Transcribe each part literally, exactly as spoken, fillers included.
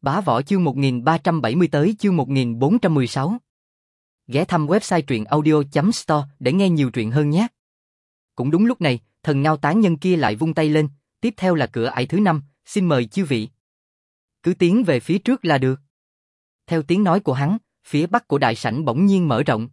Bá Võ chương một nghìn ba trăm bảy mươi tới chương một nghìn bốn trăm mười sáu. Ghé thăm website truyện audio chấm store để nghe nhiều truyện hơn nhé. Cũng đúng lúc này, thần ngao tán nhân kia lại vung tay lên, tiếp theo là cửa ải thứ năm, xin mời chư vị. Cứ tiến về phía trước là được. Theo tiếng nói của hắn, phía bắc của đại sảnh bỗng nhiên mở rộng.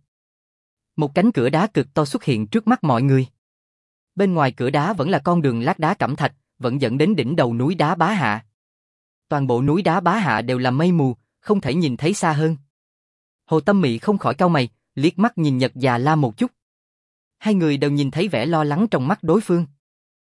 Một cánh cửa đá cực to xuất hiện trước mắt mọi người. Bên ngoài cửa đá vẫn là con đường lát đá cẩm thạch, vẫn dẫn đến đỉnh đầu núi đá Bá Hạ. Toàn bộ núi đá Bá Hạ đều là mây mù, không thể nhìn thấy xa hơn. Hồ Tâm Mị không khỏi cau mày, liếc mắt nhìn Nhật Già La một chút. Hai người đều nhìn thấy vẻ lo lắng trong mắt đối phương.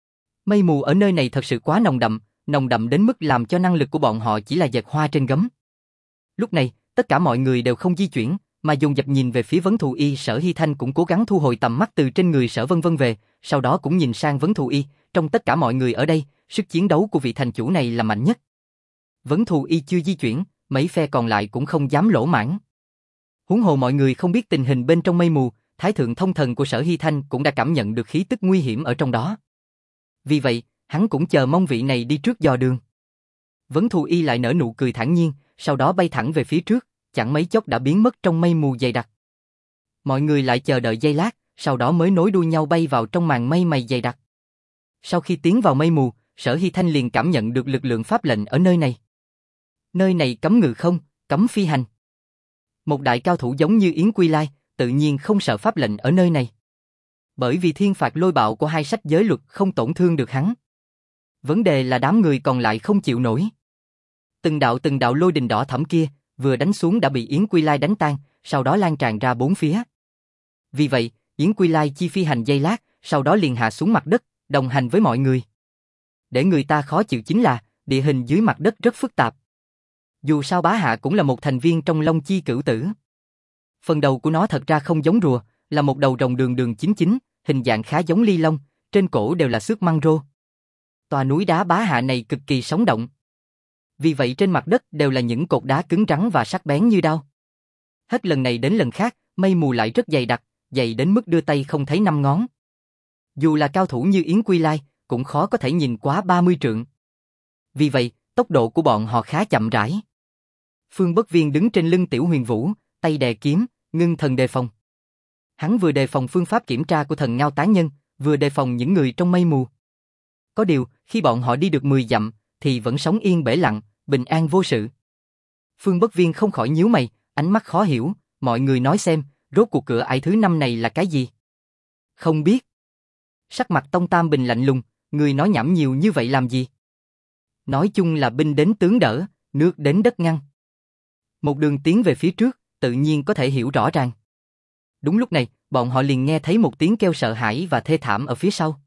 Mây mù ở nơi này thật sự quá nồng đậm, nồng đậm đến mức làm cho năng lực của bọn họ chỉ là giật hoa trên gấm. Lúc này, tất cả mọi người đều không di chuyển, mà dồn dập nhìn về phía Vấn Thù Y. Sở Hy Thanh cũng cố gắng thu hồi tầm mắt từ trên người Sở Vân Vân về, sau đó cũng nhìn sang Vấn Thù Y. Trong tất cả mọi người ở đây, sức chiến đấu của vị thành chủ này là mạnh nhất. Vấn Thù Y chưa di chuyển, mấy phe còn lại cũng không dám lỗ mãng. Huống hồ mọi người không biết tình hình bên trong mây mù, Thái thượng thông thần của Sở Hy Thanh cũng đã cảm nhận được khí tức nguy hiểm ở trong đó. Vì vậy, hắn cũng chờ mong vị này đi trước dò đường. Vấn Thù Y lại nở nụ cười thản nhiên, sau đó bay thẳng về phía trước, chẳng mấy chốc đã biến mất trong mây mù dày đặc. Mọi người lại chờ đợi giây lát, sau đó mới nối đuôi nhau bay vào trong màn mây mày dày đặc. Sau khi tiến vào mây mù, Sở Hy Thanh liền cảm nhận được lực lượng pháp lệnh ở nơi này. Nơi này cấm ngự không, cấm phi hành. Một đại cao thủ giống như Yến Quy Lai, tự nhiên không sợ pháp lệnh ở nơi này. Bởi vì thiên phạt lôi bạo của hai sách giới luật không tổn thương được hắn. Vấn đề là đám người còn lại không chịu nổi. Từng đạo từng đạo lôi đình đỏ thẫm kia, vừa đánh xuống đã bị Yến Quy Lai đánh tan, sau đó lan tràn ra bốn phía. Vì vậy, Yến Quy Lai chi phi hành giây lát, sau đó liền hạ xuống mặt đất, đồng hành với mọi người. Để người ta khó chịu chính là, địa hình dưới mặt đất rất phức tạp. Dù sao Bá Hạ cũng là một thành viên trong Long Chi Cửu Tử. Phần đầu của nó thật ra không giống rùa, là một đầu rồng đường đường chính chính, hình dạng khá giống ly long, trên cổ đều là xước măng rô. Tòa núi đá Bá Hạ này cực kỳ sống động. Vì vậy trên mặt đất đều là những cột đá cứng rắn và sắc bén như đao. Hết lần này đến lần khác, mây mù lại rất dày đặc, dày đến mức đưa tay không thấy năm ngón. Dù là cao thủ như Yến Quy Lai, cũng khó có thể nhìn quá ba mươi trượng. Vì vậy, tốc độ của bọn họ khá chậm rãi. Phương Bất Viên đứng trên lưng Tiểu Huyền Vũ, tay đè kiếm, ngưng thần đề phòng. Hắn vừa đề phòng phương pháp kiểm tra của thần ngao tán nhân, vừa đề phòng những người trong mây mù. Có điều, khi bọn họ đi được mười dặm, thì vẫn sống yên bể lặng, bình an vô sự. Phương Bất Viên không khỏi nhíu mày, ánh mắt khó hiểu, mọi người nói xem, rốt cuộc cửa ải thứ năm này là cái gì? Không biết. Sắc mặt Tông Tam Bình lạnh lùng, người nói nhảm nhiều như vậy làm gì? Nói chung là binh đến tướng đỡ, nước đến đất ngăn. Một đường tiến về phía trước, tự nhiên có thể hiểu rõ ràng. Đúng lúc này, bọn họ liền nghe thấy một tiếng kêu sợ hãi và thê thảm ở phía sau.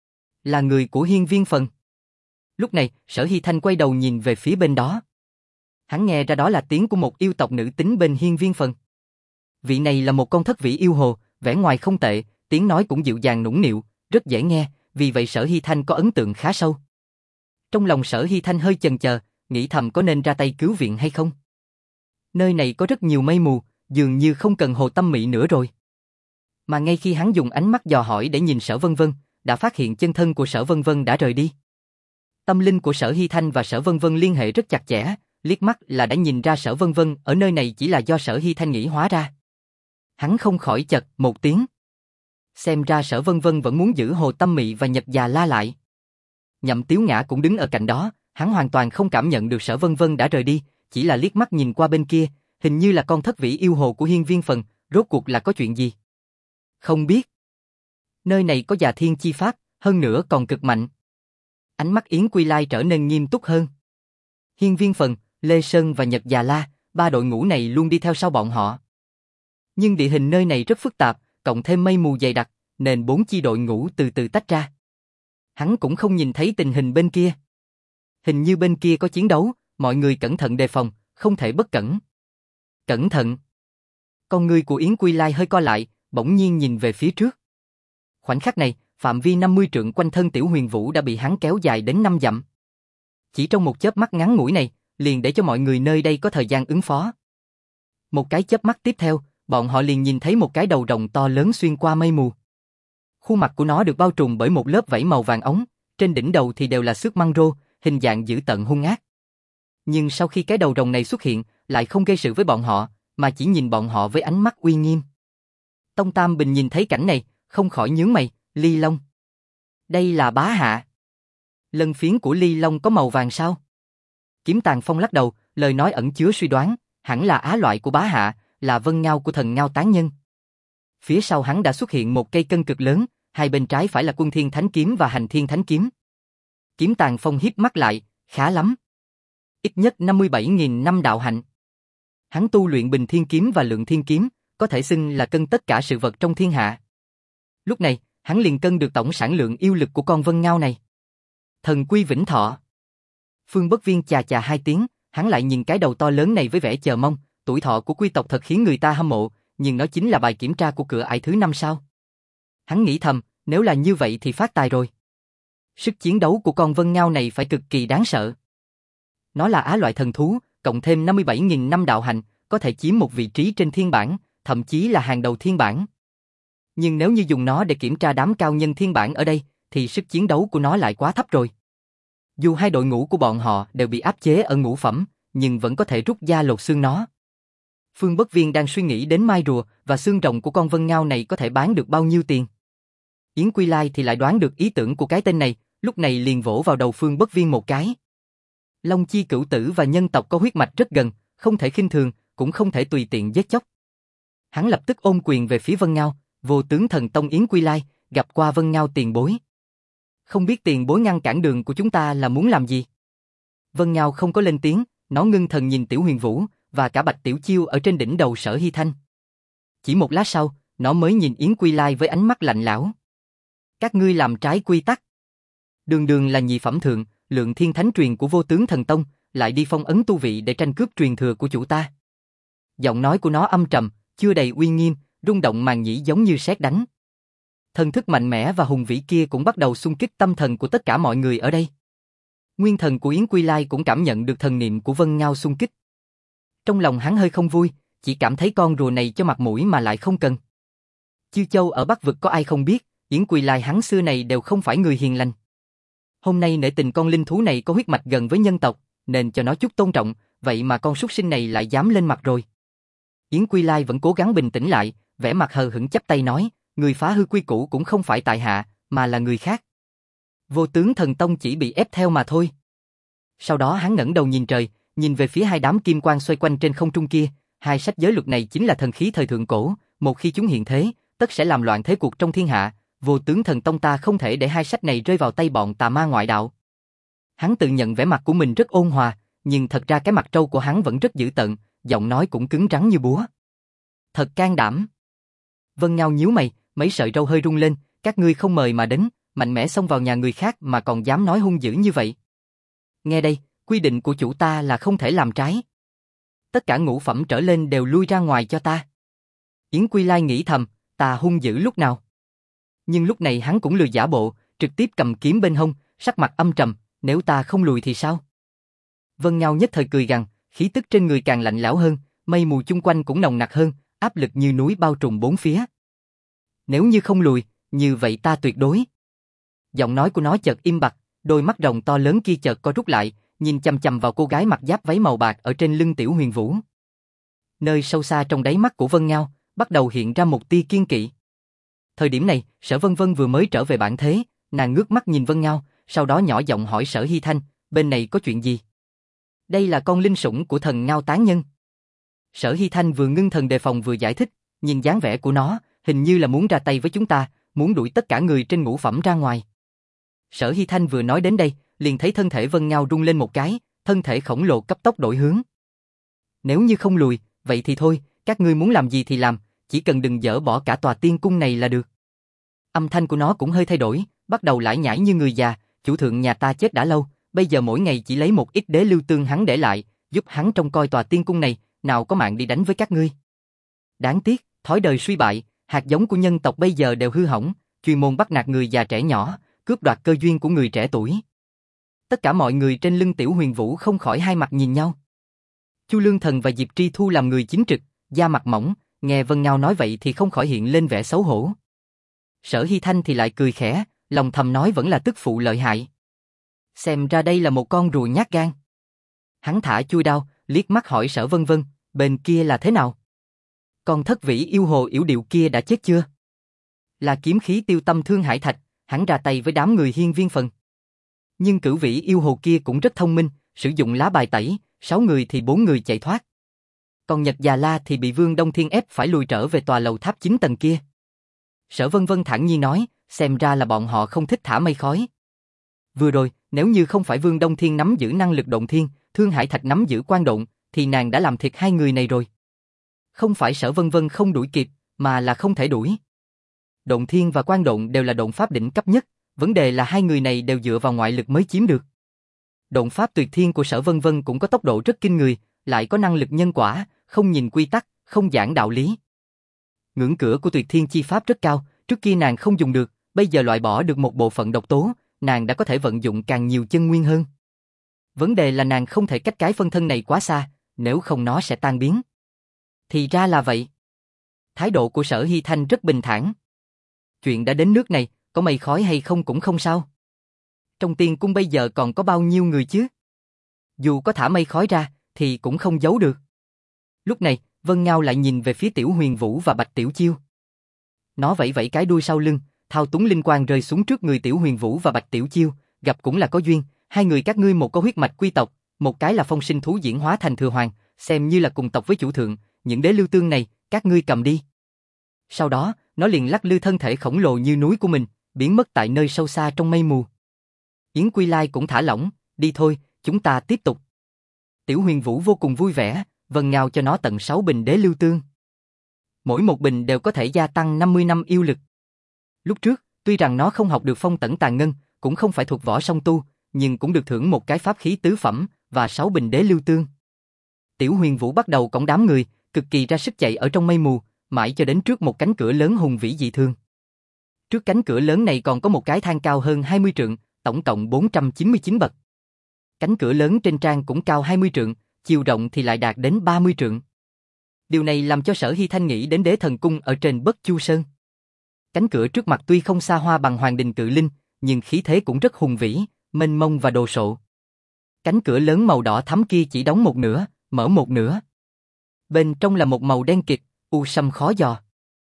Là người của Hiên Viên Phần. Lúc này, Sở Hy Thanh quay đầu nhìn về phía bên đó. Hắn nghe ra đó là tiếng của một yêu tộc nữ tính bên Hiên Viên Phần. Vị này là một con thất vĩ yêu hồ, vẻ ngoài không tệ, tiếng nói cũng dịu dàng nũng nịu, rất dễ nghe, vì vậy Sở Hy Thanh có ấn tượng khá sâu. Trong lòng Sở Hy Thanh hơi chần chờ, nghĩ thầm có nên ra tay cứu viện hay không. Nơi này có rất nhiều mây mù, dường như không cần Hồ Tâm Mị nữa rồi. Mà ngay khi hắn dùng ánh mắt dò hỏi để nhìn Sở Vân Vân, đã phát hiện chân thân của Sở Vân Vân đã rời đi. Tâm linh của Sở Hy Thanh và Sở Vân Vân liên hệ rất chặt chẽ, liếc mắt là đã nhìn ra Sở Vân Vân ở nơi này chỉ là do Sở Hy Thanh nghĩ hóa ra. Hắn không khỏi chật một tiếng. Xem ra Sở Vân Vân vẫn muốn giữ Hồ Tâm Mị và Nhật Già La lại. Nhậm Tiếu Ngã cũng đứng ở cạnh đó, hắn hoàn toàn không cảm nhận được Sở Vân Vân đã rời đi, chỉ là liếc mắt nhìn qua bên kia, hình như là con thất vĩ yêu hồ của Hiên Viên Phần, rốt cuộc là có chuyện gì? Không biết. Nơi này có Già Thiên chi pháp, hơn nữa còn cực mạnh. Ánh mắt Yến Quy Lai trở nên nghiêm túc hơn. Hiên Viên Phần, Lê Sơn và Nhật Già La, ba đội ngũ này luôn đi theo sau bọn họ. Nhưng địa hình nơi này rất phức tạp, cộng thêm mây mù dày đặc, nên bốn chi đội ngũ từ từ tách ra. Hắn cũng không nhìn thấy tình hình bên kia. Hình như bên kia có chiến đấu, mọi người cẩn thận đề phòng, không thể bất cẩn. Cẩn thận. Con người của Yến Quy Lai hơi co lại, bỗng nhiên nhìn về phía trước. Khoảnh khắc này, phạm vi năm mươi trượng quanh thân Tiểu Huyền Vũ đã bị hắn kéo dài đến năm dặm. Chỉ trong một chớp mắt ngắn ngủi này, liền để cho mọi người nơi đây có thời gian ứng phó. Một cái chớp mắt tiếp theo, bọn họ liền nhìn thấy một cái đầu rồng to lớn xuyên qua mây mù. Khuôn mặt của nó được bao trùm bởi một lớp vảy màu vàng óng, trên đỉnh đầu thì đều là xước măng rô, hình dạng dữ tợn hung ác. Nhưng sau khi cái đầu rồng này xuất hiện, lại không gây sự với bọn họ, mà chỉ nhìn bọn họ với ánh mắt uy nghiêm. Tông Tam Bình nhìn thấy cảnh này, không khỏi nhướng mày, Ly Long. Đây là bá hạ. Lân phiến của Ly Long có màu vàng sao? Kiếm Tàn Phong lắc đầu, lời nói ẩn chứa suy đoán, hẳn là á loại của bá hạ, là vân ngao của thần ngao tán nhân. Phía sau hắn đã xuất hiện một cây cân cực lớn, hai bên trái phải là Quân Thiên Thánh Kiếm và Hành Thiên Thánh Kiếm. Kiếm Tàn Phong híp mắt lại, khá lắm. Ít nhất năm mươi bảy nghìn năm đạo hạnh. Hắn tu luyện Bình Thiên Kiếm và Lượng Thiên Kiếm, có thể xưng là cân tất cả sự vật trong thiên hạ. Lúc này, hắn liền cân được tổng sản lượng yêu lực của con vân ngao này. Thần quy vĩnh thọ. Phương Bất Viên chà chà hai tiếng, hắn lại nhìn cái đầu to lớn này với vẻ chờ mong, tuổi thọ của quy tộc thật khiến người ta hâm mộ, nhưng nó chính là bài kiểm tra của cửa ải thứ năm sao? Hắn nghĩ thầm, nếu là như vậy thì phát tài rồi. Sức chiến đấu của con vân ngao này phải cực kỳ đáng sợ. Nó là á loại thần thú, cộng thêm năm mươi bảy nghìn năm đạo hạnh, có thể chiếm một vị trí trên thiên bảng, thậm chí là hàng đầu thiên bảng. Nhưng nếu như dùng nó để kiểm tra đám cao nhân thiên bảng ở đây, thì sức chiến đấu của nó lại quá thấp rồi. Dù hai đội ngũ của bọn họ đều bị áp chế ở ngũ phẩm, nhưng vẫn có thể rút da lột xương nó. Phương Bất Viên đang suy nghĩ đến mai rùa và xương rồng của con vân ngao này có thể bán được bao nhiêu tiền. Yến Quy Lai thì lại đoán được ý tưởng của cái tên này, lúc này liền vỗ vào đầu Phương Bất Viên một cái. Long chi cửu tử và nhân tộc có huyết mạch rất gần, không thể khinh thường, cũng không thể tùy tiện giết chóc. Hắn lập tức ôm quyền về phía Vân Ngao, Vô Tướng Thần Tông Yến Quy Lai, gặp qua Vân Ngao tiền bối. Không biết tiền bối ngăn cản đường của chúng ta là muốn làm gì? Vân Ngao không có lên tiếng, nó ngưng thần nhìn Tiểu Huyền Vũ và cả Bạch Tiểu Chiêu ở trên đỉnh đầu Sở Hy Thanh. Chỉ một lát sau, nó mới nhìn Yến Quy Lai với ánh mắt lạnh lẽo. Các ngươi làm trái quy tắc. Đường đường là nhị phẩm thượng, Lượng Thiên Thánh truyền của Vô Tướng Thần Tông, lại đi phong ấn tu vị để tranh cướp truyền thừa của chủ ta. Giọng nói của nó âm trầm, chưa đầy uy nghiêm, rung động màng nhĩ giống như sét đánh. Thần thức mạnh mẽ và hùng vĩ kia cũng bắt đầu xung kích tâm thần của tất cả mọi người ở đây. Nguyên thần của Yến Quy Lai cũng cảm nhận được thần niệm của Vân Ngao xung kích. Trong lòng hắn hơi không vui, chỉ cảm thấy con rùa này cho mặt mũi mà lại không cần. Chư Châu ở Bắc Vực có ai không biết, Yến Quy Lai hắn xưa này đều không phải người hiền lành. Hôm nay nể tình con linh thú này có huyết mạch gần với nhân tộc, nên cho nó chút tôn trọng, vậy mà con súc sinh này lại dám lên mặt rồi. Yến Quy Lai vẫn cố gắng bình tĩnh lại, vẻ mặt hờ hững chắp tay nói, người phá hư quy củ cũng không phải tại hạ, mà là người khác. Vô Tướng Thần Tông chỉ bị ép theo mà thôi. Sau đó hắn ngẩng đầu nhìn trời, nhìn về phía hai đám kim quang xoay quanh trên không trung kia, hai sách giới luật này chính là thần khí thời thượng cổ, một khi chúng hiện thế, tất sẽ làm loạn thế cuộc trong thiên hạ, Vô Tướng Thần Tông ta không thể để hai sách này rơi vào tay bọn tà ma ngoại đạo. Hắn tự nhận vẻ mặt của mình rất ôn hòa, nhưng thật ra cái mặt trâu của hắn vẫn rất dữ tợn, giọng nói cũng cứng rắn như búa. Thật can đảm. Vân Ngao nhíu mày, mấy sợi râu hơi rung lên, các ngươi không mời mà đến, mạnh mẽ xông vào nhà người khác mà còn dám nói hung dữ như vậy. Nghe đây, quy định của chủ ta là không thể làm trái. Tất cả ngũ phẩm trở lên đều lui ra ngoài cho ta. Yến Quy Lai nghĩ thầm, ta hung dữ lúc nào? Nhưng lúc này hắn cũng lười giả bộ, trực tiếp cầm kiếm bên hông, sắc mặt âm trầm, nếu ta không lùi thì sao? Vân Ngao nhất thời cười gằn, khí tức trên người càng lạnh lẽo hơn, mây mù chung quanh cũng nồng nặc hơn, áp lực như núi bao trùm bốn phía. Nếu như không lùi, như vậy ta tuyệt đối. Giọng nói của nó chợt im bặt, đôi mắt rồng to lớn kia chợt co rút lại, nhìn chằm chằm vào cô gái mặc giáp váy màu bạc ở trên lưng Tiểu Huyền Vũ. Nơi sâu xa trong đáy mắt của Vân Ngao, bắt đầu hiện ra một tia kiên kỵ. Thời điểm này, Sở Vân Vân vừa mới trở về bản thế, nàng ngước mắt nhìn Vân Ngao, sau đó nhỏ giọng hỏi Sở Hy Thanh, bên này có chuyện gì? Đây là con linh sủng của thần Ngao tán nhân. Sở Hy Thanh vừa ngưng thần đề phòng vừa giải thích, nhìn dáng vẻ của nó, hình như là muốn ra tay với chúng ta, muốn đuổi tất cả người trên ngũ phẩm ra ngoài. Sở Hy Thanh vừa nói đến đây, liền thấy thân thể Vân Ngao rung lên một cái, thân thể khổng lồ cấp tốc đổi hướng. Nếu như không lùi, vậy thì thôi, các ngươi muốn làm gì thì làm, chỉ cần đừng dỡ bỏ cả tòa tiên cung này là được. Âm thanh của nó cũng hơi thay đổi, bắt đầu lải nhải như người già, chủ thượng nhà ta chết đã lâu, bây giờ mỗi ngày chỉ lấy một ít đế lưu tương hắn để lại, giúp hắn trông coi tòa tiên cung này, nào có mạng đi đánh với các ngươi. Đáng tiếc, thói đời suy bại, hạt giống của nhân tộc bây giờ đều hư hỏng, chuyên môn bắt nạt người già trẻ nhỏ, cướp đoạt cơ duyên của người trẻ tuổi. Tất cả mọi người trên lưng Tiểu Huyền Vũ không khỏi hai mặt nhìn nhau. Chu Lương Thần và Diệp Tri Thu làm người chính trực, da mặt mỏng, nghe Vân Ngao nói vậy thì không khỏi hiện lên vẻ xấu hổ. Sở Hy Thanh thì lại cười khẽ, lòng thầm nói vẫn là tức phụ lợi hại. Xem ra đây là một con rùa nhát gan. Hắn thả chui đao, liếc mắt hỏi Sở Vân Vân, bên kia là thế nào? Con thất vĩ yêu hồ yểu điệu kia đã chết chưa? Là kiếm khí tiêu tâm thương hải thạch, hắn ra tay với đám người hiên viên phần. Nhưng cửu vĩ yêu hồ kia cũng rất thông minh, sử dụng lá bài tẩy, sáu người thì bốn người chạy thoát. Còn Nhật Già La thì bị Vương Đông Thiên ép phải lùi trở về tòa lầu tháp chín tầng kia. Sở Vân Vân thản nhiên nói, xem ra là bọn họ không thích thả mây khói. Vừa rồi, nếu như không phải Vương Đông Thiên nắm giữ năng lực động thiên, Thương Hải Thạch nắm giữ quan độn, thì nàng đã làm thiệt hai người này rồi. Không phải Sở Vân Vân không đuổi kịp, mà là không thể đuổi. Động thiên và quan độn đều là độn pháp đỉnh cấp nhất, vấn đề là hai người này đều dựa vào ngoại lực mới chiếm được. Độn pháp tuyệt thiên của Sở Vân Vân cũng có tốc độ rất kinh người, lại có năng lực nhân quả, không nhìn quy tắc, không giảng đạo lý. Ngưỡng cửa của tuyệt thiên chi pháp rất cao, trước kia nàng không dùng được, bây giờ loại bỏ được một bộ phận độc tố, nàng đã có thể vận dụng càng nhiều chân nguyên hơn. Vấn đề là nàng không thể cách cái phân thân này quá xa, nếu không nó sẽ tan biến. Thì ra là vậy. Thái độ của Sở Hy Thanh rất bình thản. Chuyện đã đến nước này, có mây khói hay không cũng không sao. Trong tiên cung bây giờ còn có bao nhiêu người chứ? Dù có thả mây khói ra, thì cũng không giấu được. Lúc này, Vân Ngao lại nhìn về phía Tiểu Huyền Vũ và Bạch Tiểu Chiêu. Nó vẫy vẫy cái đuôi sau lưng, thao túng linh quang rơi xuống trước người Tiểu Huyền Vũ và Bạch Tiểu Chiêu, gặp cũng là có duyên, hai người các ngươi một có huyết mạch quy tộc, một cái là phong sinh thú diễn hóa thành thừa hoàng, xem như là cùng tộc với chủ thượng, những đế lưu tương này, các ngươi cầm đi. Sau đó, nó liền lắc lư thân thể khổng lồ như núi của mình, biến mất tại nơi sâu xa trong mây mù. Yến Quy Lai cũng thả lỏng, đi thôi, chúng ta tiếp tục. Tiểu Huyền Vũ vô cùng vui vẻ, Vân Ngao cho nó tận sáu bình đế lưu tương. Mỗi một bình đều có thể gia tăng năm mươi năm yêu lực. Lúc trước, tuy rằng nó không học được phong tẩn tàn ngân, cũng không phải thuộc võ song tu, nhưng cũng được thưởng một cái pháp khí tứ phẩm và sáu bình đế lưu tương. Tiểu Huyền Vũ bắt đầu cõng đám người, cực kỳ ra sức chạy ở trong mây mù, mãi cho đến trước một cánh cửa lớn hùng vĩ dị thường. Trước cánh cửa lớn này còn có một cái thang cao hơn hai mươi trượng, tổng cộng bốn trăm chín mươi chín bậc. Cánh cửa lớn trên trang cũng cao hai mươi trượng, chiều rộng thì lại đạt đến ba mươi trượng. Điều này làm cho Sở Hy Thanh nghĩ đến Đế Thần Cung ở trên Bất Chu Sơn. Cánh cửa trước mặt tuy không xa hoa bằng Hoàng Đình Cự Linh, nhưng khí thế cũng rất hùng vĩ, mênh mông và đồ sộ. Cánh cửa lớn màu đỏ thắm kia chỉ đóng một nửa, mở một nửa. Bên trong là một màu đen kịt, u sâm khó dò.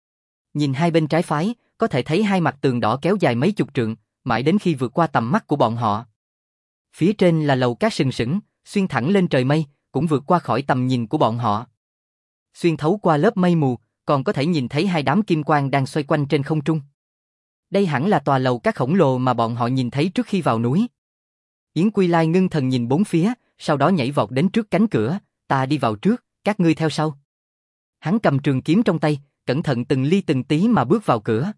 Nhìn hai bên trái phái, có thể thấy hai mặt tường đỏ kéo dài mấy chục trượng, mãi đến khi vượt qua tầm mắt của bọn họ. Phía trên là lầu cát sừng sững, xuyên thẳng lên trời mây, cũng vượt qua khỏi tầm nhìn của bọn họ. Xuyên thấu qua lớp mây mù, còn có thể nhìn thấy hai đám kim quang đang xoay quanh trên không trung. Đây hẳn là tòa lầu cát khổng lồ mà bọn họ nhìn thấy trước khi vào núi. Yến Quy Lai ngưng thần nhìn bốn phía, sau đó nhảy vọt đến trước cánh cửa, ta đi vào trước, các ngươi theo sau. Hắn cầm trường kiếm trong tay, cẩn thận từng ly từng tí mà bước vào cửa.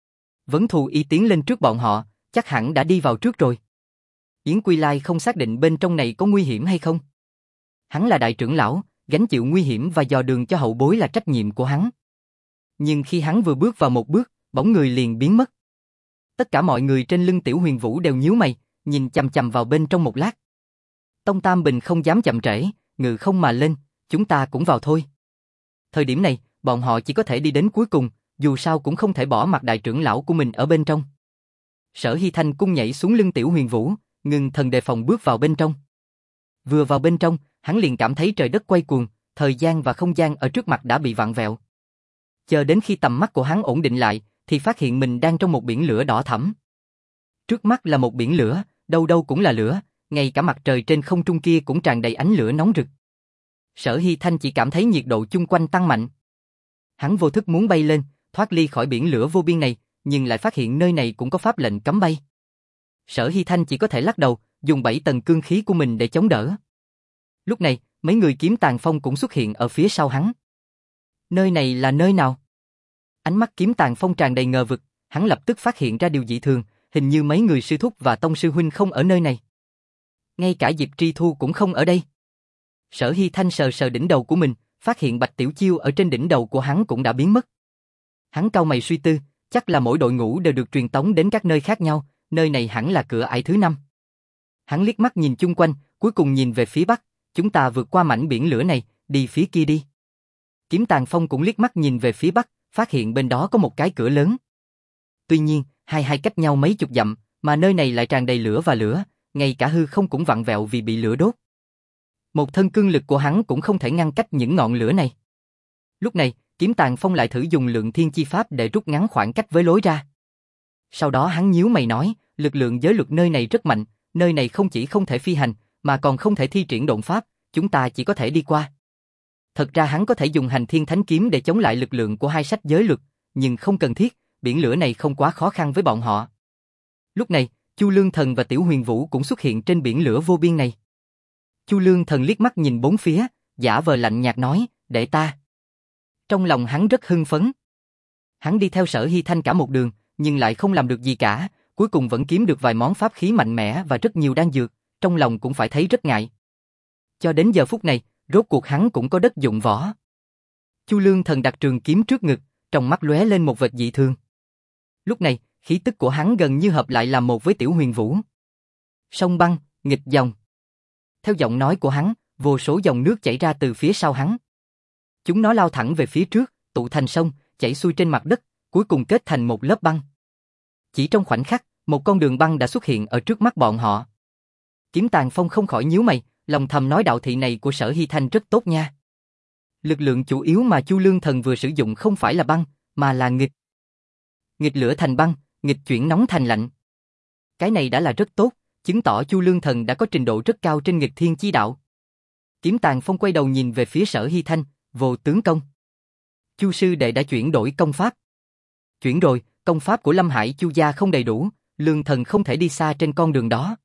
Vấn Thù Y tiến lên trước bọn họ, chắc hẳn đã đi vào trước rồi. Yến Quy Lai không xác định bên trong này có nguy hiểm hay không. Hắn là đại trưởng lão, gánh chịu nguy hiểm và dò đường cho hậu bối là trách nhiệm của hắn. Nhưng khi hắn vừa bước vào một bước, bóng người liền biến mất. Tất cả mọi người trên lưng Tiểu Huyền Vũ đều nhíu mày, nhìn chằm chằm vào bên trong một lát. Tông Tam Bình không dám chậm trễ, ngự không mà lên, chúng ta cũng vào thôi. Thời điểm này, bọn họ chỉ có thể đi đến cuối cùng, dù sao cũng không thể bỏ mặc đại trưởng lão của mình ở bên trong. Sở Hy Thanh cung nhảy xuống lưng Tiểu Huyền Vũ, ngưng thần đề phòng bước vào bên trong. Vừa vào bên trong, hắn liền cảm thấy trời đất quay cuồng, thời gian và không gian ở trước mặt đã bị vặn vẹo. Chờ đến khi tầm mắt của hắn ổn định lại, thì phát hiện mình đang trong một biển lửa đỏ thẫm. Trước mắt là một biển lửa, đâu đâu cũng là lửa, ngay cả mặt trời trên không trung kia cũng tràn đầy ánh lửa nóng rực. Sở Hy Thanh chỉ cảm thấy nhiệt độ chung quanh tăng mạnh. Hắn vô thức muốn bay lên, thoát ly khỏi biển lửa vô biên này, nhưng lại phát hiện nơi này cũng có pháp lệnh cấm bay. Sở Hy Thanh chỉ có thể lắc đầu, dùng bảy tầng cương khí của mình để chống đỡ. Lúc này, mấy người kiếm tàn phong cũng xuất hiện ở phía sau hắn. Nơi này là nơi nào? Ánh mắt kiếm tàn phong tràn đầy ngờ vực, hắn lập tức phát hiện ra điều dị thường, hình như mấy người sư thúc và tông sư huynh không ở nơi này. Ngay cả Diệp Tri Thu cũng không ở đây. Sở Hy Thanh sờ sờ đỉnh đầu của mình, phát hiện Bạch Tiểu Chiêu ở trên đỉnh đầu của hắn cũng đã biến mất. Hắn cau mày suy tư, chắc là mỗi đội ngũ đều được truyền tống đến các nơi khác nhau, nơi này hẳn là cửa ải thứ năm. Hắn liếc mắt nhìn chung quanh, cuối cùng nhìn về phía bắc, chúng ta vượt qua mảnh biển lửa này, đi phía kia đi. Kiếm Tàn Phong cũng liếc mắt nhìn về phía bắc, phát hiện bên đó có một cái cửa lớn. Tuy nhiên, hai hai cách nhau mấy chục dặm, mà nơi này lại tràn đầy lửa và lửa, ngay cả hư không cũng vặn vẹo vì bị lửa đốt. Một thân cương lực của hắn cũng không thể ngăn cách những ngọn lửa này. Lúc này, Kiếm Tàn Phong lại thử dùng lượng thiên chi pháp để rút ngắn khoảng cách với lối ra. Sau đó hắn nhíu mày nói, lực lượng giới luật nơi này rất mạnh, nơi này không chỉ không thể phi hành, mà còn không thể thi triển độn pháp, chúng ta chỉ có thể đi qua. Thật ra hắn có thể dùng hành thiên thánh kiếm để chống lại lực lượng của hai sách giới luật, nhưng không cần thiết, biển lửa này không quá khó khăn với bọn họ. Lúc này, Chu Lương Thần và Tiểu Huyền Vũ cũng xuất hiện trên biển lửa vô biên này. Chu Lương Thần liếc mắt nhìn bốn phía, giả vờ lạnh nhạt nói, để ta. Trong lòng hắn rất hưng phấn. Hắn đi theo Sở Hy Thanh cả một đường, nhưng lại không làm được gì cả, cuối cùng vẫn kiếm được vài món pháp khí mạnh mẽ và rất nhiều đan dược, trong lòng cũng phải thấy rất ngại. Cho đến giờ phút này, rốt cuộc hắn cũng có đất dụng võ. Chu Lương Thần đặt trường kiếm trước ngực, trong mắt lóe lên một vệt dị thường. Lúc này, khí tức của hắn gần như hợp lại làm một với Tiểu Huyền Vũ. Sông băng, nghịch dòng. Theo giọng nói của hắn, vô số dòng nước chảy ra từ phía sau hắn. Chúng nó lao thẳng về phía trước, tụ thành sông, chảy xuôi trên mặt đất, cuối cùng kết thành một lớp băng. Chỉ trong khoảnh khắc, một con đường băng đã xuất hiện ở trước mắt bọn họ. Kiếm Tàn Phong không khỏi nhíu mày, lòng thầm nói đạo thị này của Sở Hy Thanh rất tốt nha. Lực lượng chủ yếu mà Chu Lương Thần vừa sử dụng không phải là băng, mà là nghịch. Nghịch lửa thành băng, nghịch chuyển nóng thành lạnh. Cái này đã là rất tốt, chứng tỏ Chu Lương Thần đã có trình độ rất cao trên nghịch thiên chi đạo. Kiếm Tàn Phong quay đầu nhìn về phía Sở Hy Thanh, vô tướng công. Chu sư đệ đã chuyển đổi công pháp. Chuyển rồi, công pháp của Lâm Hải Chu gia không đầy đủ, Lương Thần không thể đi xa trên con đường đó.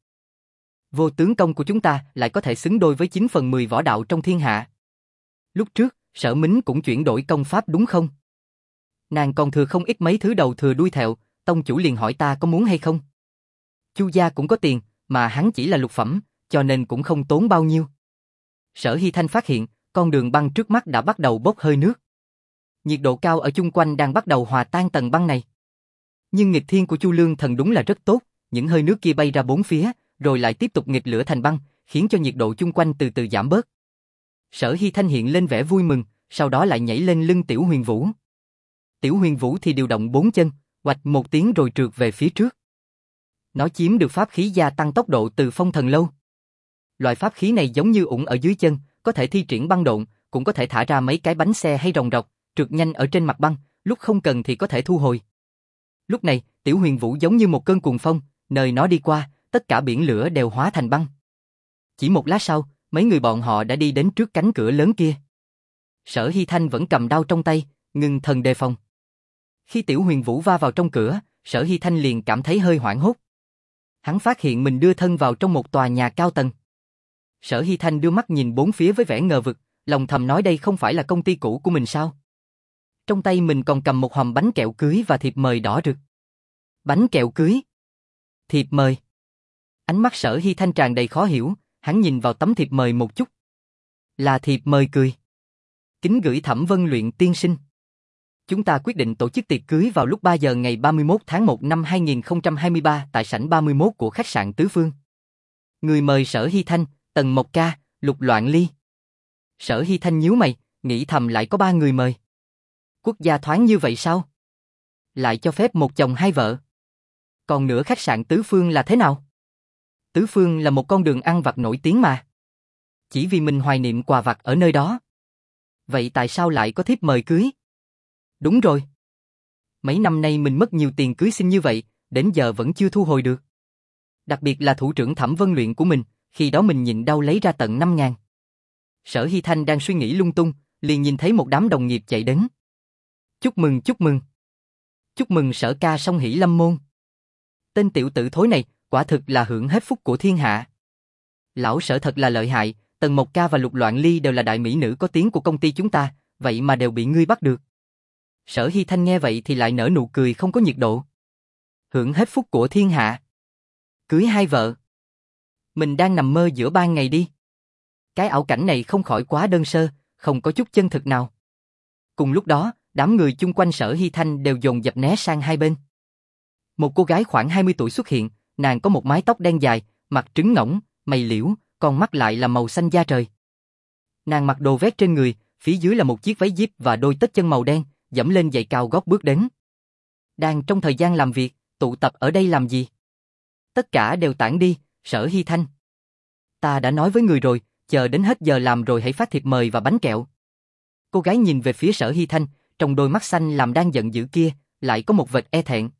Vô tướng công của chúng ta lại có thể xứng đôi với chín phần mười võ đạo trong thiên hạ. Lúc trước, Sở Mính cũng chuyển đổi công pháp đúng không? Nàng còn thừa không ít mấy thứ đầu thừa đuôi thẹo, tông chủ liền hỏi ta có muốn hay không. Chu gia cũng có tiền, mà hắn chỉ là lục phẩm, cho nên cũng không tốn bao nhiêu. Sở Hy Thanh phát hiện, con đường băng trước mắt đã bắt đầu bốc hơi nước. Nhiệt độ cao ở chung quanh đang bắt đầu hòa tan tầng băng này. Nhưng nghịch thiên của Chu Lương Thần đúng là rất tốt, những hơi nước kia bay ra bốn phía, rồi lại tiếp tục nghịch lửa thành băng, khiến cho nhiệt độ chung quanh từ từ giảm bớt. Sở Hy Thanh hiện lên vẻ vui mừng, sau đó lại nhảy lên lưng Tiểu Huyền Vũ. Tiểu Huyền Vũ thì điều động bốn chân, oạch một tiếng rồi trượt về phía trước. Nó chiếm được pháp khí gia tăng tốc độ từ Phong Thần Lâu. Loại pháp khí này giống như ủng ở dưới chân, có thể thi triển băng độn, cũng có thể thả ra mấy cái bánh xe hay rồng rọc, trượt nhanh ở trên mặt băng, lúc không cần thì có thể thu hồi. Lúc này, Tiểu Huyền Vũ giống như một cơn cuồng phong, nơi nó đi qua, tất cả biển lửa đều hóa thành băng. Chỉ một lát sau, mấy người bọn họ đã đi đến trước cánh cửa lớn kia. Sở Hy Thanh vẫn cầm đao trong tay, ngưng thần đề phòng. Khi Tiểu Huyền Vũ va vào trong cửa, Sở Hy Thanh liền cảm thấy hơi hoảng hốt. Hắn phát hiện mình đưa thân vào trong một tòa nhà cao tầng. Sở Hy Thanh đưa mắt nhìn bốn phía với vẻ ngờ vực, lòng thầm nói đây không phải là công ty cũ của mình sao? Trong tay mình còn cầm một hòm bánh kẹo cưới và thiệp mời đỏ rực. Bánh kẹo cưới? Thiệp mời? Ánh mắt Sở Hy Thanh tràn đầy khó hiểu, hắn nhìn vào tấm thiệp mời một chút. Là thiệp mời cười. Kính gửi Thẩm Vân Luyện tiên sinh. Chúng ta quyết định tổ chức tiệc cưới vào lúc ba giờ ngày ba mươi mốt tháng một năm hai nghìn không trăm hai mươi ba tại sảnh ba mươi mốt của khách sạn Tứ Phương. Người mời Sở Hy Thanh, Tần Mộc Ca, Lục Loạn Ly. Sở Hy Thanh nhíu mày, nghĩ thầm lại có ba người mời. Quốc gia thoáng như vậy sao? Lại cho phép một chồng hai vợ. Còn nữa khách sạn Tứ Phương là thế nào? Tứ Phương là một con đường ăn vặt nổi tiếng mà. Chỉ vì mình hoài niệm quà vặt ở nơi đó. Vậy tại sao lại có thiếp mời cưới? Đúng rồi. Mấy năm nay mình mất nhiều tiền cưới xin như vậy, đến giờ vẫn chưa thu hồi được. Đặc biệt là thủ trưởng Thẩm Vân Luyện của mình, khi đó mình nhịn đau lấy ra tận năm ngàn. Sở Hy Thanh đang suy nghĩ lung tung, liền nhìn thấy một đám đồng nghiệp chạy đến. Chúc mừng chúc mừng. Chúc mừng Sở ca song hỷ lâm môn. Tên tiểu tử thối này, quả thực là hưởng hết phúc của thiên hạ. Lão Sở thật là lợi hại, Tần Mộc Ca và Lục Loạn Ly đều là đại mỹ nữ có tiếng của công ty chúng ta, vậy mà đều bị ngươi bắt được. Sở Hy Thanh nghe vậy thì lại nở nụ cười không có nhiệt độ. Hưởng hết phúc của thiên hạ. Cưới hai vợ. Mình đang nằm mơ giữa ban ngày đi. Cái ảo cảnh này không khỏi quá đơn sơ, không có chút chân thực nào. Cùng lúc đó, đám người chung quanh Sở Hy Thanh đều dồn dập né sang hai bên. Một cô gái khoảng hai mươi tuổi xuất hiện, nàng có một mái tóc đen dài, mặt trứng ngỗng, mày liễu, còn mắt lại là màu xanh da trời. Nàng mặc đồ vest trên người, phía dưới là một chiếc váy jeep và đôi tất chân màu đen, dẫm lên giày cao gót bước đến. Đang trong thời gian làm việc, tụ tập ở đây làm gì? Tất cả đều tản đi, Sở Hy Thanh. Ta đã nói với người rồi, chờ đến hết giờ làm rồi hãy phát thiệp mời và bánh kẹo. Cô gái nhìn về phía Sở Hy Thanh, trong đôi mắt xanh làm đang giận dữ kia, lại có một vệt e thẹn.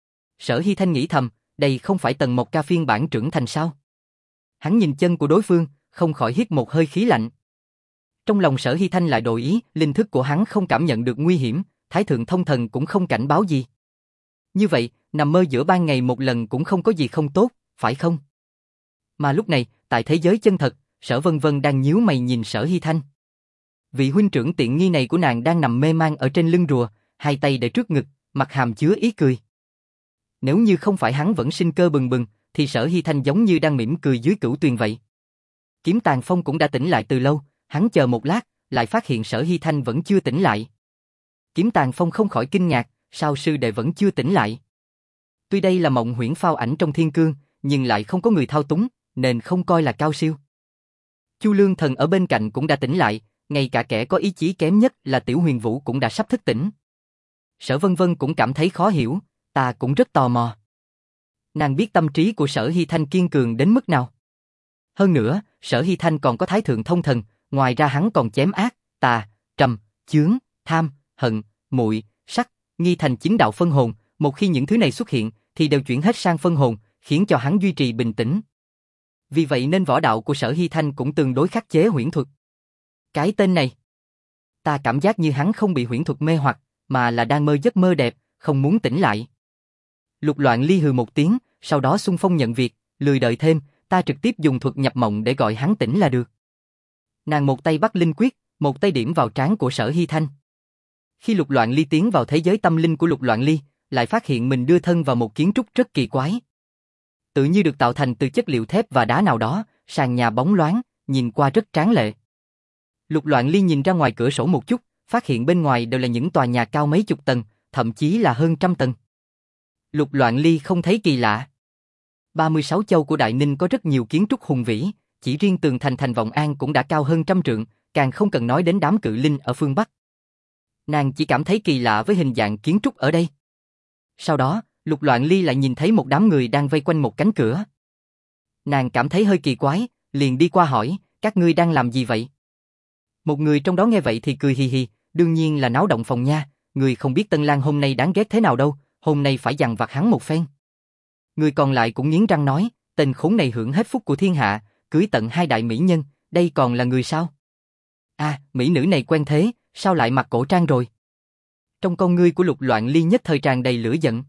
Sở Hy Thanh nghĩ thầm, đây không phải Tần Mộc Ca phiên bản trưởng thành sao? Hắn nhìn chân của đối phương, không khỏi hít một hơi khí lạnh. Trong lòng Sở Hy Thanh lại đổi ý, linh thức của hắn không cảm nhận được nguy hiểm, Thái Thượng Thông Thần cũng không cảnh báo gì. Như vậy, nằm mơ giữa ban ngày một lần cũng không có gì không tốt, phải không? Mà lúc này, tại thế giới chân thật, Sở Vân Vân đang nhíu mày nhìn Sở Hy Thanh. Vị huynh trưởng tiện nghi này của nàng đang nằm mê man ở trên lưng rùa, hai tay để trước ngực, mặt hàm chứa ý cười. Nếu như không phải hắn vẫn sinh cơ bừng bừng, thì Sở Hy Thanh giống như đang mỉm cười dưới cửu tuyền vậy. Kiếm Tàn Phong cũng đã tỉnh lại từ lâu, hắn chờ một lát, lại phát hiện Sở Hy Thanh vẫn chưa tỉnh lại. Kiếm Tàn Phong không khỏi kinh ngạc, sao sư đệ vẫn chưa tỉnh lại? Tuy đây là mộng huyễn phao ảnh trong thiên cương, nhưng lại không có người thao túng, nên không coi là cao siêu. Chu Lương Thần ở bên cạnh cũng đã tỉnh lại, ngay cả kẻ có ý chí kém nhất là Tiểu Huyền Vũ cũng đã sắp thức tỉnh. Sở Vân Vân cũng cảm thấy khó hiểu, ta cũng rất tò mò. Nàng biết tâm trí của Sở Hy Thanh kiên cường đến mức nào. Hơn nữa, Sở Hy Thanh còn có Thái Thượng Thông Thần, ngoài ra hắn còn chém ác, tà, trầm, chướng, tham, hận, muội, sắc, nghi thành chín đạo phân hồn, một khi những thứ này xuất hiện thì đều chuyển hết sang phân hồn, khiến cho hắn duy trì bình tĩnh. Vì vậy nên võ đạo của Sở Hy Thanh cũng tương đối khắc chế huyễn thuật. Cái tên này, ta cảm giác như hắn không bị huyễn thuật mê hoặc, mà là đang mơ giấc mơ đẹp, không muốn tỉnh lại. Lục Loạn Ly hừ một tiếng, sau đó xung phong nhận việc, lười đợi thêm, ta trực tiếp dùng thuật nhập mộng để gọi hắn tỉnh là được. Nàng một tay bắt linh quyết, một tay điểm vào trán của Sở Hy Thanh. Khi Lục Loạn Ly tiến vào thế giới tâm linh của Lục Loạn Ly, lại phát hiện mình đưa thân vào một kiến trúc rất kỳ quái. Tự như được tạo thành từ chất liệu thép và đá nào đó, sàn nhà bóng loáng, nhìn qua rất tráng lệ. Lục Loạn Ly nhìn ra ngoài cửa sổ một chút, phát hiện bên ngoài đều là những tòa nhà cao mấy chục tầng, thậm chí là hơn trăm tầng. Lục Loạn Ly không thấy kỳ lạ. ba mươi sáu châu của Đại Ninh có rất nhiều kiến trúc hùng vĩ, chỉ riêng tường thành thành Vọng An cũng đã cao hơn trăm trượng, càng không cần nói đến đám cự linh ở phương Bắc. Nàng chỉ cảm thấy kỳ lạ với hình dạng kiến trúc ở đây. Sau đó, Lục Loạn Ly lại nhìn thấy một đám người đang vây quanh một cánh cửa. Nàng cảm thấy hơi kỳ quái, liền đi qua hỏi, các ngươi đang làm gì vậy? Một người trong đó nghe vậy thì cười hì hì, đương nhiên là náo động phòng nha, người không biết Tân Lang hôm nay đáng ghét thế nào đâu, hôm nay phải dằn vặt hắn một phen. Người còn lại cũng nghiến răng nói, tên khốn này hưởng hết phúc của thiên hạ, cưới tận hai đại mỹ nhân, đây còn là người sao? À, mỹ nữ này quen thế, sao lại mặc cổ trang rồi? Trong con ngươi của Lục Loạn Ly nhất thời tràn đầy lửa giận.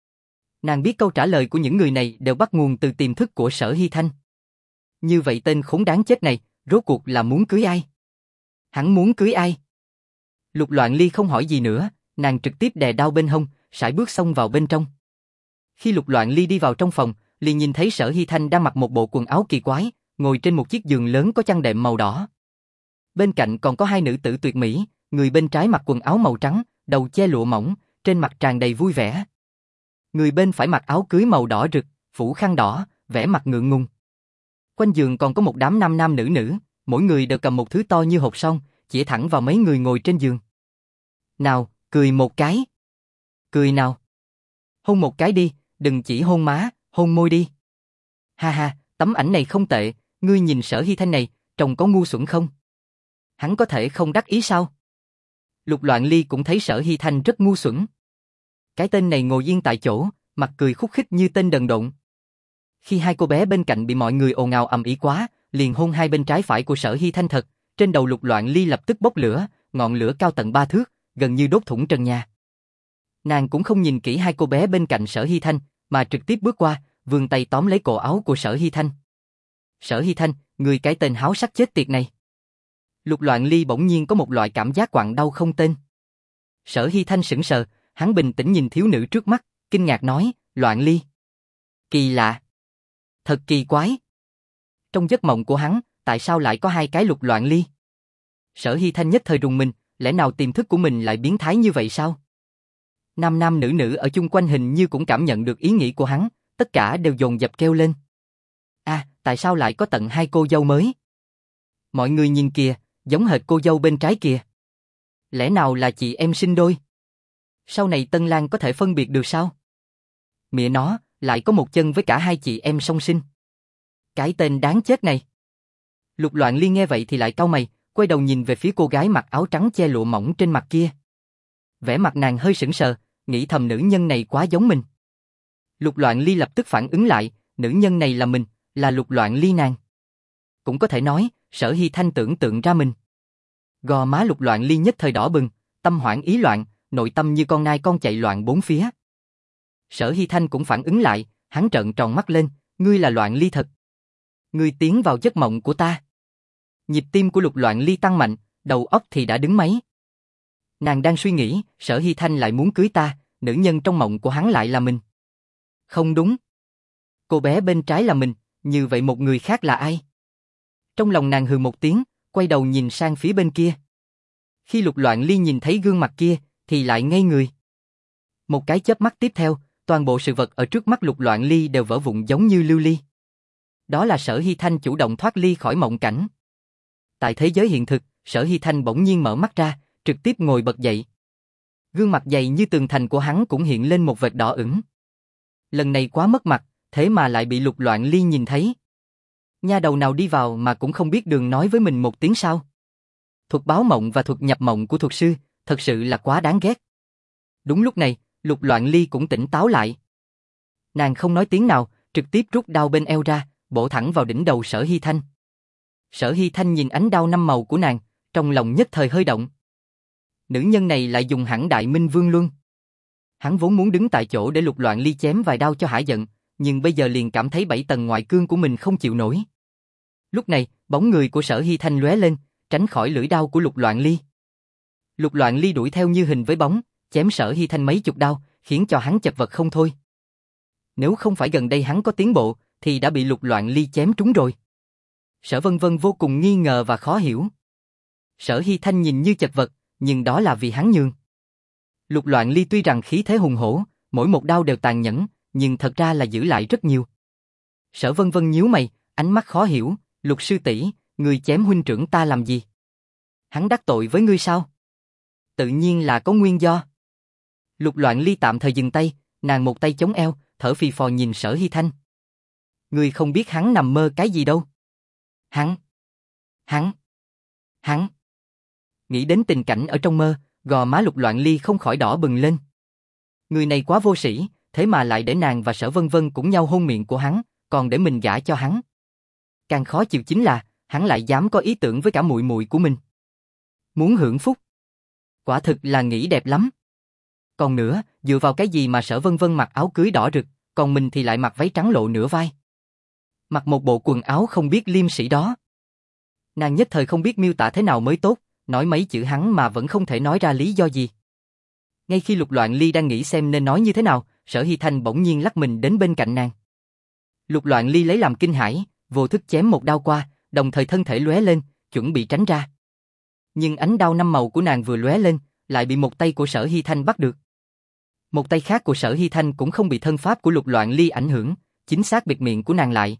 Nàng biết câu trả lời của những người này đều bắt nguồn từ tiềm thức của Sở Hy Thanh. Như vậy tên khốn đáng chết này, rốt cuộc là muốn cưới ai? Hắn muốn cưới ai? Lục Loạn Ly không hỏi gì nữa, nàng trực tiếp đè đao bên hông, sải bước xông vào bên trong. Khi Lục Loạn Ly đi vào trong phòng, liền nhìn thấy Sở Hy Thanh đang mặc một bộ quần áo kỳ quái, ngồi trên một chiếc giường lớn có chăn đệm màu đỏ. Bên cạnh còn có hai nữ tử tuyệt mỹ, người bên trái mặc quần áo màu trắng, đầu che lụa mỏng, trên mặt tràn đầy vui vẻ. Người bên phải mặc áo cưới màu đỏ rực, phủ khăn đỏ, vẻ mặt ngượng ngùng. Quanh giường còn có một đám nam nam nữ nữ, mỗi người đều cầm một thứ to như hột son, chĩa thẳng vào mấy người ngồi trên giường. Nào, cười một cái. Cười nào. Hôn một cái đi, đừng chỉ hôn má, hôn môi đi. Ha ha, tấm ảnh này không tệ, ngươi nhìn Sở Hy Thanh này, trông có ngu xuẩn không? Hắn có thể không đắc ý sao? Lục Loạn Ly cũng thấy Sở Hy Thanh rất ngu xuẩn. Cái tên này ngồi yên tại chỗ, mặt cười khúc khích như tên đần độn. Khi hai cô bé bên cạnh bị mọi người ồn ào ầm ĩ quá, liền hôn hai bên trái phải của Sở Hy Thanh thật, trên đầu Lục Loạn Ly lập tức bốc lửa, ngọn lửa cao tận ba thước, gần như đốt thủng trần nhà. Nàng cũng không nhìn kỹ hai cô bé bên cạnh Sở Hy Thanh, mà trực tiếp bước qua, vươn tay tóm lấy cổ áo của Sở Hy Thanh. Sở Hy Thanh, người cái tên háo sắc chết tiệt này. Lục Loạn Ly bỗng nhiên có một loại cảm giác quặn đau không tên. Sở Hy Thanh sững sờ, hắn bình tĩnh nhìn thiếu nữ trước mắt, kinh ngạc nói, Loạn Ly. Kỳ lạ. Thật kỳ quái. Trong giấc mộng của hắn, tại sao lại có hai cái Lục Loạn Ly? Sở Hy Thanh nhất thời rùng mình, lẽ nào tiềm thức của mình lại biến thái như vậy sao? Nam nam nữ nữ ở chung quanh hình như cũng cảm nhận được ý nghĩ của hắn, tất cả đều dồn dập kêu lên. À, tại sao lại có tận hai cô dâu mới? Mọi người nhìn kìa, giống hệt cô dâu bên trái kìa. Lẽ nào là chị em sinh đôi? Sau này Tân Lang có thể phân biệt được sao? Mẹ nó, lại có một chân với cả hai chị em song sinh. Cái tên đáng chết này. Lục Loạn Ly nghe vậy thì lại cau mày, quay đầu nhìn về phía cô gái mặc áo trắng che lụa mỏng trên mặt kia. Vẻ mặt nàng hơi sững sờ, nghĩ thầm nữ nhân này quá giống mình. Lục Loạn Ly lập tức phản ứng lại, nữ nhân này là mình, là Lục Loạn Ly nàng. Cũng có thể nói, Sở Hy Thanh tưởng tượng ra mình. Gò má Lục Loạn Ly nhất thời đỏ bừng, tâm hoảng ý loạn, nội tâm như con nai con chạy loạn bốn phía. Sở Hy Thanh cũng phản ứng lại, hắn trợn tròn mắt lên, ngươi là Loạn Ly thật. Ngươi tiến vào giấc mộng của ta. Nhịp tim của Lục Loạn Ly tăng mạnh, đầu óc thì đã đứng máy. Nàng đang suy nghĩ, Sở Hy Thanh lại muốn cưới ta, nữ nhân trong mộng của hắn lại là mình. Không đúng. Cô bé bên trái là mình, như vậy một người khác là ai? Trong lòng nàng hừ một tiếng, quay đầu nhìn sang phía bên kia. Khi Lục Loạn Ly nhìn thấy gương mặt kia, thì lại ngây người. Một cái chớp mắt tiếp theo, toàn bộ sự vật ở trước mắt Lục Loạn Ly đều vỡ vụn giống như lưu ly. Đó là Sở Hy Thanh chủ động thoát ly khỏi mộng cảnh. Tại thế giới hiện thực, Sở Hy Thanh bỗng nhiên mở mắt ra, trực tiếp ngồi bật dậy. Gương mặt dày như tường thành của hắn cũng hiện lên một vệt đỏ ửng. Lần này quá mất mặt, thế mà lại bị Lục Loạn Ly nhìn thấy. Nha đầu nào đi vào mà cũng không biết đường nói với mình một tiếng sao? Thuật báo mộng và thuật nhập mộng của thuật sư, thật sự là quá đáng ghét. Đúng lúc này, Lục Loạn Ly cũng tỉnh táo lại. Nàng không nói tiếng nào, trực tiếp rút đao bên eo ra, bổ thẳng vào đỉnh đầu Sở Hy Thanh. Sở Hy Thanh nhìn ánh đao năm màu của nàng, trong lòng nhất thời hơi động. Nữ nhân này lại dùng hẳn Đại Minh Vương Luân. Hắn vốn muốn đứng tại chỗ để Lục Loạn Ly chém vài đao cho hả giận, nhưng bây giờ liền cảm thấy bảy tầng ngoại cương của mình không chịu nổi. Lúc này, bóng người của Sở Hy Thanh lóe lên, tránh khỏi lưỡi đao của Lục Loạn Ly. Lục Loạn Ly đuổi theo như hình với bóng, chém Sở Hy Thanh mấy chục đao, khiến cho hắn chật vật không thôi. Nếu không phải gần đây hắn có tiến bộ, thì đã bị Lục Loạn Ly chém trúng rồi. Sở Vân Vân vô cùng nghi ngờ và khó hiểu. Sở Hy Thanh nhìn như chật vật, nhưng đó là vì hắn nhường. Lục Loạn Ly tuy rằng khí thế hùng hổ, mỗi một đao đều tàn nhẫn, nhưng thật ra là giữ lại rất nhiều. Sở Vân Vân nhíu mày, ánh mắt khó hiểu, Lục sư tỷ, ngươi chém huynh trưởng ta làm gì? Hắn đắc tội với ngươi sao? Tự nhiên là có nguyên do. Lục Loạn Ly tạm thời dừng tay, nàng một tay chống eo, thở phì phò nhìn Sở Hy Thanh. Ngươi không biết hắn nằm mơ cái gì đâu. Hắn, hắn, hắn. Nghĩ đến tình cảnh ở trong mơ, gò má Lục Loạn Ly không khỏi đỏ bừng lên. Người này quá vô sĩ, thế mà lại để nàng và Sở Vân Vân cũng nhau hôn miệng của hắn, còn để mình gả cho hắn. Càng khó chịu chính là, hắn lại dám có ý tưởng với cả muội muội của mình. Muốn hưởng phúc. Quả thực là nghĩ đẹp lắm. Còn nữa, dựa vào cái gì mà Sở Vân Vân mặc áo cưới đỏ rực, còn mình thì lại mặc váy trắng lộ nửa vai. Mặc một bộ quần áo không biết liêm sĩ đó. Nàng nhất thời không biết miêu tả thế nào mới tốt, nói mấy chữ hắn mà vẫn không thể nói ra lý do gì. Ngay khi Lục Loạn Ly đang nghĩ xem nên nói như thế nào, Sở Hy Thanh bỗng nhiên lắc mình đến bên cạnh nàng. Lục Loạn Ly lấy làm kinh hãi, vô thức chém một đao qua, đồng thời thân thể lóe lên, chuẩn bị tránh ra. Nhưng ánh đao năm màu của nàng vừa lóe lên, lại bị một tay của Sở Hy Thanh bắt được. Một tay khác của Sở Hy Thanh cũng không bị thân pháp của Lục Loạn Ly ảnh hưởng, chính xác bịt miệng của nàng lại.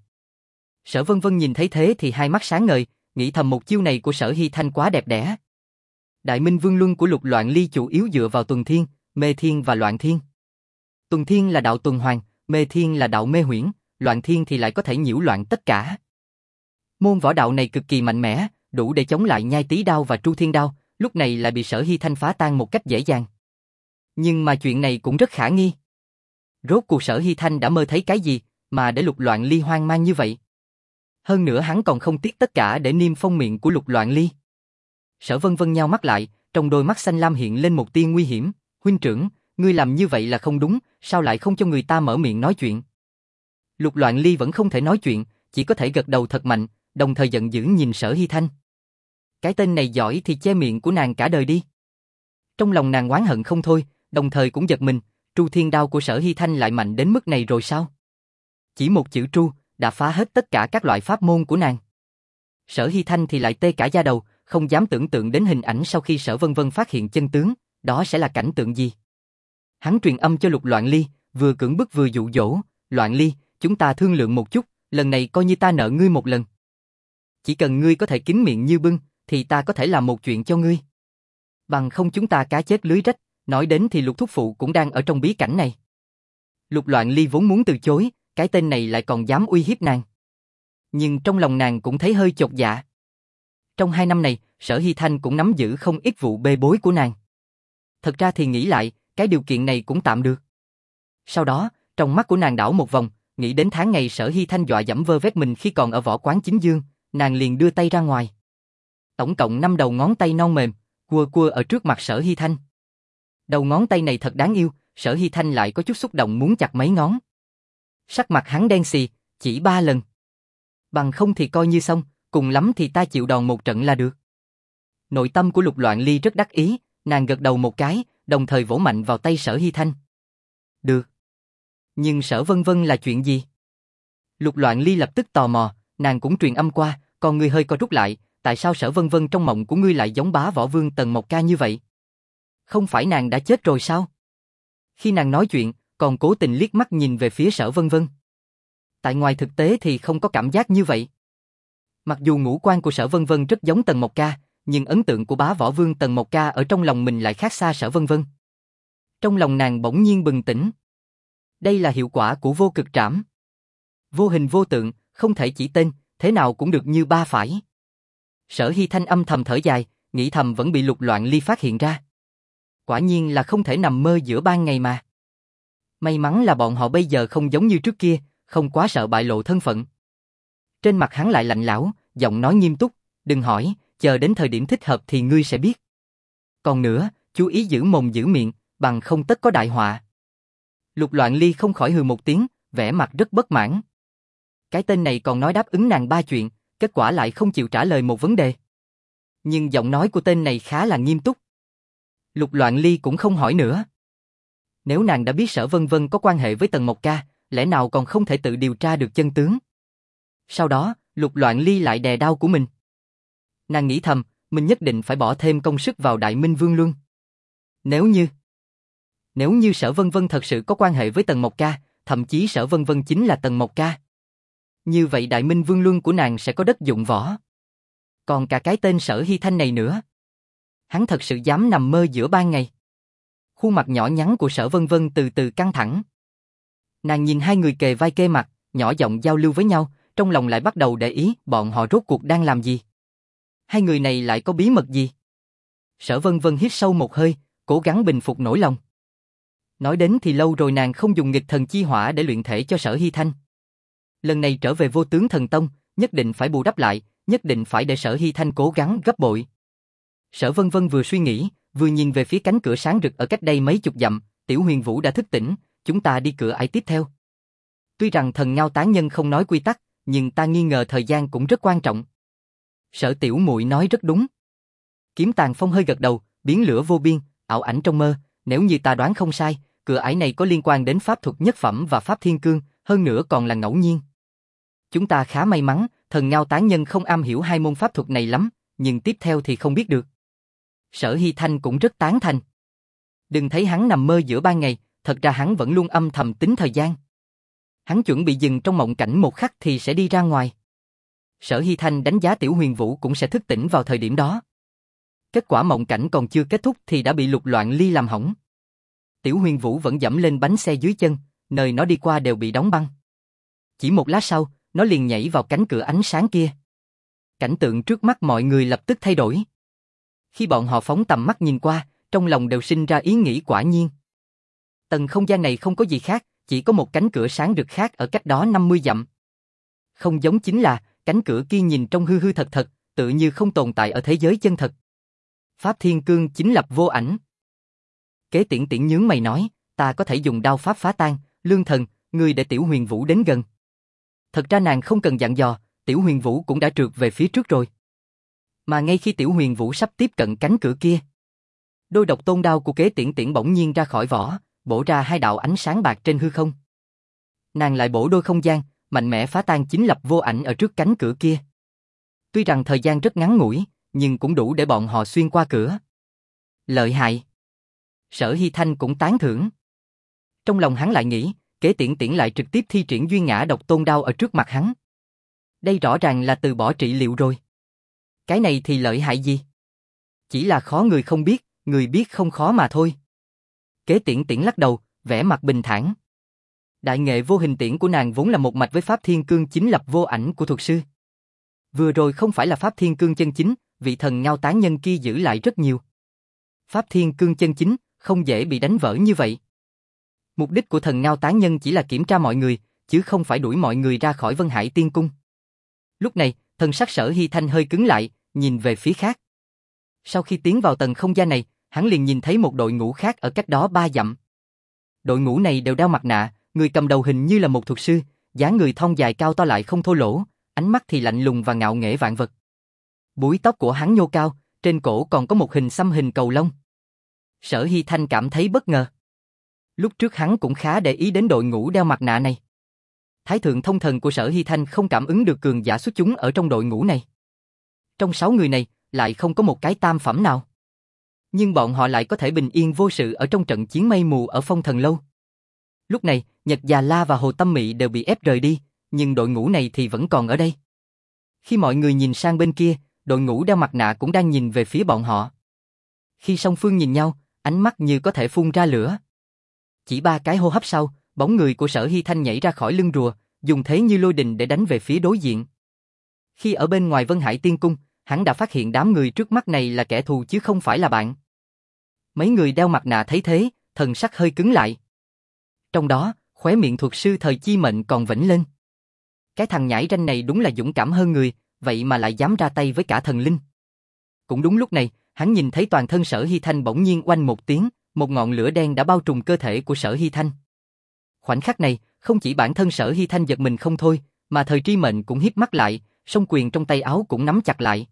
Sở Vân Vân nhìn thấy thế thì hai mắt sáng ngời, nghĩ thầm một chiêu này của Sở Hy Thanh quá đẹp đẽ. Đại Minh Vương Luân của Lục Loạn Ly chủ yếu dựa vào tuần thiên, mê thiên và loạn thiên. Tuần thiên là đạo tuần hoàn, mê thiên là đạo mê huyễn, loạn thiên thì lại có thể nhiễu loạn tất cả. Môn võ đạo này cực kỳ mạnh mẽ, đủ để chống lại Nhai Tý đao và Tru Thiên đao, lúc này lại bị Sở Hy Thanh phá tan một cách dễ dàng. Nhưng mà chuyện này cũng rất khả nghi. Rốt cuộc Sở Hy Thanh đã mơ thấy cái gì mà để Lục Loạn Ly hoang mang như vậy? Hơn nữa hắn còn không tiếc tất cả để niêm phong miệng của Lục Loạn Ly. Sở Vân Vân nheo mắt lại, trong đôi mắt xanh lam hiện lên một tia nguy hiểm. Huynh trưởng, ngươi làm như vậy là không đúng, sao lại không cho người ta mở miệng nói chuyện? Lục Loạn Ly vẫn không thể nói chuyện, chỉ có thể gật đầu thật mạnh, đồng thời giận dữ nhìn Sở Hy Thanh. Cái tên này giỏi thì che miệng của nàng cả đời đi. Trong lòng nàng oán hận không thôi, đồng thời cũng giật mình, Tru Thiên đao của Sở Hy Thanh lại mạnh đến mức này rồi sao? Chỉ một chữ Tru đã phá hết tất cả các loại pháp môn của nàng. Sở Hy Thanh thì lại tê cả da đầu, không dám tưởng tượng đến hình ảnh sau khi Sở Vân Vân phát hiện chân tướng, đó sẽ là cảnh tượng gì. Hắn truyền âm cho Lục Loạn Ly, vừa cưỡng bức vừa dụ dỗ, Loạn Ly, chúng ta thương lượng một chút, lần này coi như ta nợ ngươi một lần. Chỉ cần ngươi có thể kín miệng như bưng, thì ta có thể làm một chuyện cho ngươi. Bằng không chúng ta cá chết lưới rách, nói đến thì Lục thúc phụ cũng đang ở trong bí cảnh này. Lục Loạn Ly vốn muốn từ chối, cái tên này lại còn dám uy hiếp nàng. Nhưng trong lòng nàng cũng thấy hơi chột dạ. Trong hai năm này, Sở Hy Thanh cũng nắm giữ không ít vụ bê bối của nàng. Thật ra thì nghĩ lại, cái điều kiện này cũng tạm được. Sau đó, trong mắt của nàng đảo một vòng, nghĩ đến tháng ngày Sở Hy Thanh dọa dẫm vơ vét mình khi còn ở võ quán chính dương, nàng liền đưa tay ra ngoài. Tổng cộng năm đầu ngón tay non mềm, cua cua ở trước mặt Sở Hy Thanh. Đầu ngón tay này thật đáng yêu, Sở Hy Thanh lại có chút xúc động muốn chặt mấy ngón. Sắc mặt hắn đen xì, chỉ ba lần. Bằng không thì coi như xong, cùng lắm thì ta chịu đòn một trận là được. Nội tâm của Lục Loạn Ly rất đắc ý, nàng gật đầu một cái, đồng thời vỗ mạnh vào tay Sở Hy Thanh. Được. Nhưng Sở Vân Vân là chuyện gì? Lục Loạn Ly lập tức tò mò, nàng cũng truyền âm qua, còn ngươi hơi co rút lại, tại sao Sở Vân Vân trong mộng của ngươi lại giống bá võ vương Tần Mộc Ca như vậy? Không phải nàng đã chết rồi sao? Khi nàng nói chuyện, còn cố tình liếc mắt nhìn về phía Sở Vân Vân. Tại ngoài thực tế thì không có cảm giác như vậy. Mặc dù ngũ quan của Sở Vân Vân rất giống Tần Mộc Ca, nhưng ấn tượng của bá võ vương Tần Mộc Ca ở trong lòng mình lại khác xa Sở Vân Vân. Trong lòng nàng bỗng nhiên bừng tỉnh. Đây là hiệu quả của vô cực trảm. Vô hình vô tượng, không thể chỉ tên, thế nào cũng được như ba phải. Sở Hy Thanh âm thầm thở dài, nghĩ thầm vẫn bị Lục Loạn Ly phát hiện ra. Quả nhiên là không thể nằm mơ giữa ban ngày mà. May mắn là bọn họ bây giờ không giống như trước kia, không quá sợ bại lộ thân phận. Trên mặt hắn lại lạnh lẽo, giọng nói nghiêm túc, đừng hỏi, chờ đến thời điểm thích hợp thì ngươi sẽ biết. Còn nữa, chú ý giữ mồm giữ miệng, bằng không tất có đại họa. Lục Loạn Ly không khỏi hừ một tiếng, vẻ mặt rất bất mãn. Cái tên này còn nói đáp ứng nàng ba chuyện, kết quả lại không chịu trả lời một vấn đề. Nhưng giọng nói của tên này khá là nghiêm túc. Lục Loạn Ly cũng không hỏi nữa. Nếu nàng đã biết Sở Vân Vân có quan hệ với Tần Mộc Ca, lẽ nào còn không thể tự điều tra được chân tướng? Sau đó, Lục Loạn Ly lại đè đau của mình. Nàng nghĩ thầm, mình nhất định phải bỏ thêm công sức vào Đại Minh Vương Luân. Nếu như... Nếu như Sở Vân Vân thật sự có quan hệ với Tần Mộc Ca, thậm chí Sở Vân Vân chính là Tần Mộc Ca. Như vậy Đại Minh Vương Luân của nàng sẽ có đất dụng võ. Còn cả cái tên Sở Hy Thanh này nữa. Hắn thật sự dám nằm mơ giữa ban ngày. Khuôn mặt nhỏ nhắn của Sở Vân Vân từ từ căng thẳng. Nàng nhìn hai người kề vai kề mặt, nhỏ giọng giao lưu với nhau, trong lòng lại bắt đầu để ý bọn họ rốt cuộc đang làm gì. Hai người này lại có bí mật gì? Sở Vân Vân hít sâu một hơi, cố gắng bình phục nỗi lòng. Nói đến thì lâu rồi nàng không dùng nghịch thần chi hỏa để luyện thể cho Sở Hy Thanh. Lần này trở về Vô Tướng Thần Tông, nhất định phải bù đắp lại, nhất định phải để Sở Hy Thanh cố gắng gấp bội. Sở Vân Vân vừa suy nghĩ, vừa nhìn về phía cánh cửa sáng rực ở cách đây mấy chục dặm, Tiểu Huyền Vũ đã thức tỉnh, chúng ta đi cửa ải tiếp theo. Tuy rằng thần ngao tán nhân không nói quy tắc, nhưng ta nghi ngờ thời gian cũng rất quan trọng. Sở Tiểu Muội nói rất đúng. Kiếm Tàn Phong hơi gật đầu, biến lửa vô biên, ảo ảnh trong mơ, nếu như ta đoán không sai, cửa ải này có liên quan đến pháp thuật nhất phẩm và pháp thiên cương, hơn nữa còn là ngẫu nhiên. Chúng ta khá may mắn, thần ngao tán nhân không am hiểu hai môn pháp thuật này lắm, nhưng tiếp theo thì không biết được. Sở Hy Thanh cũng rất tán thành. Đừng thấy hắn nằm mơ giữa ban ngày, thật ra hắn vẫn luôn âm thầm tính thời gian. Hắn chuẩn bị dừng trong mộng cảnh một khắc thì sẽ đi ra ngoài. Sở Hy Thanh đánh giá Tiểu Huyền Vũ cũng sẽ thức tỉnh vào thời điểm đó. Kết quả mộng cảnh còn chưa kết thúc thì đã bị Lục Loạn Ly làm hỏng. Tiểu Huyền Vũ vẫn dẫm lên bánh xe dưới chân, nơi nó đi qua đều bị đóng băng. Chỉ một lát sau, nó liền nhảy vào cánh cửa ánh sáng kia. Cảnh tượng trước mắt mọi người lập tức thay đổi. Khi bọn họ phóng tầm mắt nhìn qua, trong lòng đều sinh ra ý nghĩ quả nhiên. Tầng không gian này không có gì khác, chỉ có một cánh cửa sáng rực khác ở cách đó năm mươi dặm. Không giống chính là, cánh cửa kia nhìn trông hư hư thật thật, tự như không tồn tại ở thế giới chân thật. Pháp Thiên Cương chính lập vô ảnh. Kế Tiễn Tiễn nhướng mày nói, ta có thể dùng đao pháp phá tan, Lương Thần, ngươi để Tiểu Huyền Vũ đến gần. Thật ra nàng không cần dặn dò, Tiểu Huyền Vũ cũng đã trượt về phía trước rồi. Mà ngay khi Tiểu Huyền Vũ sắp tiếp cận cánh cửa kia, đôi độc tôn đao của Kế Tiễn Tiễn bỗng nhiên ra khỏi vỏ, bổ ra hai đạo ánh sáng bạc trên hư không. Nàng lại bổ đôi không gian, mạnh mẽ phá tan chính lập vô ảnh ở trước cánh cửa kia. Tuy rằng thời gian rất ngắn ngủi, nhưng cũng đủ để bọn họ xuyên qua cửa. Lợi hại. Sở Hy Thanh cũng tán thưởng. Trong lòng hắn lại nghĩ, Kế Tiễn Tiễn lại trực tiếp thi triển duyên ngã độc tôn đao ở trước mặt hắn. Đây rõ ràng là từ bỏ trị liệu rồi. Cái này thì lợi hại gì? Chỉ là khó người không biết, người biết không khó mà thôi. Kế Tiễn Tiễn lắc đầu, vẻ mặt bình thản. Đại nghệ vô hình tiễn của nàng vốn là một mạch với Pháp Thiên Cương chính lập vô ảnh của thuật sư. Vừa rồi không phải là Pháp Thiên Cương chân chính, vị thần ngao tán nhân kia giữ lại rất nhiều. Pháp Thiên Cương chân chính, không dễ bị đánh vỡ như vậy. Mục đích của thần ngao tán nhân chỉ là kiểm tra mọi người, chứ không phải đuổi mọi người ra khỏi Vân Hải Tiên Cung. Lúc này, thần sắc Sở Hy Thanh hơi cứng lại, nhìn về phía khác. Sau khi tiến vào tầng không gian này, hắn liền nhìn thấy một đội ngũ khác ở cách đó ba dặm. Đội ngũ này đều đeo mặt nạ, người cầm đầu hình như là một thuật sư, dáng người thon dài cao to lại không thô lỗ, ánh mắt thì lạnh lùng và ngạo nghễ vạn vật. Búi tóc của hắn nhô cao, trên cổ còn có một hình xăm hình cầu lông. Sở Hy Thanh cảm thấy bất ngờ. Lúc trước hắn cũng khá để ý đến đội ngũ đeo mặt nạ này. Thái thượng thông thần của Sở Hy Thanh không cảm ứng được cường giả xuất chúng ở trong đội ngũ này. Trong sáu người này, lại không có một cái tam phẩm nào. Nhưng bọn họ lại có thể bình yên vô sự ở trong trận chiến mây mù ở Phong Thần Lâu. Lúc này, Nhật Già La và Hồ Tâm Mị đều bị ép rời đi, nhưng đội ngũ này thì vẫn còn ở đây. Khi mọi người nhìn sang bên kia, đội ngũ đeo mặt nạ cũng đang nhìn về phía bọn họ. Khi song phương nhìn nhau, ánh mắt như có thể phun ra lửa. Chỉ ba cái hô hấp sau, bóng người của Sở Hy Thanh nhảy ra khỏi lưng rùa, dùng thế như lôi đình để đánh về phía đối diện. Khi ở bên ngoài Vân Hải Tiên Cung, hắn đã phát hiện đám người trước mắt này là kẻ thù chứ không phải là bạn. Mấy người đeo mặt nạ thấy thế, thần sắc hơi cứng lại. Trong đó, khóe miệng thuật sư Thời Chi Mệnh còn vểnh lên. Cái thằng nhãi ranh này đúng là dũng cảm hơn người, vậy mà lại dám ra tay với cả thần linh. Cũng đúng lúc này, hắn nhìn thấy toàn thân Sở Hy Thanh bỗng nhiên oanh một tiếng, một ngọn lửa đen đã bao trùm cơ thể của Sở Hy Thanh. Khoảnh khắc này, không chỉ bản thân Sở Hy Thanh giật mình không thôi, mà Thời Tri Mệnh cũng híp mắt lại, song quyền trong tay áo cũng nắm chặt lại.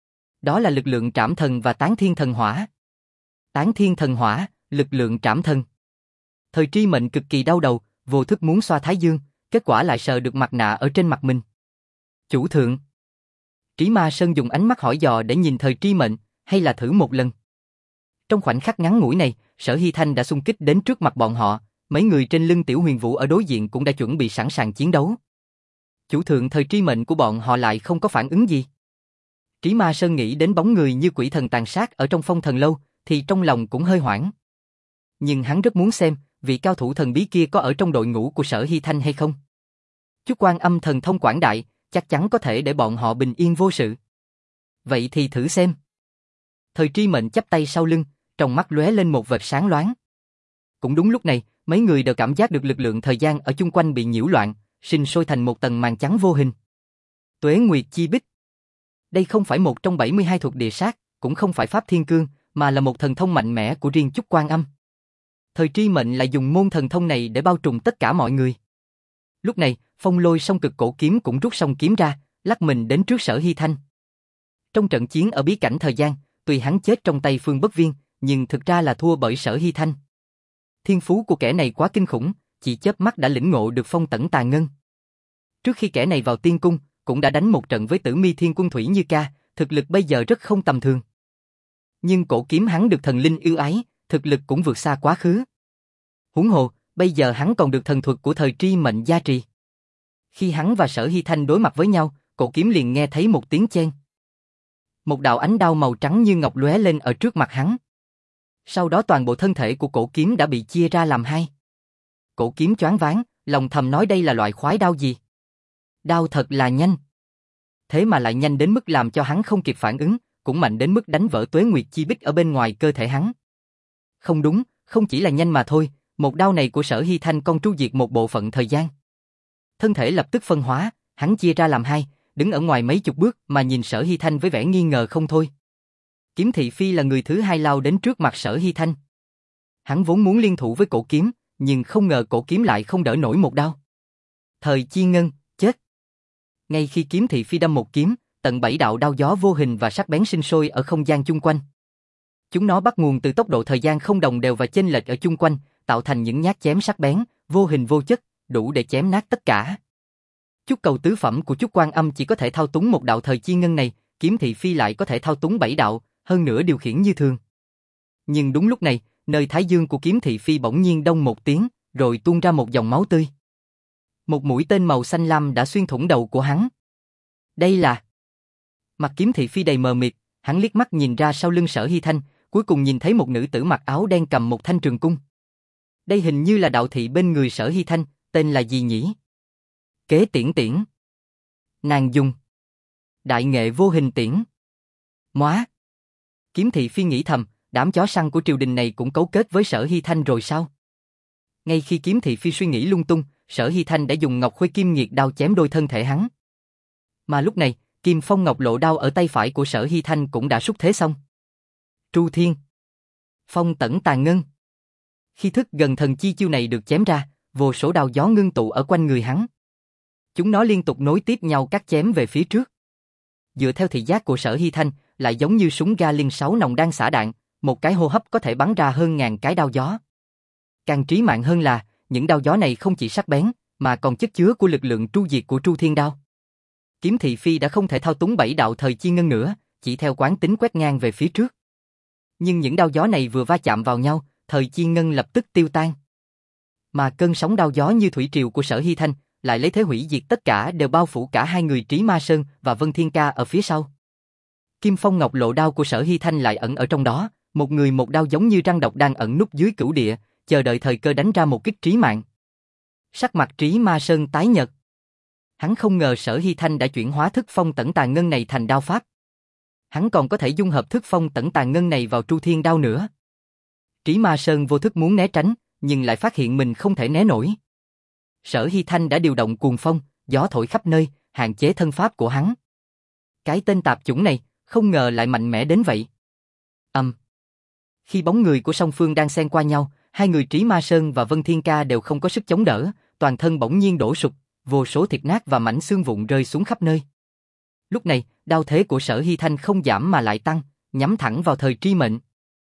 Đó là lực lượng trảm thần và tán thiên thần hỏa. Tán thiên thần hỏa, lực lượng trảm thần. Thời Tri Mệnh cực kỳ đau đầu, vô thức muốn xoa thái dương, kết quả lại sờ được mặt nạ ở trên mặt mình. Chủ thượng. Trí Ma Sơn dùng ánh mắt hỏi dò để nhìn Thời Tri Mệnh, hay là thử một lần. Trong khoảnh khắc ngắn ngủi này, Sở Hy Thanh đã xung kích đến trước mặt bọn họ, mấy người trên lưng Tiểu Huyền Vũ ở đối diện cũng đã chuẩn bị sẵn sàng chiến đấu. Chủ thượng Thời Tri Mệnh của bọn họ lại không có phản ứng gì. Trí Ma Sơn nghĩ đến bóng người như quỷ thần tàn sát ở trong Phong Thần Lâu, thì trong lòng cũng hơi hoảng. Nhưng hắn rất muốn xem, vị cao thủ thần bí kia có ở trong đội ngũ của Sở Hy Thanh hay không. Chút Quan Âm thần thông quảng đại, chắc chắn có thể để bọn họ bình yên vô sự. Vậy thì thử xem. Thời Tri Mệnh chắp tay sau lưng, trong mắt lóe lên một vệt sáng loáng. Cũng đúng lúc này, mấy người đều cảm giác được lực lượng thời gian ở chung quanh bị nhiễu loạn, sinh sôi thành một tầng màn trắng vô hình. Tuế Nguyệt Chi Bích. Đây không phải một trong bảy mươi hai thuật địa sát, cũng không phải Pháp Thiên Cương, mà là một thần thông mạnh mẽ của riêng Chúc Quan Âm. Thời Tri Mệnh lại dùng môn thần thông này để bao trùm tất cả mọi người. Lúc này, Phong Lôi song cực cổ kiếm cũng rút song kiếm ra, lắc mình đến trước Sở Hy Thanh. Trong trận chiến ở bí cảnh thời gian, tuy hắn chết trong tay Phương Bất Viên, nhưng thực ra là thua bởi Sở Hy Thanh. Thiên phú của kẻ này quá kinh khủng, chỉ chớp mắt đã lĩnh ngộ được phong tẩn tà ngân. Trước khi kẻ này vào tiên cung, cũng đã đánh một trận với Tử Mi Thiên Quân Thủy Như Ca, thực lực bây giờ rất không tầm thường. Nhưng cổ kiếm hắn được thần linh yêu ái, thực lực cũng vượt xa quá khứ. Huống hồ, bây giờ hắn còn được thần thuật của Thời Tri Mệnh gia trì. Khi hắn và Sở Hy Thanh đối mặt với nhau, cổ kiếm liền nghe thấy một tiếng chen. Một đạo ánh đao màu trắng như ngọc lóe lên ở trước mặt hắn. Sau đó toàn bộ thân thể của cổ kiếm đã bị chia ra làm hai. Cổ kiếm choáng váng, lòng thầm nói đây là loại khoái đao gì? Đao thật là nhanh. Thế mà lại nhanh đến mức làm cho hắn không kịp phản ứng, cũng mạnh đến mức đánh vỡ Tuế Nguyệt Chi Bích ở bên ngoài cơ thể hắn. Không đúng, không chỉ là nhanh mà thôi, một đao này của Sở Hy Thanh còn tru diệt một bộ phận thời gian. Thân thể lập tức phân hóa, hắn chia ra làm hai, đứng ở ngoài mấy chục bước mà nhìn Sở Hy Thanh với vẻ nghi ngờ không thôi. Kiếm Thị Phi là người thứ hai lao đến trước mặt Sở Hy Thanh. Hắn vốn muốn liên thủ với cổ kiếm, nhưng không ngờ cổ kiếm lại không đỡ nổi một đao. Thời Chi Ngân, chết. Ngay khi Kiếm Thị Phi đâm một kiếm, tận bảy đạo đao gió vô hình và sắc bén sinh sôi ở không gian chung quanh. Chúng nó bắt nguồn từ tốc độ thời gian không đồng đều và chênh lệch ở chung quanh, tạo thành những nhát chém sắc bén, vô hình vô chất, đủ để chém nát tất cả. Chút cầu tứ phẩm của Chúc Quan Âm chỉ có thể thao túng một đạo Thời Chi Ngân này, Kiếm Thị Phi lại có thể thao túng bảy đạo, hơn nữa điều khiển như thường. Nhưng đúng lúc này, nơi thái dương của Kiếm Thị Phi bỗng nhiên đông một tiếng, rồi tuôn ra một dòng máu tươi. Một mũi tên màu xanh lam đã xuyên thủng đầu của hắn. Đây là... Mặt Kiếm Thị Phi đầy mờ mịt, hắn liếc mắt nhìn ra sau lưng Sở Hy Thanh, cuối cùng nhìn thấy một nữ tử mặc áo đen cầm một thanh trường cung. Đây hình như là đạo thị bên người Sở Hy Thanh, tên là gì nhỉ? Kế tiễn tiễn. Nàng dùng đại nghệ vô hình tiễn. Móa. Kiếm thị phi nghĩ thầm, đám chó săn của triều đình này cũng cấu kết với Sở Hy Thanh rồi sao? Ngay khi Kiếm thị phi suy nghĩ lung tung, Sở Hy Thanh đã dùng Ngọc Khuê Kim Nghiệt đao chém đôi thân thể hắn. Mà lúc này, Kim Phong Ngọc Lộ đao ở tay phải của Sở Hy Thanh cũng đã sút thế xong. Tru Thiên. Phong Tẩn Tàn Ngân. Khi thức gần thần chi chiêu này được chém ra, vô số đao gió ngưng tụ ở quanh người hắn. Chúng nó liên tục nối tiếp nhau cắt chém về phía trước. Dựa theo thị giác của Sở Hy Thanh, lại giống như súng ga liên sáu nòng đang xả đạn, một cái hô hấp có thể bắn ra hơn ngàn cái đao gió. Càng trí mạng hơn là, những đao gió này không chỉ sắc bén, mà còn chất chứa của lực lượng tru diệt của Tru Thiên Đao. Kiếm thị phi đã không thể thao túng bảy đạo thời chi ngân nữa, chỉ theo quán tính quét ngang về phía trước. Nhưng những đao gió này vừa va chạm vào nhau, thời chi ngân lập tức tiêu tan. Mà cơn sóng đao gió như thủy triều của Sở Hy Thanh, lại lấy thế hủy diệt tất cả đều bao phủ cả hai người Trí Ma Sơn và Vân Thiên Ca ở phía sau. Kim Phong Ngọc Lộ đao của Sở Hy Thanh lại ẩn ở trong đó, một người một đao giống như răng độc đang ẩn núp dưới cửu địa, chờ đợi thời cơ đánh ra một kích trí mạng. Sắc mặt Trí Ma Sơn tái nhợt. Hắn không ngờ Sở Hy Thanh đã chuyển hóa thức phong tẩn tàn ngân này thành đao pháp. Hắn còn có thể dung hợp thức phong tẩn tàn ngân này vào Tru Thiên Đao nữa. Trí Ma Sơn vô thức muốn né tránh, nhưng lại phát hiện mình không thể né nổi. Sở Hy Thanh đã điều động cuồng phong, gió thổi khắp nơi, hạn chế thân pháp của hắn. Cái tên tạp chủng này, không ngờ lại mạnh mẽ đến vậy. Âm. Um. Khi bóng người của song phương đang xen qua nhau, hai người Trí Ma Sơn và Vân Thiên Ca đều không có sức chống đỡ, toàn thân bỗng nhiên đổ sụp, vô số thịt nát và mảnh xương vụn rơi xuống khắp nơi. Lúc này, đao thế của Sở Hy Thanh không giảm mà lại tăng, nhắm thẳng vào thời Tri Mệnh.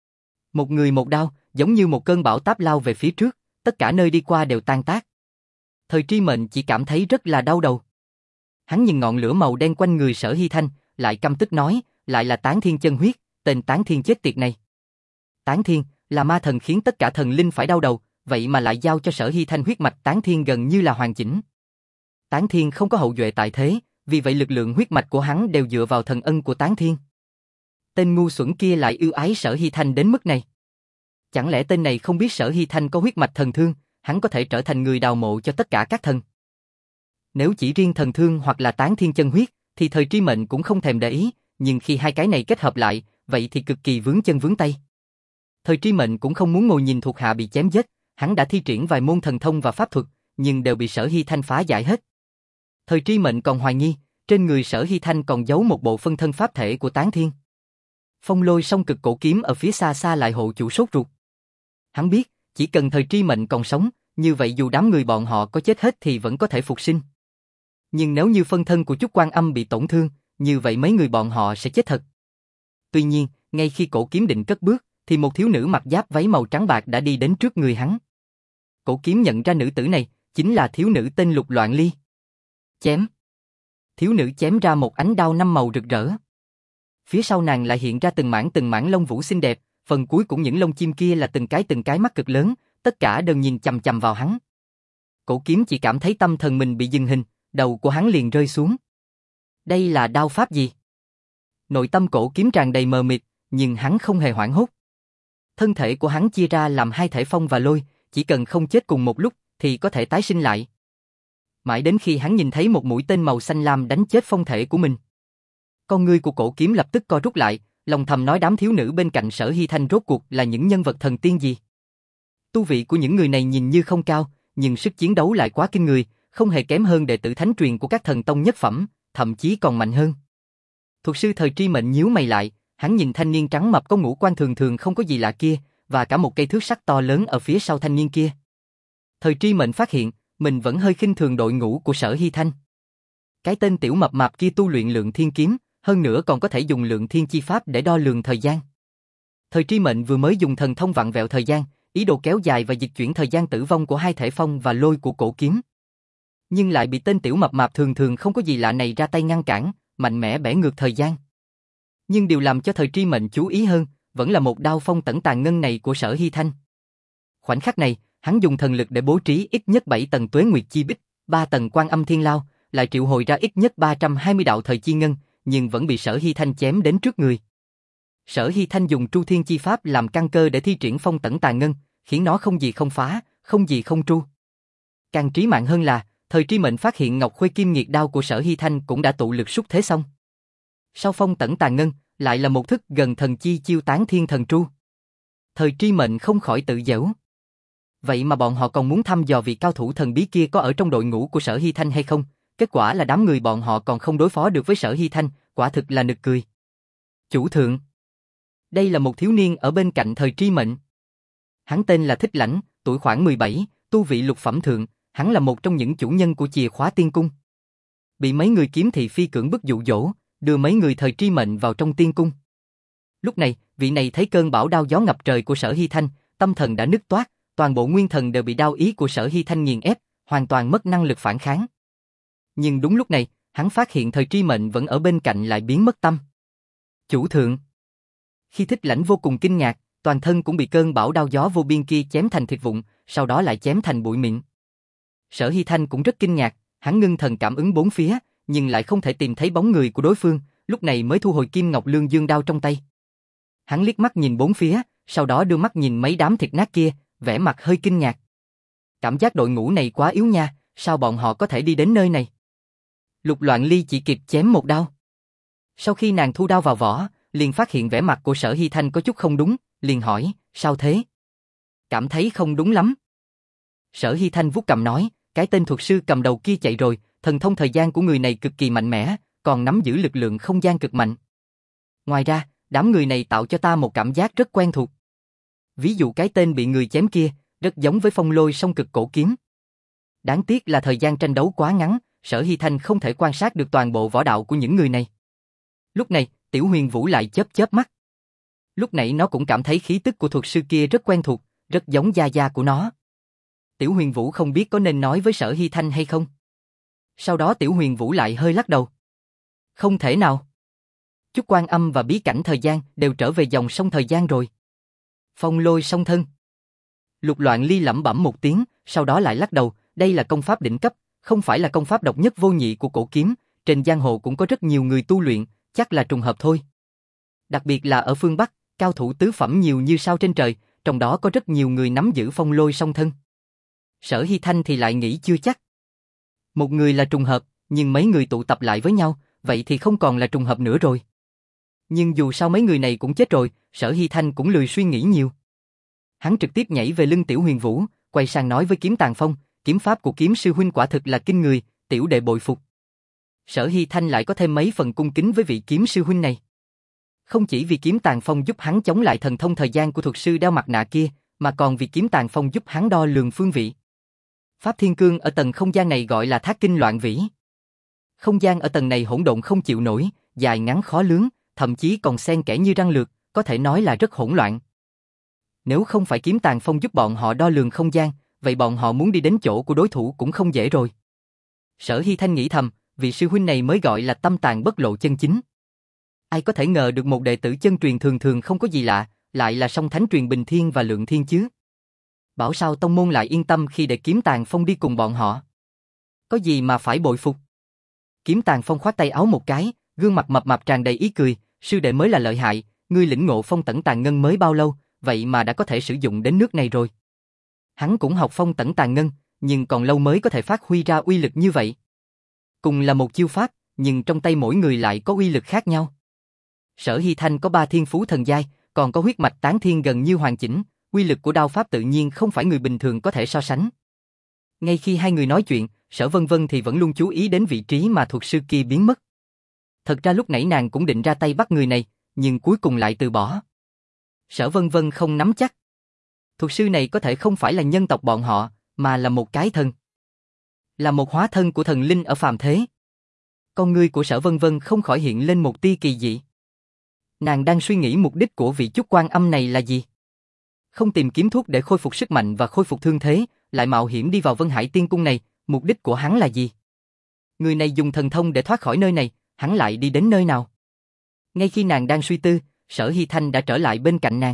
Một người một đao, giống như một cơn bão táp lao về phía trước, tất cả nơi đi qua đều tan tác. Thời Tri Mệnh chỉ cảm thấy rất là đau đầu. Hắn nhìn ngọn lửa màu đen quanh người Sở Hy Thanh, lại căm tức nói, lại là Tán Thiên chân huyết, tên Tán Thiên chết tiệt này. Tán Thiên là ma thần khiến tất cả thần linh phải đau đầu, vậy mà lại giao cho Sở Hy Thanh huyết mạch Tán Thiên gần như là hoàn chỉnh. Tán Thiên không có hậu duệ tại thế, vì vậy lực lượng huyết mạch của hắn đều dựa vào thần ân của Tán Thiên. Tên ngu xuẩn kia lại yêu ái Sở Hy Thanh đến mức này. Chẳng lẽ tên này không biết Sở Hy Thanh có huyết mạch thần thương, hắn có thể trở thành người đào mộ cho tất cả các thần. Nếu chỉ riêng thần thương hoặc là Tán Thiên chân huyết, thì thời Tri Mệnh cũng không thèm để ý, nhưng khi hai cái này kết hợp lại, vậy thì cực kỳ vướng chân vướng tay. Thời Tri Mệnh cũng không muốn ngồi nhìn thuộc hạ bị chém giết, hắn đã thi triển vài môn thần thông và pháp thuật, nhưng đều bị Sở Hy Thanh phá giải hết. Thời Tri Mệnh còn hoài nghi, trên người Sở Hy Thanh còn giấu một bộ phân thân pháp thể của Tán Thiên. Phong Lôi song cực cổ kiếm ở phía xa xa lại hộ chủ sốt ruột. Hắn biết, chỉ cần Thời Tri Mệnh còn sống, như vậy dù đám người bọn họ có chết hết thì vẫn có thể phục sinh. Nhưng nếu như phân thân của Chúc Quan Âm bị tổn thương, như vậy mấy người bọn họ sẽ chết thật. Tuy nhiên, ngay khi cổ kiếm định cất bước, thì một thiếu nữ mặc giáp váy màu trắng bạc đã đi đến trước người hắn. Cổ kiếm nhận ra nữ tử này, chính là thiếu nữ tên Lục Loạn Ly. Chém. Thiếu nữ chém ra một ánh đao năm màu rực rỡ. Phía sau nàng lại hiện ra từng mảng từng mảng lông vũ xinh đẹp, phần cuối cũng những lông chim kia là từng cái từng cái mắt cực lớn, tất cả đều nhìn chằm chằm vào hắn. Cổ kiếm chỉ cảm thấy tâm thần mình bị dừng hình, đầu của hắn liền rơi xuống. Đây là đao pháp gì? Nội tâm cổ kiếm tràn đầy mờ mịt, nhưng hắn không hề hoảng hốt. Thân thể của hắn chia ra làm hai thể phong và lôi, chỉ cần không chết cùng một lúc thì có thể tái sinh lại. Mãi đến khi hắn nhìn thấy một mũi tên màu xanh lam đánh chết phong thể của mình. Con ngươi của cổ kiếm lập tức co rút lại, lòng thầm nói đám thiếu nữ bên cạnh Sở Hy Thanh rốt cuộc là những nhân vật thần tiên gì. Tu vị của những người này nhìn như không cao, nhưng sức chiến đấu lại quá kinh người, không hề kém hơn đệ tử thánh truyền của các thần tông nhất phẩm, thậm chí còn mạnh hơn. Thuật sư Thời Tri Mệnh nhíu mày lại, hắn nhìn thanh niên trắng mập có ngũ quan thường thường không có gì lạ kia, và cả một cây thước sắt to lớn ở phía sau thanh niên kia. Thời Tri Mệnh phát hiện, mình vẫn hơi khinh thường đội ngũ của Sở Hy Thanh. Cái tên tiểu mập mạp kia tu luyện lượng thiên kiếm, hơn nữa còn có thể dùng lượng thiên chi pháp để đo lường thời gian. Thời Tri Mệnh vừa mới dùng thần thông vặn vẹo thời gian, ý đồ kéo dài và dịch chuyển thời gian tử vong của hai thể phong và lôi của cổ kiếm. Nhưng lại bị tên tiểu mập mạp thường thường không có gì lạ này ra tay ngăn cản, mạnh mẽ bẻ ngược thời gian. Nhưng điều làm cho Thời Tri Mệnh chú ý hơn, vẫn là một đao phong tẩn tàn ngân này của Sở Hy Thanh. Khoảnh khắc này, hắn dùng thần lực để bố trí ít nhất bảy tầng Tuế Nguyệt Chi Bích, ba tầng Quan Âm Thiên Lao, lại triệu hồi ra ít nhất ba trăm hai mươi đạo thời chi ngân, nhưng vẫn bị Sở Hy Thanh chém đến trước người. Sở Hy Thanh dùng Tru Thiên chi pháp làm căn cơ để thi triển phong tẩn tàn ngân, khiến nó không gì không phá, không gì không tru. Càng trí mạng hơn là, thời tri mệnh phát hiện Ngọc Khuê Kim Nghiệt Đao của Sở Hy Thanh cũng đã tụ lực súc thế xong. Sau phong tẩn tàn ngân, lại là một thức gần thần chi chiêu tán thiên thần tru. Thời tri mệnh không khỏi tự giễu. Vậy mà bọn họ còn muốn thăm dò vị cao thủ thần bí kia có ở trong đội ngũ của Sở Hy Thanh hay không, kết quả là đám người bọn họ còn không đối phó được với Sở Hy Thanh, quả thực là nực cười. Chủ thượng. Đây là một thiếu niên ở bên cạnh thời tri mệnh. Hắn tên là Thích Lãnh, tuổi khoảng mười bảy, tu vị lục phẩm thượng, hắn là một trong những chủ nhân của chìa khóa tiên cung. Bị mấy người kiếm thị phi cưỡng bức dụ dỗ, đưa mấy người thời tri mệnh vào trong tiên cung. Lúc này, vị này thấy cơn bão đao gió ngập trời của Sở Hy Thanh, tâm thần đã nứt toát, toàn bộ nguyên thần đều bị đao ý của Sở Hy Thanh nghiền ép, hoàn toàn mất năng lực phản kháng. Nhưng đúng lúc này, hắn phát hiện thời tri mệnh vẫn ở bên cạnh lại biến mất tâm. Chủ thượng. Khi Thích Lãnh vô cùng kinh ngạc, toàn thân cũng bị cơn bão đao gió vô biên kia chém thành thịt vụn, sau đó lại chém thành bụi mịn. Sở Hy Thanh cũng rất kinh ngạc, hắn ngưng thần cảm ứng bốn phía, nhưng lại không thể tìm thấy bóng người của đối phương, lúc này mới thu hồi Kim Ngọc Lương Dương đao trong tay. Hắn liếc mắt nhìn bốn phía, sau đó đưa mắt nhìn mấy đám thịt nát kia, vẻ mặt hơi kinh ngạc. Cảm giác đội ngũ này quá yếu nha, sao bọn họ có thể đi đến nơi này? Lục Loạn Ly chỉ kịp chém một đao. Sau khi nàng thu đao vào vỏ, liền phát hiện vẻ mặt của Sở Hy Thanh có chút không đúng, liền hỏi, sao thế? Cảm thấy không đúng lắm. Sở Hy Thanh vuốt cằm nói, cái tên thuật sư cầm đầu kia chạy rồi, thần thông thời gian của người này cực kỳ mạnh mẽ, còn nắm giữ lực lượng không gian cực mạnh. Ngoài ra, đám người này tạo cho ta một cảm giác rất quen thuộc. Ví dụ cái tên bị người chém kia, rất giống với Phong Lôi Song Cực Cổ Kiếm. Đáng tiếc là thời gian tranh đấu quá ngắn, Sở Hy Thanh không thể quan sát được toàn bộ võ đạo của những người này. Lúc này, Tiểu Huyền Vũ lại chớp chớp mắt. Lúc nãy nó cũng cảm thấy khí tức của thuật sư kia rất quen thuộc, rất giống gia gia của nó. Tiểu Huyền Vũ không biết có nên nói với Sở Hy Thanh hay không. Sau đó Tiểu Huyền Vũ lại hơi lắc đầu. Không thể nào. Chúc Quan Âm và bí cảnh thời gian đều trở về dòng sông thời gian rồi. Phong Lôi Song Thân. Lục Loạn Ly lẩm bẩm một tiếng, sau đó lại lắc đầu, đây là công pháp đỉnh cấp, không phải là công pháp độc nhất vô nhị của cổ kiếm, trên giang hồ cũng có rất nhiều người tu luyện, chắc là trùng hợp thôi. Đặc biệt là ở phương Bắc, cao thủ tứ phẩm nhiều như sao trên trời, trong đó có rất nhiều người nắm giữ Phong Lôi Song Thân. Sở Hy Thanh thì lại nghĩ chưa chắc. Một người là trùng hợp, nhưng mấy người tụ tập lại với nhau, vậy thì không còn là trùng hợp nữa rồi. Nhưng dù sao mấy người này cũng chết rồi, Sở Hy Thanh cũng lười suy nghĩ nhiều. Hắn trực tiếp nhảy về lưng Tiểu Huyền Vũ, quay sang nói với Kiếm Tàn Phong, kiếm pháp của kiếm sư huynh quả thực là kinh người, tiểu đệ bội phục. Sở Hy Thanh lại có thêm mấy phần cung kính với vị kiếm sư huynh này. Không chỉ vì Kiếm Tàn Phong giúp hắn chống lại thần thông thời gian của thuật sư đeo mặt nạ kia, mà còn vì Kiếm Tàn Phong giúp hắn đo lường phương vị. Pháp Thiên Cương ở tầng không gian này gọi là Thác Kinh Loạn Vĩ. Không gian ở tầng này hỗn độn không chịu nổi, dài ngắn khó lường, thậm chí còn xen kẽ như răng lược, có thể nói là rất hỗn loạn. Nếu không phải Kiếm Tàn Phong giúp bọn họ đo lường không gian, vậy bọn họ muốn đi đến chỗ của đối thủ cũng không dễ rồi. Sở Hy Thanh nghĩ thầm, vị sư huynh này mới gọi là tâm tàn bất lộ chân chính. Ai có thể ngờ được một đệ tử chân truyền thường thường không có gì lạ, lại là song thánh truyền Bình Thiên và Lượng Thiên chứ. Bảo sao tông môn lại yên tâm khi để Kiếm Tàn Phong đi cùng bọn họ. Có gì mà phải bội phục. Kiếm Tàn Phong khoát tay áo một cái, gương mặt mập mạp tràn đầy ý cười, sư đệ mới là lợi hại, ngươi lĩnh ngộ phong tẩn tàn ngân mới bao lâu, vậy mà đã có thể sử dụng đến nước này rồi. Hắn cũng học phong tẩn tàn ngân, nhưng còn lâu mới có thể phát huy ra uy lực như vậy. Cùng là một chiêu pháp, nhưng trong tay mỗi người lại có uy lực khác nhau. Sở Hy Thanh có ba thiên phú thần giai, còn có huyết mạch tán thiên gần như hoàn chỉnh, uy lực của đao pháp tự nhiên không phải người bình thường có thể so sánh. Ngay khi hai người nói chuyện, Sở Vân Vân thì vẫn luôn chú ý đến vị trí mà thuật sư kia biến mất. Thật ra lúc nãy nàng cũng định ra tay bắt người này, nhưng cuối cùng lại từ bỏ. Sở Vân Vân không nắm chắc. Thuật sư này có thể không phải là nhân tộc bọn họ, mà là một cái thần. Là một hóa thân của thần linh ở phàm thế. Con ngươi của Sở Vân Vân không khỏi hiện lên một tia kỳ dị. Nàng đang suy nghĩ mục đích của vị Chúc Quan Âm này là gì? Không tìm kiếm thuốc để khôi phục sức mạnh và khôi phục thương thế, lại mạo hiểm đi vào Vân Hải Tiên Cung này, mục đích của hắn là gì? Người này dùng thần thông để thoát khỏi nơi này, hắn lại đi đến nơi nào? Ngay khi nàng đang suy tư, Sở Hy Thanh đã trở lại bên cạnh nàng.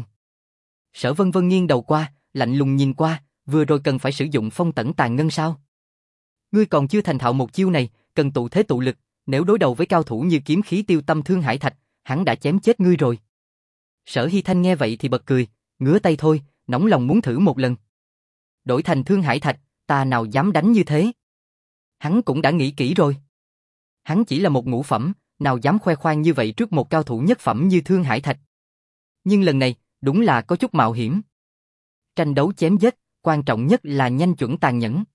Sở Vân Vân nghiêng đầu qua, lạnh lùng nhìn qua, vừa rồi cần phải sử dụng phong tẩn tàn ngân sao? Ngươi còn chưa thành thạo một chiêu này, cần tụ thế tụ lực, nếu đối đầu với cao thủ như kiếm khí tiêu tâm Thương Hải Thạch, hắn đã chém chết ngươi rồi. Sở Hy Thanh nghe vậy thì bật cười, ngứa tay thôi, nóng lòng muốn thử một lần. Đổi thành Thương Hải Thạch, Ta nào dám đánh như thế? Hắn cũng đã nghĩ kỹ rồi. Hắn chỉ là một ngũ phẩm, nào dám khoe khoang như vậy trước một cao thủ nhất phẩm như Thương Hải Thạch. Nhưng lần này, đúng là có chút mạo hiểm. Tranh đấu chém giết, quan trọng nhất là nhanh chuẩn tàn nhẫn.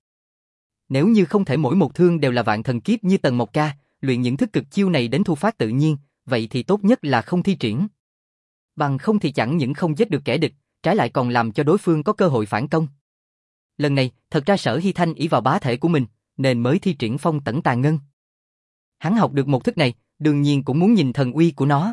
Nếu như không thể mỗi một thương đều là vạn thần kiếp như Tần Mộc Ca, luyện những thức cực chiêu này đến thu phát tự nhiên, vậy thì tốt nhất là không thi triển. Bằng không thì chẳng những không giết được kẻ địch, trái lại còn làm cho đối phương có cơ hội phản công. Lần này, thật ra Sở Hy Thanh ỷ vào bá thể của mình, nên mới thi triển Phong Tẩn Tàn Ngân. Hắn học được một thức này, đương nhiên cũng muốn nhìn thần uy của nó.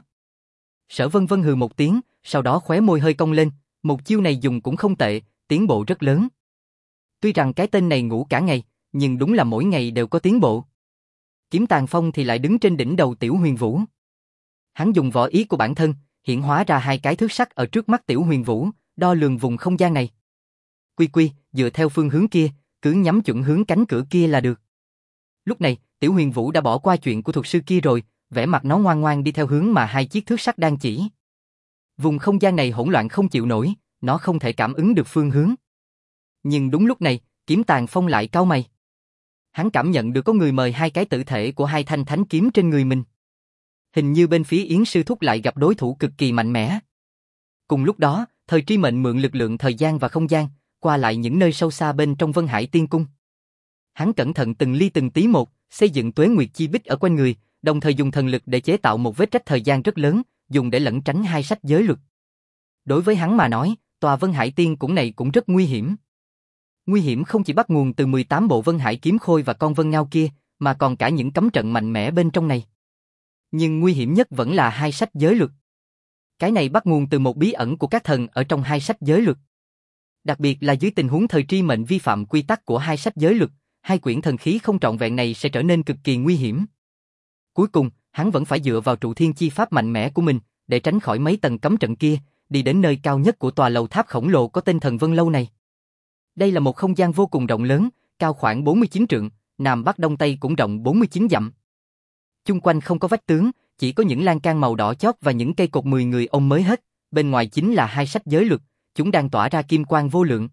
Sở Vân Vân hừ một tiếng, sau đó khóe môi hơi cong lên, một chiêu này dùng cũng không tệ, tiến bộ rất lớn. Tuy rằng cái tên này ngủ cả ngày, nhưng đúng là mỗi ngày đều có tiến bộ. Kiếm Tàn Phong thì lại đứng trên đỉnh đầu Tiểu Huyền Vũ. Hắn dùng võ ý của bản thân, hiện hóa ra hai cái thước sắt ở trước mắt Tiểu Huyền Vũ, đo lường vùng không gian này. Quy quy, dựa theo phương hướng kia, cứ nhắm chuẩn hướng cánh cửa kia là được. Lúc này, Tiểu Huyền Vũ đã bỏ qua chuyện của thuật sư kia rồi, vẻ mặt nó ngoan ngoan đi theo hướng mà hai chiếc thước sắt đang chỉ. Vùng không gian này hỗn loạn không chịu nổi, nó không thể cảm ứng được phương hướng. Nhưng đúng lúc này, Kiếm Tàn Phong lại cau mày. Hắn cảm nhận được có người mời hai cái tử thể của hai thanh thánh kiếm trên người mình. Hình như bên phía Yến Sư Thúc lại gặp đối thủ cực kỳ mạnh mẽ. Cùng lúc đó, Thời Tri Mệnh mượn lực lượng thời gian và không gian, qua lại những nơi sâu xa bên trong Vân Hải Tiên Cung. Hắn cẩn thận từng ly từng tí một, xây dựng tuế nguyệt chi bích ở quanh người, đồng thời dùng thần lực để chế tạo một vết rách thời gian rất lớn, dùng để lẩn tránh hai sách giới luật. Đối với hắn mà nói, tòa Vân Hải Tiên Cung này cũng rất nguy hiểm. Nguy hiểm không chỉ bắt nguồn từ mười tám bộ Vân Hải kiếm khôi và con Vân Ngao kia, mà còn cả những cấm trận mạnh mẽ bên trong này. Nhưng nguy hiểm nhất vẫn là hai sách giới luật. Cái này bắt nguồn từ một bí ẩn của các thần ở trong hai sách giới luật. Đặc biệt là dưới tình huống Thời Tri Mệnh vi phạm quy tắc của hai sách giới luật, hai quyển thần khí không trọn vẹn này sẽ trở nên cực kỳ nguy hiểm. Cuối cùng, hắn vẫn phải dựa vào trụ thiên chi pháp mạnh mẽ của mình, để tránh khỏi mấy tầng cấm trận kia, đi đến nơi cao nhất của tòa lầu tháp khổng lồ có tên Thần Vân Lâu này. Đây là một không gian vô cùng rộng lớn, cao khoảng bốn mươi chín trượng, Nam Bắc Đông Tây cũng rộng bốn mươi chín dặm. Chung quanh không có vách tường, chỉ có những lan can màu đỏ chót và những cây cột mười người ôm mới hết, bên ngoài chính là hai sách giới luật, chúng đang tỏa ra kim quang vô lượng.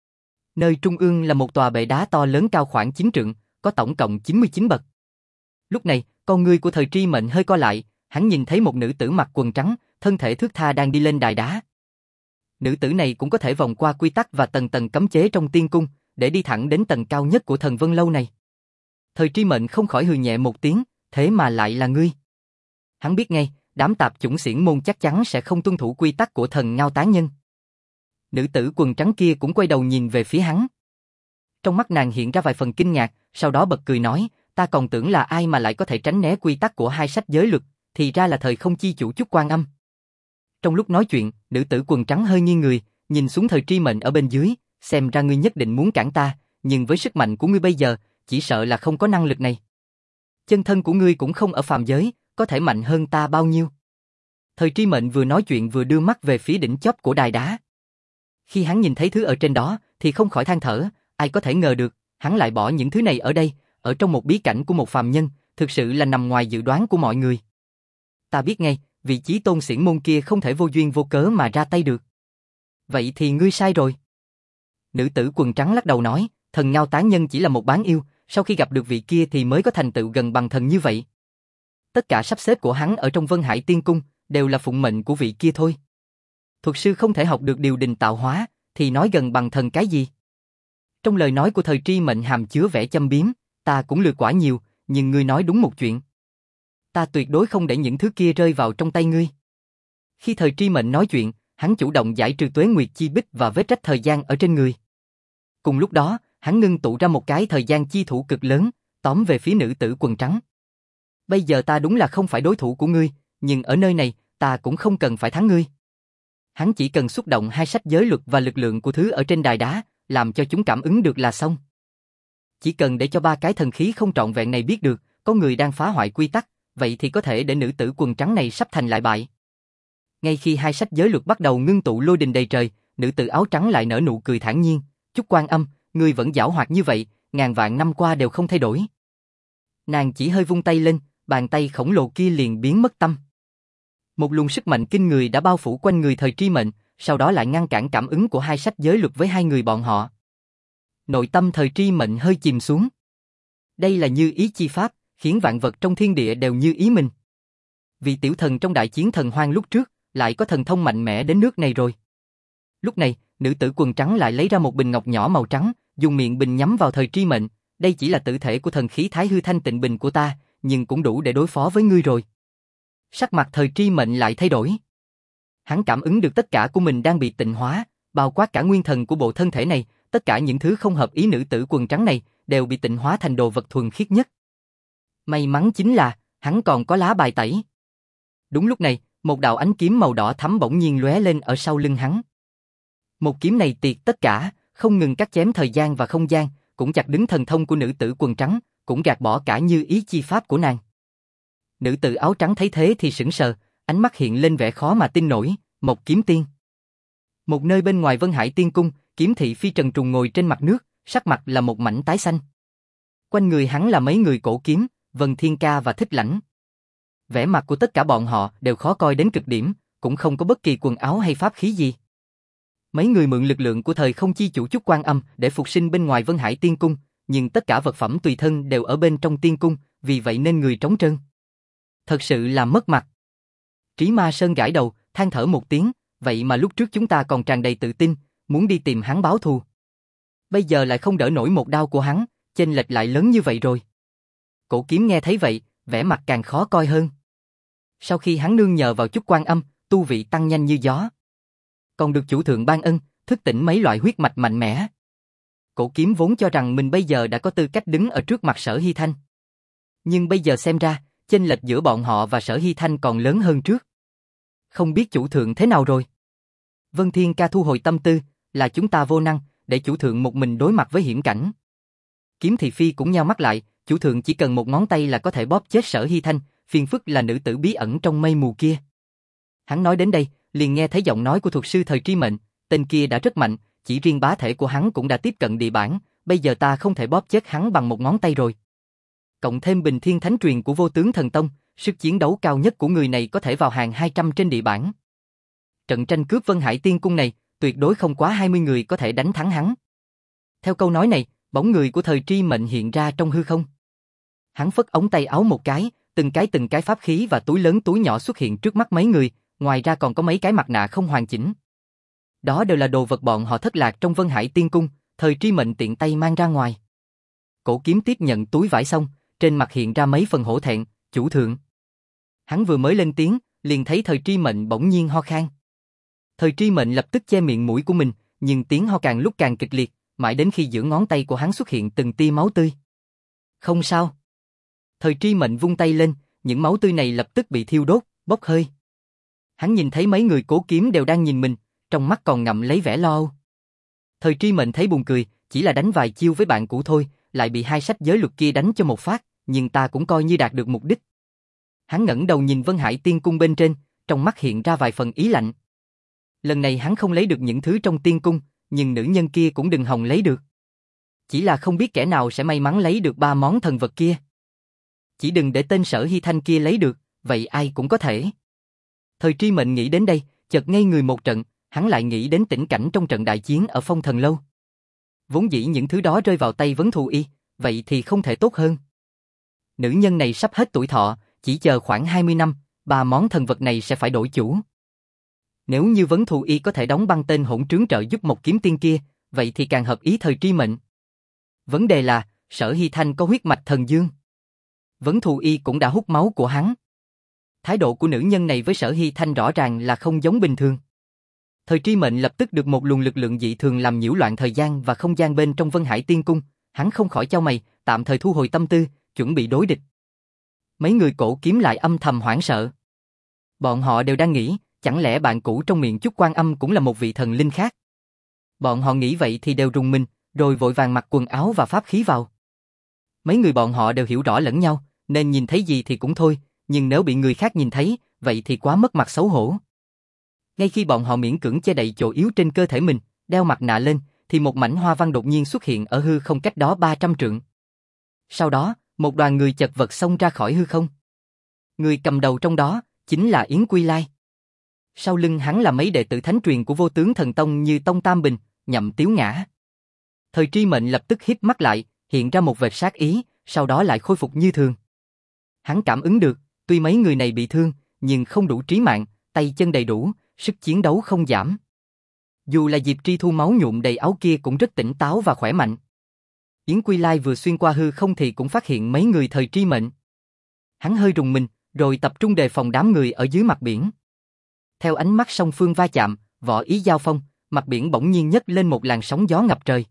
Nơi trung ương là một tòa bệ đá to lớn cao khoảng chín trượng, có tổng cộng chín mươi chín bậc. Lúc này, con ngươi của Thời Tri Mệnh hơi co lại, hắn nhìn thấy một nữ tử mặc quần trắng, thân thể thướt tha đang đi lên đài đá. Nữ tử này cũng có thể vòng qua quy tắc và tầng tầng cấm chế trong tiên cung, để đi thẳng đến tầng cao nhất của Thần Vân Lâu này. Thời Tri Mệnh không khỏi hừ nhẹ một tiếng, thế mà lại là ngươi. Hắn biết ngay, đám tạp chủng xiển môn chắc chắn sẽ không tuân thủ quy tắc của Thần Ngao Tán Nhân. Nữ tử quần trắng kia cũng quay đầu nhìn về phía hắn. Trong mắt nàng hiện ra vài phần kinh ngạc, sau đó bật cười nói, ta còn tưởng là ai mà lại có thể tránh né quy tắc của hai sách giới luật, thì ra là Thời Không Chi Chủ Chúc Quan Âm. Trong lúc nói chuyện, nữ tử quần trắng hơi nghiêng người, nhìn xuống Thời Tri Mệnh ở bên dưới, xem ra ngươi nhất định muốn cản ta, nhưng với sức mạnh của ngươi bây giờ, chỉ sợ là không có năng lực này. Chân thân của ngươi cũng không ở phàm giới, có thể mạnh hơn ta bao nhiêu. Thời Tri Mệnh vừa nói chuyện vừa đưa mắt về phía đỉnh chóp của đài đá. Khi hắn nhìn thấy thứ ở trên đó, thì không khỏi than thở, ai có thể ngờ được, hắn lại bỏ những thứ này ở đây, ở trong một bí cảnh của một phàm nhân, thực sự là nằm ngoài dự đoán của mọi người. Ta biết ngay, vị chí tôn xiển môn kia không thể vô duyên vô cớ mà ra tay được. Vậy thì ngươi sai rồi. Nữ tử quần trắng lắc đầu nói, Thần Ngao Tán Nhân chỉ là một bán yêu, sau khi gặp được vị kia thì mới có thành tựu gần bằng thần như vậy. Tất cả sắp xếp của hắn ở trong Vân Hải Tiên Cung, đều là phụng mệnh của vị kia thôi. Thuật sư không thể học được điều đình tạo hóa, thì nói gần bằng thần cái gì? Trong lời nói của Thời Tri Mệnh hàm chứa vẻ châm biếm, ta cũng lừa quả nhiều, nhưng ngươi nói đúng một chuyện. Ta tuyệt đối không để những thứ kia rơi vào trong tay ngươi. Khi Thời Tri Mệnh nói chuyện, hắn chủ động giải trừ tuế nguyệt chi bích và vết rách thời gian ở trên người. Cùng lúc đó, hắn ngưng tụ ra một cái thời gian chi thủ cực lớn, tóm về phía nữ tử quần trắng. Bây giờ ta đúng là không phải đối thủ của ngươi, nhưng ở nơi này, ta cũng không cần phải thắng ngươi. Hắn chỉ cần xúc động hai sách giới luật và lực lượng của thứ ở trên đài đá, làm cho chúng cảm ứng được là xong. Chỉ cần để cho ba cái thần khí không trọn vẹn này biết được, có người đang phá hoại quy tắc, vậy thì có thể để nữ tử quần trắng này sắp thành lại bại. Ngay khi hai sách giới luật bắt đầu ngưng tụ lôi đình đầy trời, nữ tử áo trắng lại nở nụ cười thản nhiên, Chúc Quan Âm, ngươi vẫn giảo hoạt như vậy, ngàn vạn năm qua đều không thay đổi. Nàng chỉ hơi vung tay lên, bàn tay khổng lồ kia liền biến mất tâm. Một luồng sức mạnh kinh người đã bao phủ quanh người Thời Tri Mệnh, sau đó lại ngăn cản cảm ứng của hai sách giới luật với hai người bọn họ. Nội tâm Thời Tri Mệnh hơi chìm xuống. Đây là như ý chi pháp, khiến vạn vật trong thiên địa đều như ý mình. Vị tiểu thần trong đại chiến thần hoang lúc trước, lại có thần thông mạnh mẽ đến nước này rồi. Lúc này, nữ tử quần trắng lại lấy ra một bình ngọc nhỏ màu trắng, dùng miệng bình nhắm vào Thời Tri Mệnh. Đây chỉ là tự thể của thần khí Thái Hư Thanh Tịnh Bình của ta, nhưng cũng đủ để đối phó với ngươi rồi. Sắc mặt Thời Tri Mệnh lại thay đổi. Hắn cảm ứng được tất cả của mình đang bị tịnh hóa, bao quát cả nguyên thần của bộ thân thể này, tất cả những thứ không hợp ý nữ tử quần trắng này đều bị tịnh hóa thành đồ vật thuần khiết nhất. May mắn chính là, hắn còn có lá bài tẩy. Đúng lúc này, một đạo ánh kiếm màu đỏ thắm bỗng nhiên lóe lên ở sau lưng hắn. Một kiếm này tiệt tất cả, không ngừng cắt chém thời gian và không gian, cũng chặt đứt thần thông của nữ tử quần trắng, cũng gạt bỏ cả như ý chi pháp của nàng. Nữ tử áo trắng thấy thế thì sững sờ, ánh mắt hiện lên vẻ khó mà tin nổi. Một kiếm tiên. Một nơi bên ngoài Vân Hải Tiên Cung, Kiếm Thị Phi trần trùng ngồi trên mặt nước, sắc mặt là một mảnh tái xanh. Quanh người hắn là mấy người cổ kiếm, Vân Thiên Ca và Thích Lãnh. Vẻ mặt của tất cả bọn họ đều khó coi đến cực điểm, cũng không có bất kỳ quần áo hay pháp khí gì. Mấy người mượn lực lượng của thời không chi chủ Chúc Quan Âm để phục sinh bên ngoài Vân Hải Tiên Cung, nhưng tất cả vật phẩm tùy thân đều ở bên trong Tiên Cung, vì vậy nên người trống trơn. Thật sự là mất mặt. Trí Ma Sơn gãi đầu, than thở một tiếng, vậy mà lúc trước chúng ta còn tràn đầy tự tin, muốn đi tìm hắn báo thù. Bây giờ lại không đỡ nổi một đao của hắn, chênh lệch lại lớn như vậy rồi. Cổ Kiếm nghe thấy vậy, vẻ mặt càng khó coi hơn. Sau khi hắn nương nhờ vào Chúc Quan Âm, tu vị tăng nhanh như gió. Còn được chủ thượng ban ân, thức tỉnh mấy loại huyết mạch mạnh mẽ. Cổ Kiếm vốn cho rằng mình bây giờ đã có tư cách đứng ở trước mặt Sở Hy Thanh. Nhưng bây giờ xem ra, chênh lệch giữa bọn họ và Sở Hy Thanh còn lớn hơn trước. Không biết chủ thượng thế nào rồi? Vân Thiên Ca thu hồi tâm tư, là chúng ta vô năng, để chủ thượng một mình đối mặt với hiểm cảnh. Kiếm Thị Phi cũng nheo mắt lại, chủ thượng chỉ cần một ngón tay là có thể bóp chết Sở Hy Thanh, phiền phức là nữ tử bí ẩn trong mây mù kia. Hắn nói đến đây, liền nghe thấy giọng nói của thuật sư Thời Tri Mệnh, tên kia đã rất mạnh, chỉ riêng bá thể của hắn cũng đã tiếp cận địa bản, bây giờ ta không thể bóp chết hắn bằng một ngón tay rồi. Cộng thêm Bình Thiên Thánh Truyền của Vô Tướng Thần Tông, sức chiến đấu cao nhất của người này có thể vào hàng hai trăm trên địa bản. Trận tranh cướp Vân Hải Tiên Cung này, tuyệt đối không quá hai mươi người có thể đánh thắng hắn. Theo câu nói này, bóng người của Thời Tri Mệnh hiện ra trong hư không. Hắn phất ống tay áo một cái, từng cái từng cái pháp khí và túi lớn túi nhỏ xuất hiện trước mắt mấy người, ngoài ra còn có mấy cái mặt nạ không hoàn chỉnh. Đó đều là đồ vật bọn họ thất lạc trong Vân Hải Tiên Cung, Thời Tri Mệnh tiện tay mang ra ngoài. Cổ Kiếm tiếp nhận túi vải xong, trên mặt hiện ra mấy phần hổ thẹn, chủ thượng. Hắn vừa mới lên tiếng, liền thấy Thời Tri Mệnh bỗng nhiên ho khan. Thời Tri Mệnh lập tức che miệng mũi của mình, nhưng tiếng ho càng lúc càng kịch liệt, mãi đến khi giữa ngón tay của hắn xuất hiện từng tia máu tươi. Không sao. Thời Tri Mệnh vung tay lên, những máu tươi này lập tức bị thiêu đốt, bốc hơi. Hắn nhìn thấy mấy người Cố Kiếm đều đang nhìn mình, trong mắt còn ngậm lấy vẻ lo âu. Thời Tri Mệnh thấy buồn cười, chỉ là đánh vài chiêu với bạn cũ thôi, lại bị hai sách giới luật kia đánh cho một phát, nhưng ta cũng coi như đạt được mục đích. Hắn ngẩng đầu nhìn Vân Hải Tiên Cung bên trên, trong mắt hiện ra vài phần ý lạnh. Lần này hắn không lấy được những thứ trong tiên cung, nhưng nữ nhân kia cũng đừng hòng lấy được. Chỉ là không biết kẻ nào sẽ may mắn lấy được ba món thần vật kia. Chỉ đừng để tên Sở Hy Thanh kia lấy được, vậy ai cũng có thể. Thời Tri Mệnh nghĩ đến đây, chợt ngây người một trận, hắn lại nghĩ đến tình cảnh trong trận đại chiến ở Phong Thần Lâu. Vốn dĩ những thứ đó rơi vào tay Vấn Thù Y, vậy thì không thể tốt hơn. Nữ nhân này sắp hết tuổi thọ, chỉ chờ khoảng hai mươi năm, ba món thần vật này sẽ phải đổi chủ. Nếu như Vấn Thù Y có thể đóng băng tên hỗn trướng trợ giúp một kiếm tiên kia, vậy thì càng hợp ý Thời Tri Mệnh. Vấn đề là, Sở Hy Thanh có huyết mạch thần dương. Vấn Thù Y cũng đã hút máu của hắn. Thái độ của nữ nhân này với Sở Hy Thanh rõ ràng là không giống bình thường. Thời Tri Mệnh lập tức được một luồng lực lượng dị thường làm nhiễu loạn thời gian và không gian bên trong Vân Hải Tiên Cung, hắn không khỏi chau mày, tạm thời thu hồi tâm tư, chuẩn bị đối địch. Mấy người Cổ Kiếm lại âm thầm hoảng sợ. Bọn họ đều đang nghĩ, chẳng lẽ bạn cũ trong miệng Chúc Quan Âm cũng là một vị thần linh khác? Bọn họ nghĩ vậy thì đều rùng mình, rồi vội vàng mặc quần áo và pháp khí vào. Mấy người bọn họ đều hiểu rõ lẫn nhau, nên nhìn thấy gì thì cũng thôi, nhưng nếu bị người khác nhìn thấy, vậy thì quá mất mặt xấu hổ. Ngay khi bọn họ miễn cưỡng che đậy chỗ yếu trên cơ thể mình, đeo mặt nạ lên, thì một mảnh hoa văn đột nhiên xuất hiện ở hư không cách đó ba trăm trượng. Sau đó, một đoàn người chật vật xông ra khỏi hư không. Người cầm đầu trong đó, chính là Yến Quy Lai. Sau lưng hắn là mấy đệ tử thánh truyền của Vô Tướng Thần Tông như Tông Tam Bình, Nhậm Tiếu Ngã. Thời Tri Mệnh lập tức híp mắt lại, hiện ra một vệt sát ý, sau đó lại khôi phục như thường. Hắn cảm ứng được, tuy mấy người này bị thương, nhưng không đủ trí mạng, tay chân đầy đủ, sức chiến đấu không giảm. Dù là Diệp Tri Thu máu nhuộm đầy áo kia cũng rất tỉnh táo và khỏe mạnh. Yến Quy Lai vừa xuyên qua hư không thì cũng phát hiện mấy người Thời Tri Mệnh. Hắn hơi rùng mình, rồi tập trung đề phòng đám người ở dưới mặt biển. Theo ánh mắt song phương va chạm, võ ý giao phong, mặt biển bỗng nhiên nhấc lên một làn sóng gió ngập trời.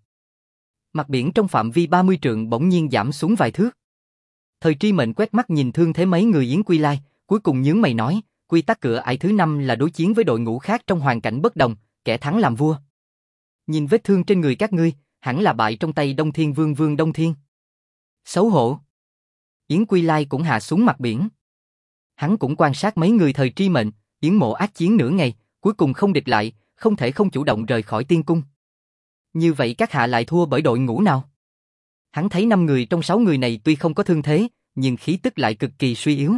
Mặt biển trong phạm vi ba mươi trượng bỗng nhiên giảm xuống vài thước. Thời Tri Mệnh quét mắt nhìn thương thế mấy người Yến Quy Lai, cuối cùng nhướng mày nói, quy tắc cửa ải thứ năm là đối chiến với đội ngũ khác trong hoàn cảnh bất đồng, kẻ thắng làm vua. Nhìn vết thương trên người các ngươi, hẳn là bại trong tay Đông Thiên Vương Vương Đông Thiên. Xấu hổ. Yến Quy Lai cũng hạ xuống mặt biển. Hắn cũng quan sát mấy người Thời Tri Mệnh, Yến Mộ ác chiến nửa ngày, cuối cùng không địch lại, không thể không chủ động rời khỏi tiên cung. Như vậy các hạ lại thua bởi đội ngũ nào? Hắn thấy năm người trong sáu người này tuy không có thương thế, nhưng khí tức lại cực kỳ suy yếu.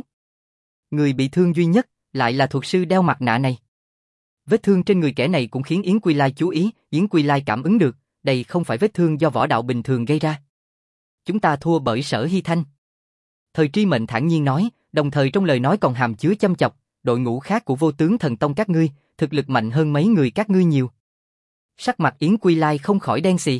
Người bị thương duy nhất lại là thuật sư đeo mặt nạ này. Vết thương trên người kẻ này cũng khiến Yến Quy Lai chú ý, Yến Quy Lai cảm ứng được, đây không phải vết thương do võ đạo bình thường gây ra. Chúng ta thua bởi Sở Hy Thanh. Thời Tri Mệnh thản nhiên nói, đồng thời trong lời nói còn hàm chứa châm chọc, đội ngũ khác của Vô Tướng Thần Tông các ngươi, thực lực mạnh hơn mấy người các ngươi nhiều. Sắc mặt Yến Quy Lai không khỏi đen xì.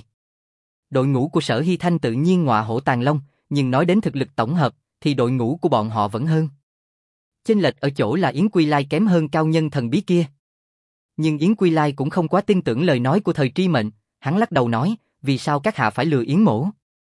Đội ngũ của Sở Hy Thanh tự nhiên ngọa hổ tàng long, nhưng nói đến thực lực tổng hợp, thì đội ngũ của bọn họ vẫn hơn. Chênh lệch ở chỗ là Yến Quy Lai kém hơn cao nhân thần bí kia. Nhưng Yến Quy Lai cũng không quá tin tưởng lời nói của Thời Tri Mệnh, hắn lắc đầu nói, vì sao các hạ phải lừa Yến Mỗ?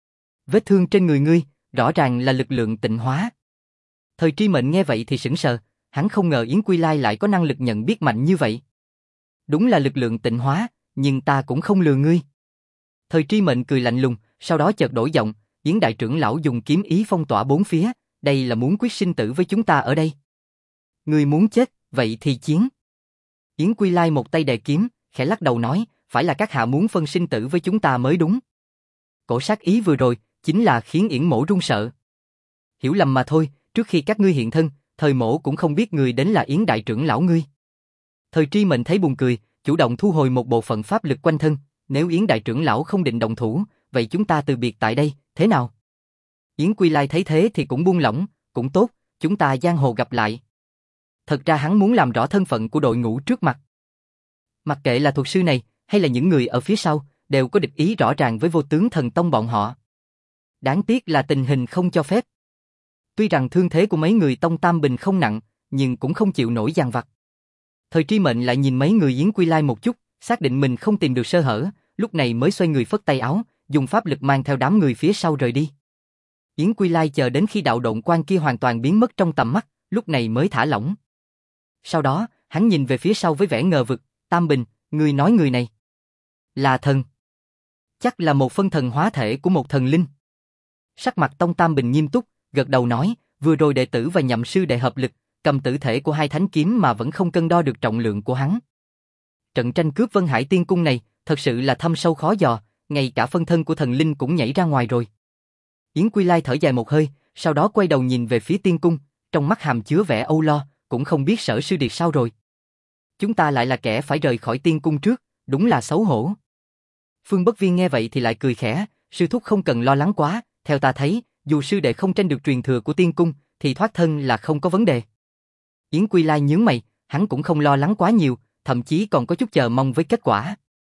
Vết thương trên người ngươi, rõ ràng là lực lượng tịnh hóa. Thời Tri Mệnh nghe vậy thì sững sờ, hắn không ngờ Yến Quy Lai lại có năng lực nhận biết mạnh như vậy. Đúng là lực lượng tịnh hóa, nhưng ta cũng không lừa ngươi. Thời Tri Mệnh cười lạnh lùng, sau đó chợt đổi giọng, Yến đại trưởng lão dùng kiếm ý phong tỏa bốn phía, đây là muốn quyết sinh tử với chúng ta ở đây. Ngươi muốn chết, vậy thì chiến. Yến Quy Lai một tay đè kiếm, khẽ lắc đầu nói, phải là các hạ muốn phân sinh tử với chúng ta mới đúng. Cổ sát ý vừa rồi, chính là khiến Yến Mỗ run sợ. Hiểu lầm mà thôi, trước khi các ngươi hiện thân, Thời Mỗ cũng không biết người đến là Yến đại trưởng lão ngươi. Thời Tri Mệnh thấy buồn cười, chủ động thu hồi một bộ phận pháp lực quanh thân, nếu Yến đại trưởng lão không định động thủ, vậy chúng ta từ biệt tại đây, thế nào? Yến Quy Lai thấy thế thì cũng buông lỏng, cũng tốt, chúng ta giang hồ gặp lại. Thật ra hắn muốn làm rõ thân phận của đội ngũ trước mặt. Mặc kệ là thuật sư này, hay là những người ở phía sau, đều có địch ý rõ ràng với Vô Tướng Thần Tông bọn họ. Đáng tiếc là tình hình không cho phép. Tuy rằng thương thế của mấy người Tông Tam Bình không nặng, nhưng cũng không chịu nổi dằn vặt. Thời Tri Mệnh lại nhìn mấy người Yến Quy Lai một chút, xác định mình không tìm được sơ hở, lúc này mới xoay người phất tay áo, dùng pháp lực mang theo đám người phía sau rời đi. Yến Quy Lai chờ đến khi đạo độn quang kia hoàn toàn biến mất trong tầm mắt, lúc này mới thả lỏng. Sau đó, hắn nhìn về phía sau với vẻ ngờ vực, Tam Bình, ngươi nói người này là thần. Chắc là một phân thần hóa thể của một thần linh. Sắc mặt Tông Tam Bình nghiêm túc, gật đầu nói, vừa rồi đệ tử và nhậm sư đệ hợp lực, cầm tử thể của hai thánh kiếm mà vẫn không cân đo được trọng lượng của hắn. Trận tranh cướp Vân Hải Tiên Cung này, thật sự là thâm sâu khó dò, ngay cả phân thân của thần linh cũng nhảy ra ngoài rồi. Yến Quy Lai thở dài một hơi, sau đó quay đầu nhìn về phía Tiên Cung, trong mắt hàm chứa vẻ âu lo, cũng không biết Sở sư điệt sao rồi. Chúng ta lại là kẻ phải rời khỏi Tiên Cung trước, đúng là xấu hổ. Phương Bất Viên nghe vậy thì lại cười khẽ, sư thúc không cần lo lắng quá, theo ta thấy, dù sư đệ không tranh được truyền thừa của Tiên Cung, thì thoát thân là không có vấn đề. Yến Quy Lai nhướng mày, hắn cũng không lo lắng quá nhiều, thậm chí còn có chút chờ mong với kết quả.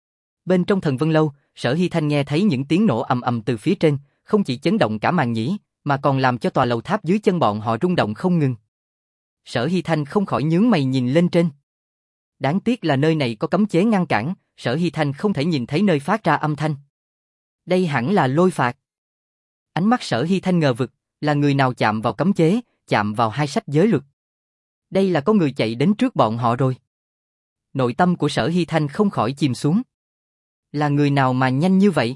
Bên trong Thần Vân Lâu, Sở Hy Thanh nghe thấy những tiếng nổ ầm ầm từ phía trên, không chỉ chấn động cả màn nhĩ, mà còn làm cho tòa lầu tháp dưới chân bọn họ rung động không ngừng. Sở Hy Thanh không khỏi nhướng mày nhìn lên trên. Đáng tiếc là nơi này có cấm chế ngăn cản, Sở Hy Thanh không thể nhìn thấy nơi phát ra âm thanh. Đây hẳn là lôi phạt. Ánh mắt Sở Hy Thanh ngờ vực, là người nào chạm vào cấm chế, chạm vào hai sách giới luật. Đây là có người chạy đến trước bọn họ rồi. Nội tâm của Sở Hy Thanh không khỏi chìm xuống. Là người nào mà nhanh như vậy?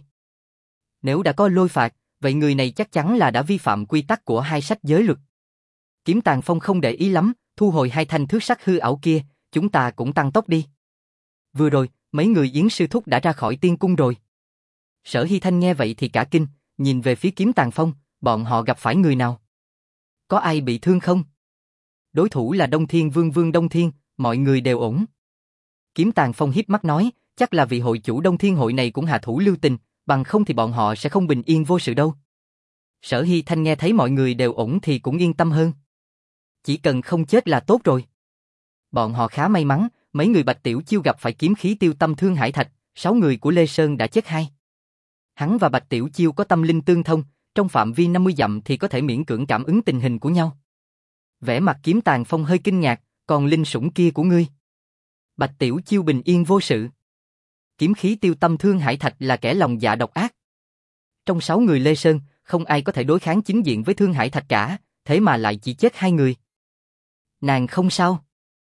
Nếu đã có lôi phạt, vậy người này chắc chắn là đã vi phạm quy tắc của hai sách giới luật. Kiếm Tàn Phong không để ý lắm, thu hồi hai thanh thước sắc hư ảo kia, chúng ta cũng tăng tốc đi. Vừa rồi, mấy người Yến sư thúc đã ra khỏi Tiên Cung rồi. Sở Hy Thanh nghe vậy thì cả kinh, nhìn về phía Kiếm Tàn Phong, bọn họ gặp phải người nào? Có ai bị thương không? Đối thủ là Đông Thiên Vương Vương Đông Thiên, mọi người đều ổn. Kiếm Tàn Phong hiếp mắt nói, chắc là vị hội chủ Đông Thiên hội này cũng hạ thủ lưu tình, bằng không thì bọn họ sẽ không bình yên vô sự đâu. Sở Hy Thanh nghe thấy mọi người đều ổn thì cũng yên tâm hơn. Chỉ cần không chết là tốt rồi. Bọn họ khá may mắn, mấy người Bạch Tiểu Chiêu gặp phải kiếm khí tiêu tâm thương hải thạch, sáu người của Lê Sơn đã chết hai. Hắn và Bạch Tiểu Chiêu có tâm linh tương thông, trong phạm vi năm mươi dặm thì có thể miễn cưỡng cảm ứng tình hình của nhau. Vẻ mặt Kiếm Tàn Phong hơi kinh ngạc, còn linh sủng kia của ngươi? Bạch Tiểu Chiêu bình yên vô sự. Kiếm khí tiêu tâm thương hải thạch là kẻ lòng dạ độc ác. Trong sáu người Lê Sơn, không ai có thể đối kháng chính diện với thương hải thạch cả, thế mà lại chỉ chết hai người. Nàng không sao.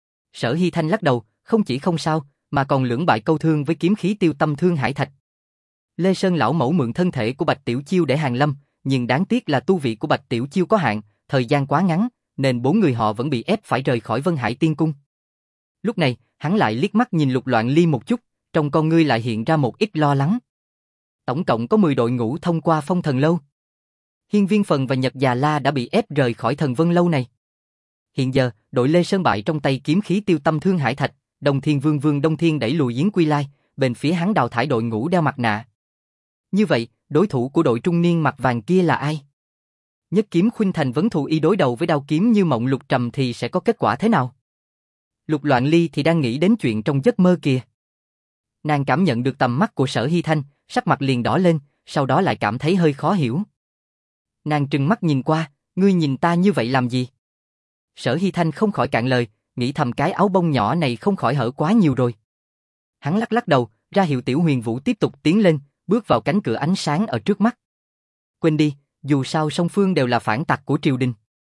Sở Hy Thanh lắc đầu, không chỉ không sao, mà còn lưỡng bại câu thương với kiếm khí tiêu tâm thương hải thạch. Lê Sơn lão mẫu mượn thân thể của Bạch Tiểu Chiêu để hàng lâm, nhưng đáng tiếc là tu vị của Bạch Tiểu Chiêu có hạn, thời gian quá ngắn, nên bốn người họ vẫn bị ép phải rời khỏi Vân Hải Tiên Cung. Lúc này, hắn lại liếc mắt nhìn Lục Loạn Ly một chút, trong con ngươi lại hiện ra một ít lo lắng. Tổng cộng có mười đội ngũ thông qua Phong Thần Lâu. Hiên Viên Phần và Nhật Già La đã bị ép rời khỏi Thần Vân Lâu này. Hiện giờ, đội Lê Sơn bại trong tay kiếm khí tiêu tâm thương hải thạch, Đông Thiên Vương Vương Đông Thiên đẩy lùi Yến Quy Lai, bên phía hắn đào thải đội ngũ đeo mặt nạ. Như vậy, đối thủ của đội trung niên mặt vàng kia là ai? Nhất Kiếm Khuynh Thành vấn thù y đối đầu với đao kiếm Như Mộng Lục Trầm thì sẽ có kết quả thế nào? Lục Loạn Ly thì đang nghĩ đến chuyện trong giấc mơ kìa. Nàng cảm nhận được tầm mắt của Sở Hy Thanh, sắc mặt liền đỏ lên, sau đó lại cảm thấy hơi khó hiểu. Nàng trừng mắt nhìn qua, ngươi nhìn ta như vậy làm gì? Sở Hy Thanh không khỏi cạn lời, nghĩ thầm cái áo bông nhỏ này không khỏi hở quá nhiều rồi. Hắn lắc lắc đầu, ra hiệu Tiểu Huyền Vũ tiếp tục tiến lên, bước vào cánh cửa ánh sáng ở trước mắt. Quên đi, dù sao song phương đều là phản tặc của triều đình.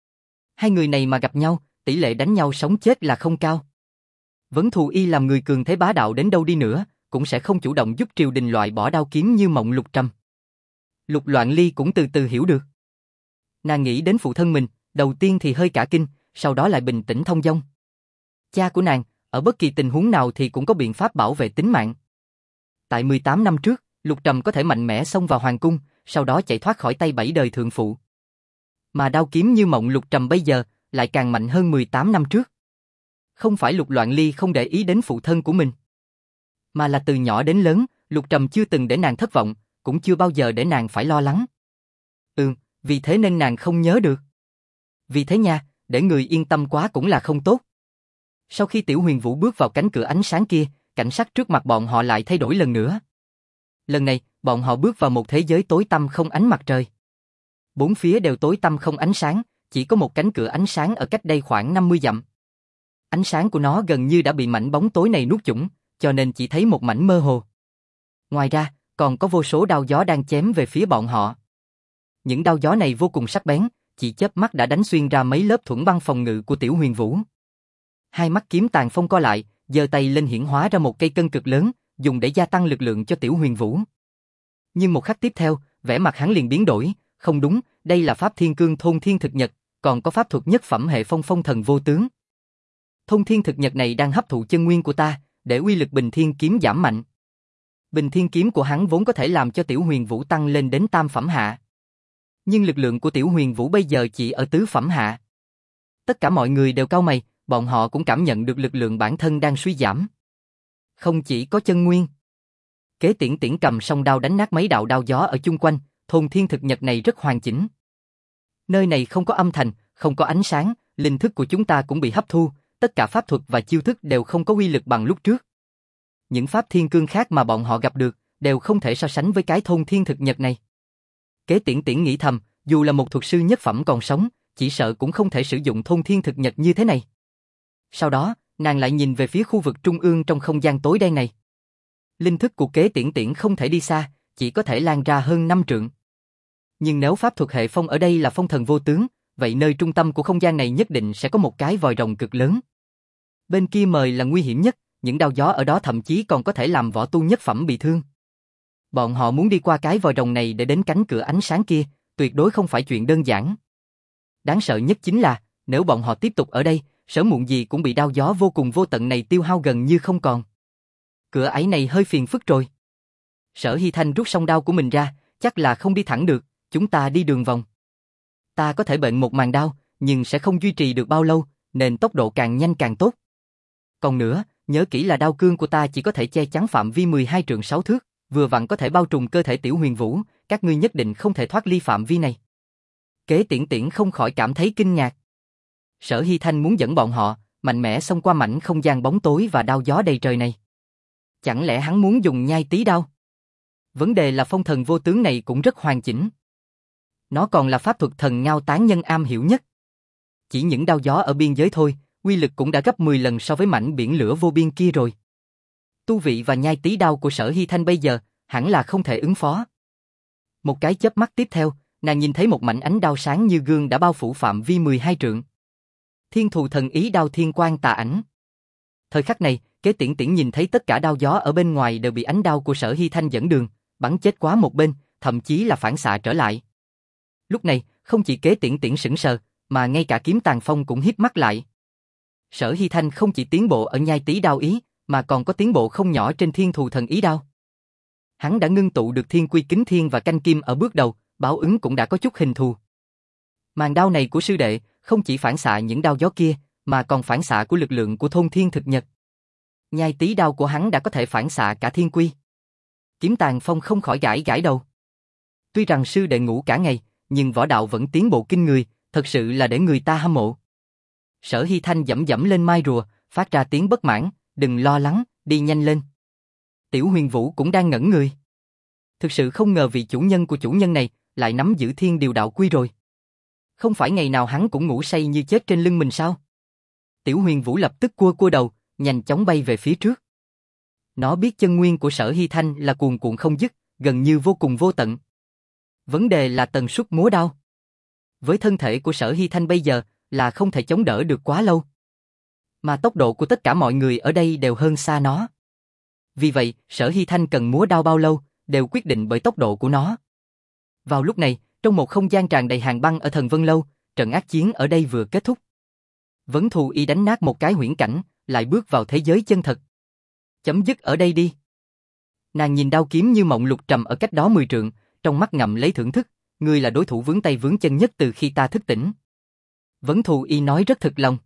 Hai người này mà gặp nhau, tỷ lệ đánh nhau sống chết là không cao. Vấn thù y làm người cường thế bá đạo đến đâu đi nữa, cũng sẽ không chủ động giúp triều đình loại bỏ đao kiếm Như Mộng Lục Trầm. Lục Loạn Ly cũng từ từ hiểu được. Nàng nghĩ đến phụ thân mình, đầu tiên thì hơi cả kinh, sau đó lại bình tĩnh thông dong. Cha của nàng, ở bất kỳ tình huống nào thì cũng có biện pháp bảo vệ tính mạng. Tại mười tám năm trước, Lục Trầm có thể mạnh mẽ xông vào hoàng cung, sau đó chạy thoát khỏi tay bảy đời thượng phụ. Mà đao kiếm Như Mộng Lục Trầm bây giờ lại càng mạnh hơn mười tám năm trước. Không phải Lục Loạn Ly không để ý đến phụ thân của mình, mà là từ nhỏ đến lớn, Lục Trầm chưa từng để nàng thất vọng, cũng chưa bao giờ để nàng phải lo lắng. Ừ, vì thế nên nàng không nhớ được. Vì thế nha, để người yên tâm quá cũng là không tốt. Sau khi Tiểu Huyền Vũ bước vào cánh cửa ánh sáng kia, cảnh sắc trước mặt bọn họ lại thay đổi lần nữa. Lần này, bọn họ bước vào một thế giới tối tăm không ánh mặt trời. Bốn phía đều tối tăm không ánh sáng, chỉ có một cánh cửa ánh sáng ở cách đây khoảng năm mươi dặm. Ánh sáng của nó gần như đã bị mảnh bóng tối này nuốt chửng, cho nên chỉ thấy một mảnh mơ hồ. Ngoài ra, còn có vô số đao gió đang chém về phía bọn họ. Những đao gió này vô cùng sắc bén, chỉ chớp mắt đã đánh xuyên ra mấy lớp thuẫn băng phòng ngự của Tiểu Huyền Vũ. Hai mắt Kiếm Tàn Phong co lại, giơ tay lên hiển hóa ra một cây cân cực lớn, dùng để gia tăng lực lượng cho Tiểu Huyền Vũ. Nhưng một khắc tiếp theo, vẻ mặt hắn liền biến đổi, không đúng, đây là pháp thiên cương thôn thiên thực nhật, còn có pháp thuật nhất phẩm hệ phong phong thần vô tướng. Thôn thiên thực nhật này đang hấp thụ chân nguyên của ta, để uy lực Bình Thiên kiếm giảm mạnh. Bình Thiên kiếm của hắn vốn có thể làm cho Tiểu Huyền Vũ tăng lên đến tam phẩm hạ. Nhưng lực lượng của Tiểu Huyền Vũ bây giờ chỉ ở tứ phẩm hạ. Tất cả mọi người đều cau mày, bọn họ cũng cảm nhận được lực lượng bản thân đang suy giảm. Không chỉ có chân nguyên. Kế Tiễn Tiễn cầm song đao đánh nát mấy đạo đao gió ở chung quanh, thôn thiên thực nhật này rất hoàn chỉnh. Nơi này không có âm thanh, không có ánh sáng, linh thức của chúng ta cũng bị hấp thu, tất cả pháp thuật và chiêu thức đều không có uy lực bằng lúc trước. Những pháp thiên cương khác mà bọn họ gặp được, đều không thể so sánh với cái thôn thiên thực nhật này. Kế Tiễn Tiễn nghĩ thầm, dù là một thuật sư nhất phẩm còn sống, chỉ sợ cũng không thể sử dụng thôn thiên thực nhật như thế này. Sau đó, nàng lại nhìn về phía khu vực trung ương trong không gian tối đen này. Linh thức của Kế Tiễn Tiễn không thể đi xa, chỉ có thể lan ra hơn năm trượng. Nhưng nếu pháp thuật hệ phong ở đây là phong thần vô tướng, vậy nơi trung tâm của không gian này nhất định sẽ có một cái vòi rồng cực lớn. Bên kia mời là nguy hiểm nhất, những đao gió ở đó thậm chí còn có thể làm võ tu nhất phẩm bị thương. Bọn họ muốn đi qua cái vòi rồng này để đến cánh cửa ánh sáng kia, tuyệt đối không phải chuyện đơn giản. Đáng sợ nhất chính là, nếu bọn họ tiếp tục ở đây, sớm muộn gì cũng bị đao gió vô cùng vô tận này tiêu hao gần như không còn. Cửa ải này hơi phiền phức rồi. Sở Hy Thanh rút song đao của mình ra, chắc là không đi thẳng được, chúng ta đi đường vòng. Ta có thể bệnh một màn đao, nhưng sẽ không duy trì được bao lâu, nên tốc độ càng nhanh càng tốt. Còn nữa, nhớ kỹ là đao cương của ta chỉ có thể che chắn phạm vi mười hai trượng sáu thước, vừa vặn có thể bao trùm cơ thể Tiểu Huyền Vũ, các ngươi nhất định không thể thoát ly phạm vi này. Kế Tiễn Tiễn không khỏi cảm thấy kinh ngạc. Sở Hy Thanh muốn dẫn bọn họ, mạnh mẽ xông qua mảnh không gian bóng tối và đao gió đầy trời này. Chẳng lẽ hắn muốn dùng nhai tí đao? Vấn đề là phong thần vô tướng này cũng rất hoàn chỉnh. Nó còn là pháp thuật thần ngao tán nhân am hiểu nhất. Chỉ những đao gió ở biên giới thôi, uy lực cũng đã gấp mười lần so với mảnh biển lửa vô biên kia rồi. Tu vị và nhai tí đao của Sở Hy Thanh bây giờ, hẳn là không thể ứng phó. Một cái chớp mắt tiếp theo, nàng nhìn thấy một mảnh ánh đao sáng như gương đã bao phủ phạm vi mười hai trượng. Thiên thù thần ý đao thiên quang tà ảnh. Thời khắc này, Kế Tiễn Tiễn nhìn thấy tất cả đao gió ở bên ngoài đều bị ánh đao của Sở Hy Thanh dẫn đường, bắn chết quá một bên, thậm chí là phản xạ trở lại. Lúc này, không chỉ Kế Tiễn Tiễn sững sờ, mà ngay cả Kiếm Tàn Phong cũng híp mắt lại. Sở Hy Thanh không chỉ tiến bộ ở nhai tí đao ý, mà còn có tiến bộ không nhỏ trên thiên thù thần ý đao. Hắn đã ngưng tụ được thiên quy kính thiên và canh kim ở bước đầu, báo ứng cũng đã có chút hình thù. Màn đao này của sư đệ, không chỉ phản xạ những đao gió kia, mà còn phản xạ của lực lượng của thôn thiên thực nhật. Nhai tí đao của hắn đã có thể phản xạ cả thiên quy. Kiếm Tàn Phong không khỏi gãi gãi đầu. Tuy rằng sư đệ ngủ cả ngày, nhưng võ đạo vẫn tiến bộ kinh người, thật sự là để người ta hâm mộ. Sở Hy Thanh dẫm dẫm lên mai rùa, phát ra tiếng bất mãn, đừng lo lắng, đi nhanh lên. Tiểu Huyền Vũ cũng đang ngẩn người. Thực sự không ngờ vị chủ nhân của chủ nhân này lại nắm giữ thiên điều đạo quy rồi. Không phải ngày nào hắn cũng ngủ say như chết trên lưng mình sao? Tiểu Huyền Vũ lập tức cua cua đầu, nhanh chóng bay về phía trước. Nó biết chân nguyên của Sở Hy Thanh là cuồn cuộn không dứt, gần như vô cùng vô tận. Vấn đề là tần suất múa đao. Với thân thể của Sở Hy Thanh bây giờ là không thể chống đỡ được quá lâu. Mà tốc độ của tất cả mọi người ở đây đều hơn xa nó. Vì vậy, Sở Hy Thanh cần múa đao bao lâu, đều quyết định bởi tốc độ của nó. Vào lúc này, trong một không gian tràn đầy hàng băng ở Thần Vân Lâu, trận ác chiến ở đây vừa kết thúc. Vấn Thù Y đánh nát một cái huyễn cảnh, lại bước vào thế giới chân thật. Chấm dứt ở đây đi. Nàng nhìn đao kiếm như mộng Lục Trầm ở cách đó mười trượng, trong mắt ngậm lấy thưởng thức, ngươi là đối thủ vướng tay vướng chân nhất từ khi ta thức tỉnh. Vấn Thù Y nói rất thực lòng.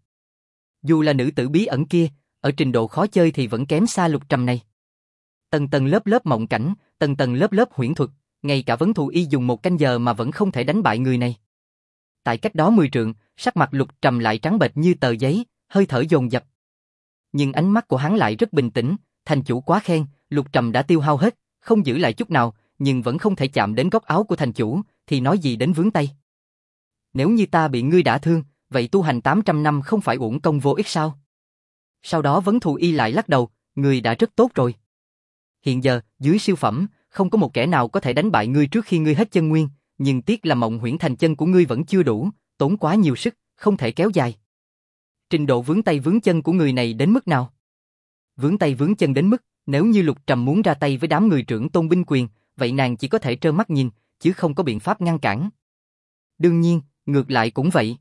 Dù là nữ tử bí ẩn kia, ở trình độ khó chơi thì vẫn kém xa Lục Trầm này. Tầng tầng lớp lớp mộng cảnh, tầng tầng lớp lớp huyễn thuật, ngay cả Vấn Thù Y dùng một canh giờ mà vẫn không thể đánh bại người này. Tại cách đó mười trượng, sắc mặt Lục Trầm lại trắng bệch như tờ giấy, hơi thở dồn dập. Nhưng ánh mắt của hắn lại rất bình tĩnh, thành chủ quá khen, Lục Trầm đã tiêu hao hết, không giữ lại chút nào, nhưng vẫn không thể chạm đến góc áo của thành chủ, thì nói gì đến vướng tay. Nếu như ta bị ngươi đả thương, vậy tu hành tám trăm năm không phải uổng công vô ích sao? Sau đó Vấn Thù Y lại lắc đầu, ngươi đã rất tốt rồi. Hiện giờ, dưới siêu phẩm, không có một kẻ nào có thể đánh bại ngươi trước khi ngươi hết chân nguyên, nhưng tiếc là mộng huyễn thành chân của ngươi vẫn chưa đủ, tốn quá nhiều sức, không thể kéo dài. Trình độ vướng tay vướng chân của người này đến mức nào? Vướng tay vướng chân đến mức, nếu như Lục Trầm muốn ra tay với đám người trưởng tôn binh quyền, vậy nàng chỉ có thể trơ mắt nhìn, chứ không có biện pháp ngăn cản. Đương nhiên, ngược lại cũng vậy.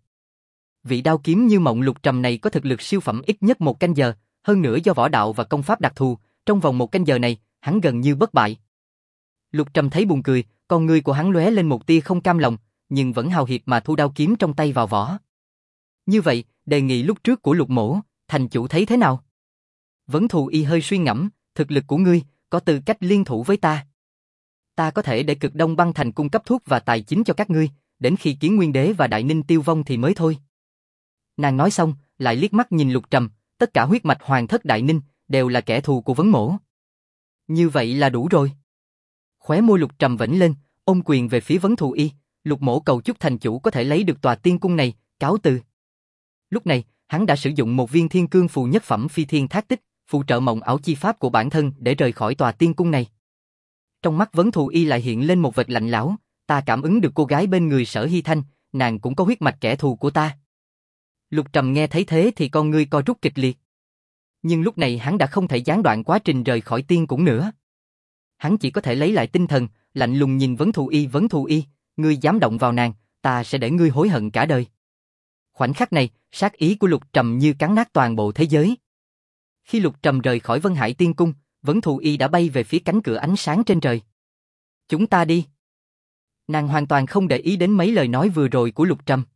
Vị đao kiếm như mộng Lục Trầm này có thực lực siêu phẩm ít nhất một canh giờ, hơn nữa do võ đạo và công pháp đặc thù, trong vòng một canh giờ này, hắn gần như bất bại. Lục Trầm thấy buồn cười, con ngươi của hắn lóe lên một tia không cam lòng, nhưng vẫn hào hiệp mà thu đao kiếm trong tay vào vỏ. Như vậy, đề nghị lúc trước của Lục Mỗ, thành chủ thấy thế nào? Vấn Thù Y hơi suy ngẫm, thực lực của ngươi có tư cách liên thủ với ta. Ta có thể để Cực Đông Băng Thành cung cấp thuốc và tài chính cho các ngươi, đến khi Kiến Nguyên Đế và Đại Ninh tiêu vong thì mới thôi. Nàng nói xong, lại liếc mắt nhìn Lục Trầm, tất cả huyết mạch hoàng thất Đại Ninh đều là kẻ thù của Vấn Mỗ. Như vậy là đủ rồi. Khóe môi Lục Trầm vểnh lên, ôm quyền về phía Vấn Thù Y, Lục Mỗ cầu chúc thành chủ có thể lấy được tòa tiên cung này, cáo từ. Lúc này, hắn đã sử dụng một viên thiên cương phù nhất phẩm phi thiên thác tích, phụ trợ mộng ảo chi pháp của bản thân để rời khỏi tòa tiên cung này. Trong mắt Vấn Thù Y lại hiện lên một vệt lạnh lẽo, ta cảm ứng được cô gái bên người Sở Hy Thanh, nàng cũng có huyết mạch kẻ thù của ta. Lục Trầm nghe thấy thế thì con ngươi co rút kịch liệt. Nhưng lúc này hắn đã không thể gián đoạn quá trình rời khỏi tiên cũng nữa. Hắn chỉ có thể lấy lại tinh thần, lạnh lùng nhìn Vấn Thù Y, Vấn Thù Y, ngươi dám động vào nàng, ta sẽ để ngươi hối hận cả đời. Khoảnh khắc này, sát ý của Lục Trầm như cắn nát toàn bộ thế giới. Khi Lục Trầm rời khỏi Vân Hải Tiên Cung, Vấn Thù Y đã bay về phía cánh cửa ánh sáng trên trời. Chúng ta đi. Nàng hoàn toàn không để ý đến mấy lời nói vừa rồi của Lục Trầm.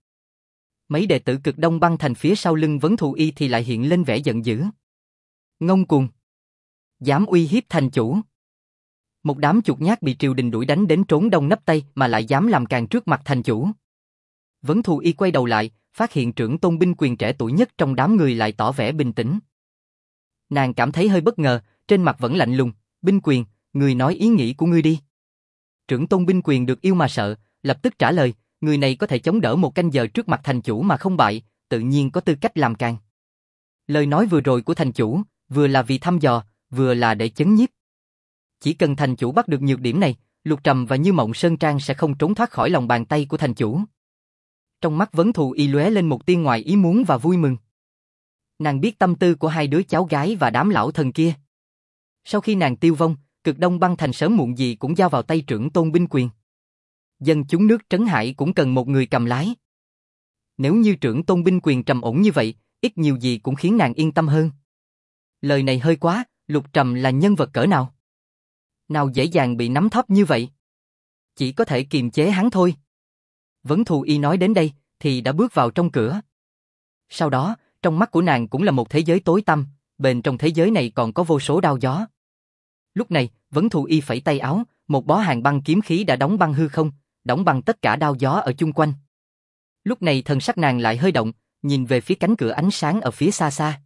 Mấy đệ tử Cực Đông Băng Thành phía sau lưng Vấn Thù Y thì lại hiện lên vẻ giận dữ. Ngông cuồng. Dám uy hiếp thành chủ. Một đám chuột nhát bị triều đình đuổi đánh đến trốn đông nấp tây mà lại dám làm càng trước mặt thành chủ. Vấn Thù Y quay đầu lại, phát hiện trưởng tôn binh quyền trẻ tuổi nhất trong đám người lại tỏ vẻ bình tĩnh. Nàng cảm thấy hơi bất ngờ, trên mặt vẫn lạnh lùng, binh quyền, người nói ý nghĩ của ngươi đi. Trưởng tôn binh quyền được yêu mà sợ, lập tức trả lời, người này có thể chống đỡ một canh giờ trước mặt thành chủ mà không bại, tự nhiên có tư cách làm càng. Lời nói vừa rồi của thành chủ, vừa là vì thăm dò, vừa là để chấn nhiếp. Chỉ cần thành chủ bắt được nhược điểm này, Lục Trầm và Như Mộng Sơn Trang sẽ không trốn thoát khỏi lòng bàn tay của thành chủ. Trong mắt Vấn Thù Y lóe lên một tia ngoài ý muốn và vui mừng. Nàng biết tâm tư của hai đứa cháu gái và đám lão thần kia. Sau khi nàng tiêu vong, Cực Đông băng thành sớm muộn gì cũng giao vào tay trưởng tôn binh quyền. Dân chúng nước Trấn Hải cũng cần một người cầm lái. Nếu như trưởng tôn binh quyền trầm ổn như vậy, ít nhiều gì cũng khiến nàng yên tâm hơn. Lời này hơi quá, Lục Trầm là nhân vật cỡ nào? Nào dễ dàng bị nắm thóp như vậy? Chỉ có thể kiềm chế hắn thôi. Vấn Thù Y nói đến đây, thì đã bước vào trong cửa. Sau đó, trong mắt của nàng cũng là một thế giới tối tăm, bên trong thế giới này còn có vô số đao gió. Lúc này, Vấn Thù Y phẩy tay áo, một bó hàng băng kiếm khí đã đóng băng hư không, đóng băng tất cả đao gió ở chung quanh. Lúc này thần sắc nàng lại hơi động, nhìn về phía cánh cửa ánh sáng ở phía xa xa.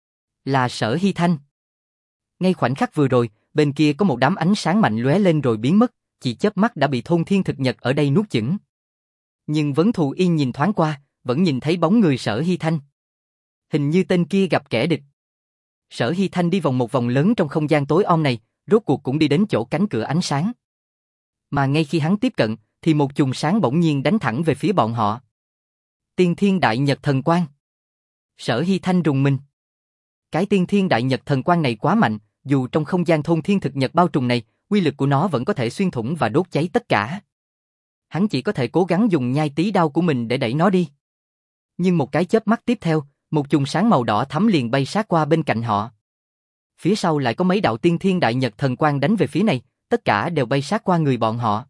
Là Sở Hy Thanh. Ngay khoảnh khắc vừa rồi, bên kia có một đám ánh sáng mạnh lóe lên rồi biến mất, chỉ chớp mắt đã bị thôn thiên thực nhật ở đây nuốt chửng. Nhưng Vấn Thù Y nhìn thoáng qua, vẫn nhìn thấy bóng người Sở Hy Thanh. Hình như tên kia gặp kẻ địch. Sở Hy Thanh đi vòng một vòng lớn trong không gian tối om này, rốt cuộc cũng đi đến chỗ cánh cửa ánh sáng. Mà ngay khi hắn tiếp cận, thì một chùm sáng bỗng nhiên đánh thẳng về phía bọn họ. Tiên Thiên Đại Nhật Thần Quang. Sở Hy Thanh rùng mình. Cái Tiên Thiên Đại Nhật Thần Quang này quá mạnh, dù trong không gian thôn thiên thực nhật bao trùm này, uy lực của nó vẫn có thể xuyên thủng và đốt cháy tất cả. Hắn chỉ có thể cố gắng dùng nhai tí đao của mình để đẩy nó đi. Nhưng một cái chớp mắt tiếp theo, một chùm sáng màu đỏ thắm liền bay sát qua bên cạnh họ. Phía sau lại có mấy đạo Tiên Thiên Đại Nhật Thần Quang đánh về phía này, tất cả đều bay sát qua người bọn họ.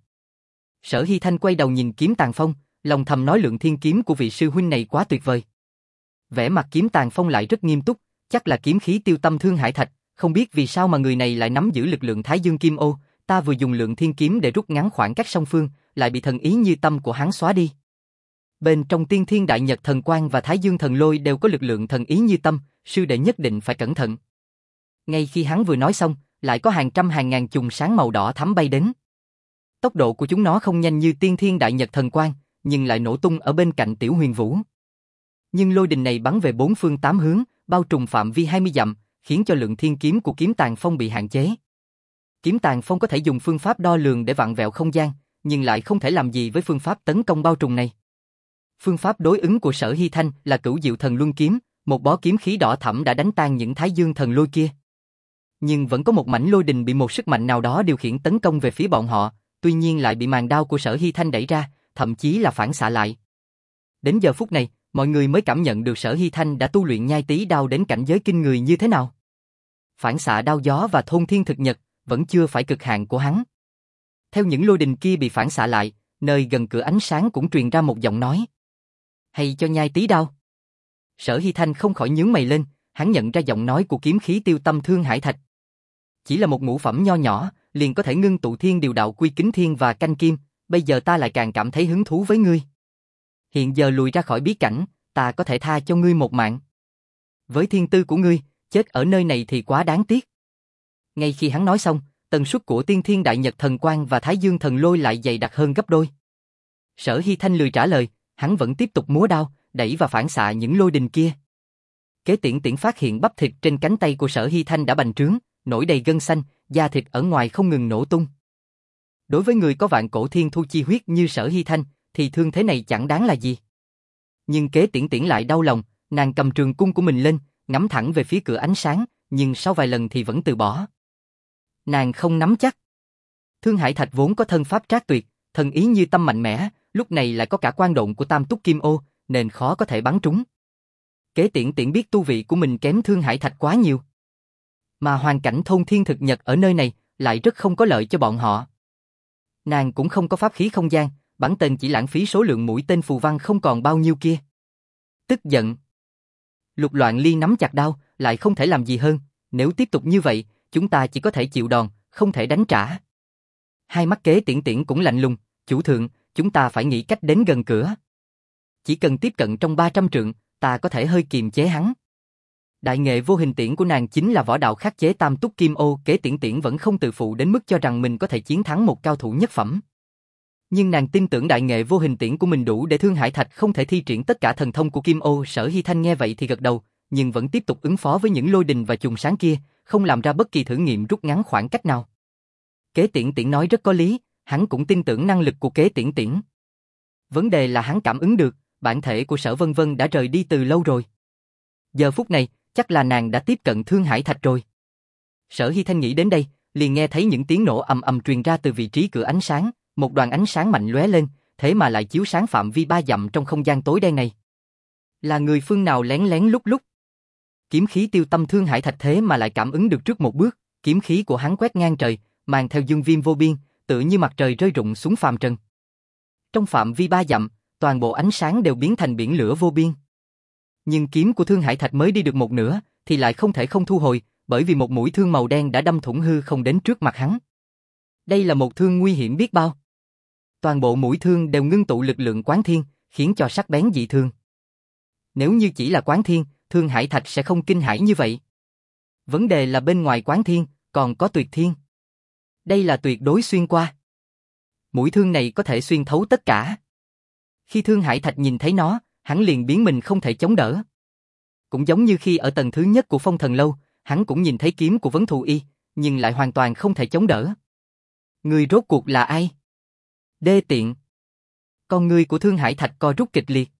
Sở Hy Thanh quay đầu nhìn Kiếm Tàn Phong, lòng thầm nói lượng thiên kiếm của vị sư huynh này quá tuyệt vời. Vẻ mặt Kiếm Tàn Phong lại rất nghiêm túc, chắc là kiếm khí tiêu tâm thương hải thạch, không biết vì sao mà người này lại nắm giữ lực lượng Thái Dương Kim Ô, ta vừa dùng lượng thiên kiếm để rút ngắn khoảng cách song phương, lại bị thần ý như tâm của hắn xóa đi. Bên trong Tiên Thiên Đại Nhật Thần Quang và Thái Dương Thần Lôi đều có lực lượng thần ý như tâm, sư đệ nhất định phải cẩn thận. Ngay khi hắn vừa nói xong, lại có hàng trăm hàng ngàn chùm sáng màu đỏ thắm bay đến. Tốc độ của chúng nó không nhanh như Tiên Thiên Đại Nhật Thần Quang, nhưng lại nổ tung ở bên cạnh Tiểu Huyền Vũ. Nhưng lôi đình này bắn về bốn phương tám hướng, bao trùm phạm vi hai mươi dặm, khiến cho lượng thiên kiếm của Kiếm Tàn Phong bị hạn chế. Kiếm Tàn Phong có thể dùng phương pháp đo lường để vặn vẹo không gian, nhưng lại không thể làm gì với phương pháp tấn công bao trùm này. Phương pháp đối ứng của Sở Hy Thanh là Cửu Diệu Thần Luân Kiếm, một bó kiếm khí đỏ thẫm đã đánh tan những Thái Dương Thần Lôi kia. Nhưng vẫn có một mảnh lôi đình bị một sức mạnh nào đó điều khiển tấn công về phía bọn họ, tuy nhiên lại bị màn đao của Sở Hy Thanh đẩy ra, thậm chí là phản xạ lại. Đến giờ phút này, mọi người mới cảm nhận được Sở Hy Thanh đã tu luyện nhai tí đao đến cảnh giới kinh người như thế nào. Phản xạ đao gió và thôn thiên thực nhật vẫn chưa phải cực hạn của hắn. Theo những lôi đình kia bị phản xạ lại, nơi gần cửa ánh sáng cũng truyền ra một giọng nói. Hay cho nhai tí đao. Sở Hy Thanh không khỏi nhướng mày lên, hắn nhận ra giọng nói của kiếm khí tiêu tâm thương hải thạch. Chỉ là một ngũ phẩm nho nhỏ, liền có thể ngưng tụ thiên điều đạo quy kính thiên và canh kim, bây giờ ta lại càng cảm thấy hứng thú với ngươi. Hiện giờ lùi ra khỏi bí cảnh, ta có thể tha cho ngươi một mạng. Với thiên tư của ngươi, chết ở nơi này thì quá đáng tiếc. Ngay khi hắn nói xong, tần suất của Tiên Thiên Đại Nhật Thần Quang và Thái Dương Thần Lôi lại dày đặc hơn gấp đôi. Sở Hy Thanh lười trả lời, hắn vẫn tiếp tục múa đao, đẩy và phản xạ những lôi đình kia. Kế Tiễn Tiễn phát hiện bắp thịt trên cánh tay của Sở Hy Thanh đã bành trướng, nổi đầy gân xanh, da thịt ở ngoài không ngừng nổ tung. Đối với người có vạn cổ thiên thu chi huyết như Sở Hy Thanh, thì thương thế này chẳng đáng là gì. Nhưng Kế Tiễn Tiễn lại đau lòng, nàng cầm trường cung của mình lên, ngắm thẳng về phía cửa ánh sáng, nhưng sau vài lần thì vẫn từ bỏ. Nàng không nắm chắc. Thương Hải Thạch vốn có thân pháp trác tuyệt, thần ý như tâm mạnh mẽ, lúc này lại có cả quan độn của Tam Túc Kim Ô, nên khó có thể bắn trúng. Kế Tiễn Tiễn biết tu vị của mình kém Thương Hải Thạch quá nhiều. Mà hoàn cảnh thôn thiên thực nhật ở nơi này lại rất không có lợi cho bọn họ. Nàng cũng không có pháp khí không gian, bắn tên chỉ lãng phí số lượng mũi tên phù văn không còn bao nhiêu kia. Tức giận. Lục Loạn Ly nắm chặt đao, lại không thể làm gì hơn, nếu tiếp tục như vậy, chúng ta chỉ có thể chịu đòn, không thể đánh trả. Hai mắt Kế Tiễn Tiễn cũng lạnh lùng, chủ thượng, chúng ta phải nghĩ cách đến gần cửa. Chỉ cần tiếp cận trong ba trăm trượng, ta có thể hơi kiềm chế hắn. Đại nghệ vô hình tiễn của nàng chính là võ đạo khắc chế tam túc kim ô, Kế Tiễn Tiễn vẫn không tự phụ đến mức cho rằng mình có thể chiến thắng một cao thủ nhất phẩm. Nhưng nàng tin tưởng đại nghệ vô hình tiễn của mình đủ để Thương Hải Thạch không thể thi triển tất cả thần thông của kim ô. Sở Hy Thanh nghe vậy thì gật đầu, nhưng vẫn tiếp tục ứng phó với những lôi đình và chùm sáng kia, không làm ra bất kỳ thử nghiệm rút ngắn khoảng cách nào. Kế Tiễn Tiễn nói rất có lý, hắn cũng tin tưởng năng lực của Kế Tiễn Tiễn. Vấn đề là hắn cảm ứng được, bản thể của Sở Vân Vân đã rời đi từ lâu rồi. Giờ phút này, chắc là nàng đã tiếp cận Thương Hải Thạch rồi. Sở Hy Thanh nghĩ đến đây, liền nghe thấy những tiếng nổ ầm ầm truyền ra từ vị trí cửa ánh sáng, một đoàn ánh sáng mạnh lóe lên, thế mà lại chiếu sáng phạm vi ba dặm trong không gian tối đen này. Là người phương nào lén lén lúc lúc? Kiếm khí tiêu tâm Thương Hải Thạch thế mà lại cảm ứng được trước một bước, kiếm khí của hắn quét ngang trời, mang theo dương viêm vô biên, tựa như mặt trời rơi rụng xuống phàm trần. Trong phạm vi ba dặm, toàn bộ ánh sáng đều biến thành biển lửa vô biên. Nhưng kiếm của Thương Hải Thạch mới đi được một nửa, thì lại không thể không thu hồi, bởi vì một mũi thương màu đen đã đâm thủng hư không đến trước mặt hắn. Đây là một thương nguy hiểm biết bao. Toàn bộ mũi thương đều ngưng tụ lực lượng Quán Thiên, khiến cho sắc bén dị thường. Nếu như chỉ là Quán Thiên, Thương Hải Thạch sẽ không kinh hãi như vậy. Vấn đề là bên ngoài Quán Thiên, còn có Tuyệt Thiên. Đây là tuyệt đối xuyên qua. Mũi thương này có thể xuyên thấu tất cả. Khi Thương Hải Thạch nhìn thấy nó, hắn liền biến mình không thể chống đỡ. Cũng giống như khi ở tầng thứ nhất của Phong Thần Lâu, hắn cũng nhìn thấy kiếm của Vấn Thù Y, nhưng lại hoàn toàn không thể chống đỡ. Người rốt cuộc là ai? Đê tiện. Con người của Thương Hải Thạch co rút kịch liệt.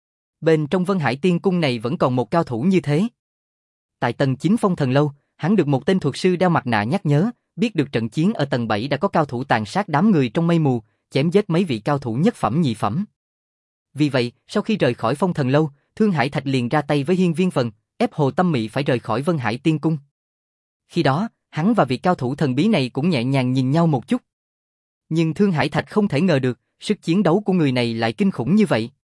Bên trong Vân Hải Tiên Cung này vẫn còn một cao thủ như thế. Tại tầng chín Phong Thần Lâu, hắn được một tên thuật sư đeo mặt nạ nhắc nhớ, biết được trận chiến ở tầng bảy đã có cao thủ tàn sát đám người trong mây mù, chém giết mấy vị cao thủ nhất phẩm nhị phẩm. Vì vậy, sau khi rời khỏi Phong Thần Lâu, Thương Hải Thạch liền ra tay với Hiên Viên Phần, ép Hồ Tâm Mị phải rời khỏi Vân Hải Tiên Cung. Khi đó, hắn và vị cao thủ thần bí này cũng nhẹ nhàng nhìn nhau một chút. Nhưng Thương Hải Thạch không thể ngờ được, sức chiến đấu của người này lại kinh khủng như vậy.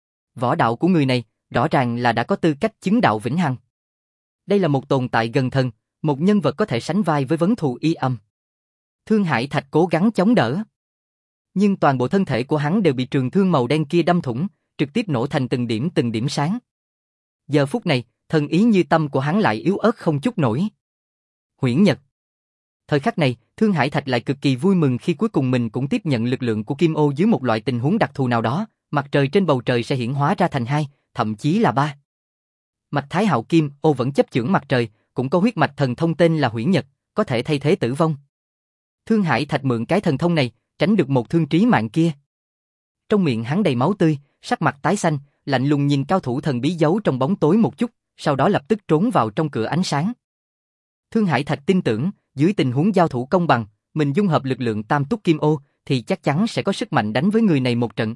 Võ đạo của người này, rõ ràng là đã có tư cách chứng đạo vĩnh hằng. Đây là một tồn tại gần thần, một nhân vật có thể sánh vai với Vấn Thù Y âm. Thương Hải Thạch cố gắng chống đỡ. Nhưng toàn bộ thân thể của hắn đều bị trường thương màu đen kia đâm thủng, trực tiếp nổ thành từng điểm từng điểm sáng. Giờ phút này, thần ý như tâm của hắn lại yếu ớt không chút nổi. Huyễn Nhật. Thời khắc này, Thương Hải Thạch lại cực kỳ vui mừng khi cuối cùng mình cũng tiếp nhận lực lượng của Kim Ô dưới một loại tình huống đặc thù nào đó, mặt trời trên bầu trời sẽ hiển hóa ra thành hai, thậm chí là ba. Mạch Thái Hạo Kim Ô vẫn chấp chưởng mặt trời, cũng có huyết mạch thần thông tên là Huyễn Nhật, có thể thay thế tử vong. Thương Hải Thạch mượn cái thần thông này, tránh được một thương trí mạng kia. Trong miệng hắn đầy máu tươi, sắc mặt tái xanh, lạnh lùng nhìn cao thủ thần bí giấu trong bóng tối một chút, sau đó lập tức trốn vào trong cửa ánh sáng. Thương Hải Thạch tin tưởng, dưới tình huống giao thủ công bằng, mình dung hợp lực lượng tam túc kim ô, thì chắc chắn sẽ có sức mạnh đánh với người này một trận.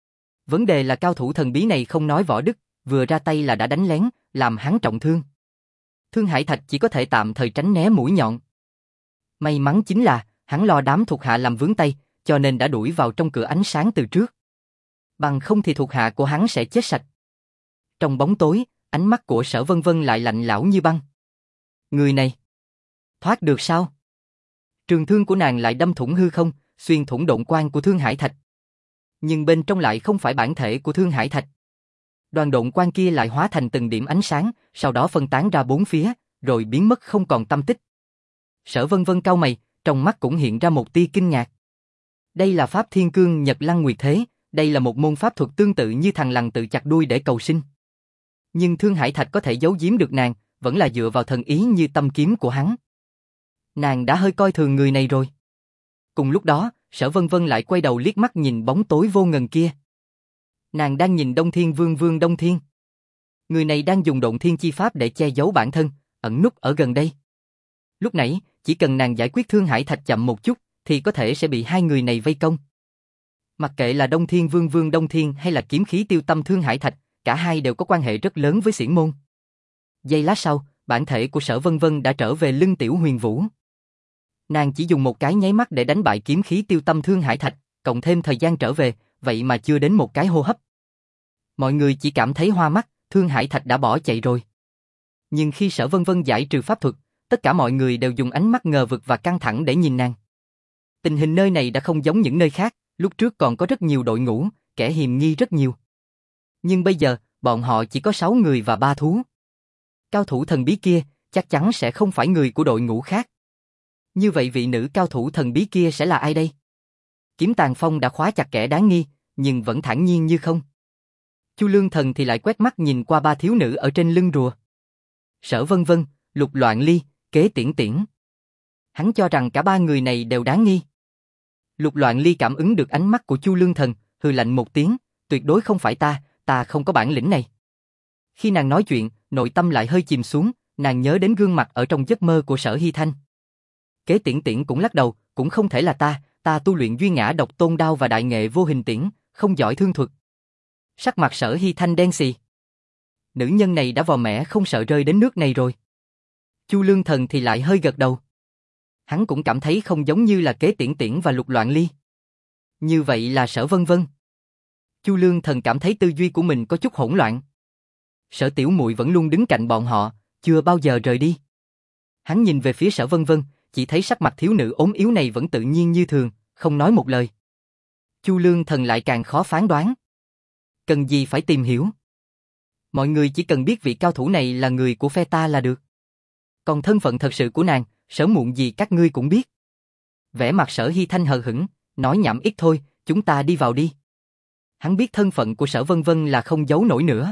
Vấn đề là cao thủ thần bí này không nói võ đức, vừa ra tay là đã đánh lén, làm hắn trọng thương. Thương Hải Thạch chỉ có thể tạm thời tránh né mũi nhọn. May mắn chính là, hắn lo đám thuộc hạ làm vướng tay, cho nên đã đuổi vào trong cửa ánh sáng từ trước. Bằng không thì thuộc hạ của hắn sẽ chết sạch. Trong bóng tối, ánh mắt của Sở Vân Vân lại lạnh lẽo như băng. Người này, thoát được sao? Trường thương của nàng lại đâm thủng hư không, xuyên thủng độn quang của Thương Hải Thạch. Nhưng bên trong lại không phải bản thể của Thương Hải Thạch. Đoàn độn quang kia lại hóa thành từng điểm ánh sáng, sau đó phân tán ra bốn phía, rồi biến mất không còn tăm tích. Sở Vân Vân cau mày, trong mắt cũng hiện ra một tia kinh ngạc. Đây là pháp Thiên Cương Nhật Lăng Nguyệt Thế, đây là một môn pháp thuật tương tự như thằng lằn tự chặt đuôi để cầu sinh. Nhưng Thương Hải Thạch có thể giấu giếm được nàng, vẫn là dựa vào thần ý như tâm kiếm của hắn. Nàng đã hơi coi thường người này rồi. Cùng lúc đó, Sở Vân Vân lại quay đầu liếc mắt nhìn bóng tối vô ngần kia. Nàng đang nhìn Đông Thiên Vương Vương Đông Thiên. Người này đang dùng độn thiên chi pháp để che giấu bản thân, ẩn núp ở gần đây. Lúc nãy, chỉ cần nàng giải quyết Thương Hải Thạch chậm một chút, thì có thể sẽ bị hai người này vây công. Mặc kệ là Đông Thiên Vương Vương Đông Thiên hay là kiếm khí tiêu tâm Thương Hải Thạch, cả hai đều có quan hệ rất lớn với Xiển Môn. Giây lát sau, bản thể của Sở Vân Vân đã trở về lưng Tiểu Huyền Vũ. Nàng chỉ dùng một cái nháy mắt để đánh bại kiếm khí tiêu tâm Thương Hải Thạch, cộng thêm thời gian trở về, vậy mà chưa đến một cái hô hấp. Mọi người chỉ cảm thấy hoa mắt, Thương Hải Thạch đã bỏ chạy rồi. Nhưng khi Sở Vân Vân giải trừ pháp thuật, tất cả mọi người đều dùng ánh mắt ngờ vực và căng thẳng để nhìn nàng. Tình hình nơi này đã không giống những nơi khác, lúc trước còn có rất nhiều đội ngũ, kẻ hiềm nghi rất nhiều. Nhưng bây giờ, bọn họ chỉ có sáu người và ba thú. Cao thủ thần bí kia, chắc chắn sẽ không phải người của đội ngũ khác. Như vậy vị nữ cao thủ thần bí kia sẽ là ai đây? Kiếm Tàn Phong đã khóa chặt kẻ đáng nghi, nhưng vẫn thản nhiên như không. Chu Lương Thần thì lại quét mắt nhìn qua ba thiếu nữ ở trên lưng rùa. Sở Vân Vân, Lục Loạn Ly, Kế Tiễn Tiễn. Hắn cho rằng cả ba người này đều đáng nghi. Lục Loạn Ly cảm ứng được ánh mắt của Chu Lương Thần, hừ lạnh một tiếng, tuyệt đối không phải ta, ta không có bản lĩnh này. Khi nàng nói chuyện, nội tâm lại hơi chìm xuống, nàng nhớ đến gương mặt ở trong giấc mơ của Sở Hy Thanh. Kế Tiễn Tiễn cũng lắc đầu, cũng không thể là ta, ta tu luyện duy ngã độc tôn đao và đại nghệ vô hình tiễn, không giỏi thương thuật. Sắc mặt Sở Hy Thanh đen xì. Nữ nhân này đã vò mẽ không sợ rơi đến nước này rồi. Chu Lương Thần thì lại hơi gật đầu. Hắn cũng cảm thấy không giống như là Kế Tiễn Tiễn và Lục Loạn Ly. Như vậy là Sở Vân Vân. Chu Lương Thần cảm thấy tư duy của mình có chút hỗn loạn. Sở Tiểu Muội vẫn luôn đứng cạnh bọn họ, chưa bao giờ rời đi. Hắn nhìn về phía Sở Vân Vân, chỉ thấy sắc mặt thiếu nữ ốm yếu này vẫn tự nhiên như thường, không nói một lời. Chu Lương Thần lại càng khó phán đoán. Cần gì phải tìm hiểu? Mọi người chỉ cần biết vị cao thủ này là người của phe ta là được. Còn thân phận thật sự của nàng, sớm muộn gì các ngươi cũng biết. Vẻ mặt Sở Hy Thanh hờ hững, nói nhảm ít thôi, chúng ta đi vào đi. Hắn biết thân phận của Sở Vân Vân là không giấu nổi nữa.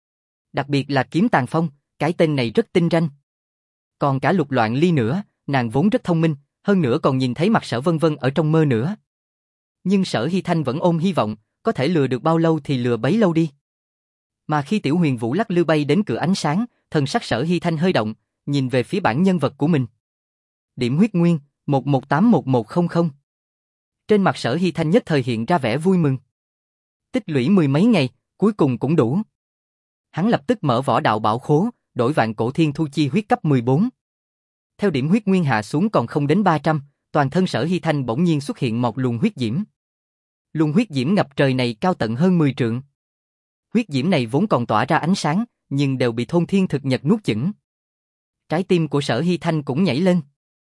Đặc biệt là Kiếm Tàn Phong, cái tên này rất tinh ranh. Còn cả Lục Loạn Ly nữa, nàng vốn rất thông minh, hơn nữa còn nhìn thấy mặt Sở Vân Vân ở trong mơ nữa. Nhưng Sở Hy Thanh vẫn ôm hy vọng, có thể lừa được bao lâu thì lừa bấy lâu đi. Mà khi Tiểu Huyền Vũ lắc lư bay đến cửa ánh sáng, thần sắc Sở Hy Thanh hơi động, nhìn về phía bản nhân vật của mình. Điểm huyết nguyên, một một tám một một không không. Trên mặt Sở Hy Thanh nhất thời hiện ra vẻ vui mừng. Tích lũy mười mấy ngày, cuối cùng cũng đủ. Hắn lập tức mở võ đạo bảo khố, đổi Vạn Cổ Thiên Thu Chi huyết cấp mười bốn. Theo điểm huyết nguyên hạ xuống còn không đến ba trăm, toàn thân Sở Hy Thanh bỗng nhiên xuất hiện một luồng huyết diễm. Luồng huyết diễm ngập trời này cao tận hơn mười trượng. Huyết diễm này vốn còn tỏa ra ánh sáng, nhưng đều bị Thôn Thiên Thực Nhật nuốt chửng. Trái tim của Sở Hy Thanh cũng nhảy lên.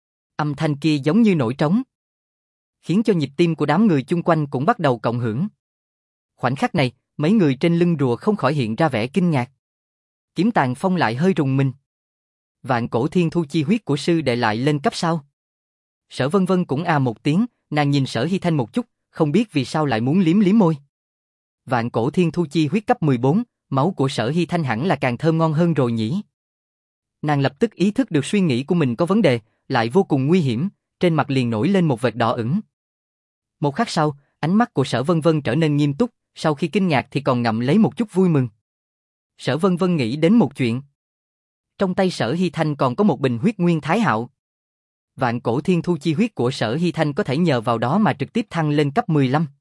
Âm thanh kia giống như nổi trống, khiến cho nhịp tim của đám người chung quanh cũng bắt đầu cộng hưởng. Khoảnh khắc này, mấy người trên lưng rùa không khỏi hiện ra vẻ kinh ngạc. Kiếm Tàn Phong lại hơi rùng mình. Vạn Cổ Thiên Thu Chi huyết của sư đệ lại lên cấp sao? Sở Vân Vân cũng à một tiếng, nàng nhìn Sở Hy Thanh một chút, không biết vì sao lại muốn liếm liếm môi. Vạn Cổ Thiên Thu Chi huyết cấp mười bốn, máu của Sở Hy Thanh hẳn là càng thơm ngon hơn rồi nhỉ. Nàng lập tức ý thức được suy nghĩ của mình có vấn đề, lại vô cùng nguy hiểm, trên mặt liền nổi lên một vệt đỏ ửng. Một khắc sau, ánh mắt của Sở Vân Vân trở nên nghiêm túc, sau khi kinh ngạc thì còn ngậm lấy một chút vui mừng. Sở Vân Vân nghĩ đến một chuyện. Trong tay Sở Hy Thanh còn có một bình huyết nguyên thái hạo. Vạn Cổ Thiên Thu Chi huyết của Sở Hy Thanh có thể nhờ vào đó mà trực tiếp thăng lên cấp mười lăm.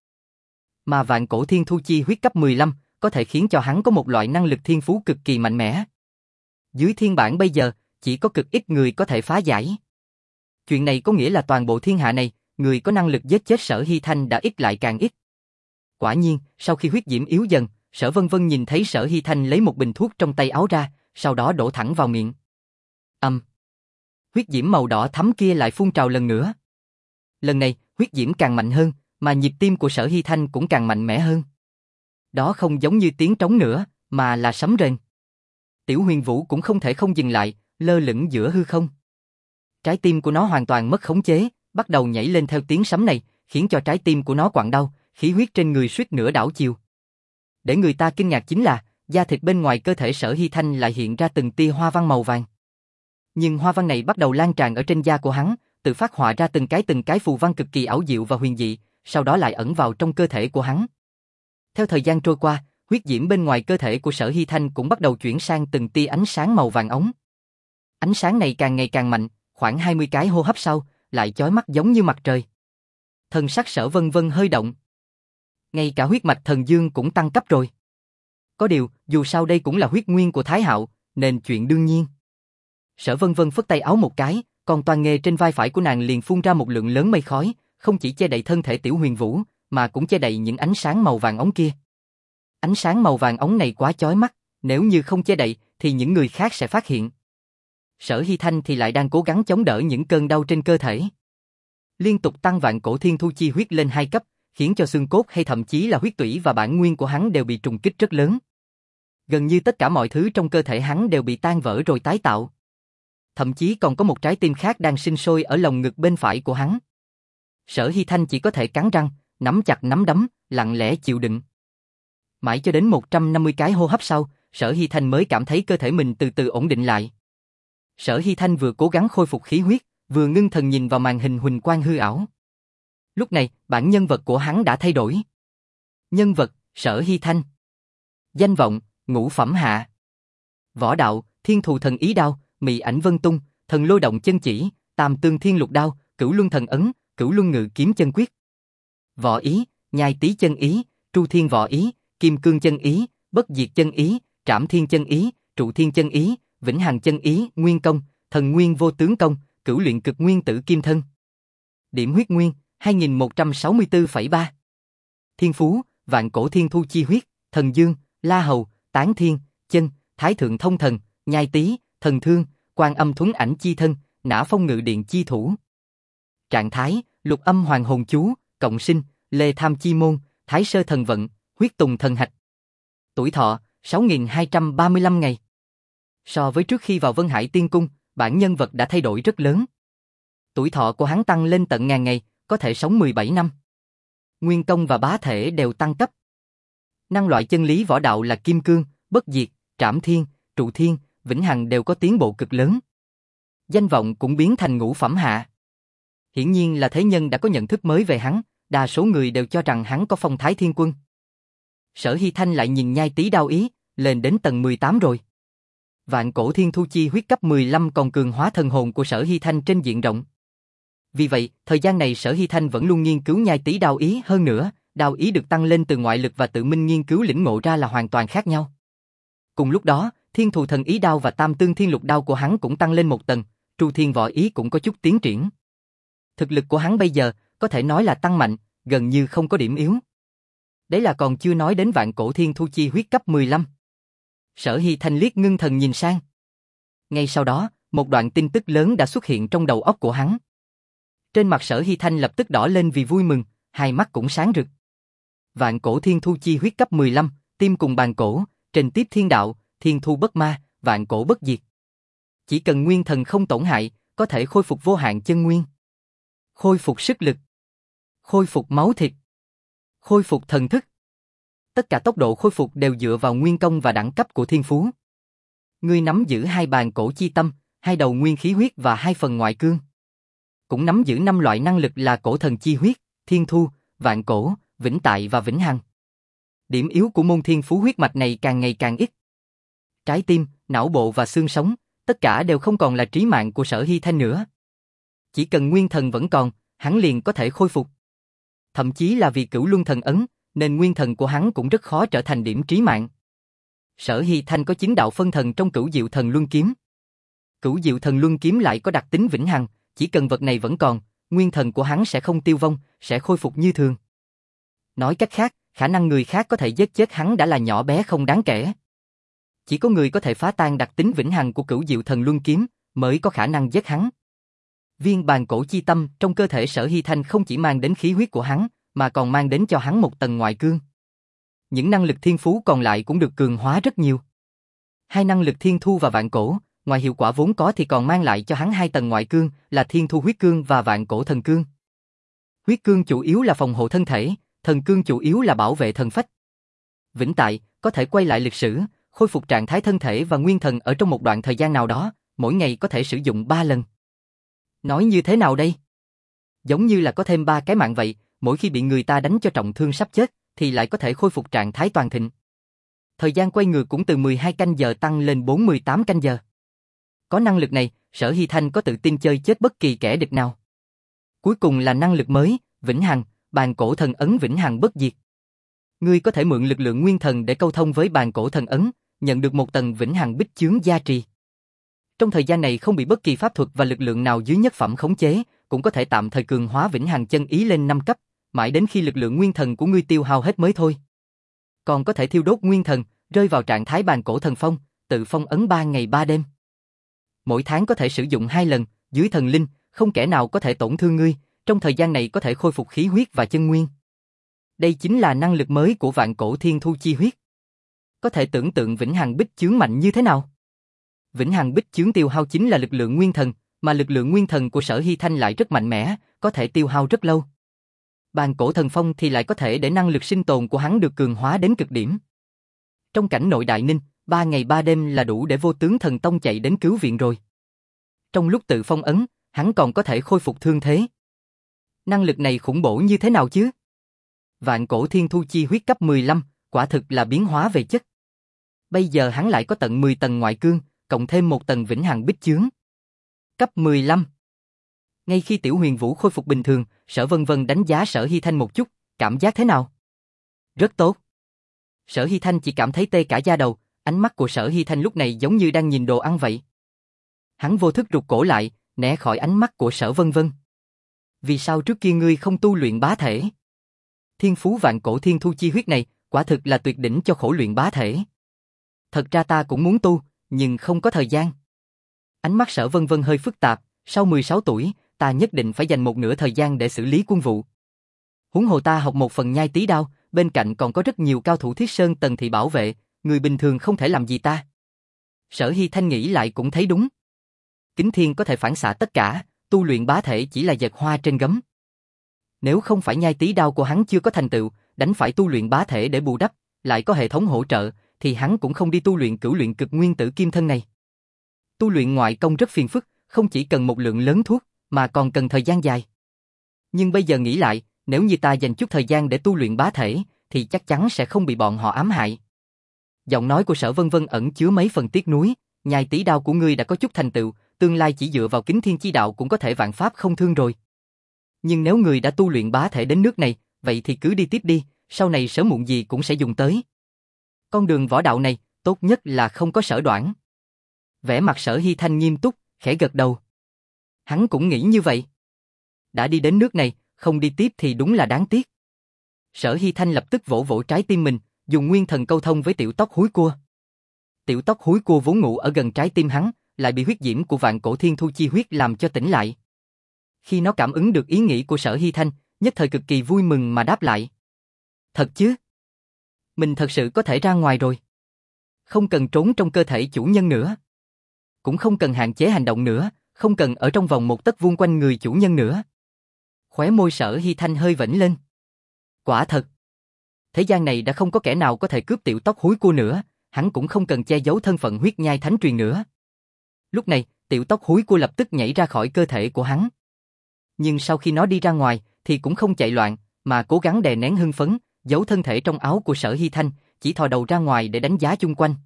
Mà Vạn Cổ Thiên Thu Chi huyết cấp mười lăm có thể khiến cho hắn có một loại năng lực thiên phú cực kỳ mạnh mẽ. Dưới thiên bản bây giờ, chỉ có cực ít người có thể phá giải. Chuyện này có nghĩa là toàn bộ thiên hạ này, người có năng lực giết chết Sở Hy Thanh đã ít lại càng ít. Quả nhiên, sau khi huyết diễm yếu dần, Sở Vân Vân nhìn thấy Sở Hy Thanh lấy một bình thuốc trong tay áo ra, sau đó đổ thẳng vào miệng. Âm. Um. Huyết diễm màu đỏ thắm kia lại phun trào lần nữa. Lần này, huyết diễm càng mạnh hơn, mà nhịp tim của Sở Hy Thanh cũng càng mạnh mẽ hơn. Đó không giống như tiếng trống nữa, mà là sấm rền. Tiểu Huyền Vũ cũng không thể không dừng lại, lơ lửng giữa hư không. Trái tim của nó hoàn toàn mất khống chế, bắt đầu nhảy lên theo tiếng sấm này, khiến cho trái tim của nó quặn đau, khí huyết trên người suýt nữa đảo chiều. Để người ta kinh ngạc chính là, da thịt bên ngoài cơ thể Sở Hy Thanh lại hiện ra từng tia hoa văn màu vàng. Nhưng hoa văn này bắt đầu lan tràn ở trên da của hắn, tự phát họa ra từng cái từng cái phù văn cực kỳ ảo diệu và huyền dị, sau đó lại ẩn vào trong cơ thể của hắn. Theo thời gian trôi qua, huyết diễm bên ngoài cơ thể của Sở Hy Thanh cũng bắt đầu chuyển sang từng tia ánh sáng màu vàng ống. Ánh sáng này càng ngày càng mạnh, khoảng hai mươi cái hô hấp sau, lại chói mắt giống như mặt trời. Thần sắc Sở Vân Vân hơi động. Ngay cả huyết mạch thần dương cũng tăng cấp rồi. Có điều, dù sao đây cũng là huyết nguyên của Thái Hạo, nên chuyện đương nhiên. Sở Vân Vân phất tay áo một cái, còn toàn nghề trên vai phải của nàng liền phun ra một lượng lớn mây khói, không chỉ che đậy thân thể Tiểu Huyền Vũ, mà cũng che đậy những ánh sáng màu vàng ống kia. Ánh sáng màu vàng ống này quá chói mắt, nếu như không che đậy thì những người khác sẽ phát hiện. Sở Hy Thanh thì lại đang cố gắng chống đỡ những cơn đau trên cơ thể. liên tục tăng vạn cổ thiên thu chi huyết lên hai cấp, khiến cho xương cốt hay thậm chí là huyết tủy và bản nguyên của hắn đều bị trùng kích rất lớn. Gần như tất cả mọi thứ trong cơ thể hắn đều bị tan vỡ rồi tái tạo. Thậm chí còn có một trái tim khác đang sinh sôi ở lồng ngực bên phải của hắn. Sở Hy Thanh chỉ có thể cắn răng, nắm chặt nắm đấm, lặng lẽ chịu đựng. Mãi cho đến một trăm năm mươi cái hô hấp sau, Sở Hy Thanh mới cảm thấy cơ thể mình từ từ ổn định lại. Sở Hy Thanh vừa cố gắng khôi phục khí huyết, vừa ngưng thần nhìn vào màn hình huỳnh quang hư ảo. Lúc này, bản nhân vật của hắn đã thay đổi. Nhân vật, Sở Hy Thanh. Danh vọng, ngũ phẩm hạ. Võ đạo, thiên thù thần ý đao, mị ảnh vân tung, thần lôi động chân chỉ, tam tương thiên lục đao, cửu luân thần ấn, cửu luân ngự kiếm chân quyết. Võ ý, nhai tý chân ý, tru thiên võ ý, kim cương chân ý, bất diệt chân ý, trảm thiên chân ý, trụ thiên chân ý, vĩnh hằng chân ý, nguyên công, thần nguyên vô tướng công, cửu luyện cực nguyên tử kim thân. Điểm huyết nguyên, hai nghìn một trăm sáu mươi tư phẩy ba. Thiên phú, vạn cổ thiên thu chi huyết, thần dương, la hầu, tán thiên, chân, thái thượng thông thần, nhai tý, thần thương, quan âm thuấn ảnh chi thân, nã phong ngự điện chi thủ. Trạng thái, lục âm hoàng hồn chú, cộng sinh, lê tham chi môn, thái sơ thần vận, huyết tùng thần hạch. Tuổi thọ, sáu nghìn hai trăm ba mươi lăm ngày. So với trước khi vào Vân Hải Tiên Cung, bản nhân vật đã thay đổi rất lớn. Tuổi thọ của hắn tăng lên tận ngàn ngày, có thể sống mười bảy năm. Nguyên công và bá thể đều tăng cấp. Năng loại chân lý võ đạo là kim cương, bất diệt, trảm thiên, trụ thiên, vĩnh hằng đều có tiến bộ cực lớn. Danh vọng cũng biến thành ngũ phẩm hạ. Hiển nhiên là thế nhân đã có nhận thức mới về hắn, đa số người đều cho rằng hắn có phong thái thiên quân. Sở Hy Thanh lại nhìn nhai tý đao ý, lên đến tầng mười tám rồi. Vạn cổ thiên thu chi huyết cấp mười lăm còn cường hóa thần hồn của Sở Hy Thanh trên diện rộng. Vì vậy, thời gian này Sở Hy Thanh vẫn luôn nghiên cứu nhai tý đao ý hơn nữa, đao ý được tăng lên từ ngoại lực và tự minh nghiên cứu lĩnh ngộ ra là hoàn toàn khác nhau. Cùng lúc đó, thiên thù thần ý đao và tam tương thiên lục đao của hắn cũng tăng lên một tầng, tru thiên võ ý cũng có chút tiến triển. Thực lực của hắn bây giờ, có thể nói là tăng mạnh, gần như không có điểm yếu. Đấy là còn chưa nói đến vạn cổ thiên thu chi huyết cấp mười lăm. Sở Hy Thanh liếc ngưng thần nhìn sang. Ngay sau đó, một đoạn tin tức lớn đã xuất hiện trong đầu óc của hắn. Trên mặt Sở Hy Thanh lập tức đỏ lên vì vui mừng, hai mắt cũng sáng rực. Vạn cổ thiên thu chi huyết cấp mười lăm, tim cùng bàn cổ, trên tiếp thiên đạo, thiên thu bất ma, vạn cổ bất diệt. Chỉ cần nguyên thần không tổn hại, có thể khôi phục vô hạn chân nguyên. Khôi phục sức lực. Khôi phục máu thịt. Khôi phục thần thức. Tất cả tốc độ khôi phục đều dựa vào nguyên công và đẳng cấp của thiên phú. Ngươi nắm giữ hai bàn cổ chi tâm, hai đầu nguyên khí huyết và hai phần ngoại cương. Cũng nắm giữ năm loại năng lực là cổ thần chi huyết, thiên thu, vạn cổ, vĩnh tại và vĩnh hằng. Điểm yếu của môn thiên phú huyết mạch này càng ngày càng ít. Trái tim, não bộ và xương sống, tất cả đều không còn là trí mạng của Sở Hy Thanh nữa. Chỉ cần nguyên thần vẫn còn, hắn liền có thể khôi phục. Thậm chí là vì cửu luân thần ấn, nên nguyên thần của hắn cũng rất khó trở thành điểm trí mạng. Sở Hy Thanh có chính đạo phân thần trong cửu diệu thần luân kiếm. Cửu diệu thần luân kiếm lại có đặc tính vĩnh hằng, chỉ cần vật này vẫn còn, nguyên thần của hắn sẽ không tiêu vong, sẽ khôi phục như thường. Nói cách khác, khả năng người khác có thể giết chết hắn đã là nhỏ bé không đáng kể. Chỉ có người có thể phá tan đặc tính vĩnh hằng của cửu diệu thần luân kiếm, mới có khả năng giết hắn. Viên bàn cổ chi tâm trong cơ thể Sở Hy Thanh không chỉ mang đến khí huyết của hắn, mà còn mang đến cho hắn một tầng ngoại cương. Những năng lực thiên phú còn lại cũng được cường hóa rất nhiều. Hai năng lực thiên thu và vạn cổ, ngoài hiệu quả vốn có thì còn mang lại cho hắn hai tầng ngoại cương là thiên thu huyết cương và vạn cổ thần cương. Huyết cương chủ yếu là phòng hộ thân thể, thần cương chủ yếu là bảo vệ thần phách. Vĩnh tại, có thể quay lại lịch sử, khôi phục trạng thái thân thể và nguyên thần ở trong một đoạn thời gian nào đó, mỗi ngày có thể sử dụng ba lần. Nói như thế nào đây? Giống như là có thêm ba cái mạng vậy, mỗi khi bị người ta đánh cho trọng thương sắp chết, thì lại có thể khôi phục trạng thái toàn thịnh. Thời gian quay ngược cũng từ mười hai canh giờ tăng lên bốn mươi tám canh giờ. Có năng lực này, Sở Hy Thanh có tự tin chơi chết bất kỳ kẻ địch nào. Cuối cùng là năng lực mới, vĩnh hằng, bàn cổ thần ấn vĩnh hằng bất diệt. Ngươi có thể mượn lực lượng nguyên thần để câu thông với bàn cổ thần ấn, nhận được một tầng vĩnh hằng bích chướng gia trì. Trong thời gian này không bị bất kỳ pháp thuật và lực lượng nào dưới nhất phẩm khống chế, cũng có thể tạm thời cường hóa vĩnh hằng chân ý lên năm cấp, mãi đến khi lực lượng nguyên thần của ngươi tiêu hao hết mới thôi. Còn có thể thiêu đốt nguyên thần, rơi vào trạng thái bàn cổ thần phong, tự phong ấn ba ngày ba đêm. Mỗi tháng có thể sử dụng hai lần, dưới thần linh, không kẻ nào có thể tổn thương ngươi, trong thời gian này có thể khôi phục khí huyết và chân nguyên. Đây chính là năng lực mới của vạn cổ thiên thu chi huyết. Có thể tưởng tượng vĩnh hằng bích chướng mạnh như thế nào? Vĩnh hằng bích chướng tiêu hao chính là lực lượng nguyên thần, mà lực lượng nguyên thần của Sở Hy Thanh lại rất mạnh mẽ, có thể tiêu hao rất lâu. Bàn cổ thần phong thì lại có thể để năng lực sinh tồn của hắn được cường hóa đến cực điểm. Trong cảnh nội đại ninh, ba ngày ba đêm là đủ để Vô Tướng Thần Tông chạy đến cứu viện rồi. Trong lúc tự phong ấn, hắn còn có thể khôi phục thương thế. Năng lực này khủng bổ như thế nào chứ? Vạn cổ thiên thu chi huyết cấp mười lăm, quả thực là biến hóa về chất. Bây giờ hắn lại có tận mười tầng ngoại cương, cộng thêm một tầng vĩnh hằng bích chướng. Cấp mười lăm. Ngay khi Tiểu Huyền Vũ khôi phục bình thường, Sở Vân Vân đánh giá Sở Hy Thanh một chút, cảm giác thế nào? Rất tốt. Sở Hy Thanh chỉ cảm thấy tê cả da đầu, ánh mắt của Sở Hy Thanh lúc này giống như đang nhìn đồ ăn vậy. Hắn vô thức rụt cổ lại, né khỏi ánh mắt của Sở Vân Vân. Vì sao trước kia ngươi không tu luyện bá thể? Thiên phú vạn cổ thiên thu chi huyết này, quả thực là tuyệt đỉnh cho khổ luyện bá thể. Thật ra ta cũng muốn tu, nhưng không có thời gian. Ánh mắt Sở Vân Vân hơi phức tạp, sau mười sáu tuổi, ta nhất định phải dành một nửa thời gian để xử lý quân vụ. Huống hồ ta học một phần nhai tí đao, bên cạnh còn có rất nhiều cao thủ Thiết Sơn Tần Thị bảo vệ, người bình thường không thể làm gì ta. Sở Hy Thanh nghĩ lại cũng thấy đúng. Kính thiên có thể phản xạ tất cả, tu luyện bá thể chỉ là giật hoa trên gấm. Nếu không phải nhai tí đao của hắn chưa có thành tựu, đánh phải tu luyện bá thể để bù đắp, lại có hệ thống hỗ trợ, thì hắn cũng không đi tu luyện cửu luyện cực nguyên tử kim thân này. Tu luyện ngoại công rất phiền phức, không chỉ cần một lượng lớn thuốc, mà còn cần thời gian dài. Nhưng bây giờ nghĩ lại, nếu như ta dành chút thời gian để tu luyện bá thể, thì chắc chắn sẽ không bị bọn họ ám hại. Giọng nói của Sở Vân Vân ẩn chứa mấy phần tiếc nuối, nhai tí đao của ngươi đã có chút thành tựu, tương lai chỉ dựa vào kính thiên chi đạo cũng có thể vạn pháp không thương rồi. Nhưng nếu người đã tu luyện bá thể đến nước này, vậy thì cứ đi tiếp đi, sau này sớm muộn gì cũng sẽ dùng tới. Con đường võ đạo này, tốt nhất là không có sở đoản. Vẻ mặt Sở Hy Thanh nghiêm túc, khẽ gật đầu. Hắn cũng nghĩ như vậy. Đã đi đến nước này, không đi tiếp thì đúng là đáng tiếc. Sở Hy Thanh lập tức vỗ vỗ trái tim mình, dùng nguyên thần câu thông với tiểu tóc húi cua. Tiểu tóc húi cua vốn ngủ ở gần trái tim hắn, lại bị huyết diễm của vạn cổ thiên thu chi huyết làm cho tỉnh lại. Khi nó cảm ứng được ý nghĩ của Sở Hy Thanh, nhất thời cực kỳ vui mừng mà đáp lại. Thật chứ? Mình thật sự có thể ra ngoài rồi. Không cần trốn trong cơ thể chủ nhân nữa. Cũng không cần hạn chế hành động nữa, không cần ở trong vòng một tấc vuông quanh người chủ nhân nữa. Khóe môi Sở Hy Thanh hơi vểnh lên. Quả thật. Thế gian này đã không có kẻ nào có thể cướp tiểu tóc húi cua nữa, hắn cũng không cần che giấu thân phận huyết nhai thánh truyền nữa. Lúc này, tiểu tóc húi cua lập tức nhảy ra khỏi cơ thể của hắn. Nhưng sau khi nó đi ra ngoài, thì cũng không chạy loạn, mà cố gắng đè nén hưng phấn, giấu thân thể trong áo của Sở Hy Thanh, chỉ thò đầu ra ngoài để đánh giá chung quanh.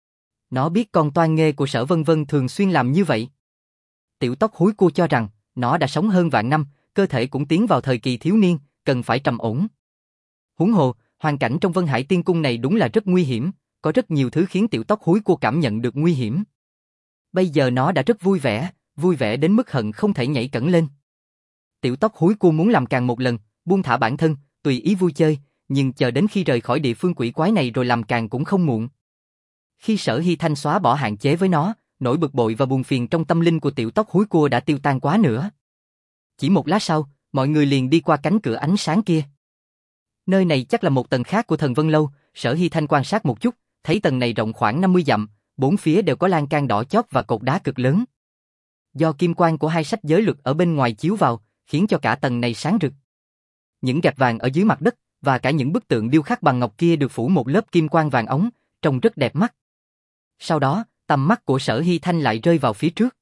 Nó biết con toan nghê của Sở Vân Vân thường xuyên làm như vậy. Tiểu tóc húi cua cho rằng, nó đã sống hơn vạn năm, cơ thể cũng tiến vào thời kỳ thiếu niên, cần phải trầm ổn. Huống hồ, hoàn cảnh trong Vân Hải Tiên Cung này đúng là rất nguy hiểm, có rất nhiều thứ khiến tiểu tóc húi cua cảm nhận được nguy hiểm. Bây giờ nó đã rất vui vẻ, vui vẻ đến mức hận không thể nhảy cẫng lên. Tiểu tóc húi cua muốn làm càng một lần, buông thả bản thân, tùy ý vui chơi, nhưng chờ đến khi rời khỏi địa phương quỷ quái này rồi làm càng cũng không muộn. Khi Sở Hy Thanh xóa bỏ hạn chế với nó, nỗi bực bội và buồn phiền trong tâm linh của tiểu tóc húi cua đã tiêu tan quá nữa. Chỉ một lát sau, mọi người liền đi qua cánh cửa ánh sáng kia. Nơi này chắc là một tầng khác của Thần Vân Lâu, Sở Hy Thanh quan sát một chút, thấy tầng này rộng khoảng năm mươi dặm, bốn phía đều có lan can đỏ chót và cột đá cực lớn. Do kim quang của hai sách giới luật ở bên ngoài chiếu vào, khiến cho cả tầng này sáng rực. Những gạch vàng ở dưới mặt đất và cả những bức tượng điêu khắc bằng ngọc kia được phủ một lớp kim quang vàng óng, trông rất đẹp mắt. Sau đó, tầm mắt của Sở Hy Thanh lại rơi vào phía trước.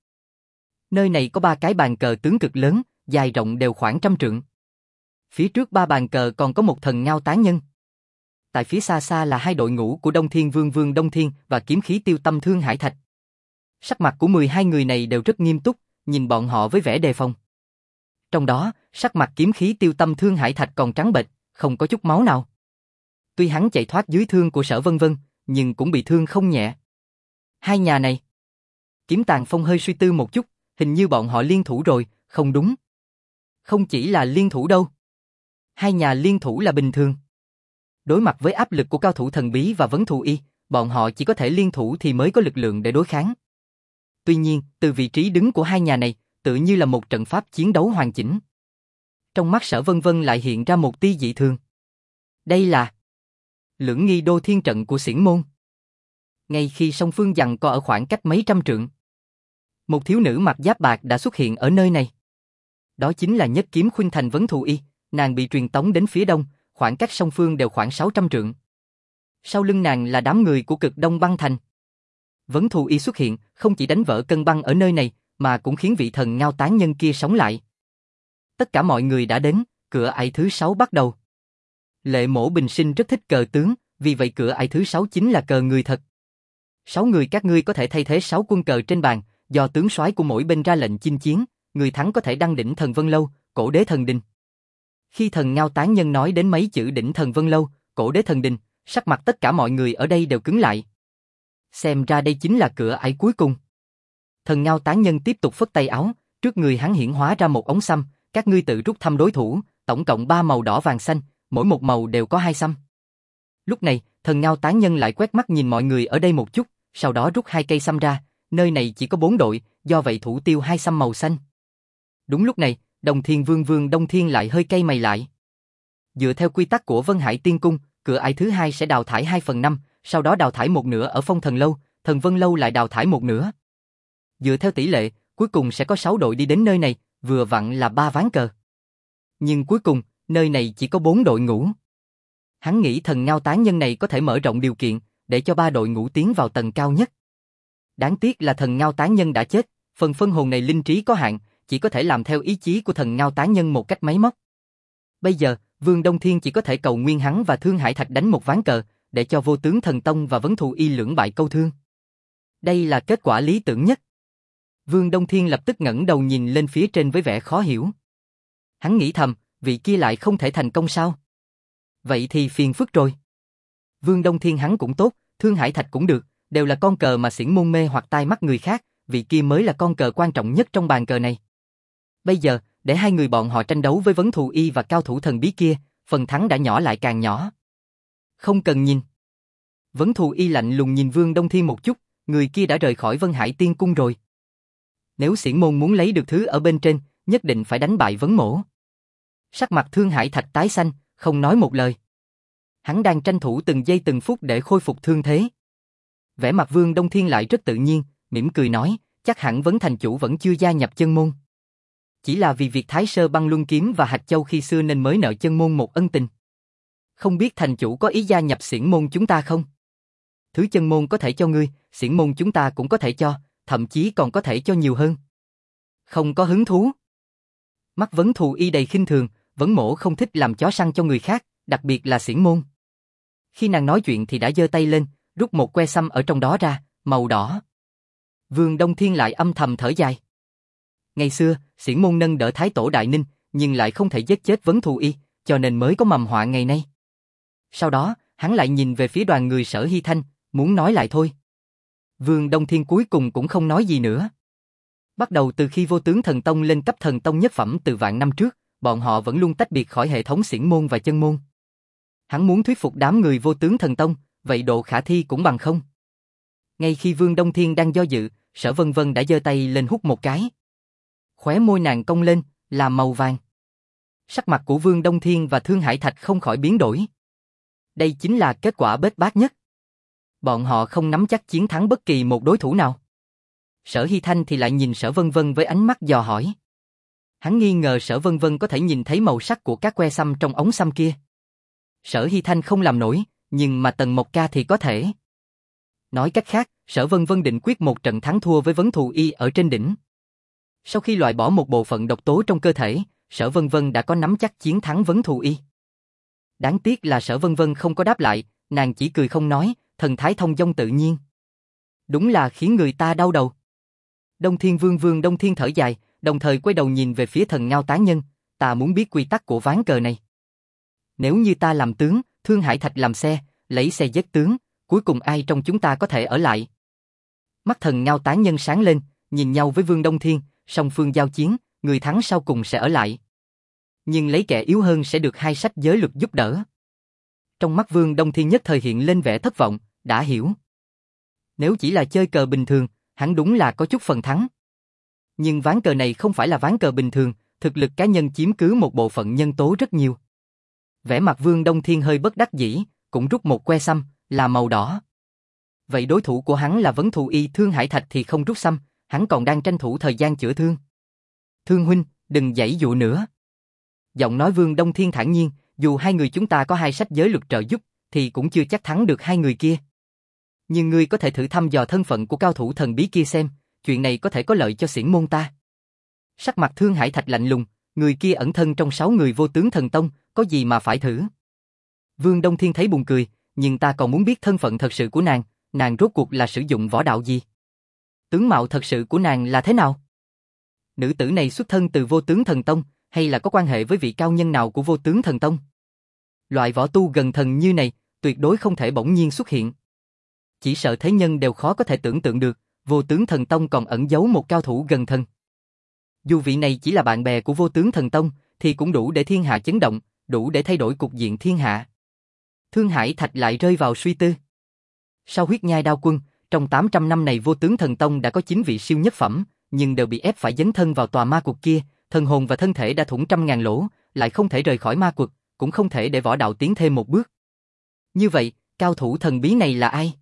Nơi này có ba cái bàn cờ tướng cực lớn, dài rộng đều khoảng trăm trượng. Phía trước ba bàn cờ còn có một thần ngao tán nhân. Tại phía xa xa là hai đội ngũ của Đông Thiên Vương Vương Đông Thiên và kiếm khí tiêu tâm Thương Hải Thạch. Sắc mặt của mười hai người này đều rất nghiêm túc, nhìn bọn họ với vẻ đề phòng. Trong đó, sắc mặt kiếm khí tiêu tâm Thương Hải Thạch còn trắng bệch, không có chút máu nào. Tuy hắn chạy thoát dưới thương của Sở Vân Vân, nhưng cũng bị thương không nhẹ. Hai nhà này. Kiếm Tàn Phong hơi suy tư một chút, hình như bọn họ liên thủ rồi, không đúng. Không chỉ là liên thủ đâu. Hai nhà liên thủ là bình thường. Đối mặt với áp lực của cao thủ thần bí và vấn thù y, bọn họ chỉ có thể liên thủ thì mới có lực lượng để đối kháng. Tuy nhiên, từ vị trí đứng của hai nhà này, tự như là một trận pháp chiến đấu hoàn chỉnh. Trong mắt Sở Vân Vân lại hiện ra một tia dị thường. Đây là Lưỡng Nghi Đô Thiên trận của Xiển Môn. Ngay khi song phương giằng co ở khoảng cách mấy trăm trượng, một thiếu nữ mặc giáp bạc đã xuất hiện ở nơi này. Đó chính là Nhất Kiếm Khuynh Thành Vấn Thù Y, nàng bị truyền tống đến phía đông, khoảng cách song phương đều khoảng sáu trăm trượng. Sau lưng nàng là đám người của Cực Đông Băng Thành. Vấn Thù Y xuất hiện, không chỉ đánh vỡ cân băng ở nơi này, mà cũng khiến vị thần ngao tán nhân kia sống lại. Tất cả mọi người đã đến, cửa ải thứ sáu bắt đầu. Lệ Mỗ bình sinh rất thích cờ tướng, vì vậy cửa ải thứ sáu chính là cờ người thật. Sáu người các ngươi có thể thay thế sáu quân cờ trên bàn, do tướng soái của mỗi bên ra lệnh chinh chiến, người thắng có thể đăng đỉnh Thần Vân Lâu, Cổ Đế Thần Đình. Khi thần ngao tán nhân nói đến mấy chữ đỉnh Thần Vân Lâu, Cổ Đế Thần Đình, sắc mặt tất cả mọi người ở đây đều cứng lại. Xem ra đây chính là cửa ải cuối cùng. Thần ngao tán nhân tiếp tục phất tay áo, trước người hắn hiển hóa ra một ống xăm, các ngươi tự rút thăm đối thủ, tổng cộng ba màu đỏ vàng xanh, mỗi một màu đều có hai xăm. Lúc này, thần ngao tán nhân lại quét mắt nhìn mọi người ở đây một chút, sau đó rút hai cây xăm ra, nơi này chỉ có bốn đội, do vậy thủ tiêu hai xăm màu xanh. Đúng lúc này, Đồng Thiên Vương Vương Đông Thiên lại hơi cay mày lại. Dựa theo quy tắc của Vân Hải Tiên Cung, cửa ải thứ hai sẽ đào thải hai phần năm, sau đó đào thải một nửa ở Phong Thần Lâu, Thần Vân Lâu lại đào thải một nửa. Dựa theo tỷ lệ, cuối cùng sẽ có sáu đội đi đến nơi này, vừa vặn là ba ván cờ. Nhưng cuối cùng, nơi này chỉ có bốn đội ngũ. Hắn nghĩ thần ngao tán nhân này có thể mở rộng điều kiện, để cho ba đội ngũ tiến vào tầng cao nhất. Đáng tiếc là thần ngao tán nhân đã chết, phần phân hồn này linh trí có hạn, chỉ có thể làm theo ý chí của thần ngao tán nhân một cách máy móc. Bây giờ, Vương Đông Thiên chỉ có thể cầu nguyên hắn và Thương Hải Thạch đánh một ván cờ, để cho Vô Tướng Thần Tông và Vấn Thù Y lưỡng bại câu thương. Đây là kết quả lý tưởng nhất. Vương Đông Thiên lập tức ngẩng đầu nhìn lên phía trên với vẻ khó hiểu. Hắn nghĩ thầm, vị kia lại không thể thành công sao? Vậy thì phiền phức rồi. Vương Đông Thiên hắn cũng tốt, Thương Hải Thạch cũng được, đều là con cờ mà Xiển Môn mê hoặc tai mắt người khác, vị kia mới là con cờ quan trọng nhất trong bàn cờ này. Bây giờ, để hai người bọn họ tranh đấu với Vấn Thù Y và cao thủ thần bí kia, phần thắng đã nhỏ lại càng nhỏ. Không cần nhìn. Vấn Thù Y lạnh lùng nhìn Vương Đông Thiên một chút, người kia đã rời khỏi Vân Hải Tiên Cung rồi. Nếu Xiển Môn muốn lấy được thứ ở bên trên, nhất định phải đánh bại Vấn Mỗ. Sắc mặt Thương Hải Thạch tái xanh, không nói một lời. Hắn đang tranh thủ từng giây từng phút để khôi phục thương thế. Vẻ mặt Vương Đông Thiên lại rất tự nhiên, mỉm cười nói, chắc hẳn Vấn thành chủ vẫn chưa gia nhập chân môn. Chỉ là vì việc Thái Sơ Băng Luân Kiếm và Hạch Châu khi xưa nên mới nợ chân môn một ân tình. Không biết thành chủ có ý gia nhập Xiển Môn chúng ta không? Thứ chân môn có thể cho ngươi, Xiển Môn chúng ta cũng có thể cho, thậm chí còn có thể cho nhiều hơn. Không có hứng thú. Mắt Vấn Thù Y đầy khinh thường, Vấn Mỗ không thích làm chó săn cho người khác, đặc biệt là Xiển Môn. Khi nàng nói chuyện thì đã giơ tay lên, rút một que xăm ở trong đó ra, màu đỏ. Vương Đông Thiên lại âm thầm thở dài. Ngày xưa, Xiển Môn nâng đỡ Thái Tổ Đại Ninh, nhưng lại không thể giết chết Vấn Thù Y, cho nên mới có mầm họa ngày nay. Sau đó, hắn lại nhìn về phía đoàn người Sở Hy Thanh, muốn nói lại thôi. Vương Đông Thiên cuối cùng cũng không nói gì nữa. Bắt đầu từ khi Vô Tướng Thần Tông lên cấp thần tông nhất phẩm từ vạn năm trước, bọn họ vẫn luôn tách biệt khỏi hệ thống Xiển Môn và chân môn. Hắn muốn thuyết phục đám người Vô Tướng Thần Tông, vậy độ khả thi cũng bằng không. Ngay khi Vương Đông Thiên đang do dự, Sở Vân Vân đã giơ tay lên hút một cái. Khóe môi nàng cong lên, là màu vàng. Sắc mặt của Vương Đông Thiên và Thương Hải Thạch không khỏi biến đổi. Đây chính là kết quả bết bát nhất. Bọn họ không nắm chắc chiến thắng bất kỳ một đối thủ nào. Sở Hy Thanh thì lại nhìn Sở Vân Vân với ánh mắt dò hỏi. Hắn nghi ngờ Sở Vân Vân có thể nhìn thấy màu sắc của các que xăm trong ống xăm kia. Sở Hy Thanh không làm nổi, nhưng mà Tần Mộc Ca thì có thể. Nói cách khác, Sở Vân Vân định quyết một trận thắng thua với Vấn Thù Y ở trên đỉnh. Sau khi loại bỏ một bộ phận độc tố trong cơ thể, Sở Vân Vân đã có nắm chắc chiến thắng Vấn Thù Y. Đáng tiếc là Sở Vân Vân không có đáp lại, nàng chỉ cười không nói, thần thái thông dong tự nhiên. Đúng là khiến người ta đau đầu. Đông Thiên Vương Vương Đông Thiên thở dài, đồng thời quay đầu nhìn về phía thần ngao tán nhân, ta muốn biết quy tắc của ván cờ này. Nếu như ta làm tướng, Thương Hải Thạch làm xe, lấy xe giết tướng, cuối cùng ai trong chúng ta có thể ở lại? Mắt thần ngao tán nhân sáng lên, nhìn nhau với Vương Đông Thiên, song phương giao chiến, người thắng sau cùng sẽ ở lại. Nhưng lấy kẻ yếu hơn sẽ được hai sách giới luật giúp đỡ. Trong mắt Vương Đông Thiên nhất thời hiện lên vẻ thất vọng, đã hiểu. Nếu chỉ là chơi cờ bình thường, hắn đúng là có chút phần thắng. Nhưng ván cờ này không phải là ván cờ bình thường, thực lực cá nhân chiếm cứ một bộ phận nhân tố rất nhiều. Vẻ mặt Vương Đông Thiên hơi bất đắc dĩ, cũng rút một que xăm, là màu đỏ. Vậy đối thủ của hắn là vấn thù y Thương Hải Thạch thì không rút xăm, hắn còn đang tranh thủ thời gian chữa thương. Thương huynh, đừng giãy dụa nữa. Giọng nói Vương Đông Thiên thản nhiên, dù hai người chúng ta có hai sách giới luật trợ giúp, thì cũng chưa chắc thắng được hai người kia. Nhưng ngươi có thể thử thăm dò thân phận của cao thủ thần bí kia xem, chuyện này có thể có lợi cho xiển môn ta. Sắc mặt Thương Hải Thạch lạnh lùng, người kia ẩn thân trong sáu người vô tướng thần tông, có gì mà phải thử. Vương Đông Thiên thấy buồn cười, nhưng ta còn muốn biết thân phận thật sự của nàng, nàng rốt cuộc là sử dụng võ đạo gì? Tướng mạo thật sự của nàng là thế nào? Nữ tử này xuất thân từ vô tướng thần tông, hay là có quan hệ với vị cao nhân nào của vô tướng thần tông? Loại võ tu gần thần như này, tuyệt đối không thể bỗng nhiên xuất hiện. Chỉ sợ thế nhân đều khó có thể tưởng tượng được, vô tướng thần tông còn ẩn giấu một cao thủ gần thần. Dù vị này chỉ là bạn bè của vô tướng thần tông, thì cũng đủ để thiên hạ chấn động, đủ để thay đổi cục diện thiên hạ. Thương Hải Thạch lại rơi vào suy tư. Sau huyết nhai đao quân, trong tám trăm năm này vô tướng thần tông đã có chín vị siêu nhất phẩm, nhưng đều bị ép phải dấn thân vào tòa ma quật kia, thần hồn và thân thể đã thủng trăm ngàn lỗ, lại không thể rời khỏi ma quật, cũng không thể để võ đạo tiến thêm một bước. Như vậy, cao thủ thần bí này là ai?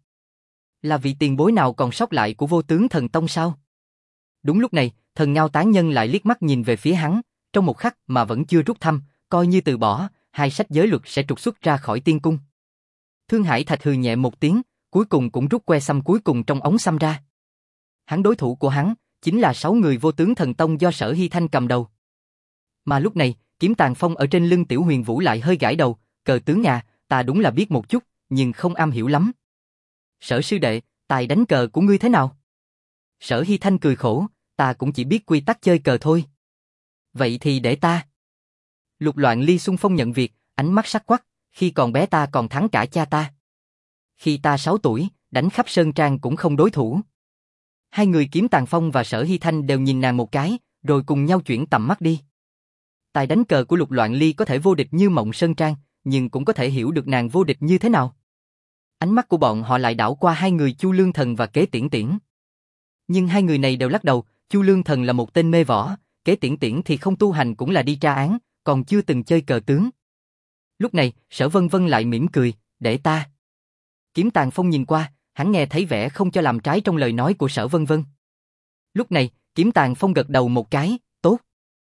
Là vị tiền bối nào còn sót lại của vô tướng thần tông sao? Đúng lúc này, Thần Ngao Tán Nhân lại liếc mắt nhìn về phía hắn, trong một khắc mà vẫn chưa rút thăm, coi như từ bỏ, hai sách giới luật sẽ trục xuất ra khỏi tiên cung. Thương Hải Thạch hừ nhẹ một tiếng, cuối cùng cũng rút que xăm cuối cùng trong ống xăm ra. Hắn đối thủ của hắn chính là sáu người vô tướng thần tông do Sở Hy Thanh cầm đầu. Mà lúc này, Kiếm Tàn Phong ở trên lưng Tiểu Huyền Vũ lại hơi gãi đầu, cờ tướng à, ta đúng là biết một chút, nhưng không am hiểu lắm. Sở sư đệ, tài đánh cờ của ngươi thế nào? Sở Hy Thanh cười khổ, ta cũng chỉ biết quy tắc chơi cờ thôi. Vậy thì để ta. Lục Loạn Ly xung phong nhận việc, ánh mắt sắc quắc, khi còn bé ta còn thắng cả cha ta. Khi ta sáu tuổi, đánh khắp Sơn Trang cũng không đối thủ. Hai người Kiếm Tàn Phong và Sở Hy Thanh đều nhìn nàng một cái, rồi cùng nhau chuyển tầm mắt đi. Tài đánh cờ của Lục Loạn Ly có thể vô địch như Mộng Sơn Trang, nhưng cũng có thể hiểu được nàng vô địch như thế nào. Ánh mắt của bọn họ lại đảo qua hai người Chu Lương Thần và Kế Tiễn Tiễn. Nhưng hai người này đều lắc đầu, Chu Lương Thần là một tên mê võ, Kế Tiễn Tiễn thì không tu hành cũng là đi tra án, còn chưa từng chơi cờ tướng. Lúc này, Sở Vân Vân lại mỉm cười, để ta. Kiếm Tàn Phong nhìn qua, hắn nghe thấy vẻ không cho làm trái trong lời nói của Sở Vân Vân. Lúc này, Kiếm Tàn Phong gật đầu một cái, tốt.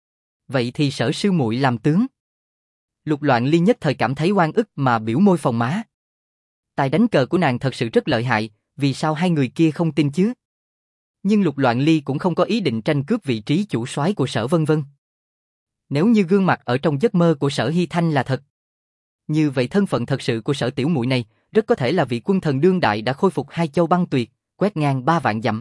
Vậy thì Sở sư muội làm tướng. Lục Loạn Ly nhất thời cảm thấy oan ức mà biểu môi phồng má. Tài đánh cờ của nàng thật sự rất lợi hại, vì sao hai người kia không tin chứ? Nhưng Lục Loạn Ly cũng không có ý định tranh cướp vị trí chủ soái của Sở Vân Vân. Nếu như gương mặt ở trong giấc mơ của Sở Hy Thanh là thật, như vậy thân phận thật sự của Sở tiểu muội này rất có thể là vị quân thần đương đại đã khôi phục hai châu băng tuyệt, quét ngang ba vạn dặm.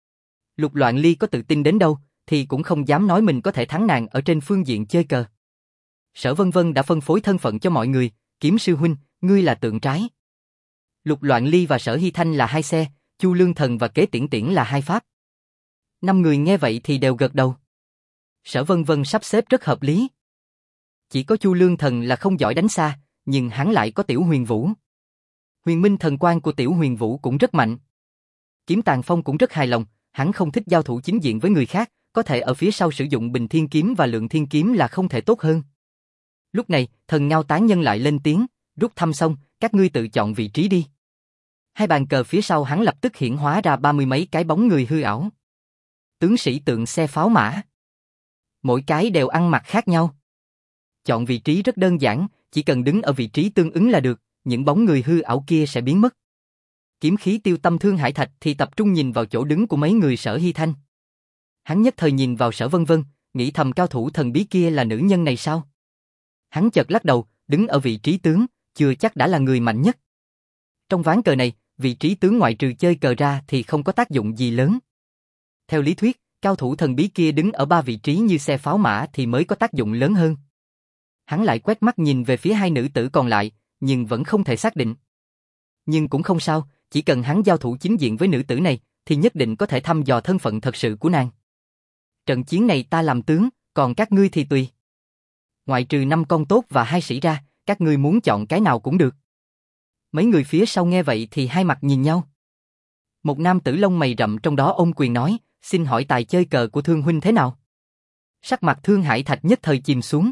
Lục Loạn Ly có tự tin đến đâu thì cũng không dám nói mình có thể thắng nàng ở trên phương diện chơi cờ. Sở Vân Vân đã phân phối thân phận cho mọi người, Kiếm sư huynh, ngươi là tượng trái. Lục Loạn Ly và Sở Hy Thanh là hai xe, Chu Lương Thần và Kế Tiễn Tiễn là hai pháp. Năm người nghe vậy thì đều gật đầu. Sở Vân Vân sắp xếp rất hợp lý. Chỉ có Chu Lương Thần là không giỏi đánh xa, nhưng hắn lại có Tiểu Huyền Vũ. Huyền Minh thần quang của Tiểu Huyền Vũ cũng rất mạnh. Kiếm Tàn Phong cũng rất hài lòng, hắn không thích giao thủ chính diện với người khác, có thể ở phía sau sử dụng Bình Thiên Kiếm và Lượng Thiên Kiếm là không thể tốt hơn. Lúc này, Thần Ngao Tán Nhân lại lên tiếng, rút thăm xong, các ngươi tự chọn vị trí đi. Hai bàn cờ phía sau hắn lập tức hiển hóa ra ba mươi mấy cái bóng người hư ảo. Tướng sĩ tượng xe pháo mã. Mỗi cái đều ăn mặc khác nhau. Chọn vị trí rất đơn giản, chỉ cần đứng ở vị trí tương ứng là được, những bóng người hư ảo kia sẽ biến mất. Kiếm khí tiêu tâm Thương Hải Thạch thì tập trung nhìn vào chỗ đứng của mấy người Sở Hy Thanh. Hắn nhất thời nhìn vào Sở Vân Vân, nghĩ thầm cao thủ thần bí kia là nữ nhân này sao? Hắn chợt lắc đầu, đứng ở vị trí tướng, chưa chắc đã là người mạnh nhất. Trong ván cờ này, vị trí tướng ngoại trừ chơi cờ ra thì không có tác dụng gì lớn. Theo lý thuyết, cao thủ thần bí kia đứng ở ba vị trí như xe pháo mã thì mới có tác dụng lớn hơn. Hắn lại quét mắt nhìn về phía hai nữ tử còn lại, nhưng vẫn không thể xác định. Nhưng cũng không sao, chỉ cần hắn giao thủ chính diện với nữ tử này, thì nhất định có thể thăm dò thân phận thật sự của nàng. Trận chiến này ta làm tướng, còn các ngươi thì tùy. Ngoại trừ năm con tốt và hai sĩ ra, các ngươi muốn chọn cái nào cũng được. Mấy người phía sau nghe vậy thì hai mặt nhìn nhau. Một nam tử lông mày rậm trong đó ôm quyền nói, xin hỏi tài chơi cờ của Thương huynh thế nào? Sắc mặt Thương Hải Thạch nhất thời chìm xuống.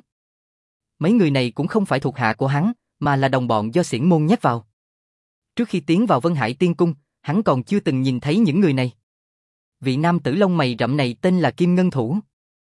Mấy người này cũng không phải thuộc hạ của hắn, mà là đồng bọn do xiển môn nhét vào. Trước khi tiến vào Vân Hải Tiên Cung, hắn còn chưa từng nhìn thấy những người này. Vị nam tử lông mày rậm này tên là Kim Ngân Thủ.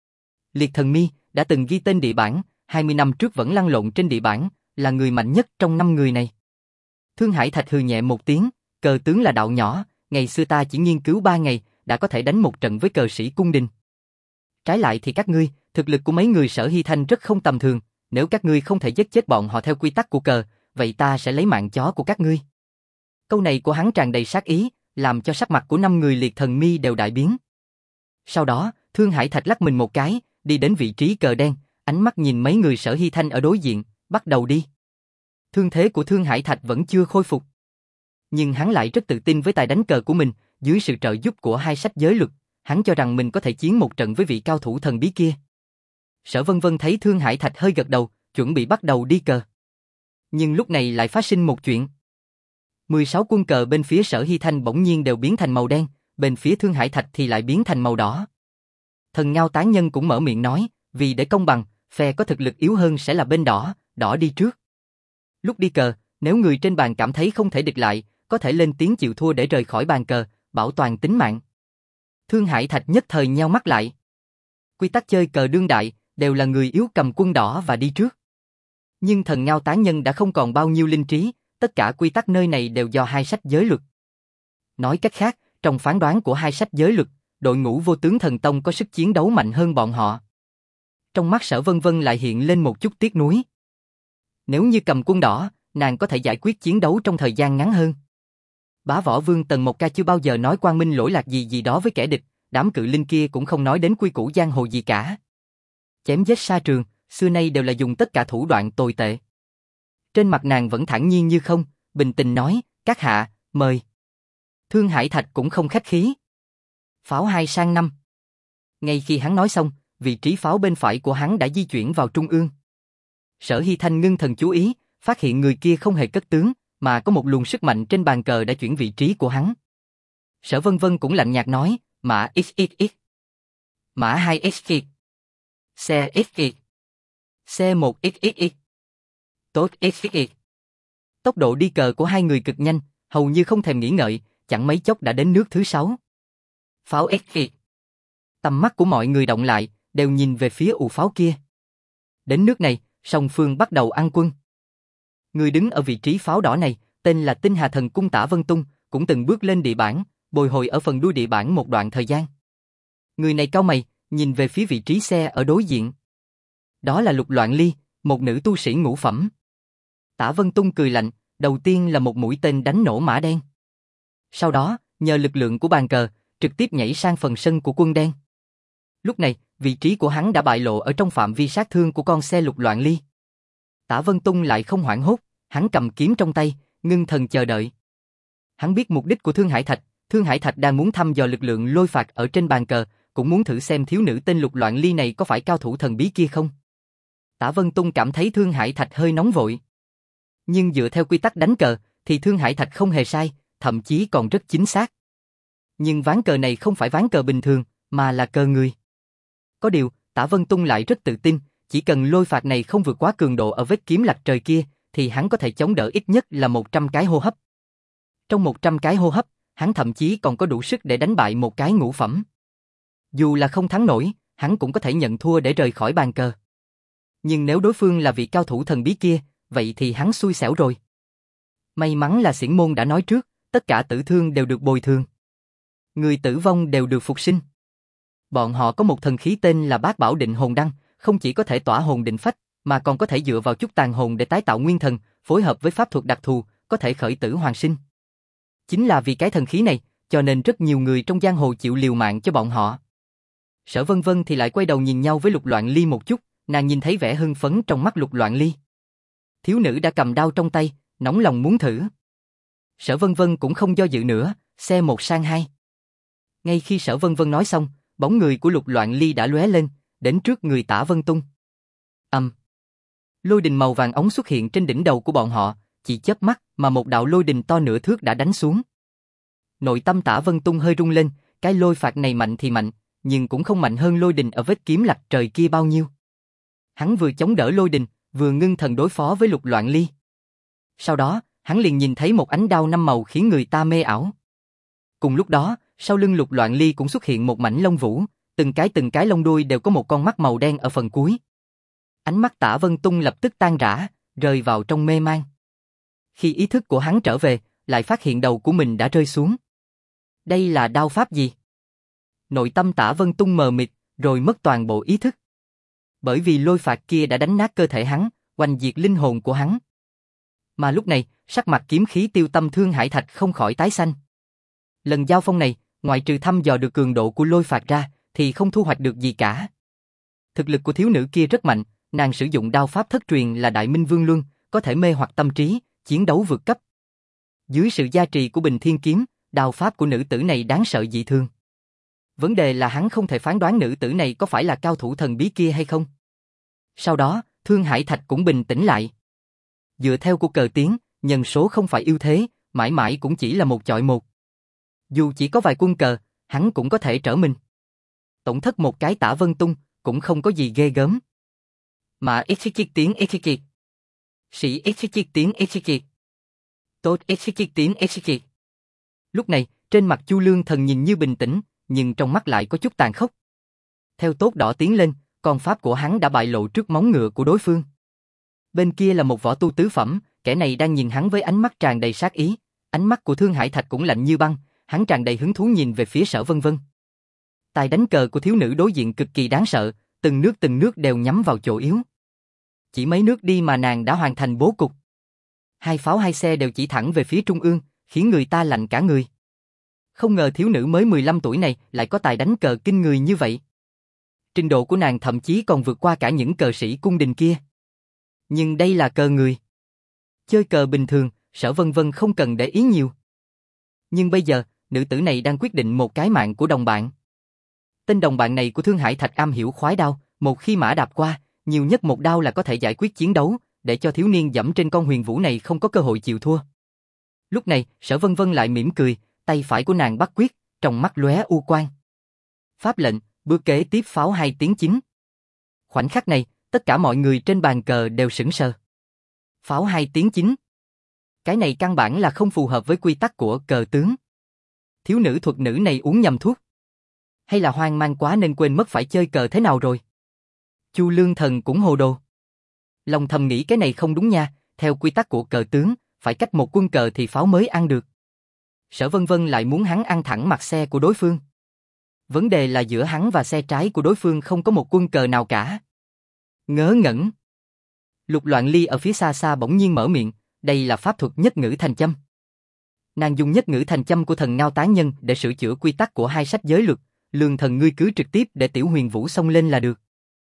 Liệt Thần Mi đã từng ghi tên địa bản, hai mươi năm trước vẫn lăn lộn trên địa bản, là người mạnh nhất trong năm người này. Thương Hải Thạch hừ nhẹ một tiếng, cờ tướng là đạo nhỏ, ngày xưa ta chỉ nghiên cứu ba ngày, đã có thể đánh một trận với cờ sĩ cung đình. Trái lại thì các ngươi, thực lực của mấy người Sở Hy Thanh rất không tầm thường, nếu các ngươi không thể giết chết bọn họ theo quy tắc của cờ, vậy ta sẽ lấy mạng chó của các ngươi. Câu này của hắn tràn đầy sát ý, làm cho sắc mặt của năm người Liệt Thần Mi đều đại biến. Sau đó, Thương Hải Thạch lắc mình một cái, đi đến vị trí cờ đen, ánh mắt nhìn mấy người Sở Hy Thanh ở đối diện, bắt đầu đi. Thương thế của Thương Hải Thạch vẫn chưa khôi phục. Nhưng hắn lại rất tự tin với tài đánh cờ của mình, dưới sự trợ giúp của hai sách giới luật, hắn cho rằng mình có thể chiến một trận với vị cao thủ thần bí kia. Sở Vân Vân thấy Thương Hải Thạch hơi gật đầu, chuẩn bị bắt đầu đi cờ. Nhưng lúc này lại phát sinh một chuyện. mười sáu quân cờ bên phía Sở Hy Thanh bỗng nhiên đều biến thành màu đen, bên phía Thương Hải Thạch thì lại biến thành màu đỏ. Thần Ngao Tán Nhân cũng mở miệng nói, vì để công bằng, phe có thực lực yếu hơn sẽ là bên đỏ, đỏ đi trước. Lúc đi cờ, nếu người trên bàn cảm thấy không thể địch lại, có thể lên tiếng chịu thua để rời khỏi bàn cờ, bảo toàn tính mạng. Thương Hải Thạch nhất thời nheo mắt lại. Quy tắc chơi cờ đương đại, đều là người yếu cầm quân đỏ và đi trước. Nhưng Thần Ngao Tán Nhân đã không còn bao nhiêu linh trí, tất cả quy tắc nơi này đều do hai sách giới luật. Nói cách khác, trong phán đoán của hai sách giới luật, đội ngũ Vô Tướng Thần Tông có sức chiến đấu mạnh hơn bọn họ. Trong mắt Sở Vân Vân lại hiện lên một chút tiếc nuối. Nếu như cầm quân đỏ, nàng có thể giải quyết chiến đấu trong thời gian ngắn hơn. Bá Võ Vương Tần Mộc Ca chưa bao giờ nói quang minh lỗi lạc gì gì đó với kẻ địch, đám cự linh kia cũng không nói đến quy củ giang hồ gì cả. Chém giết sa trường, xưa nay đều là dùng tất cả thủ đoạn tồi tệ. Trên mặt nàng vẫn thản nhiên như không, bình tĩnh nói, các hạ, mời. Thương Hải Thạch cũng không khách khí. Pháo hai sang năm. Ngay khi hắn nói xong, vị trí pháo bên phải của hắn đã di chuyển vào trung ương. Sở Hy Thanh ngưng thần chú ý, phát hiện người kia không hề cất tướng, mà có một luồng sức mạnh trên bàn cờ đã chuyển vị trí của hắn. Sở Vân Vân cũng lạnh nhạt nói, mã ích ích ích. Mã hai ích ích. Xe ích ích. Xe một ích ích ích. Tốt ích ích. Tốc độ đi cờ của hai người cực nhanh, hầu như không thèm nghĩ ngợi, chẳng mấy chốc đã đến nước thứ sáu. Pháo ích ích. Tầm mắt của mọi người động lại, đều nhìn về phía ụ pháo kia. Đến nước này, song phương bắt đầu ăn quân. Người đứng ở vị trí pháo đỏ này, tên là Tinh Hà Thần Cung Tả Vân Tung, cũng từng bước lên địa bản, bồi hồi ở phần đuôi địa bản một đoạn thời gian. Người này cau mày, nhìn về phía vị trí xe ở đối diện. Đó là Lục Loạn Ly, một nữ tu sĩ ngũ phẩm. Tả Vân Tung cười lạnh, đầu tiên là một mũi tên đánh nổ mã đen. Sau đó, nhờ lực lượng của bàn cờ, trực tiếp nhảy sang phần sân của quân đen. Lúc này, vị trí của hắn đã bại lộ ở trong phạm vi sát thương của con xe Lục Loạn Ly. Tả Vân Tung lại không hoảng hốt, hắn cầm kiếm trong tay, ngưng thần chờ đợi. Hắn biết mục đích của Thương Hải Thạch, Thương Hải Thạch đang muốn thăm dò lực lượng lôi phạt ở trên bàn cờ, cũng muốn thử xem thiếu nữ tên Lục Loạn Ly này có phải cao thủ thần bí kia không. Tả Vân Tung cảm thấy Thương Hải Thạch hơi nóng vội. Nhưng dựa theo quy tắc đánh cờ, thì Thương Hải Thạch không hề sai, thậm chí còn rất chính xác. Nhưng ván cờ này không phải ván cờ bình thường, mà là cờ người. Có điều, Tả Vân Tung lại rất tự tin, chỉ cần lôi phạt này không vượt quá cường độ ở vết kiếm lạch trời kia, thì hắn có thể chống đỡ ít nhất là một trăm cái hô hấp. Trong một trăm cái hô hấp, hắn thậm chí còn có đủ sức để đánh bại một cái ngũ phẩm. Dù là không thắng nổi, hắn cũng có thể nhận thua để rời khỏi bàn cờ. Nhưng nếu đối phương là vị cao thủ thần bí kia, vậy thì hắn xui xẻo rồi. May mắn là xiển môn đã nói trước, tất cả tử thương đều được bồi thường. Người tử vong đều được phục sinh. Bọn họ có một thần khí tên là Bát Bảo Định Hồn Đăng, không chỉ có thể tỏa hồn định phách, mà còn có thể dựa vào chút tàn hồn để tái tạo nguyên thần, phối hợp với pháp thuật đặc thù, có thể khởi tử hoàn sinh. Chính là vì cái thần khí này, cho nên rất nhiều người trong giang hồ chịu liều mạng cho bọn họ. Sở Vân Vân thì lại quay đầu nhìn nhau với Lục Loạn Ly một chút, nàng nhìn thấy vẻ hưng phấn trong mắt Lục Loạn Ly. Thiếu nữ đã cầm đao trong tay, nóng lòng muốn thử. Sở Vân Vân cũng không do dự nữa, xe một sang hai. Ngay khi Sở Vân Vân nói xong, bóng người của Lục Loạn Ly đã lóe lên, đến trước người Tả Vân Tung. Ầm. Um. Lôi đình màu vàng ống xuất hiện trên đỉnh đầu của bọn họ, chỉ chớp mắt mà một đạo lôi đình to nửa thước đã đánh xuống. Nội tâm Tả Vân Tung hơi rung lên, cái lôi phạt này mạnh thì mạnh, nhưng cũng không mạnh hơn lôi đình ở vết kiếm lạch trời kia bao nhiêu. Hắn vừa chống đỡ lôi đình, vừa ngưng thần đối phó với Lục Loạn Ly. Sau đó, hắn liền nhìn thấy một ánh đao năm màu khiến người ta mê ảo. Cùng lúc đó, sau lưng Lục Loạn Ly cũng xuất hiện một mảnh lông vũ, từng cái từng cái lông đuôi đều có một con mắt màu đen ở phần cuối. Ánh mắt Tả Vân Tung lập tức tan rã, rơi vào trong mê man. Khi ý thức của hắn trở về, lại phát hiện đầu của mình đã rơi xuống. Đây là đao pháp gì? Nội tâm Tả Vân Tung mờ mịt, rồi mất toàn bộ ý thức. Bởi vì lôi phạt kia đã đánh nát cơ thể hắn, oanh diệt linh hồn của hắn. Mà lúc này, sắc mặt kiếm khí Tiêu Tâm Thương Hải Thạch không khỏi tái xanh. Lần giao phong này, ngoại trừ thăm dò được cường độ của lôi phạt ra, thì không thu hoạch được gì cả. Thực lực của thiếu nữ kia rất mạnh, nàng sử dụng đao pháp thất truyền là Đại Minh Vương Luân, có thể mê hoặc tâm trí, chiến đấu vượt cấp. Dưới sự gia trì của Bình Thiên Kiếm, đao pháp của nữ tử này đáng sợ dị thường. Vấn đề là hắn không thể phán đoán nữ tử này có phải là cao thủ thần bí kia hay không. Sau đó, Thương Hải Thạch cũng bình tĩnh lại. Dựa theo của cờ tiến, nhân số không phải ưu thế, mãi mãi cũng chỉ là một chọi một. Dù chỉ có vài quân cờ, hắn cũng có thể trở mình. Tổn thất một cái Tả Vân Tung, cũng không có gì ghê gớm. Mà execute tiếng execute. Sĩ execute tiếng execute. Tốt execute tiếng execute. Lúc này, trên mặt Chu Lương Thần nhìn như bình tĩnh, nhưng trong mắt lại có chút tàn khốc. Theo Tốt Đỏ tiến lên, con pháp của hắn đã bại lộ trước móng ngựa của đối phương. Bên kia là một võ tu tứ phẩm, kẻ này đang nhìn hắn với ánh mắt tràn đầy sát ý. Ánh mắt của Thương Hải Thạch cũng lạnh như băng, hắn tràn đầy hứng thú nhìn về phía Sở Vân Vân. Tài đánh cờ của thiếu nữ đối diện cực kỳ đáng sợ, từng nước từng nước đều nhắm vào chỗ yếu. Chỉ mấy nước đi mà nàng đã hoàn thành bố cục. Hai pháo hai xe đều chỉ thẳng về phía trung ương, khiến người ta lạnh cả người. Không ngờ thiếu nữ mới mười lăm tuổi này lại có tài đánh cờ kinh người như vậy. Trình độ của nàng thậm chí còn vượt qua cả những cờ sĩ cung đình kia. Nhưng đây là cờ người. Chơi cờ bình thường, Sở Vân Vân không cần để ý nhiều. Nhưng bây giờ, nữ tử này đang quyết định một cái mạng của đồng bạn. Tên đồng bạn này của Thương Hải Thạch am hiểu khoái đao, một khi mã đạp qua, nhiều nhất một đao là có thể giải quyết chiến đấu, để cho thiếu niên dẫm trên con huyền vũ này không có cơ hội chịu thua. Lúc này, Sở Vân Vân lại mỉm cười, tay phải của nàng bắt quyết, trong mắt lóe u quang. Pháp lệnh, bước kế tiếp pháo hai tiếng chín. Khoảnh khắc này, tất cả mọi người trên bàn cờ đều sững sờ. Pháo hai tiếng chín. Cái này căn bản là không phù hợp với quy tắc của cờ tướng. Thiếu nữ thuật nữ này uống nhầm thuốc. Hay là hoang mang quá nên quên mất phải chơi cờ thế nào rồi. Chu Lương Thần cũng hồ đồ. Lòng thầm nghĩ cái này không đúng nha, theo quy tắc của cờ tướng, phải cách một quân cờ thì pháo mới ăn được. Sở Vân Vân lại muốn hắn ăn thẳng mặt xe của đối phương. Vấn đề là giữa hắn và xe trái của đối phương không có một quân cờ nào cả. Ngớ ngẩn. Lục Loạn Ly ở phía xa xa bỗng nhiên mở miệng, đây là pháp thuật nhất ngữ thành châm. Nàng dùng nhất ngữ thành châm của Thần Ngao Tán Nhân để sửa chữa quy tắc của hai sách giới luật, Lương Thần ngươi cứ trực tiếp để Tiểu Huyền Vũ xông lên là được.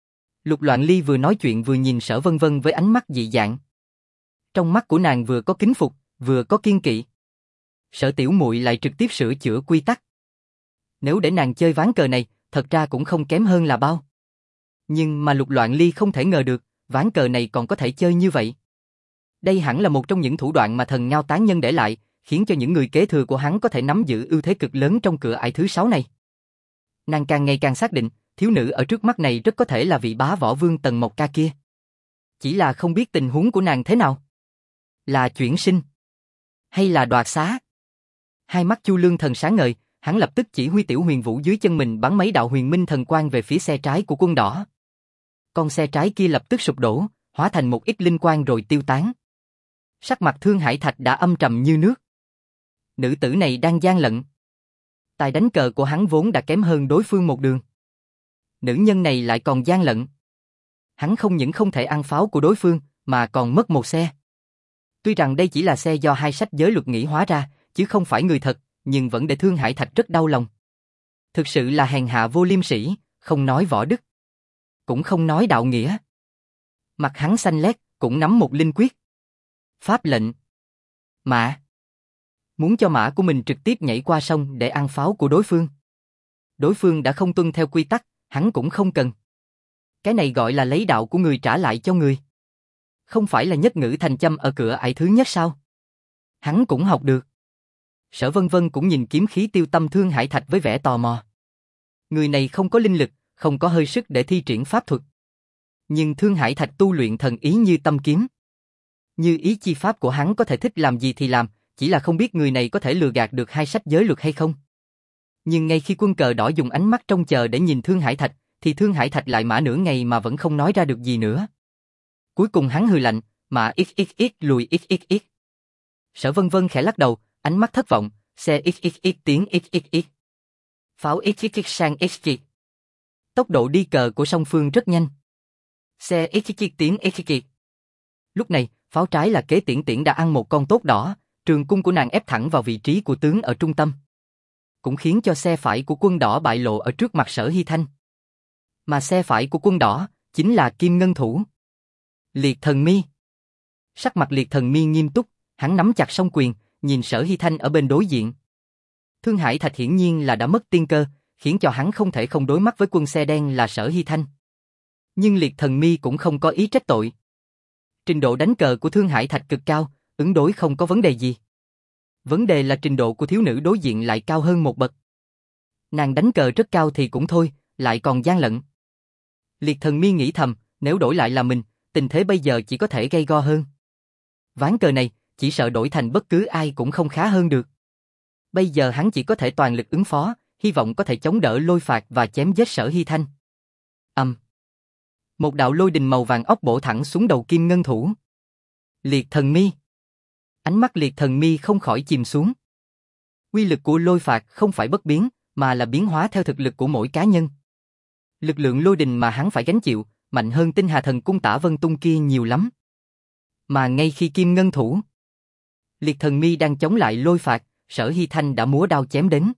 Lục Loạn Ly vừa nói chuyện vừa nhìn Sở Vân Vân với ánh mắt dị dạng. Trong mắt của nàng vừa có kính phục, vừa có kiên kỵ. Sở tiểu muội lại trực tiếp sửa chữa quy tắc. Nếu để nàng chơi ván cờ này, thật ra cũng không kém hơn là bao. Nhưng mà Lục Loạn Ly không thể ngờ được, ván cờ này còn có thể chơi như vậy. Đây hẳn là một trong những thủ đoạn mà Thần Ngao Tán Nhân để lại, khiến cho những người kế thừa của hắn có thể nắm giữ ưu thế cực lớn trong cửa ải thứ sáu này. Nàng càng ngày càng xác định, thiếu nữ ở trước mắt này rất có thể là vị bá võ vương Tần Mộc Ca kia. Chỉ là không biết tình huống của nàng thế nào. Là chuyển sinh? Hay là đoạt xá? Hai mắt Chu Lương Thần sáng ngời, hắn lập tức chỉ huy Tiểu Huyền Vũ dưới chân mình bắn mấy đạo huyền minh thần quang về phía xe trái của quân đỏ. Con xe trái kia lập tức sụp đổ, hóa thành một ít linh quang rồi tiêu tán. Sắc mặt Thương Hải Thạch đã âm trầm như nước. Nữ tử này đang gian lận. Tài đánh cờ của hắn vốn đã kém hơn đối phương một đường. Nữ nhân này lại còn gian lận. Hắn không những không thể ăn pháo của đối phương, mà còn mất một xe. Tuy rằng đây chỉ là xe do hai sách giới luật nghĩ hóa ra, chứ không phải người thật, nhưng vẫn để Thương Hải Thạch rất đau lòng. Thực sự là hèn hạ vô liêm sỉ, không nói võ đức, cũng không nói đạo nghĩa. Mặt hắn xanh lét, cũng nắm một linh quyết. Pháp lệnh. Mã. Muốn cho mã của mình trực tiếp nhảy qua sông để ăn pháo của đối phương. Đối phương đã không tuân theo quy tắc, hắn cũng không cần. Cái này gọi là lấy đạo của người trả lại cho người. Không phải là nhất ngữ thành châm ở cửa ải thứ nhất sao? Hắn cũng học được. Sở Vân Vân cũng nhìn kiếm khí Tiêu Tâm Thương Hải Thạch với vẻ tò mò. Người này không có linh lực, không có hơi sức để thi triển pháp thuật. Nhưng Thương Hải Thạch tu luyện thần ý như tâm kiếm. Như ý chi pháp của hắn có thể thích làm gì thì làm, chỉ là không biết người này có thể lừa gạt được hai sách giới luật hay không. Nhưng ngay khi Quân Cờ Đỏ dùng ánh mắt trông chờ để nhìn Thương Hải Thạch, thì Thương Hải Thạch lại mã nửa ngày mà vẫn không nói ra được gì nữa. Cuối cùng hắn hừ lạnh, mà xxx lùi xxx. Sở Vân Vân khẽ lắc đầu, ánh mắt thất vọng, xe xxx tiếng xxx. Pháo xxx sang xx. Tốc độ đi cờ của song phương rất nhanh. Xe xxx tiếng xxx. Lúc này, pháo trái là Kế Tiễn Tiễn đã ăn một con tốt đỏ, trường cung của nàng ép thẳng vào vị trí của tướng ở trung tâm. Cũng khiến cho xe phải của Quân Đỏ bại lộ ở trước mặt Sở Hy Thanh. Mà xe phải của Quân Đỏ chính là Kim Ngân Thủ. Liệt Thần Mi. Sắc mặt Liệt Thần Mi nghiêm túc, hắn nắm chặt song quyền, nhìn Sở Hy Thanh ở bên đối diện. Thương Hải Thạch hiển nhiên là đã mất tiên cơ, khiến cho hắn không thể không đối mắt với quân xe đen là Sở Hy Thanh. Nhưng Liệt Thần Mi cũng không có ý trách tội. Trình độ đánh cờ của Thương Hải Thạch cực cao, ứng đối không có vấn đề gì. Vấn đề là trình độ của thiếu nữ đối diện lại cao hơn một bậc. Nàng đánh cờ rất cao thì cũng thôi, lại còn gian lận. Liệt Thần Mi nghĩ thầm, nếu đổi lại là mình, tình thế bây giờ chỉ có thể gay go hơn. Ván cờ này, chỉ sợ đổi thành bất cứ ai cũng không khá hơn được. Bây giờ hắn chỉ có thể toàn lực ứng phó, hy vọng có thể chống đỡ lôi phạt và chém giết Sở Hy Thanh. Âm. Một đạo lôi đình màu vàng ốc bổ thẳng xuống đầu Kim Ngân Thủ. Liệt Thần Mi. Ánh mắt Liệt Thần Mi không khỏi chìm xuống. Quy lực của lôi phạt không phải bất biến, mà là biến hóa theo thực lực của mỗi cá nhân. Lực lượng lôi đình mà hắn phải gánh chịu, mạnh hơn Tinh Hà Thần Cung Tả Vân Tung kia nhiều lắm. Mà ngay khi Kim Ngân Thủ, Liệt Thần Mi đang chống lại lôi phạt, Sở Hy Thanh đã múa đao chém đến.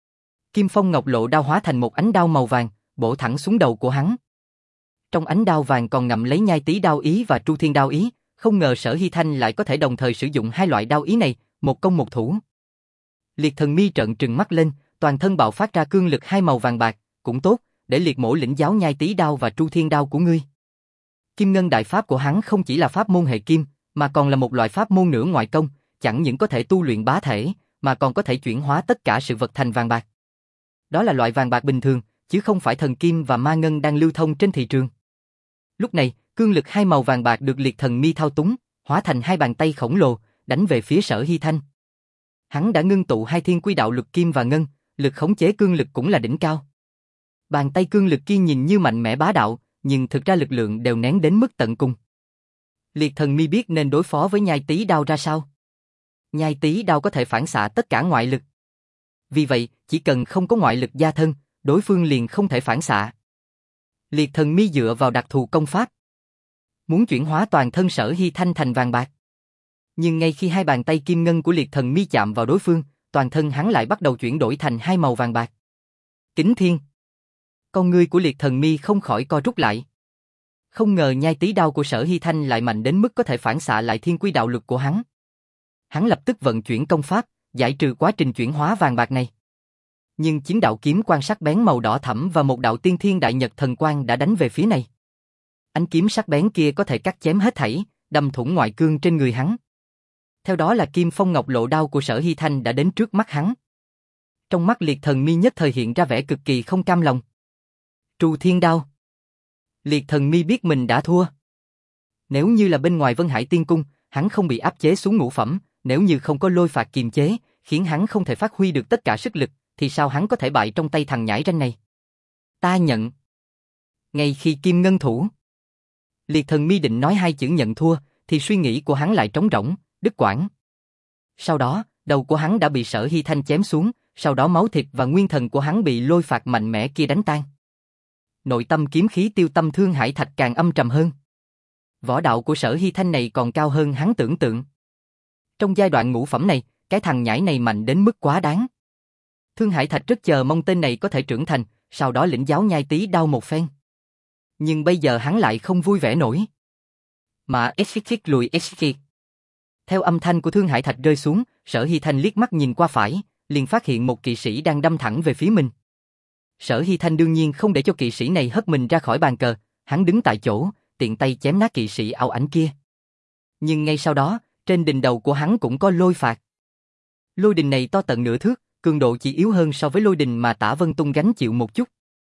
Kim Phong Ngọc Lộ đao hóa thành một ánh đao màu vàng, bổ thẳng xuống đầu của hắn. Trong ánh đao vàng còn ngậm lấy Nhai Tý đao ý và Tru Thiên đao ý, không ngờ Sở Hy Thanh lại có thể đồng thời sử dụng hai loại đao ý này, một công một thủ. Liệt Thần Mi trợn trừng mắt lên, toàn thân bạo phát ra cương lực hai màu vàng bạc, cũng tốt, để liệt mổ lĩnh giáo Nhai Tý đao và Tru Thiên đao của ngươi. Kim Ngân đại pháp của hắn không chỉ là pháp môn hệ kim, mà còn là một loại pháp môn nửa ngoại công, chẳng những có thể tu luyện bá thể, mà còn có thể chuyển hóa tất cả sự vật thành vàng bạc. Đó là loại vàng bạc bình thường, chứ không phải thần kim và ma ngân đang lưu thông trên thị trường. Lúc này, cương lực hai màu vàng bạc được Liệt Thần Mi thao túng, hóa thành hai bàn tay khổng lồ, đánh về phía Sở Hy Thanh. Hắn đã ngưng tụ hai thiên quy đạo lực kim và ngân, lực khống chế cương lực cũng là đỉnh cao. Bàn tay cương lực kia nhìn như mạnh mẽ bá đạo, nhưng thực ra lực lượng đều nén đến mức tận cùng. Liệt Thần Mi biết nên đối phó với Nhai Tý đao ra sao. Nhai Tý đao có thể phản xạ tất cả ngoại lực. Vì vậy, chỉ cần không có ngoại lực gia thân, đối phương liền không thể phản xạ. Liệt Thần Mi dựa vào đặc thù công pháp, muốn chuyển hóa toàn thân Sở Hy Thanh thành vàng bạc. Nhưng ngay khi hai bàn tay kim ngân của Liệt Thần Mi chạm vào đối phương, toàn thân hắn lại bắt đầu chuyển đổi thành hai màu vàng bạc. Kính Thiên. Con ngươi của Liệt Thần Mi không khỏi co rút lại. Không ngờ Nhai Tý đao của Sở Hy Thanh lại mạnh đến mức có thể phản xạ lại thiên quy đạo lực của hắn. Hắn lập tức vận chuyển công pháp, giải trừ quá trình chuyển hóa vàng bạc này. Nhưng chín đạo kiếm quan sắc bén màu đỏ thẫm và một đạo tiên thiên đại nhật thần quang đã đánh về phía này. Ánh kiếm sắc bén kia có thể cắt chém hết thảy, đâm thủng ngoại cương trên người hắn. Theo đó là Kim Phong Ngọc Lộ đao của Sở Hy Thanh đã đến trước mắt hắn. Trong mắt Liệt Thần Mi nhất thời hiện ra vẻ cực kỳ không cam lòng. Tru Thiên đao. Liệt Thần Mi biết mình đã thua. Nếu như là bên ngoài Vân Hải Tiên Cung, hắn không bị áp chế xuống ngũ phẩm, nếu như không có lôi phạt kiềm chế, khiến hắn không thể phát huy được tất cả sức lực, thì sao hắn có thể bại trong tay thằng nhãi ranh này? Ta nhận. Ngay khi Kim Ngân Thủ, Liệt Thần Mi định nói hai chữ nhận thua, thì suy nghĩ của hắn lại trống rỗng, đứt quãng. Sau đó, đầu của hắn đã bị Sở Hy Thanh chém xuống, sau đó máu thịt và nguyên thần của hắn bị lôi phạt mạnh mẽ kia đánh tan. Nội tâm kiếm khí Tiêu Tâm Thương Hải Thạch càng âm trầm hơn. Võ đạo của Sở Hy Thanh này còn cao hơn hắn tưởng tượng. Trong giai đoạn ngũ phẩm này, cái thằng nhãi này mạnh đến mức quá đáng. Thương Hải Thạch rất chờ mong tên này có thể trưởng thành, sau đó lĩnh giáo Nhai Tý đao một phen. Nhưng bây giờ hắn lại không vui vẻ nổi. Mà xxx lùi xxx. Theo âm thanh của Thương Hải Thạch rơi xuống, Sở Hy Thanh liếc mắt nhìn qua phải, liền phát hiện một kỵ sĩ đang đâm thẳng về phía mình. Sở Hy Thanh đương nhiên không để cho kỵ sĩ này hất mình ra khỏi bàn cờ, hắn đứng tại chỗ, tiện tay chém nát kỵ sĩ ảo ảnh kia. Nhưng ngay sau đó, trên đỉnh đầu của hắn cũng có lôi phạt. Lôi đình này to tận nửa thước, cường độ chỉ yếu hơn so với lôi đình mà Tả Vân Tung gánh chịu một chút.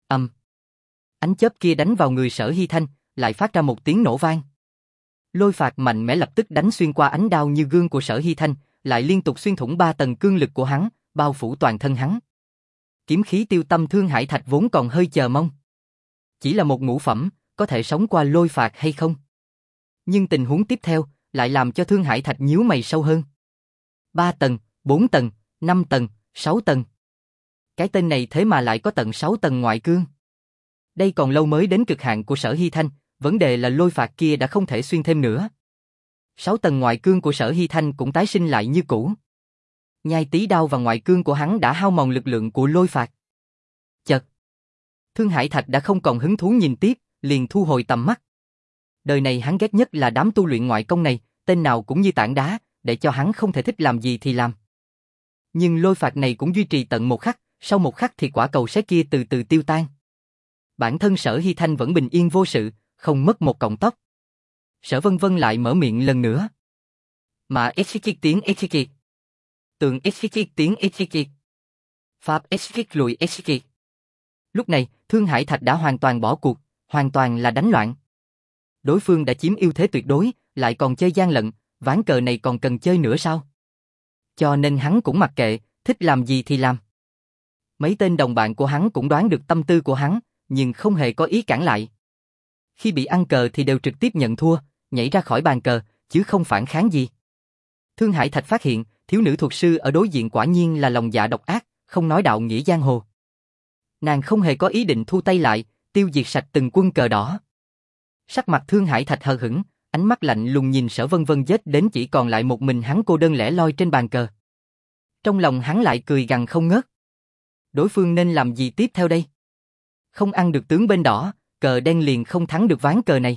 Ầm. Ánh chớp kia đánh vào người Sở Hy Thanh, lại phát ra một tiếng nổ vang. Lôi phạt mạnh mẽ lập tức đánh xuyên qua ánh đao như gương của Sở Hy Thanh, lại liên tục xuyên thủng ba tầng cương lực của hắn, bao phủ toàn thân hắn. Kiếm khí tiêu tâm Thương Hải Thạch vốn còn hơi chờ mong. Chỉ là một ngũ phẩm, có thể sống qua lôi phạt hay không? Nhưng tình huống tiếp theo, lại làm cho Thương Hải Thạch nhíu mày sâu hơn. Ba tầng, bốn tầng, năm tầng, sáu tầng. Cái tên này thế mà lại có tận sáu tầng ngoại cương. Đây còn lâu mới đến cực hạn của Sở Hy Thanh, vấn đề là lôi phạt kia đã không thể xuyên thêm nữa. Sáu tầng ngoại cương của Sở Hy Thanh cũng tái sinh lại như cũ. Nhai tí đao và ngoại cương của hắn đã hao mòn lực lượng của lôi phạt. Chật. Thương Hải Thạch đã không còn hứng thú nhìn tiếp, liền thu hồi tầm mắt. Đời này hắn ghét nhất là đám tu luyện ngoại công này, tên nào cũng như tảng đá, để cho hắn không thể thích làm gì thì làm. Nhưng lôi phạt này cũng duy trì tận một khắc, sau một khắc thì quả cầu sét kia từ từ tiêu tan. Bản thân Sở Hy Thanh vẫn bình yên vô sự, không mất một cọng tóc. Sở Vân Vân lại mở miệng lần nữa. Mà execute tiếng execute. Tường execute tiếng execute. Pháp execute lùi execute. Lúc này, Thương Hải Thạch đã hoàn toàn bỏ cuộc, hoàn toàn là đánh loạn. Đối phương đã chiếm ưu thế tuyệt đối, lại còn chơi gian lận, ván cờ này còn cần chơi nữa sao? Cho nên hắn cũng mặc kệ, thích làm gì thì làm. Mấy tên đồng bạn của hắn cũng đoán được tâm tư của hắn, nhưng không hề có ý cản lại. Khi bị ăn cờ thì đều trực tiếp nhận thua, nhảy ra khỏi bàn cờ, chứ không phản kháng gì. Thương Hải Thạch phát hiện, thiếu nữ thuật sư ở đối diện quả nhiên là lòng dạ độc ác, không nói đạo nghĩa giang hồ. Nàng không hề có ý định thu tay lại, tiêu diệt sạch từng quân cờ đỏ. Sắc mặt Thương Hải Thạch hờ hững, ánh mắt lạnh lùng nhìn Sở Vân Vân giết đến chỉ còn lại một mình hắn cô đơn lẻ loi trên bàn cờ. Trong lòng hắn lại cười gằn không ngớt. Đối phương nên làm gì tiếp theo đây? Không ăn được tướng bên đỏ, cờ đen liền không thắng được ván cờ này.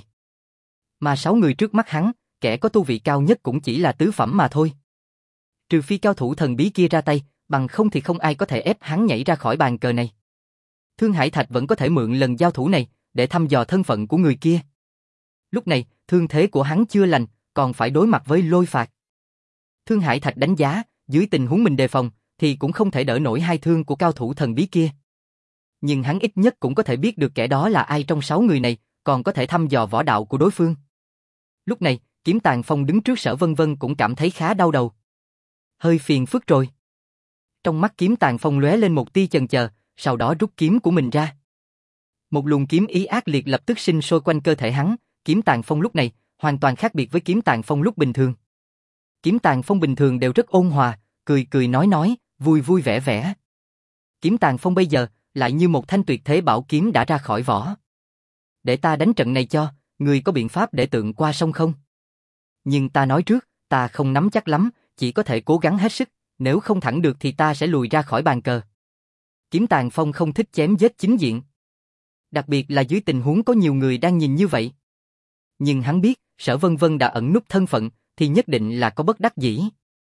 Mà sáu người trước mắt hắn, kẻ có tu vị cao nhất cũng chỉ là tứ phẩm mà thôi. Trừ phi cao thủ thần bí kia ra tay, bằng không thì không ai có thể ép hắn nhảy ra khỏi bàn cờ này. Thương Hải Thạch vẫn có thể mượn lần giao thủ này, để thăm dò thân phận của người kia. Lúc này, thương thế của hắn chưa lành, còn phải đối mặt với lôi phạt. Thương Hải Thạch đánh giá, dưới tình huống mình đề phòng, thì cũng không thể đỡ nổi hai thương của cao thủ thần bí kia. Nhưng hắn ít nhất cũng có thể biết được kẻ đó là ai trong sáu người này, còn có thể thăm dò võ đạo của đối phương. Lúc này, Kiếm Tàn Phong đứng trước Sở Vân Vân cũng cảm thấy khá đau đầu. Hơi phiền phức rồi. Trong mắt Kiếm Tàn Phong lóe lên một tia chần chờ, sau đó rút kiếm của mình ra. Một luồng kiếm ý ác liệt lập tức sinh sôi quanh cơ thể hắn, Kiếm Tàn Phong lúc này hoàn toàn khác biệt với Kiếm Tàn Phong lúc bình thường. Kiếm Tàn Phong bình thường đều rất ôn hòa, cười cười nói nói, vui vui vẻ vẻ. Kiếm Tàn Phong bây giờ lại như một thanh tuyệt thế bảo kiếm đã ra khỏi vỏ. Để ta đánh trận này cho, người có biện pháp để tượng qua sông không? Nhưng ta nói trước, ta không nắm chắc lắm, chỉ có thể cố gắng hết sức, nếu không thẳng được thì ta sẽ lùi ra khỏi bàn cờ. Kiếm Tàn Phong không thích chém giết chính diện. Đặc biệt là dưới tình huống có nhiều người đang nhìn như vậy. Nhưng hắn biết, Sở Vân Vân đã ẩn núp thân phận, thì nhất định là có bất đắc dĩ.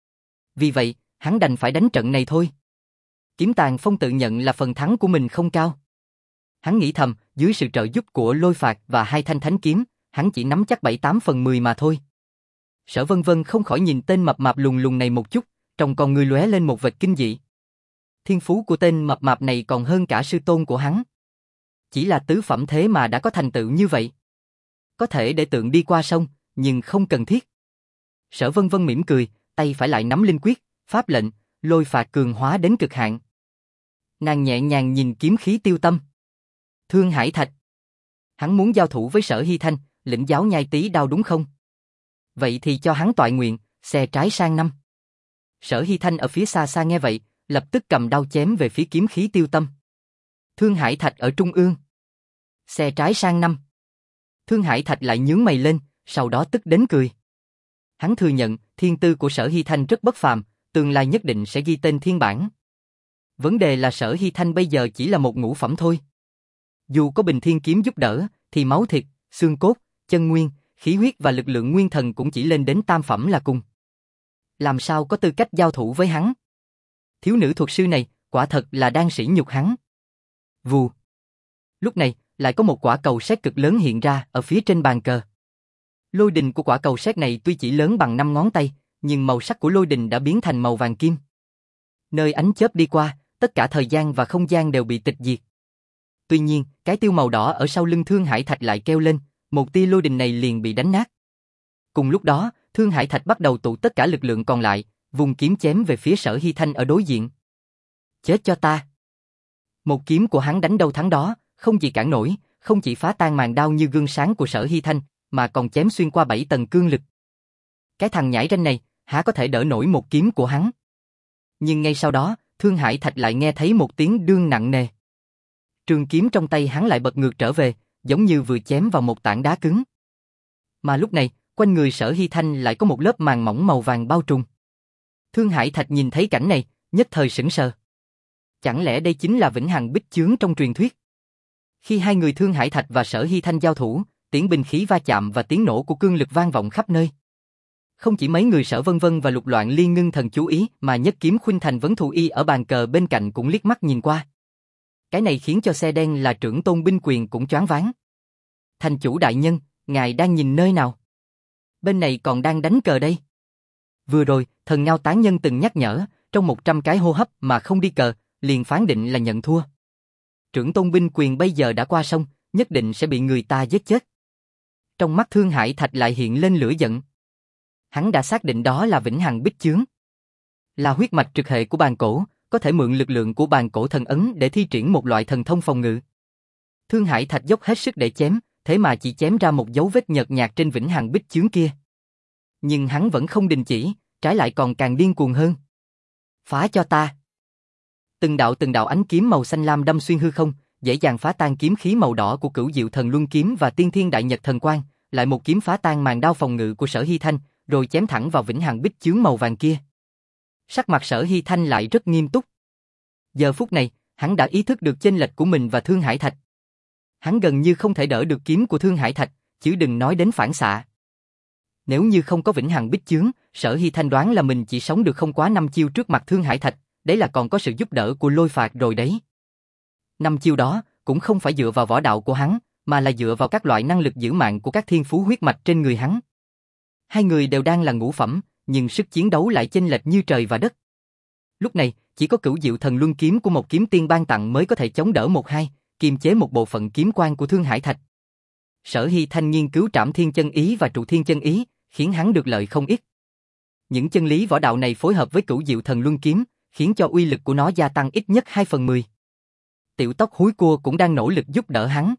Vì vậy, hắn đành phải đánh trận này thôi. Kiếm Tàn Phong tự nhận là phần thắng của mình không cao. Hắn nghĩ thầm, dưới sự trợ giúp của lôi phạt và hai thanh thánh kiếm, hắn chỉ nắm chắc bảy tám phần mười mà thôi. Sở Vân Vân không khỏi nhìn tên mập mạp lùng lùng này một chút, trong con ngươi lóe lên một vệt kinh dị. Thiên phú của tên mập mạp này còn hơn cả sư tôn của hắn. Chỉ là tứ phẩm thế mà đã có thành tựu như vậy. Có thể để tượng đi qua sông, nhưng không cần thiết. Sở Vân Vân mỉm cười, tay phải lại nắm linh quyết, pháp lệnh, lôi phạt cường hóa đến cực hạn. Nàng nhẹ nhàng nhìn kiếm khí tiêu tâm. Thương Hải Thạch. Hắn muốn giao thủ với Sở Hy Thanh, lĩnh giáo nhai tí đao đúng không? Vậy thì cho hắn toại nguyện, xe trái sang năm. Sở Hy Thanh ở phía xa xa nghe vậy, lập tức cầm đao chém về phía kiếm khí tiêu tâm. Thương Hải Thạch ở trung ương. Xe trái sang năm. Thương Hải Thạch lại nhướng mày lên, sau đó tức đến cười. Hắn thừa nhận, thiên tư của Sở Hy Thanh rất bất phàm, tương lai nhất định sẽ ghi tên thiên bản. Vấn đề là Sở Hy Thanh bây giờ chỉ là một ngũ phẩm thôi. Dù có Bình Thiên Kiếm giúp đỡ, thì máu thịt, xương cốt, chân nguyên, khí huyết và lực lượng nguyên thần cũng chỉ lên đến tam phẩm là cùng. Làm sao có tư cách giao thủ với hắn? Thiếu nữ thuật sư này, quả thật là đang sỉ nhục hắn. Vù. Lúc này, lại có một quả cầu sét cực lớn hiện ra ở phía trên bàn cờ. Lôi đình của quả cầu sét này tuy chỉ lớn bằng năm ngón tay, nhưng màu sắc của lôi đình đã biến thành màu vàng kim. Nơi ánh chớp đi qua, tất cả thời gian và không gian đều bị tịch diệt. Tuy nhiên, cái tiêu màu đỏ ở sau lưng Thương Hải Thạch lại kêu lên, một tia lôi đình này liền bị đánh nát. Cùng lúc đó, Thương Hải Thạch bắt đầu tụ tất cả lực lượng còn lại, vùng kiếm chém về phía Sở Hy Thanh ở đối diện. Chết cho ta! Một kiếm của hắn đánh đâu thắng đó, không gì cản nổi, không chỉ phá tan màn đao như gương sáng của Sở Hy Thanh, mà còn chém xuyên qua bảy tầng cương lực. Cái thằng nhãi ranh này, há có thể đỡ nổi một kiếm của hắn? Nhưng ngay sau đó, Thương Hải Thạch lại nghe thấy một tiếng đương nặng nề. Trường kiếm trong tay hắn lại bật ngược trở về, giống như vừa chém vào một tảng đá cứng. Mà lúc này, quanh người Sở Hy Thanh lại có một lớp màng mỏng màu vàng bao trùm. Thương Hải Thạch nhìn thấy cảnh này, nhất thời sững sờ. Chẳng lẽ đây chính là vĩnh hằng bích chướng trong truyền thuyết? Khi hai người Thương Hải Thạch và Sở Hy Thanh giao thủ, tiếng binh khí va chạm và tiếng nổ của cương lực vang vọng khắp nơi. Không chỉ mấy người Sở Vân Vân và Lục Loạn Liên ngưng thần chú ý, mà Nhất Kiếm Khuynh Thành Vấn Thù Y ở bàn cờ bên cạnh cũng liếc mắt nhìn qua. Cái này khiến cho xe đen là trưởng tôn binh quyền cũng choáng váng. Thành chủ đại nhân, ngài đang nhìn nơi nào? Bên này còn đang đánh cờ đây. Vừa rồi, thần Ngao Tán Nhân từng nhắc nhở, trong một trăm cái hô hấp mà không đi cờ, liền phán định là nhận thua. Trưởng tôn binh quyền bây giờ đã qua sông, nhất định sẽ bị người ta giết chết. Trong mắt Thương Hải Thạch lại hiện lên lửa giận. Hắn đã xác định đó là vĩnh hằng bích chướng. Là huyết mạch trực hệ của bàn cổ, có thể mượn lực lượng của bàn cổ thần ấn để thi triển một loại thần thông phòng ngự. Thương Hải Thạch dốc hết sức để chém, thế mà chỉ chém ra một dấu vết nhợt nhạt trên vĩnh hằng bích chướng kia. Nhưng hắn vẫn không đình chỉ, trái lại còn càng điên cuồng hơn. Phá cho ta! Từng đạo từng đạo ánh kiếm màu xanh lam đâm xuyên hư không, dễ dàng phá tan kiếm khí màu đỏ của Cửu Diệu Thần Luân kiếm và Tiên Thiên Đại Nhật Thần Quang, lại một kiếm phá tan màn đao phòng ngự của Sở Hy Thanh, rồi chém thẳng vào vĩnh hằng bích chướng màu vàng kia. Sắc mặt Sở Hy Thanh lại rất nghiêm túc. Giờ phút này, hắn đã ý thức được chênh lệch của mình và Thương Hải Thạch. Hắn gần như không thể đỡ được kiếm của Thương Hải Thạch, chứ đừng nói đến phản xạ. Nếu như không có vĩnh hằng bích chướng, Sở Hy Thanh đoán là mình chỉ sống được không quá năm chiêu trước mặt Thương Hải Thạch, đấy là còn có sự giúp đỡ của lôi phạt rồi đấy. Năm chiêu đó cũng không phải dựa vào võ đạo của hắn, mà là dựa vào các loại năng lực giữ mạng của các thiên phú huyết mạch trên người hắn. Hai người đều đang là ngũ phẩm, nhưng sức chiến đấu lại chênh lệch như trời và đất. Lúc này, chỉ có Cửu Diệu Thần Luân kiếm của một kiếm tiên ban tặng mới có thể chống đỡ một hai, kiềm chế một bộ phận kiếm quang của Thương Hải Thạch. Sở Hy Thanh nghiên cứu Trảm Thiên Chân Ý và Trụ Thiên Chân Ý, khiến hắn được lợi không ít. Những chân lý võ đạo này phối hợp với Cửu Diệu Thần Luân kiếm, khiến cho uy lực của nó gia tăng ít nhất hai phần mười. Tiểu Tóc Húi Cua cũng đang nỗ lực giúp đỡ hắn.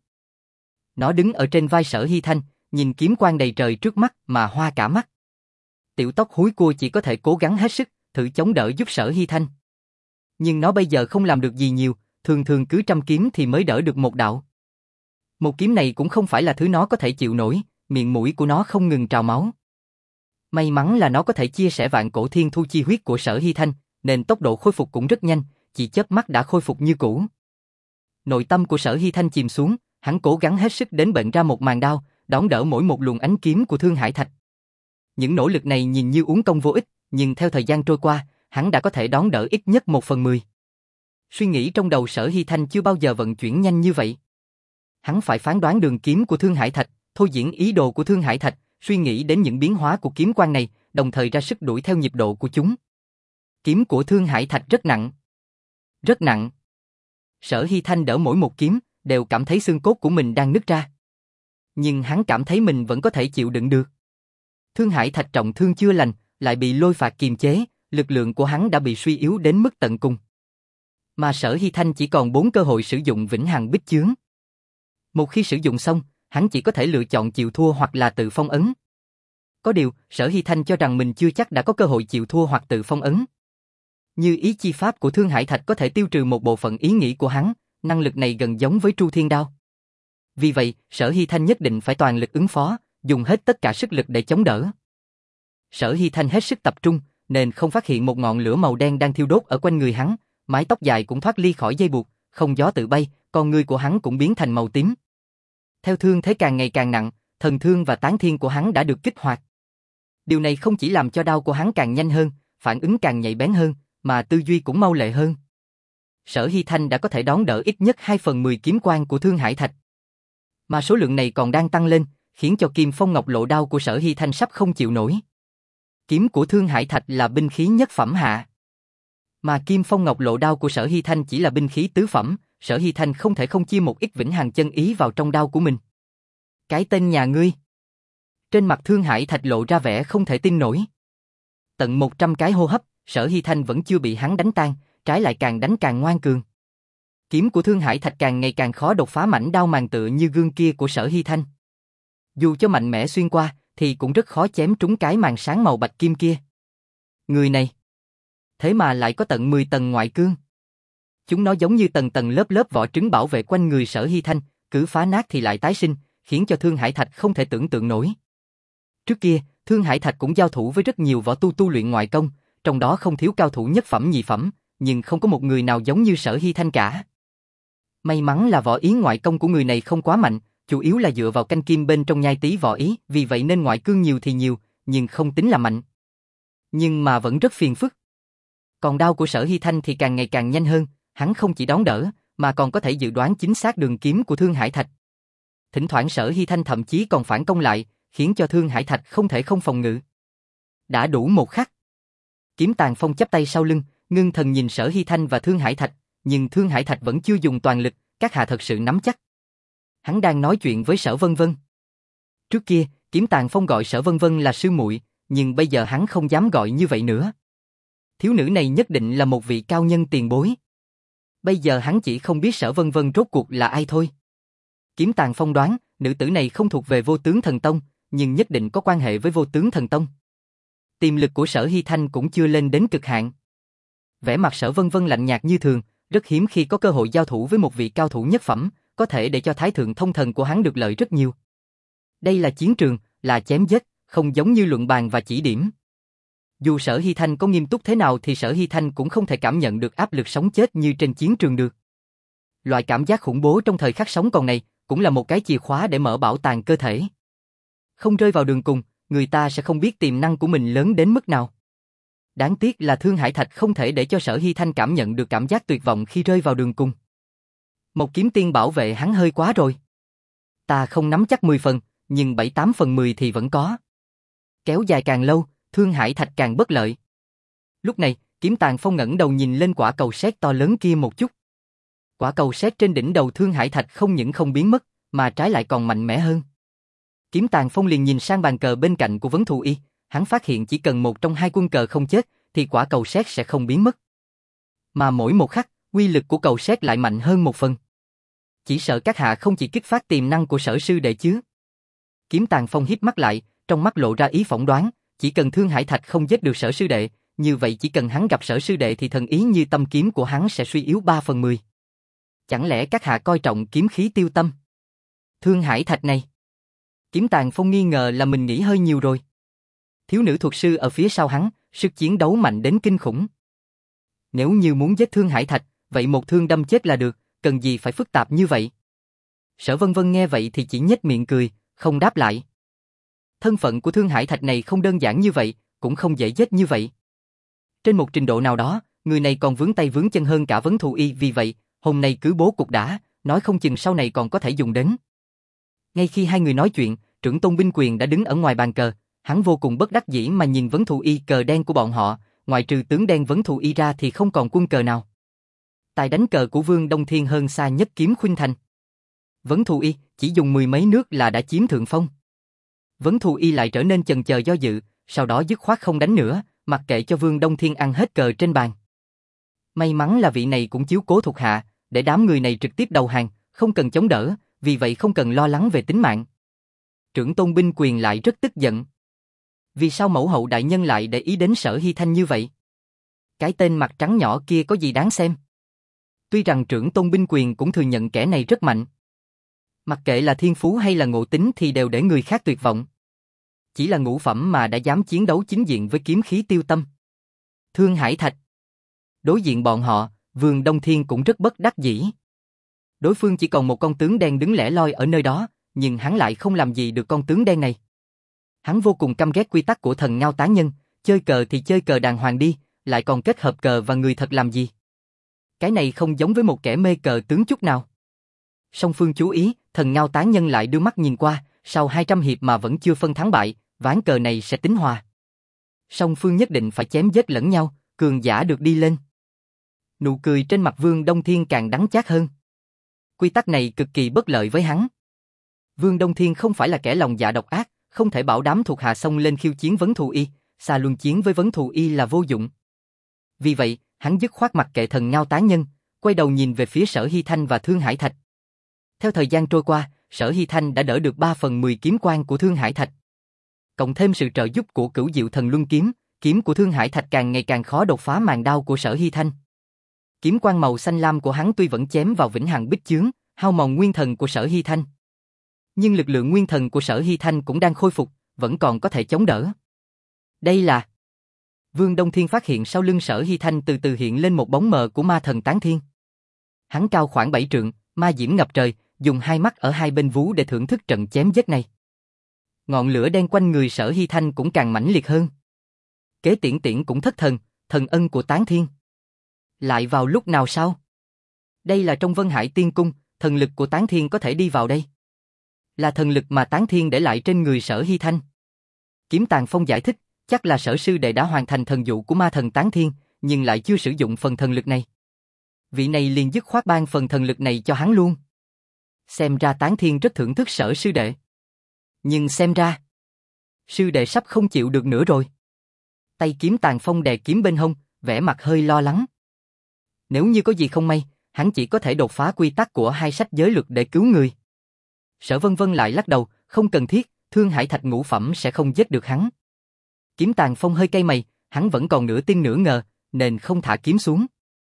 Nó đứng ở trên vai Sở Hy Thanh, nhìn kiếm quang đầy trời trước mắt mà hoa cả mắt. Tiểu Tóc Húi Cua chỉ có thể cố gắng hết sức, thử chống đỡ giúp Sở Hy Thanh. Nhưng nó bây giờ không làm được gì nhiều, thường thường cứ trăm kiếm thì mới đỡ được một đạo. Một kiếm này cũng không phải là thứ nó có thể chịu nổi, miệng mũi của nó không ngừng trào máu. May mắn là nó có thể chia sẻ vạn cổ thiên thu chi huyết của Sở Hy Thanh, nên tốc độ khôi phục cũng rất nhanh, chỉ chớp mắt đã khôi phục như cũ. Nội tâm của Sở Hy Thanh chìm xuống, hắn cố gắng hết sức đến bệnh ra một màn đao, đón đỡ mỗi một luồng ánh kiếm của Thương Hải Thạch. Những nỗ lực này nhìn như uổng công vô ích, nhưng theo thời gian trôi qua, hắn đã có thể đón đỡ ít nhất một phần mười. Suy nghĩ trong đầu Sở Hy Thanh chưa bao giờ vận chuyển nhanh như vậy. Hắn phải phán đoán đường kiếm của Thương Hải Thạch, thôi diễn ý đồ của Thương Hải Thạch, suy nghĩ đến những biến hóa của kiếm quang này, đồng thời ra sức đuổi theo nhịp độ của chúng. Kiếm của Thương Hải Thạch rất nặng. Rất nặng. Sở Hy Thanh đỡ mỗi một kiếm, đều cảm thấy xương cốt của mình đang nứt ra. Nhưng hắn cảm thấy mình vẫn có thể chịu đựng được. Thương Hải Thạch trọng thương chưa lành, lại bị lôi phạt kiềm chế, lực lượng của hắn đã bị suy yếu đến mức tận cùng. Mà Sở Hy Thanh chỉ còn bốn cơ hội sử dụng vĩnh hằng bích chướng. Một khi sử dụng xong, hắn chỉ có thể lựa chọn chịu thua hoặc là tự phong ấn. Có điều, Sở Hy Thanh cho rằng mình chưa chắc đã có cơ hội chịu thua hoặc tự phong ấn. Như ý chi pháp của Thương Hải Thạch có thể tiêu trừ một bộ phận ý nghĩ của hắn, năng lực này gần giống với Tru Thiên Đao. Vì vậy, Sở Hy Thanh nhất định phải toàn lực ứng phó, dùng hết tất cả sức lực để chống đỡ. Sở Hy Thanh hết sức tập trung, nên không phát hiện một ngọn lửa màu đen đang thiêu đốt ở quanh người hắn, mái tóc dài cũng thoát ly khỏi dây buộc, không gió tự bay, con ngươi của hắn cũng biến thành màu tím. Theo thương thế càng ngày càng nặng, thần thương và tán thiên của hắn đã được kích hoạt. Điều này không chỉ làm cho đao của hắn càng nhanh hơn, phản ứng càng nhạy bén hơn, mà tư duy cũng mau lẹ hơn. Sở Hy Thanh đã có thể đón đỡ ít nhất hai phần mười kiếm quang của Thương Hải Thạch. Mà số lượng này còn đang tăng lên, khiến cho Kim Phong Ngọc Lộ đao của Sở Hy Thanh sắp không chịu nổi. Kiếm của Thương Hải Thạch là binh khí nhất phẩm hạ. Mà Kim Phong Ngọc Lộ đao của Sở Hy Thanh chỉ là binh khí tứ phẩm, Sở Hy Thanh không thể không chia một ít vĩnh hằng chân ý vào trong đao của mình. Cái tên nhà ngươi. Trên mặt Thương Hải Thạch lộ ra vẻ không thể tin nổi. Tận một trăm cái hô hấp, Sở Hy Thanh vẫn chưa bị hắn đánh tan, trái lại càng đánh càng ngoan cường. Kiếm của Thương Hải Thạch càng ngày càng khó đột phá mảnh đao màng tựa như gương kia của Sở Hy Thanh. Dù cho mạnh mẽ xuyên qua, thì cũng rất khó chém trúng cái màng sáng màu bạch kim kia. Người này, thế mà lại có tận mười tầng ngoại cương. Chúng nó giống như tầng tầng lớp lớp vỏ trứng bảo vệ quanh người Sở Hy Thanh, cứ phá nát thì lại tái sinh, khiến cho Thương Hải Thạch không thể tưởng tượng nổi. Trước kia, Thương Hải Thạch cũng giao thủ với rất nhiều võ tu tu luyện ngoại công, trong đó không thiếu cao thủ nhất phẩm nhị phẩm, nhưng không có một người nào giống như Sở Hy Thanh cả. May mắn là võ ý ngoại công của người này không quá mạnh, chủ yếu là dựa vào canh kim bên trong nhai tí võ ý, vì vậy nên ngoại cương nhiều thì nhiều, nhưng không tính là mạnh. Nhưng mà vẫn rất phiền phức. Còn đao của Sở Hy Thanh thì càng ngày càng nhanh hơn, hắn không chỉ đón đỡ, mà còn có thể dự đoán chính xác đường kiếm của Thương Hải Thạch. Thỉnh thoảng Sở Hy Thanh thậm chí còn phản công lại, khiến cho Thương Hải Thạch không thể không phòng ngự. Đã đủ một khắc. Kiếm Tàn Phong chắp tay sau lưng, ngưng thần nhìn Sở Hy Thanh và Thương Hải Thạch, nhưng Thương Hải Thạch vẫn chưa dùng toàn lực, các hạ thật sự nắm chắc. Hắn đang nói chuyện với Sở Vân Vân. Trước kia, Kiếm Tàn Phong gọi Sở Vân Vân là sư muội, nhưng bây giờ hắn không dám gọi như vậy nữa. Thiếu nữ này nhất định là một vị cao nhân tiền bối. Bây giờ hắn chỉ không biết Sở Vân Vân rốt cuộc là ai thôi. Kiếm Tàn Phong đoán, nữ tử này không thuộc về Vô Tướng Thần Tông, nhưng nhất định có quan hệ với Vô Tướng Thần Tông. Tiềm lực của Sở Hy Thanh cũng chưa lên đến cực hạn. Vẻ mặt Sở Vân Vân lạnh nhạt như thường, rất hiếm khi có cơ hội giao thủ với một vị cao thủ nhất phẩm, có thể để cho Thái Thượng Thông Thần của hắn được lợi rất nhiều. Đây là chiến trường, là chém giết, không giống như luận bàn và chỉ điểm. Dù Sở Hy Thanh có nghiêm túc thế nào thì Sở Hy Thanh cũng không thể cảm nhận được áp lực sống chết như trên chiến trường được. Loại cảm giác khủng bố trong thời khắc sống còn này cũng là một cái chìa khóa để mở bảo tàng cơ thể. Không rơi vào đường cùng, người ta sẽ không biết tiềm năng của mình lớn đến mức nào. Đáng tiếc là Thương Hải Thạch không thể để cho Sở Hy Thanh cảm nhận được cảm giác tuyệt vọng khi rơi vào đường cùng. Một kiếm tiên bảo vệ hắn hơi quá rồi. Ta không nắm chắc mười phần, nhưng bảy tám phần mười thì vẫn có. Kéo dài càng lâu, Thương Hải Thạch càng bất lợi. Lúc này, Kiếm Tàn Phong ngẩng đầu nhìn lên quả cầu sét to lớn kia một chút. Quả cầu sét trên đỉnh đầu Thương Hải Thạch không những không biến mất, mà trái lại còn mạnh mẽ hơn. Kiếm Tàn Phong liền nhìn sang bàn cờ bên cạnh của Vấn Thù Y, hắn phát hiện chỉ cần một trong hai quân cờ không chết, thì quả cầu sét sẽ không biến mất. Mà mỗi một khắc, uy lực của cầu sét lại mạnh hơn một phần. Chỉ sợ các hạ không chỉ kích phát tiềm năng của Sở sư đệ chứ. Kiếm Tàn Phong híp mắt lại, trong mắt lộ ra ý phỏng đoán, chỉ cần Thương Hải Thạch không giết được Sở sư đệ, như vậy chỉ cần hắn gặp Sở sư đệ thì thần ý như tâm kiếm của hắn sẽ suy yếu ba phần mười. Chẳng lẽ các hạ coi trọng kiếm khí tiêu tâm? Thương Hải Thạch này. Kiếm Tàn Phong nghi ngờ là mình nghĩ hơi nhiều rồi. Thiếu nữ thuật sư ở phía sau hắn, sức chiến đấu mạnh đến kinh khủng. Nếu như muốn giết Thương Hải Thạch, vậy một thương đâm chết là được, cần gì phải phức tạp như vậy? Sở Vân Vân nghe vậy thì chỉ nhếch miệng cười, không đáp lại. Thân phận của Thương Hải Thạch này không đơn giản như vậy, cũng không dễ giết như vậy. Trên một trình độ nào đó, người này còn vướng tay vướng chân hơn cả Vấn Thù Y, vì vậy, hôm nay cứ bố cục đã, nói không chừng sau này còn có thể dùng đến. Ngay khi hai người nói chuyện, trưởng tôn binh quyền đã đứng ở ngoài bàn cờ, hắn vô cùng bất đắc dĩ mà nhìn Vấn Thù Y cờ đen của bọn họ, ngoại trừ tướng đen Vấn Thù Y ra thì không còn quân cờ nào. Tài đánh cờ của Vương Đông Thiên hơn xa Nhất Kiếm Khuynh Thành. Vấn Thù Y chỉ dùng mười mấy nước là đã chiếm thượng phong. Vấn Thù Y lại trở nên chần chờ do dự, sau đó dứt khoát không đánh nữa, mặc kệ cho Vương Đông Thiên ăn hết cờ trên bàn. May mắn là vị này cũng chiếu cố thuộc hạ, để đám người này trực tiếp đầu hàng, không cần chống đỡ, vì vậy không cần lo lắng về tính mạng. Trưởng tôn binh quyền lại rất tức giận. Vì sao mẫu hậu đại nhân lại để ý đến Sở Hy Thanh như vậy? Cái tên mặt trắng nhỏ kia có gì đáng xem? Tuy rằng trưởng tôn binh quyền cũng thừa nhận kẻ này rất mạnh. Mặc kệ là thiên phú hay là ngộ tính thì đều để người khác tuyệt vọng. Chỉ là ngũ phẩm mà đã dám chiến đấu chính diện với kiếm khí tiêu tâm. Thương Hải Thạch. Đối diện bọn họ, Vương Đông Thiên cũng rất bất đắc dĩ. Đối phương chỉ còn một con tướng đen đứng lẻ loi ở nơi đó, nhưng hắn lại không làm gì được con tướng đen này. Hắn vô cùng căm ghét quy tắc của Thần Ngao Tán Nhân, chơi cờ thì chơi cờ đàng hoàng đi, lại còn kết hợp cờ và người thật làm gì? Cái này không giống với một kẻ mê cờ tướng chút nào. Song phương chú ý, Thần Ngao Tán Nhân lại đưa mắt nhìn qua, sau hai trăm hiệp mà vẫn chưa phân thắng bại, ván cờ này sẽ tính hòa. Song phương nhất định phải chém giết lẫn nhau, cường giả được đi lên. Nụ cười trên mặt Vương Đông Thiên càng đắng chát hơn. Quy tắc này cực kỳ bất lợi với hắn. Vương Đông Thiên không phải là kẻ lòng dạ độc ác, không thể bảo đám thuộc hạ xông lên khiêu chiến Vấn Thù Y, xa luân chiến với Vấn Thù Y là vô dụng. Vì vậy, hắn dứt khoát mặc kệ Thần Ngao tán nhân, quay đầu nhìn về phía Sở Hy Thanh và Thương Hải Thạch. Theo thời gian trôi qua, Sở Hy Thanh đã đỡ được ba phần mười kiếm quang của Thương Hải Thạch. Cộng thêm sự trợ giúp của Cửu Diệu Thần Luân kiếm, kiếm của Thương Hải Thạch càng ngày càng khó đột phá màn đao của Sở Hy Thanh. Kiếm quang màu xanh lam của hắn tuy vẫn chém vào vĩnh hằng bích chướng, hao mòn nguyên thần của Sở Hy Thanh, nhưng lực lượng nguyên thần của Sở Hy Thanh cũng đang khôi phục, vẫn còn có thể chống đỡ. Đây là... Vương Đông Thiên phát hiện sau lưng Sở Hy Thanh từ từ hiện lên một bóng mờ của ma thần Tán Thiên. Hắn cao khoảng bảy trượng, ma diễm ngập trời, dùng hai mắt ở hai bên vú để thưởng thức trận chém giết này. Ngọn lửa đen quanh người Sở Hy Thanh cũng càng mãnh liệt hơn. Kế Tiễn Tiễn cũng thất thần, thần ân của Tán Thiên. Lại vào lúc nào sao? Đây là trong Vân Hải Tiên Cung, thần lực của Tán Thiên có thể đi vào đây. Là thần lực mà Tán Thiên để lại trên người Sở Hy Thanh. Kiếm Tàn Phong giải thích, chắc là Sở sư đệ đã hoàn thành thần dụ của ma thần Tán Thiên, nhưng lại chưa sử dụng phần thần lực này. Vị này liền dứt khoát ban phần thần lực này cho hắn luôn. Xem ra Tán Thiên rất thưởng thức Sở sư đệ. Nhưng xem ra, sư đệ sắp không chịu được nữa rồi. Tay Kiếm Tàn Phong đè kiếm bên hông, vẻ mặt hơi lo lắng. Nếu như có gì không may, hắn chỉ có thể đột phá quy tắc của hai sách giới luật để cứu người. Sở Vân Vân lại lắc đầu, không cần thiết, Thương Hải Thạch ngũ phẩm sẽ không giết được hắn. Kiếm Tàn Phong hơi cay mày, hắn vẫn còn nửa tin nửa ngờ, nên không thả kiếm xuống.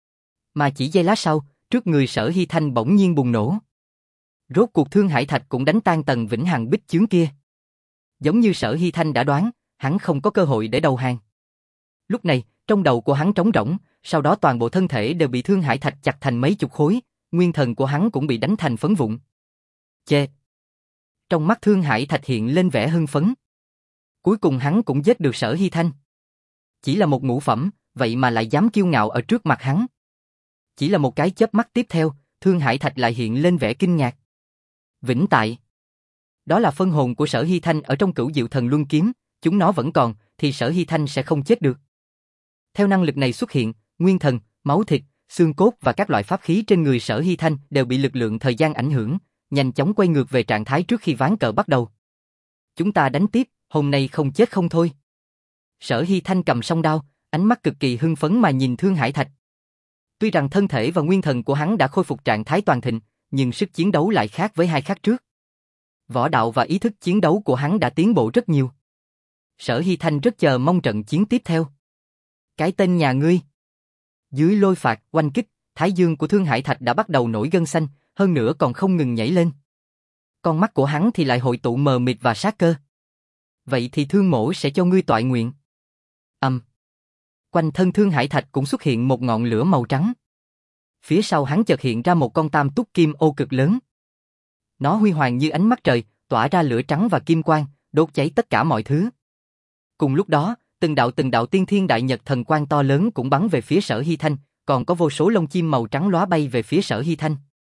Mà chỉ giây lát sau, trước người Sở Hy Thanh bỗng nhiên bùng nổ. Rốt cuộc Thương Hải Thạch cũng đánh tan tầng vĩnh hằng bích chướng kia. Giống như Sở Hy Thanh đã đoán, hắn không có cơ hội để đầu hàng. Lúc này, trong đầu của hắn trống rỗng, sau đó toàn bộ thân thể đều bị Thương Hải Thạch chặt thành mấy chục khối, nguyên thần của hắn cũng bị đánh thành phấn vụn. Chê! Trong mắt Thương Hải Thạch hiện lên vẻ hưng phấn. Cuối cùng hắn cũng giết được Sở Hy Thanh. Chỉ là một ngũ phẩm, vậy mà lại dám kiêu ngạo ở trước mặt hắn. Chỉ là một cái chớp mắt tiếp theo, Thương Hải Thạch lại hiện lên vẻ kinh ngạc. Vĩnh tại. Đó là phân hồn của Sở Hy Thanh ở trong Cửu Diệu Thần Luân kiếm, chúng nó vẫn còn, thì Sở Hy Thanh sẽ không chết được. Theo năng lực này xuất hiện, nguyên thần, máu thịt, xương cốt và các loại pháp khí trên người Sở Hy Thanh đều bị lực lượng thời gian ảnh hưởng, nhanh chóng quay ngược về trạng thái trước khi ván cờ bắt đầu. Chúng ta đánh tiếp, hôm nay không chết không thôi. Sở Hy Thanh cầm song đao, ánh mắt cực kỳ hưng phấn mà nhìn Thương Hải Thạch. Tuy rằng thân thể và nguyên thần của hắn đã khôi phục trạng thái toàn thịnh, nhưng sức chiến đấu lại khác với hai khắc trước. Võ đạo và ý thức chiến đấu của hắn đã tiến bộ rất nhiều. Sở Hy Thanh rất chờ mong trận chiến tiếp theo. Cái tên nhà ngươi. Dưới lôi phạt, oanh kích, thái dương của Thương Hải Thạch đã bắt đầu nổi gân xanh, hơn nữa còn không ngừng nhảy lên. Con mắt của hắn thì lại hội tụ mờ mịt và sát cơ. Vậy thì Thương mỗ sẽ cho ngươi toại nguyện. Âm. Um. Quanh thân Thương Hải Thạch cũng xuất hiện một ngọn lửa màu trắng. Phía sau hắn chợt hiện ra một con tam túc kim ô cực lớn. Nó huy hoàng như ánh mắt trời, tỏa ra lửa trắng và kim quang, đốt cháy tất cả mọi thứ. Cùng lúc đó, từng đạo từng đạo tiên thiên đại nhật thần quang to lớn cũng bắn về phía Sở Hy Thanh, còn có vô số lông chim màu trắng lóa bay về phía Sở Hy Thanh.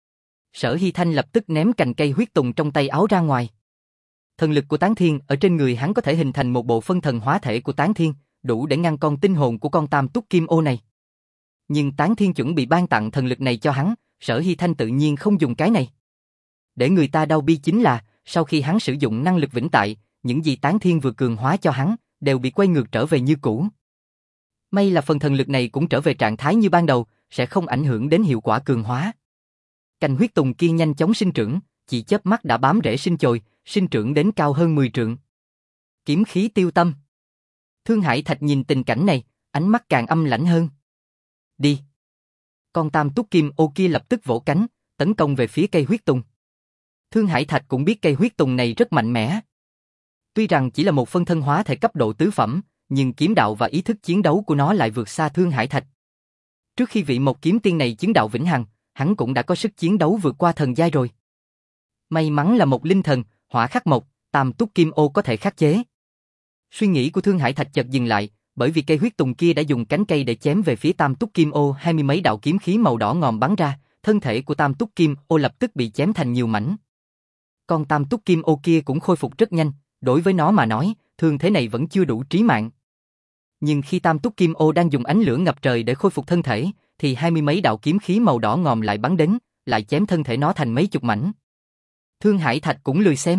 Sở Hy Thanh lập tức ném cành cây huyết tùng trong tay áo ra ngoài. Thần lực của Tán Thiên ở trên người hắn có thể hình thành một bộ phân thần hóa thể của Tán Thiên, đủ để ngăn con tinh hồn của con tam túc kim ô này. Nhưng Tán Thiên chuẩn bị ban tặng thần lực này cho hắn, Sở Hy Thanh tự nhiên không dùng cái này. Để người ta đau bi chính là, sau khi hắn sử dụng năng lực vĩnh tại, những gì Tán Thiên vừa cường hóa cho hắn, đều bị quay ngược trở về như cũ. May là phần thần lực này cũng trở về trạng thái như ban đầu, sẽ không ảnh hưởng đến hiệu quả cường hóa. Cành huyết tùng kia nhanh chóng sinh trưởng, chỉ chớp mắt đã bám rễ sinh chồi, sinh trưởng đến cao hơn mười trượng. Kiếm khí tiêu tâm. Thương Hải Thạch nhìn tình cảnh này, ánh mắt càng âm lãnh hơn. Đi. Con tam túc kim ô kia lập tức vỗ cánh, tấn công về phía cây huyết tùng. Thương Hải Thạch cũng biết cây huyết tùng này rất mạnh mẽ. Tuy rằng chỉ là một phân thân hóa thể cấp độ tứ phẩm, nhưng kiếm đạo và ý thức chiến đấu của nó lại vượt xa Thương Hải Thạch. Trước khi vị Mộc Kiếm Tiên này chứng đạo vĩnh hằng, hắn cũng đã có sức chiến đấu vượt qua thần giai rồi. May mắn là một linh thần, hỏa khắc mộc, tam túc kim ô có thể khắc chế. Suy nghĩ của Thương Hải Thạch chợt dừng lại, bởi vì cây huyết tùng kia đã dùng cánh cây để chém về phía tam túc kim ô, hai mươi mấy đạo kiếm khí màu đỏ ngòm bắn ra, thân thể của tam túc kim ô lập tức bị chém thành nhiều mảnh. Con tam túc kim ô kia cũng khôi phục rất nhanh, đối với nó mà nói, thương thế này vẫn chưa đủ trí mạng. Nhưng khi tam túc kim ô đang dùng ánh lửa ngập trời để khôi phục thân thể, thì hai mươi mấy đạo kiếm khí màu đỏ ngòm lại bắn đến, lại chém thân thể nó thành mấy chục mảnh. Thương Hải Thạch cũng lười xem.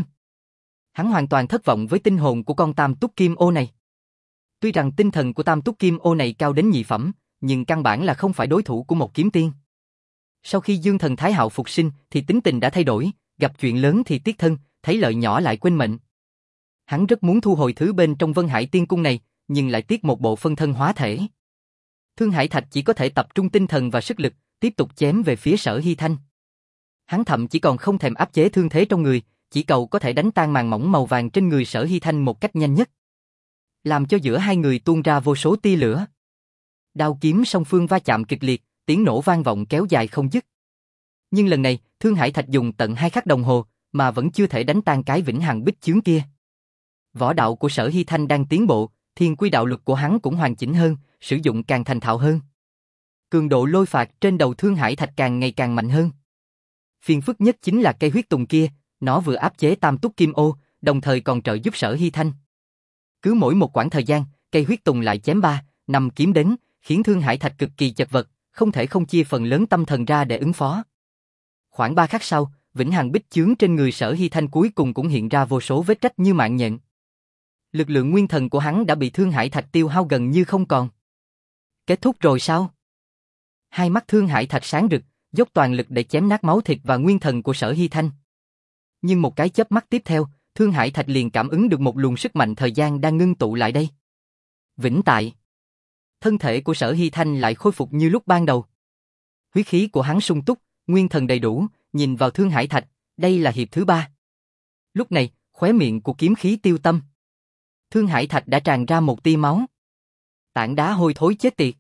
Hắn hoàn toàn thất vọng với tinh hồn của con Tam Túc Kim Ô này. Tuy rằng tinh thần của Tam Túc Kim Ô này cao đến nhị phẩm, nhưng căn bản là không phải đối thủ của một kiếm tiên. Sau khi Dương Thần Thái Hạo phục sinh thì tính tình đã thay đổi, gặp chuyện lớn thì tiếc thân, thấy lợi nhỏ lại quên mệnh. Hắn rất muốn thu hồi thứ bên trong Vân Hải Tiên Cung này, nhưng lại tiếc một bộ phân thân hóa thể. Thương Hải Thạch chỉ có thể tập trung tinh thần và sức lực, tiếp tục chém về phía Sở Hy Thanh. Hắn thậm chỉ còn không thèm áp chế thương thế trong người, chỉ cầu có thể đánh tan màn mỏng màu vàng trên người Sở Hy Thanh một cách nhanh nhất, làm cho giữa hai người tuôn ra vô số tia lửa. Đao kiếm song phương va chạm kịch liệt, tiếng nổ vang vọng kéo dài không dứt. Nhưng lần này, Thương Hải Thạch dùng tận hai khắc đồng hồ, mà vẫn chưa thể đánh tan cái vĩnh hằng bích chướng kia. Võ đạo của Sở Hy Thanh đang tiến bộ, thiên quy đạo lực của hắn cũng hoàn chỉnh hơn, sử dụng càng thành thạo hơn. Cường độ lôi phạt trên đầu Thương Hải Thạch càng ngày càng mạnh hơn. Phiền phức nhất chính là cây huyết tùng kia, nó vừa áp chế Tam Túc Kim Ô, đồng thời còn trợ giúp Sở Hy Thanh. Cứ mỗi một quãng thời gian, cây huyết tùng lại chém ba, năm kiếm đến, khiến Thương Hải Thạch cực kỳ chật vật, không thể không chia phần lớn tâm thần ra để ứng phó. Khoảng ba khắc sau, vĩnh hằng bích chướng trên người Sở Hy Thanh cuối cùng cũng hiện ra vô số vết rách như mạng nhện. Lực lượng nguyên thần của hắn đã bị Thương Hải Thạch tiêu hao gần như không còn. Kết thúc rồi sao? Hai mắt Thương Hải Thạch sáng rực, dốc toàn lực để chém nát máu thịt và nguyên thần của Sở Hy Thanh. Nhưng một cái chớp mắt tiếp theo, Thương Hải Thạch liền cảm ứng được một luồng sức mạnh thời gian đang ngưng tụ lại đây. Vĩnh tại. Thân thể của Sở Hy Thanh lại khôi phục như lúc ban đầu. Huyết khí của hắn sung túc, nguyên thần đầy đủ, nhìn vào Thương Hải Thạch, đây là hiệp thứ ba. Lúc này, khóe miệng của kiếm khí tiêu tâm. Thương Hải Thạch đã tràn ra một tia máu. Tảng đá hôi thối chết tiệt.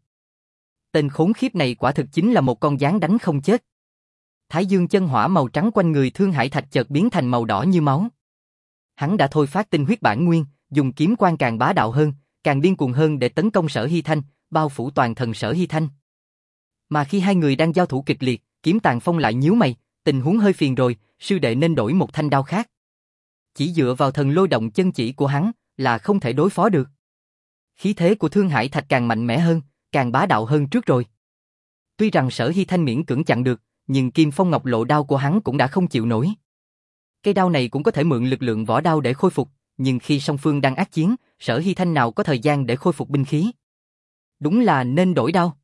Tên khốn khiếp này quả thực chính là một con gián đánh không chết. Thái dương chân hỏa màu trắng quanh người Thương Hải Thạch chợt biến thành màu đỏ như máu. Hắn đã thôi phát tinh huyết bản nguyên, dùng kiếm quang càng bá đạo hơn, càng điên cuồng hơn để tấn công Sở Hy Thanh, bao phủ toàn thân Sở Hy Thanh. Mà khi hai người đang giao thủ kịch liệt, Kiếm Tàn Phong lại nhíu mày, tình huống hơi phiền rồi, sư đệ nên đổi một thanh đao khác. Chỉ dựa vào thần lôi động chân chỉ của hắn là không thể đối phó được. Khí thế của Thương Hải Thạch càng mạnh mẽ hơn, càng bá đạo hơn trước rồi. Tuy rằng Sở Hy Thanh miễn cưỡng chặn được, nhưng Kim Phong Ngọc Lộ đao của hắn cũng đã không chịu nổi. Cây đao này cũng có thể mượn lực lượng võ đao để khôi phục, nhưng khi song phương đang ác chiến, Sở Hy Thanh nào có thời gian để khôi phục binh khí. Đúng là nên đổi đao.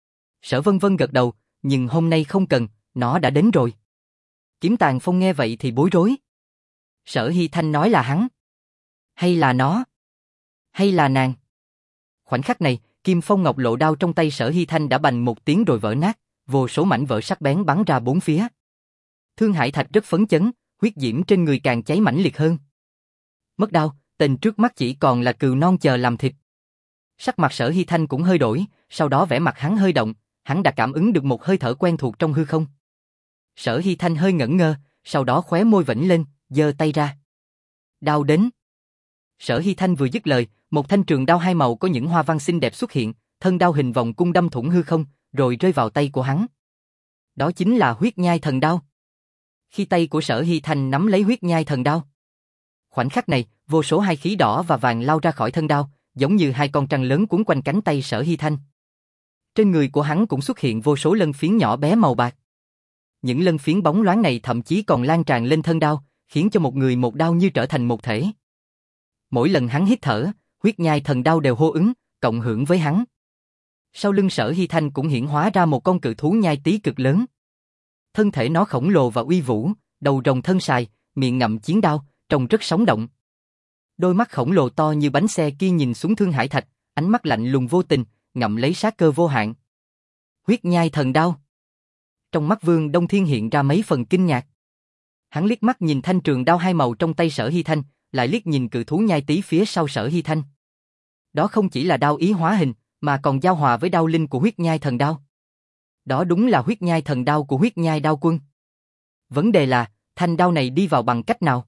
Sở Vân Vân gật đầu, nhưng hôm nay không cần, nó đã đến rồi. Kiếm Tàn Phong nghe vậy thì bối rối. Sở Hy Thanh nói là hắn? Hay là nó? Hay là nàng? Khoảnh khắc này, Kim Phong Ngọc Lộ đao trong tay Sở Hy Thanh đã bành một tiếng rồi vỡ nát, vô số mảnh vỡ sắc bén bắn ra bốn phía. Thương Hải Thạch rất phấn chấn, huyết diễm trên người càng cháy mãnh liệt hơn. Mất đao, tên trước mắt chỉ còn là cừu non chờ làm thịt. Sắc mặt Sở Hy Thanh cũng hơi đổi, sau đó vẻ mặt hắn hơi động, hắn đã cảm ứng được một hơi thở quen thuộc trong hư không. Sở Hy Thanh hơi ngẩn ngơ, sau đó khóe môi vểnh lên, giơ tay ra. Đao đến. Sở Hy Thanh vừa dứt lời, một thanh trường đao hai màu có những hoa văn xinh đẹp xuất hiện, thân đao hình vòng cung đâm thủng hư không, rồi rơi vào tay của hắn. Đó chính là huyết nhai thần đao. Khi tay của Sở Hy Thanh nắm lấy huyết nhai thần đao, khoảnh khắc này, vô số hai khí đỏ và vàng lao ra khỏi thân đao, giống như hai con trăng lớn cuốn quanh cánh tay Sở Hy Thanh. Trên người của hắn cũng xuất hiện vô số lân phiến nhỏ bé màu bạc. Những lân phiến bóng loáng này thậm chí còn lan tràn lên thân đao, khiến cho một người một đao như trở thành một thể. Mỗi lần hắn hít thở, huyết nhai thần đao đều hô ứng, cộng hưởng với hắn. Sau lưng Sở Hy Thanh cũng hiển hóa ra một con cự thú nhai tí cực lớn. Thân thể nó khổng lồ và uy vũ, đầu rồng thân sài, miệng ngậm chiến đao, trông rất sống động. Đôi mắt khổng lồ to như bánh xe kia nhìn xuống Thương Hải Thạch, ánh mắt lạnh lùng vô tình, ngậm lấy sát cơ vô hạn. Huyết nhai thần đao. Trong mắt Vương Đông Thiên hiện ra mấy phần kinh ngạc. Hắn liếc mắt nhìn thanh trường đao hai màu trong tay Sở Hy Thanh, lại liếc nhìn cự thú nhai tí phía sau Sở Hy Thanh. Đó không chỉ là đao ý hóa hình, mà còn giao hòa với đao linh của huyết nhai thần đao. Đó đúng là huyết nhai thần đao của huyết nhai đao quân. Vấn đề là, thanh đao này đi vào bằng cách nào?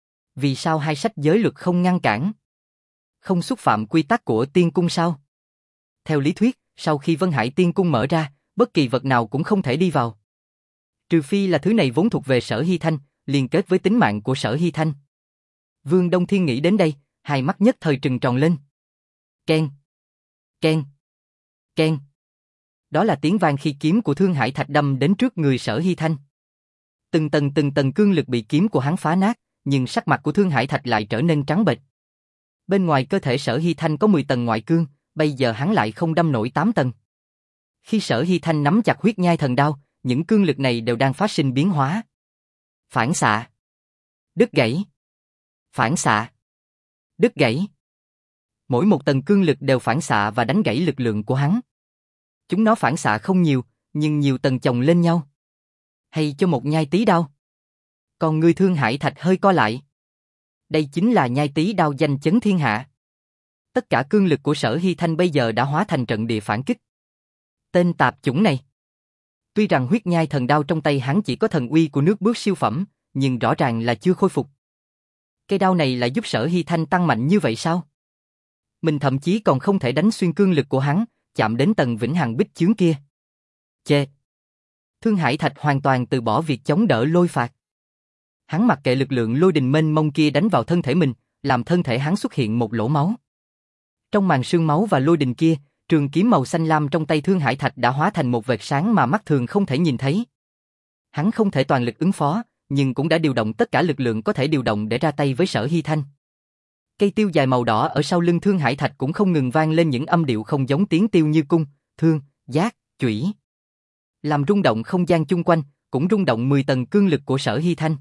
Vì sao hai sách giới luật không ngăn cản? Không xúc phạm quy tắc của tiên cung sao? Theo lý thuyết, sau khi Vân Hải Tiên Cung mở ra, bất kỳ vật nào cũng không thể đi vào. Trừ phi là thứ này vốn thuộc về Sở Hy Thanh, liên kết với tính mạng của Sở Hy Thanh. Vương Đông Thiên nghĩ đến đây, hai mắt nhất thời trừng tròn lên. Ken, ken, ken. Đó là tiếng vang khi kiếm của Thương Hải Thạch đâm đến trước người Sở Hy Thanh. Từng tầng từng tầng cương lực bị kiếm của hắn phá nát, nhưng sắc mặt của Thương Hải Thạch lại trở nên trắng bệch. Bên ngoài cơ thể Sở Hy Thanh có mười tầng ngoại cương, bây giờ hắn lại không đâm nổi tám tầng. Khi Sở Hy Thanh nắm chặt huyết nhai thần đao, những cương lực này đều đang phát sinh biến hóa. Phản xạ, đứt gãy, phản xạ, đứt gãy. Mỗi một tầng cương lực đều phản xạ và đánh gãy lực lượng của hắn. Chúng nó phản xạ không nhiều, nhưng nhiều tầng chồng lên nhau. Hay cho một nhai tí đao. Còn người Thương Hải Thạch hơi co lại. Đây chính là nhai tí đao danh chấn thiên hạ. Tất cả cương lực của Sở Hy Thanh bây giờ đã hóa thành trận địa phản kích. Tên tạp chủng này. Tuy rằng huyết nhai thần đao trong tay hắn chỉ có thần uy của nước bước siêu phẩm, nhưng rõ ràng là chưa khôi phục. Cây đao này lại giúp Sở Hy Thanh tăng mạnh như vậy sao? Mình thậm chí còn không thể đánh xuyên cương lực của hắn, chạm đến tầng vĩnh hằng bích chướng kia. Chê! Thương Hải Thạch hoàn toàn từ bỏ việc chống đỡ lôi phạt. Hắn mặc kệ lực lượng lôi đình mênh mông kia đánh vào thân thể mình, làm thân thể hắn xuất hiện một lỗ máu. Trong màn sương máu và lôi đình kia, trường kiếm màu xanh lam trong tay Thương Hải Thạch đã hóa thành một vệt sáng mà mắt thường không thể nhìn thấy. Hắn không thể toàn lực ứng phó, nhưng cũng đã điều động tất cả lực lượng có thể điều động để ra tay với Sở Hy Thanh. Cây tiêu dài màu đỏ ở sau lưng Thương Hải Thạch cũng không ngừng vang lên những âm điệu không giống tiếng tiêu như cung, thương, giác, chủy. Làm rung động không gian chung quanh, cũng rung động mười tầng cương lực của Sở Hy Thanh.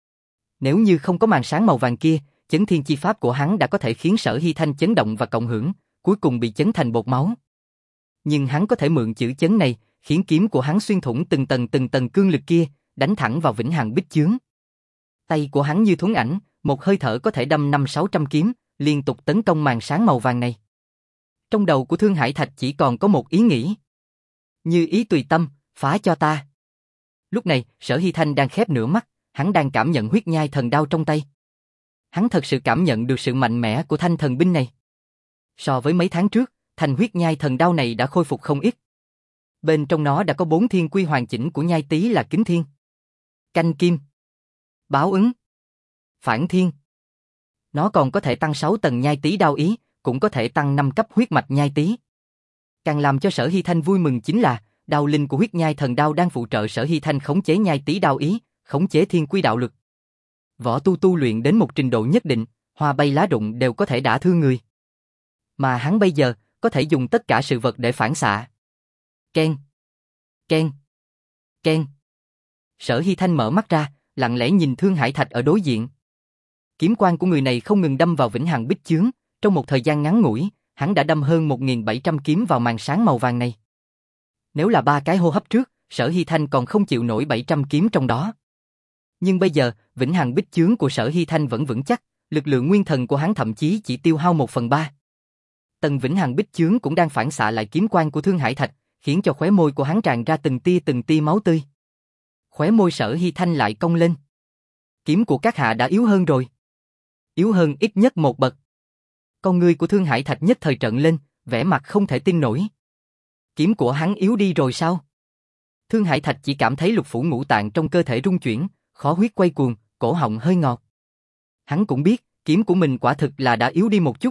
Nếu như không có màn sáng màu vàng kia, chấn thiên chi pháp của hắn đã có thể khiến Sở Hy Thanh chấn động và cộng hưởng, cuối cùng bị chấn thành bột máu. Nhưng hắn có thể mượn chữ chấn này, khiến kiếm của hắn xuyên thủng từng tầng từng tầng cương lực kia, đánh thẳng vào vĩnh hằng bích chướng. Tay của hắn như thuấn ảnh, một hơi thở có thể đâm năm sáu trăm kiếm, liên tục tấn công màn sáng màu vàng này. Trong đầu của Thương Hải Thạch chỉ còn có một ý nghĩ. Như ý tùy tâm, phá cho ta. Lúc này, Sở Hy Thanh đang khép nửa mắt, hắn đang cảm nhận huyết nhai thần đao trong tay. Hắn thật sự cảm nhận được sự mạnh mẽ của thanh thần binh này. So với mấy tháng trước, thanh huyết nhai thần đao này đã khôi phục không ít. Bên trong nó đã có bốn thiên quy hoàn chỉnh của nhai tý là kính thiên, canh kim, báo ứng, phản thiên. Nó còn có thể tăng sáu tầng nhai tý đao ý, cũng có thể tăng năm cấp huyết mạch nhai tý. Càng làm cho Sở Hy Thanh vui mừng chính là đao linh của huyết nhai thần đao đang phụ trợ Sở Hy Thanh khống chế nhai tý đao ý, khống chế thiên quy đạo lực. Võ tu tu luyện đến một trình độ nhất định, hoa bay lá rụng đều có thể đả thương người. Mà hắn bây giờ có thể dùng tất cả sự vật để phản xạ. Ken, ken, ken. Sở Hy Thanh mở mắt ra, lặng lẽ nhìn Thương Hải Thạch ở đối diện. Kiếm quang của người này không ngừng đâm vào vĩnh hằng bích chướng, trong một thời gian ngắn ngủi, hắn đã đâm hơn một nghìn bảy trăm kiếm vào màn sáng màu vàng này. Nếu là ba cái hô hấp trước, Sở Hy Thanh còn không chịu nổi bảy trăm kiếm trong đó. Nhưng bây giờ, vĩnh hằng bích chướng của Sở Hy Thanh vẫn vững chắc, lực lượng nguyên thần của hắn thậm chí chỉ tiêu hao một phần ba. Tầng vĩnh hằng bích chướng cũng đang phản xạ lại kiếm quang của Thương Hải Thạch, khiến cho khóe môi của hắn tràn ra từng tia từng tia máu tươi. Khóe môi Sở Hy Thanh lại cong lên. Kiếm của các hạ đã yếu hơn rồi. Yếu hơn ít nhất một bậc. Con ngươi của Thương Hải Thạch nhất thời trợn lên, vẻ mặt không thể tin nổi. Kiếm của hắn yếu đi rồi sao? Thương Hải Thạch chỉ cảm thấy lục phủ ngũ tạng trong cơ thể rung chuyển, khó huyết quay cuồng, cổ họng hơi ngọt. Hắn cũng biết, kiếm của mình quả thực là đã yếu đi một chút.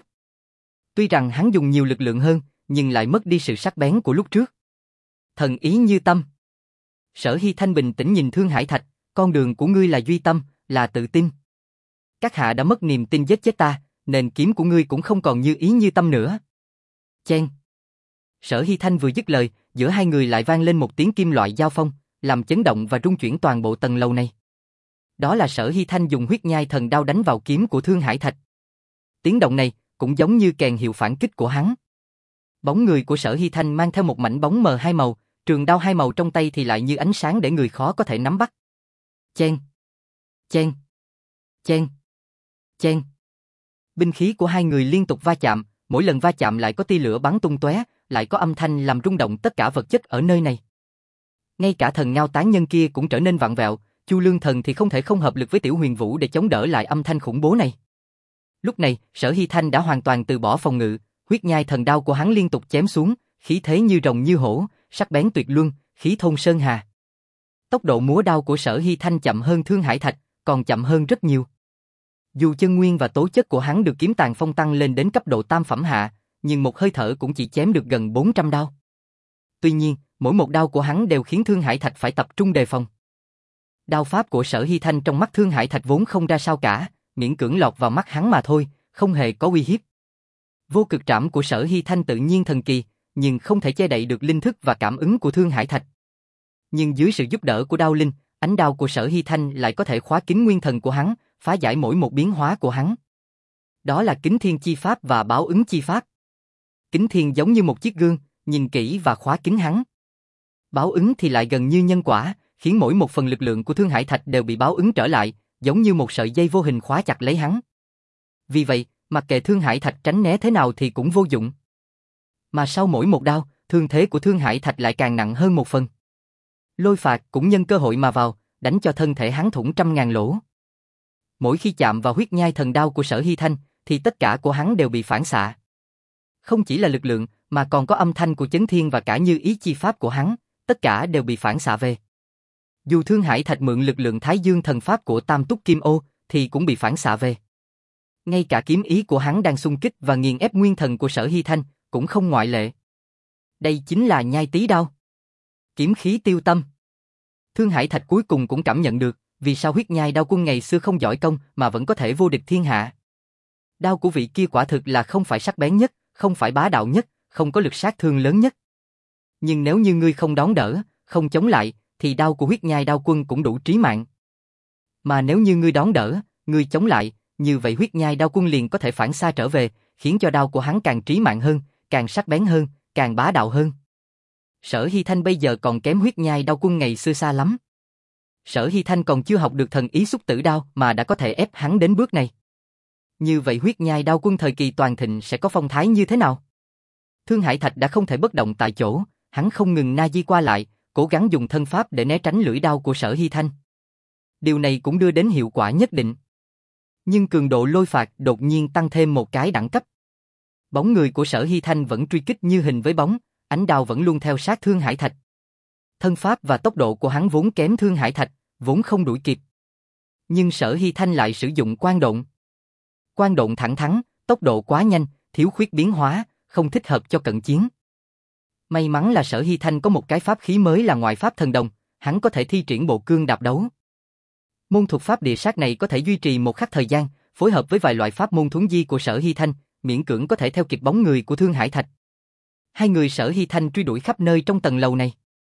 Tuy rằng hắn dùng nhiều lực lượng hơn, nhưng lại mất đi sự sắc bén của lúc trước. Thần ý như tâm. Sở Hy Thanh bình tĩnh nhìn Thương Hải Thạch, con đường của ngươi là duy tâm, là tự tin. Các hạ đã mất niềm tin giết chết ta, nên kiếm của ngươi cũng không còn như ý như tâm nữa. Chen. Sở Hy Thanh vừa dứt lời, giữa hai người lại vang lên một tiếng kim loại giao phong, làm chấn động và rung chuyển toàn bộ tầng lầu này. Đó là Sở Hy Thanh dùng huyết nhai thần đao đánh vào kiếm của Thương Hải Thạch. Tiếng động này cũng giống như kèn hiệu phản kích của hắn. Bóng người của Sở Hy Thanh mang theo một mảnh bóng mờ hai màu, trường đao hai màu trong tay thì lại như ánh sáng để người khó có thể nắm bắt. Chen, chen, chen, chen. Binh khí của hai người liên tục va chạm, mỗi lần va chạm lại có tia lửa bắn tung tóe, lại có âm thanh làm rung động tất cả vật chất ở nơi này. Ngay cả thần ngao tán nhân kia cũng trở nên vặn vẹo, Chu Lương Thần thì không thể không hợp lực với Tiểu Huyền Vũ để chống đỡ lại âm thanh khủng bố này. Lúc này, Sở Hy Thanh đã hoàn toàn từ bỏ phòng ngự, huyết nhai thần đao của hắn liên tục chém xuống, khí thế như rồng như hổ, sắc bén tuyệt luân, khí thôn sơn hà. Tốc độ múa đao của Sở Hy Thanh chậm hơn Thương Hải Thạch, còn chậm hơn rất nhiều. Dù chân nguyên và tố chất của hắn được kiếm tàn phong tăng lên đến cấp độ tam phẩm hạ, nhưng một hơi thở cũng chỉ chém được gần bốn trăm đao. Tuy nhiên, mỗi một đao của hắn đều khiến Thương Hải Thạch phải tập trung đề phòng. Đao pháp của Sở Hy Thanh trong mắt Thương Hải Thạch vốn không ra sao cả, miễn cưỡng lọt vào mắt hắn mà thôi, không hề có uy hiếp. Vô cực trảm của Sở Hy Thanh tự nhiên thần kỳ, nhưng không thể che đậy được linh thức và cảm ứng của Thương Hải Thạch. Nhưng dưới sự giúp đỡ của đao linh, ánh đao của Sở Hy Thanh lại có thể khóa kín nguyên thần của hắn, phá giải mỗi một biến hóa của hắn. Đó là Kính Thiên chi pháp và Báo ứng chi pháp. Kính Thiên giống như một chiếc gương, nhìn kỹ và khóa kín hắn. Báo ứng thì lại gần như nhân quả, khiến mỗi một phần lực lượng của Thương Hải Thạch đều bị báo ứng trở lại, giống như một sợi dây vô hình khóa chặt lấy hắn. Vì vậy, mặc kệ Thương Hải Thạch tránh né thế nào thì cũng vô dụng. Mà sau mỗi một đao, thương thế của Thương Hải Thạch lại càng nặng hơn một phần. Lôi phạt cũng nhân cơ hội mà vào, đánh cho thân thể hắn thủng trăm ngàn lỗ. Mỗi khi chạm vào huyết nhai thần đao của Sở Hy Thanh, thì tất cả của hắn đều bị phản xạ. Không chỉ là lực lượng, mà còn có âm thanh của chấn thiên và cả như ý chi pháp của hắn, tất cả đều bị phản xạ về. Dù Thương Hải Thạch mượn lực lượng Thái Dương thần pháp của Tam Túc Kim Ô, thì cũng bị phản xạ về. Ngay cả kiếm ý của hắn đang xung kích và nghiền ép nguyên thần của Sở Hy Thanh, cũng không ngoại lệ. Đây chính là nhai tí đao. Kiếm khí tiêu tâm. Thương Hải Thạch cuối cùng cũng cảm nhận được, vì sao huyết nhai đao quân ngày xưa không giỏi công mà vẫn có thể vô địch thiên hạ. Đao của vị kia quả thực là không phải sắc bén nhất, không phải bá đạo nhất, không có lực sát thương lớn nhất. Nhưng nếu như ngươi không đón đỡ, không chống lại, thì đao của huyết nhai đao quân cũng đủ trí mạng. Mà nếu như ngươi đón đỡ, ngươi chống lại, như vậy huyết nhai đao quân liền có thể phản xa trở về, khiến cho đao của hắn càng trí mạng hơn, càng sắc bén hơn, càng bá đạo hơn. Sở Hy Thanh bây giờ còn kém huyết nhai đao quân ngày xưa xa lắm. Sở Hy Thanh còn chưa học được thần ý xúc tử đao mà đã có thể ép hắn đến bước này. Như vậy huyết nhai đao quân thời kỳ toàn thịnh sẽ có phong thái như thế nào? Thương Hải Thạch đã không thể bất động tại chỗ, hắn không ngừng na di qua lại, cố gắng dùng thân pháp để né tránh lưỡi đao của Sở Hy Thanh. Điều này cũng đưa đến hiệu quả nhất định. Nhưng cường độ lôi phạt đột nhiên tăng thêm một cái đẳng cấp. Bóng người của Sở Hy Thanh vẫn truy kích như hình với bóng, ánh đao vẫn luôn theo sát Thương Hải Thạch. Thân pháp và tốc độ của hắn vốn kém Thương Hải Thạch, vốn không đuổi kịp. Nhưng Sở Hy Thanh lại sử dụng quang độn. Quang độn thẳng thắn, tốc độ quá nhanh, thiếu khuyết biến hóa, không thích hợp cho cận chiến. May mắn là Sở Hy Thanh có một cái pháp khí mới là ngoại pháp thần đồng, hắn có thể thi triển bộ cương đạp đấu. Môn thuật pháp địa sát này có thể duy trì một khắc thời gian, phối hợp với vài loại pháp môn thuấn di của Sở Hy Thanh, miễn cưỡng có thể theo kịp bóng người của Thương Hải Thạch. Hai người Sở Hy Thanh truy đuổi khắp nơi trong tầng lầu này.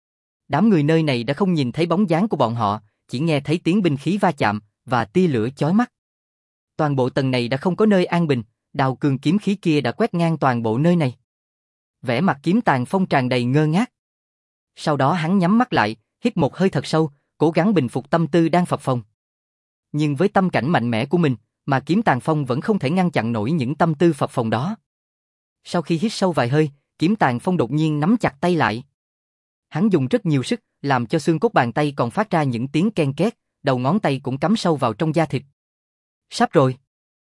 Đám người nơi này đã không nhìn thấy bóng dáng của bọn họ, chỉ nghe thấy tiếng binh khí va chạm và tia lửa chói mắt. Toàn bộ tầng này đã không có nơi an bình, đao cường kiếm khí kia đã quét ngang toàn bộ nơi này. Vẻ mặt Kiếm Tàn Phong tràn đầy ngơ ngác. Sau đó hắn nhắm mắt lại, hít một hơi thật sâu, cố gắng bình phục tâm tư đang phập phồng. Nhưng với tâm cảnh mạnh mẽ của mình, mà Kiếm Tàn Phong vẫn không thể ngăn chặn nổi những tâm tư phập phồng đó. Sau khi hít sâu vài hơi, Kiếm Tàn Phong đột nhiên nắm chặt tay lại. Hắn dùng rất nhiều sức, làm cho xương cốt bàn tay còn phát ra những tiếng ken két, đầu ngón tay cũng cắm sâu vào trong da thịt. Sắp rồi.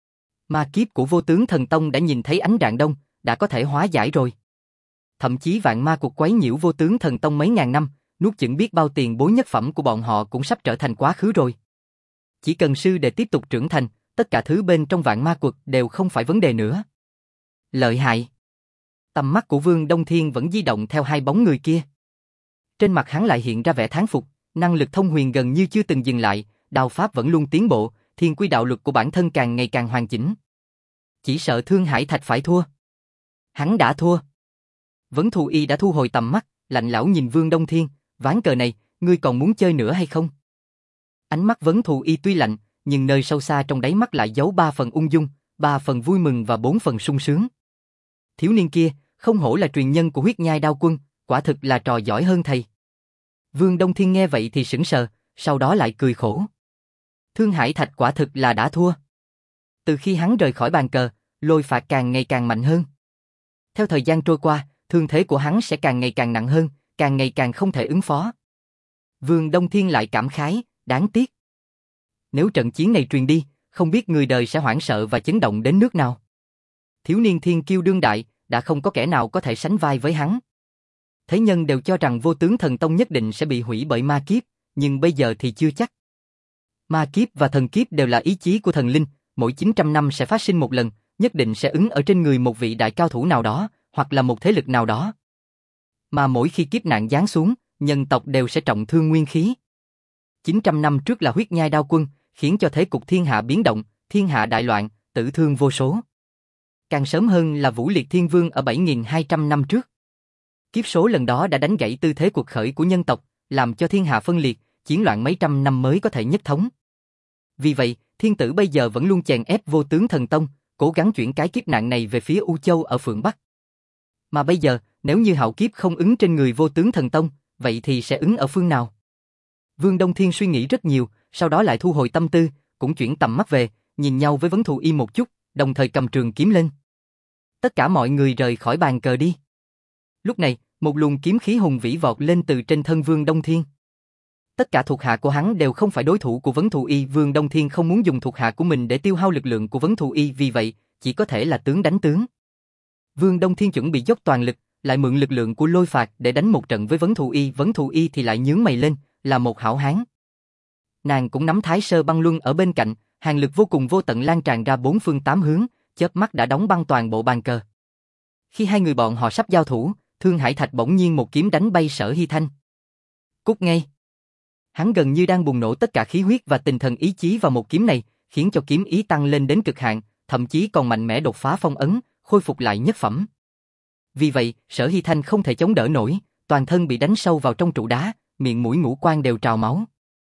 Ma kiếp của Vô Tướng Thần Tông đã nhìn thấy ánh rạng đông, đã có thể hóa giải rồi. Thậm chí vạn ma cuộc quấy nhiễu Vô Tướng Thần Tông mấy ngàn năm, nuốt chửng biết bao tiền bối nhất phẩm của bọn họ cũng sắp trở thành quá khứ rồi. Chỉ cần sư đệ tiếp tục trưởng thành, tất cả thứ bên trong vạn ma cuộc đều không phải vấn đề nữa. Lợi hại. Tầm mắt của Vương Đông Thiên vẫn di động theo hai bóng người kia. Trên mặt hắn lại hiện ra vẻ thán phục, năng lực thông huyền gần như chưa từng dừng lại, đao pháp vẫn luôn tiến bộ, thiên quy đạo luật của bản thân càng ngày càng hoàn chỉnh. Chỉ sợ Thương Hải Thạch phải thua. Hắn đã thua. Vấn Thù Y đã thu hồi tầm mắt, lạnh lẽo nhìn Vương Đông Thiên, ván cờ này, ngươi còn muốn chơi nữa hay không? Ánh mắt Vấn Thù Y tuy lạnh, nhưng nơi sâu xa trong đáy mắt lại giấu ba phần ung dung, ba phần vui mừng và bốn phần sung sướng. Thiếu niên kia, không hổ là truyền nhân của huyết nhai đao quân, quả thực là trò giỏi hơn thầy. Vương Đông Thiên nghe vậy thì sững sờ, sau đó lại cười khổ. Thương Hải Thạch quả thực là đã thua. Từ khi hắn rời khỏi bàn cờ, lôi phạt càng ngày càng mạnh hơn. Theo thời gian trôi qua, thương thế của hắn sẽ càng ngày càng nặng hơn, càng ngày càng không thể ứng phó. Vương Đông Thiên lại cảm khái, đáng tiếc. Nếu trận chiến này truyền đi, không biết người đời sẽ hoảng sợ và chấn động đến nước nào. Thiếu niên thiên kiêu đương đại, đã không có kẻ nào có thể sánh vai với hắn. Thế nhân đều cho rằng Vô Tướng Thần Tông nhất định sẽ bị hủy bởi ma kiếp, nhưng bây giờ thì chưa chắc. Ma kiếp và thần kiếp đều là ý chí của thần linh, mỗi chín trăm năm sẽ phát sinh một lần, nhất định sẽ ứng ở trên người một vị đại cao thủ nào đó, hoặc là một thế lực nào đó. Mà mỗi khi kiếp nạn giáng xuống, nhân tộc đều sẽ trọng thương nguyên khí. chín trăm năm trước là huyết nhai đao quân, khiến cho thế cục thiên hạ biến động, thiên hạ đại loạn, tử thương vô số. Càng sớm hơn là Vũ Liệt Thiên Vương ở bảy nghìn hai trăm năm trước. Kiếp số lần đó đã đánh gãy tư thế cuộc khởi của nhân tộc, làm cho thiên hạ phân liệt, chiến loạn mấy trăm năm mới có thể nhất thống. Vì vậy, thiên tử bây giờ vẫn luôn chèn ép Vô Tướng Thần Tông, cố gắng chuyển cái kiếp nạn này về phía U Châu ở Phượng Bắc. Mà bây giờ, nếu như hạo kiếp không ứng trên người Vô Tướng Thần Tông, vậy thì sẽ ứng ở phương nào? Vương Đông Thiên suy nghĩ rất nhiều, sau đó lại thu hồi tâm tư, cũng chuyển tầm mắt về, nhìn nhau với Vấn Thù Y một chút, đồng thời cầm trường kiếm lên. Tất cả mọi người rời khỏi bàn cờ đi. Lúc này, một luồng kiếm khí hùng vĩ vọt lên từ trên thân Vương Đông Thiên. Tất cả thuộc hạ của hắn đều không phải đối thủ của Vấn Thù Y, Vương Đông Thiên không muốn dùng thuộc hạ của mình để tiêu hao lực lượng của Vấn Thù Y, vì vậy, chỉ có thể là tướng đánh tướng. Vương Đông Thiên chuẩn bị dốc toàn lực, lại mượn lực lượng của lôi phạt để đánh một trận với Vấn Thù Y, Vấn Thù Y thì lại nhướng mày lên, là một hảo hán. Nàng cũng nắm Thái Sơ Băng Luân ở bên cạnh, hàn lực vô cùng vô tận lan tràn ra bốn phương tám hướng, chớp mắt đã đóng băng toàn bộ bàn cờ. Khi hai người bọn họ sắp giao thủ, Thương Hải Thạch bỗng nhiên một kiếm đánh bay Sở Hy Thanh. Cút ngay! Hắn gần như đang bùng nổ tất cả khí huyết và tinh thần ý chí vào một kiếm này, khiến cho kiếm ý tăng lên đến cực hạn, thậm chí còn mạnh mẽ đột phá phong ấn, khôi phục lại nhất phẩm. Vì vậy, Sở Hy Thanh không thể chống đỡ nổi, toàn thân bị đánh sâu vào trong trụ đá, miệng mũi ngũ quan đều trào máu.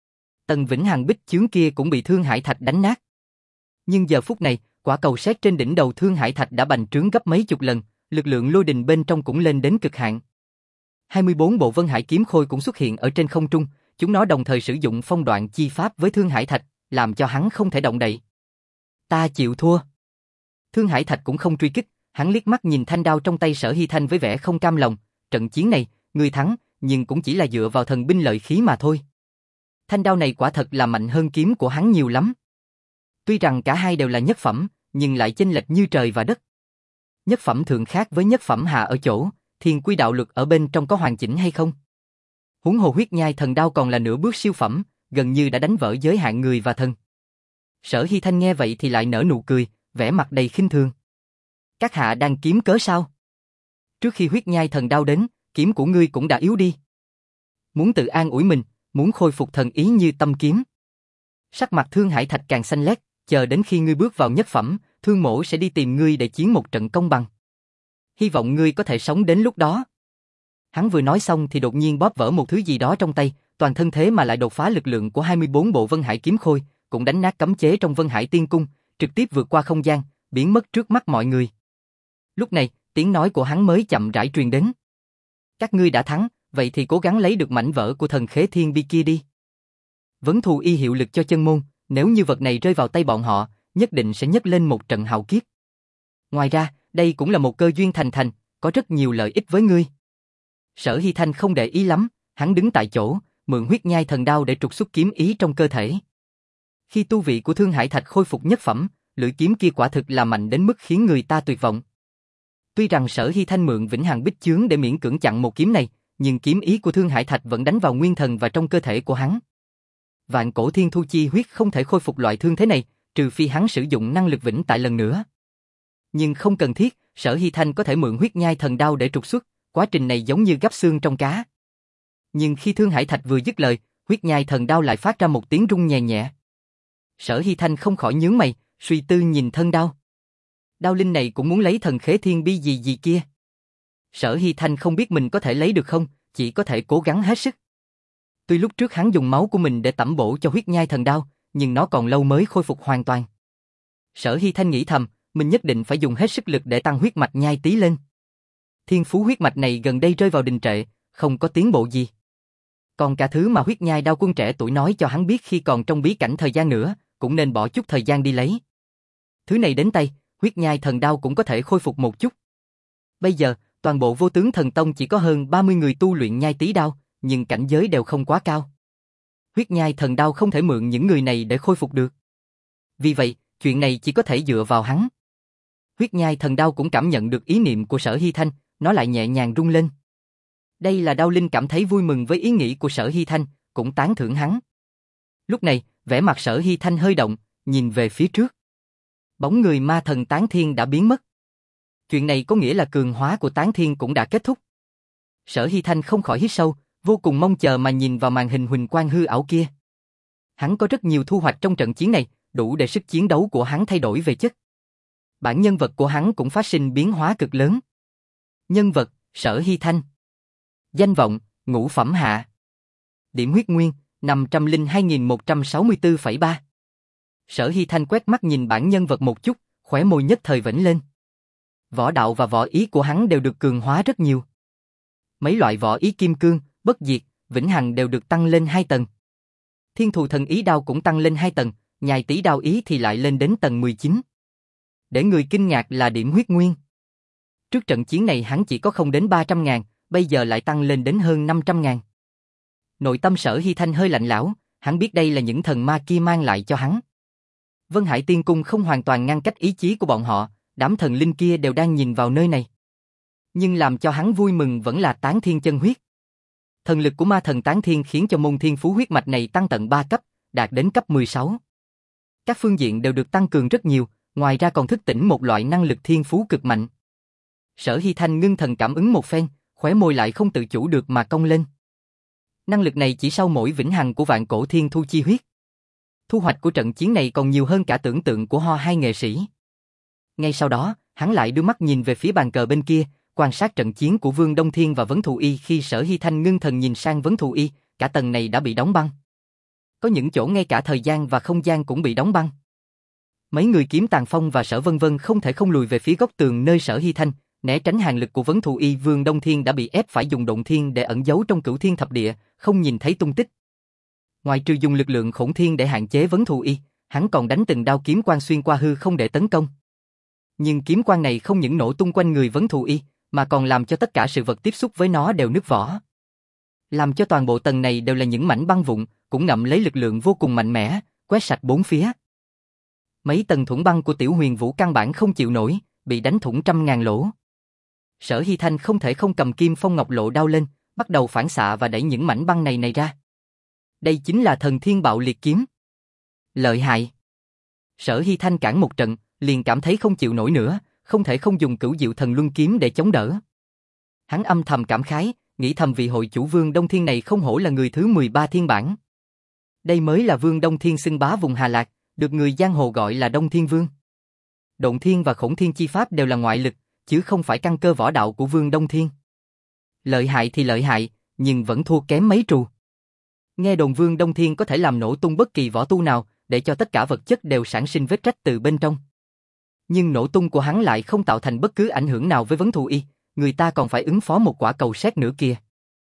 Tần Vĩnh Hằng bích chướng kia cũng bị Thương Hải Thạch đánh nát. Nhưng giờ phút này, quả cầu sét trên đỉnh đầu Thương Hải Thạch đã bành trướng gấp mấy chục lần, lực lượng lôi đình bên trong cũng lên đến cực hạn. hai mươi bốn bộ Vân Hải kiếm khôi cũng xuất hiện ở trên không trung, chúng nó đồng thời sử dụng phong đoạn chi pháp với Thương Hải Thạch, làm cho hắn không thể động đậy. Ta chịu thua. Thương Hải Thạch cũng không truy kích, hắn liếc mắt nhìn thanh đao trong tay Sở Hy Thanh với vẻ không cam lòng, trận chiến này, người thắng, nhưng cũng chỉ là dựa vào thần binh lợi khí mà thôi. Thanh đao này quả thật là mạnh hơn kiếm của hắn nhiều lắm. Tuy rằng cả hai đều là nhất phẩm, nhưng lại chênh lệch như trời và đất. Nhất phẩm thượng khác với nhất phẩm hạ ở chỗ, thiên quy đạo luật ở bên trong có hoàn chỉnh hay không? Huống hồ huyết nhai thần đao còn là nửa bước siêu phẩm, gần như đã đánh vỡ giới hạn người và thần. Sở Hy Thanh nghe vậy thì lại nở nụ cười, vẻ mặt đầy khinh thường. Các hạ đang kiếm cớ sao? Trước khi huyết nhai thần đao đến, kiếm của ngươi cũng đã yếu đi. Muốn tự an ủi mình, muốn khôi phục thần ý như tâm kiếm. Sắc mặt Thương Hải Thạch càng xanh lét, chờ đến khi ngươi bước vào nhất phẩm, Thương Mỗ sẽ đi tìm ngươi để chiến một trận công bằng. Hy vọng ngươi có thể sống đến lúc đó. Hắn vừa nói xong thì đột nhiên bóp vỡ một thứ gì đó trong tay, toàn thân thế mà lại đột phá lực lượng của hai mươi bốn bộ Vân Hải kiếm khôi, cũng đánh nát cấm chế trong Vân Hải Tiên Cung, trực tiếp vượt qua không gian, biến mất trước mắt mọi người. Lúc này, tiếng nói của hắn mới chậm rãi truyền đến. Các ngươi đã thắng, vậy thì cố gắng lấy được mảnh vỡ của thần khế thiên bi kia đi. Vấn Thù Y hiệu lực cho chân môn, nếu như vật này rơi vào tay bọn họ, nhất định sẽ nhấc lên một trận hạo kiếp. Ngoài ra, đây cũng là một cơ duyên thành thành, có rất nhiều lợi ích với ngươi. Sở Hy Thanh không để ý lắm, hắn đứng tại chỗ, mượn huyết nhai thần đao để trục xuất kiếm ý trong cơ thể. Khi tu vị của Thương Hải Thạch khôi phục nhất phẩm, lưỡi kiếm kia quả thực là mạnh đến mức khiến người ta tuyệt vọng. Tuy rằng Sở Hy Thanh mượn Vĩnh Hằng bích chướng để miễn cưỡng chặn một kiếm này, nhưng kiếm ý của Thương Hải Thạch vẫn đánh vào nguyên thần và trong cơ thể của hắn. Vạn cổ thiên thu chi huyết không thể khôi phục loại thương thế này, trừ phi hắn sử dụng năng lực vĩnh tại lần nữa. Nhưng không cần thiết, Sở Hy Thanh có thể mượn huyết nhai thần đao để trục xuất, quá trình này giống như gắp xương trong cá. Nhưng khi Thương Hải Thạch vừa dứt lời, huyết nhai thần đao lại phát ra một tiếng rung nhẹ nhẹ. Sở Hy Thanh không khỏi nhướng mày, suy tư nhìn thân đao. Đao linh này cũng muốn lấy thần khế thiên bi gì gì kia. Sở Hy Thanh không biết mình có thể lấy được không, chỉ có thể cố gắng hết sức. Tuy lúc trước hắn dùng máu của mình để tẩm bổ cho huyết nhai thần đao, nhưng nó còn lâu mới khôi phục hoàn toàn. Sở Hy Thanh nghĩ thầm, mình nhất định phải dùng hết sức lực để tăng huyết mạch nhai tí lên. Thiên phú huyết mạch này gần đây rơi vào đình trệ, không có tiến bộ gì. Còn cả thứ mà huyết nhai đao quân trẻ tuổi nói cho hắn biết khi còn trong bí cảnh thời gian nữa, cũng nên bỏ chút thời gian đi lấy. Thứ này đến tay, huyết nhai thần đao cũng có thể khôi phục một chút. Bây giờ, toàn bộ Vô Tướng Thần Tông chỉ có hơn ba mươi người tu luyện nhai tí đao, nhưng cảnh giới đều không quá cao. Huyết nhai thần đao không thể mượn những người này để khôi phục được. Vì vậy, chuyện này chỉ có thể dựa vào hắn. Huyết nhai thần đao cũng cảm nhận được ý niệm của Sở Hy Thanh, nó lại nhẹ nhàng rung lên. Đây là Đao Linh cảm thấy vui mừng với ý nghĩ của Sở Hy Thanh, cũng tán thưởng hắn. Lúc này, vẻ mặt Sở Hy Thanh hơi động, nhìn về phía trước. Bóng người ma thần Tán Thiên đã biến mất. Chuyện này có nghĩa là cường hóa của Tán Thiên cũng đã kết thúc. Sở Hy Thanh không khỏi hít sâu, vô cùng mong chờ mà nhìn vào màn hình huỳnh quang hư ảo kia. Hắn có rất nhiều thu hoạch trong trận chiến này, đủ để sức chiến đấu của hắn thay đổi về chất. Bản nhân vật của hắn cũng phát sinh biến hóa cực lớn. Nhân vật, Sở Hy Thanh. Danh vọng, ngũ phẩm hạ. Điểm huyết nguyên, năm trăm lẻ hai nghìn một trăm sáu mươi tư phẩy ba. Sở Hy Thanh quét mắt nhìn bản nhân vật một chút, khóe môi nhất thời vểnh lên. Võ đạo và võ ý của hắn đều được cường hóa rất nhiều. Mấy loại võ ý kim cương, bất diệt, vĩnh hằng đều được tăng lên hai tầng. Thiên thù thần ý đao cũng tăng lên hai tầng, nhài tỷ đao ý thì lại lên đến tầng mười chín. Để người kinh ngạc là điểm huyết nguyên. Trước trận chiến này hắn chỉ có không đến ba trăm ngàn, bây giờ lại tăng lên đến hơn năm trăm ngàn. Nội tâm Sở Hy Thanh hơi lạnh lẽo, hắn biết đây là những thần ma kia mang lại cho hắn. Vân Hải Tiên Cung không hoàn toàn ngăn cách ý chí của bọn họ, đám thần linh kia đều đang nhìn vào nơi này. Nhưng làm cho hắn vui mừng vẫn là Tán Thiên chân huyết. Thần lực của ma thần Tán Thiên khiến cho môn thiên phú huyết mạch này tăng tận ba cấp, đạt đến cấp mười sáu. Các phương diện đều được tăng cường rất nhiều, ngoài ra còn thức tỉnh một loại năng lực thiên phú cực mạnh. Sở Hy Thanh ngưng thần cảm ứng một phen, khóe môi lại không tự chủ được mà cong lên. Năng lực này chỉ sau mỗi vĩnh hằng của vạn cổ thiên thu chi huyết. Thu hoạch của trận chiến này còn nhiều hơn cả tưởng tượng của Ho hai nghệ sĩ. Ngay sau đó, hắn lại đưa mắt nhìn về phía bàn cờ bên kia, quan sát trận chiến của Vương Đông Thiên và Vấn Thù Y. Khi Sở Hy Thanh ngưng thần nhìn sang Vấn Thù Y, cả tầng này đã bị đóng băng. Có những chỗ ngay cả thời gian và không gian cũng bị đóng băng. Mấy người Kiếm Tàn Phong và Sở Vân Vân không thể không lùi về phía góc tường nơi Sở Hy Thanh, né tránh hàng lực của Vấn Thù Y. Vương Đông Thiên đã bị ép phải dùng Độn Thiên để ẩn giấu trong Cửu Thiên Thập Địa, không nhìn thấy tung tích. Ngoài trừ dùng lực lượng Khổng Thiên để hạn chế Vấn Thù Y, hắn còn đánh từng đao kiếm quang xuyên qua hư không để tấn công. Nhưng kiếm quang này không những nổ tung quanh người Vấn Thù Y, mà còn làm cho tất cả sự vật tiếp xúc với nó đều nứt vỏ. Làm cho toàn bộ tầng này đều là những mảnh băng vụn, cũng ngậm lấy lực lượng vô cùng mạnh mẽ, quét sạch bốn phía. Mấy tầng thủng băng của Tiểu Huyền Vũ căn bản không chịu nổi, bị đánh thủng trăm ngàn lỗ. Sở Hy Thanh không thể không cầm Kim Phong Ngọc Lộ đao lên, bắt đầu phản xạ và đẩy những mảnh băng này này ra. Đây chính là Thần Thiên Bạo Liệt Kiếm. Lợi hại. Sở Hy Thanh cản một trận, liền cảm thấy không chịu nổi nữa, không thể không dùng Cửu Diệu Thần Luân Kiếm để chống đỡ. Hắn âm thầm cảm khái, nghĩ thầm vị hội chủ Vương Đông Thiên này không hổ là người thứ mười ba thiên bản. Đây mới là Vương Đông Thiên xưng bá vùng Hà Lạc, được người giang hồ gọi là Đông Thiên Vương. Độn Thiên và Khổng Thiên chi pháp đều là ngoại lực, chứ không phải căn cơ võ đạo của Vương Đông Thiên. Lợi hại thì lợi hại, nhưng vẫn thua kém mấy trù. Nghe đồn Vương Đông Thiên có thể làm nổ tung bất kỳ võ tu nào, để cho tất cả vật chất đều sản sinh vết rách từ bên trong. Nhưng nổ tung của hắn lại không tạo thành bất cứ ảnh hưởng nào với Vấn Thù Y, người ta còn phải ứng phó một quả cầu sét nữa kìa.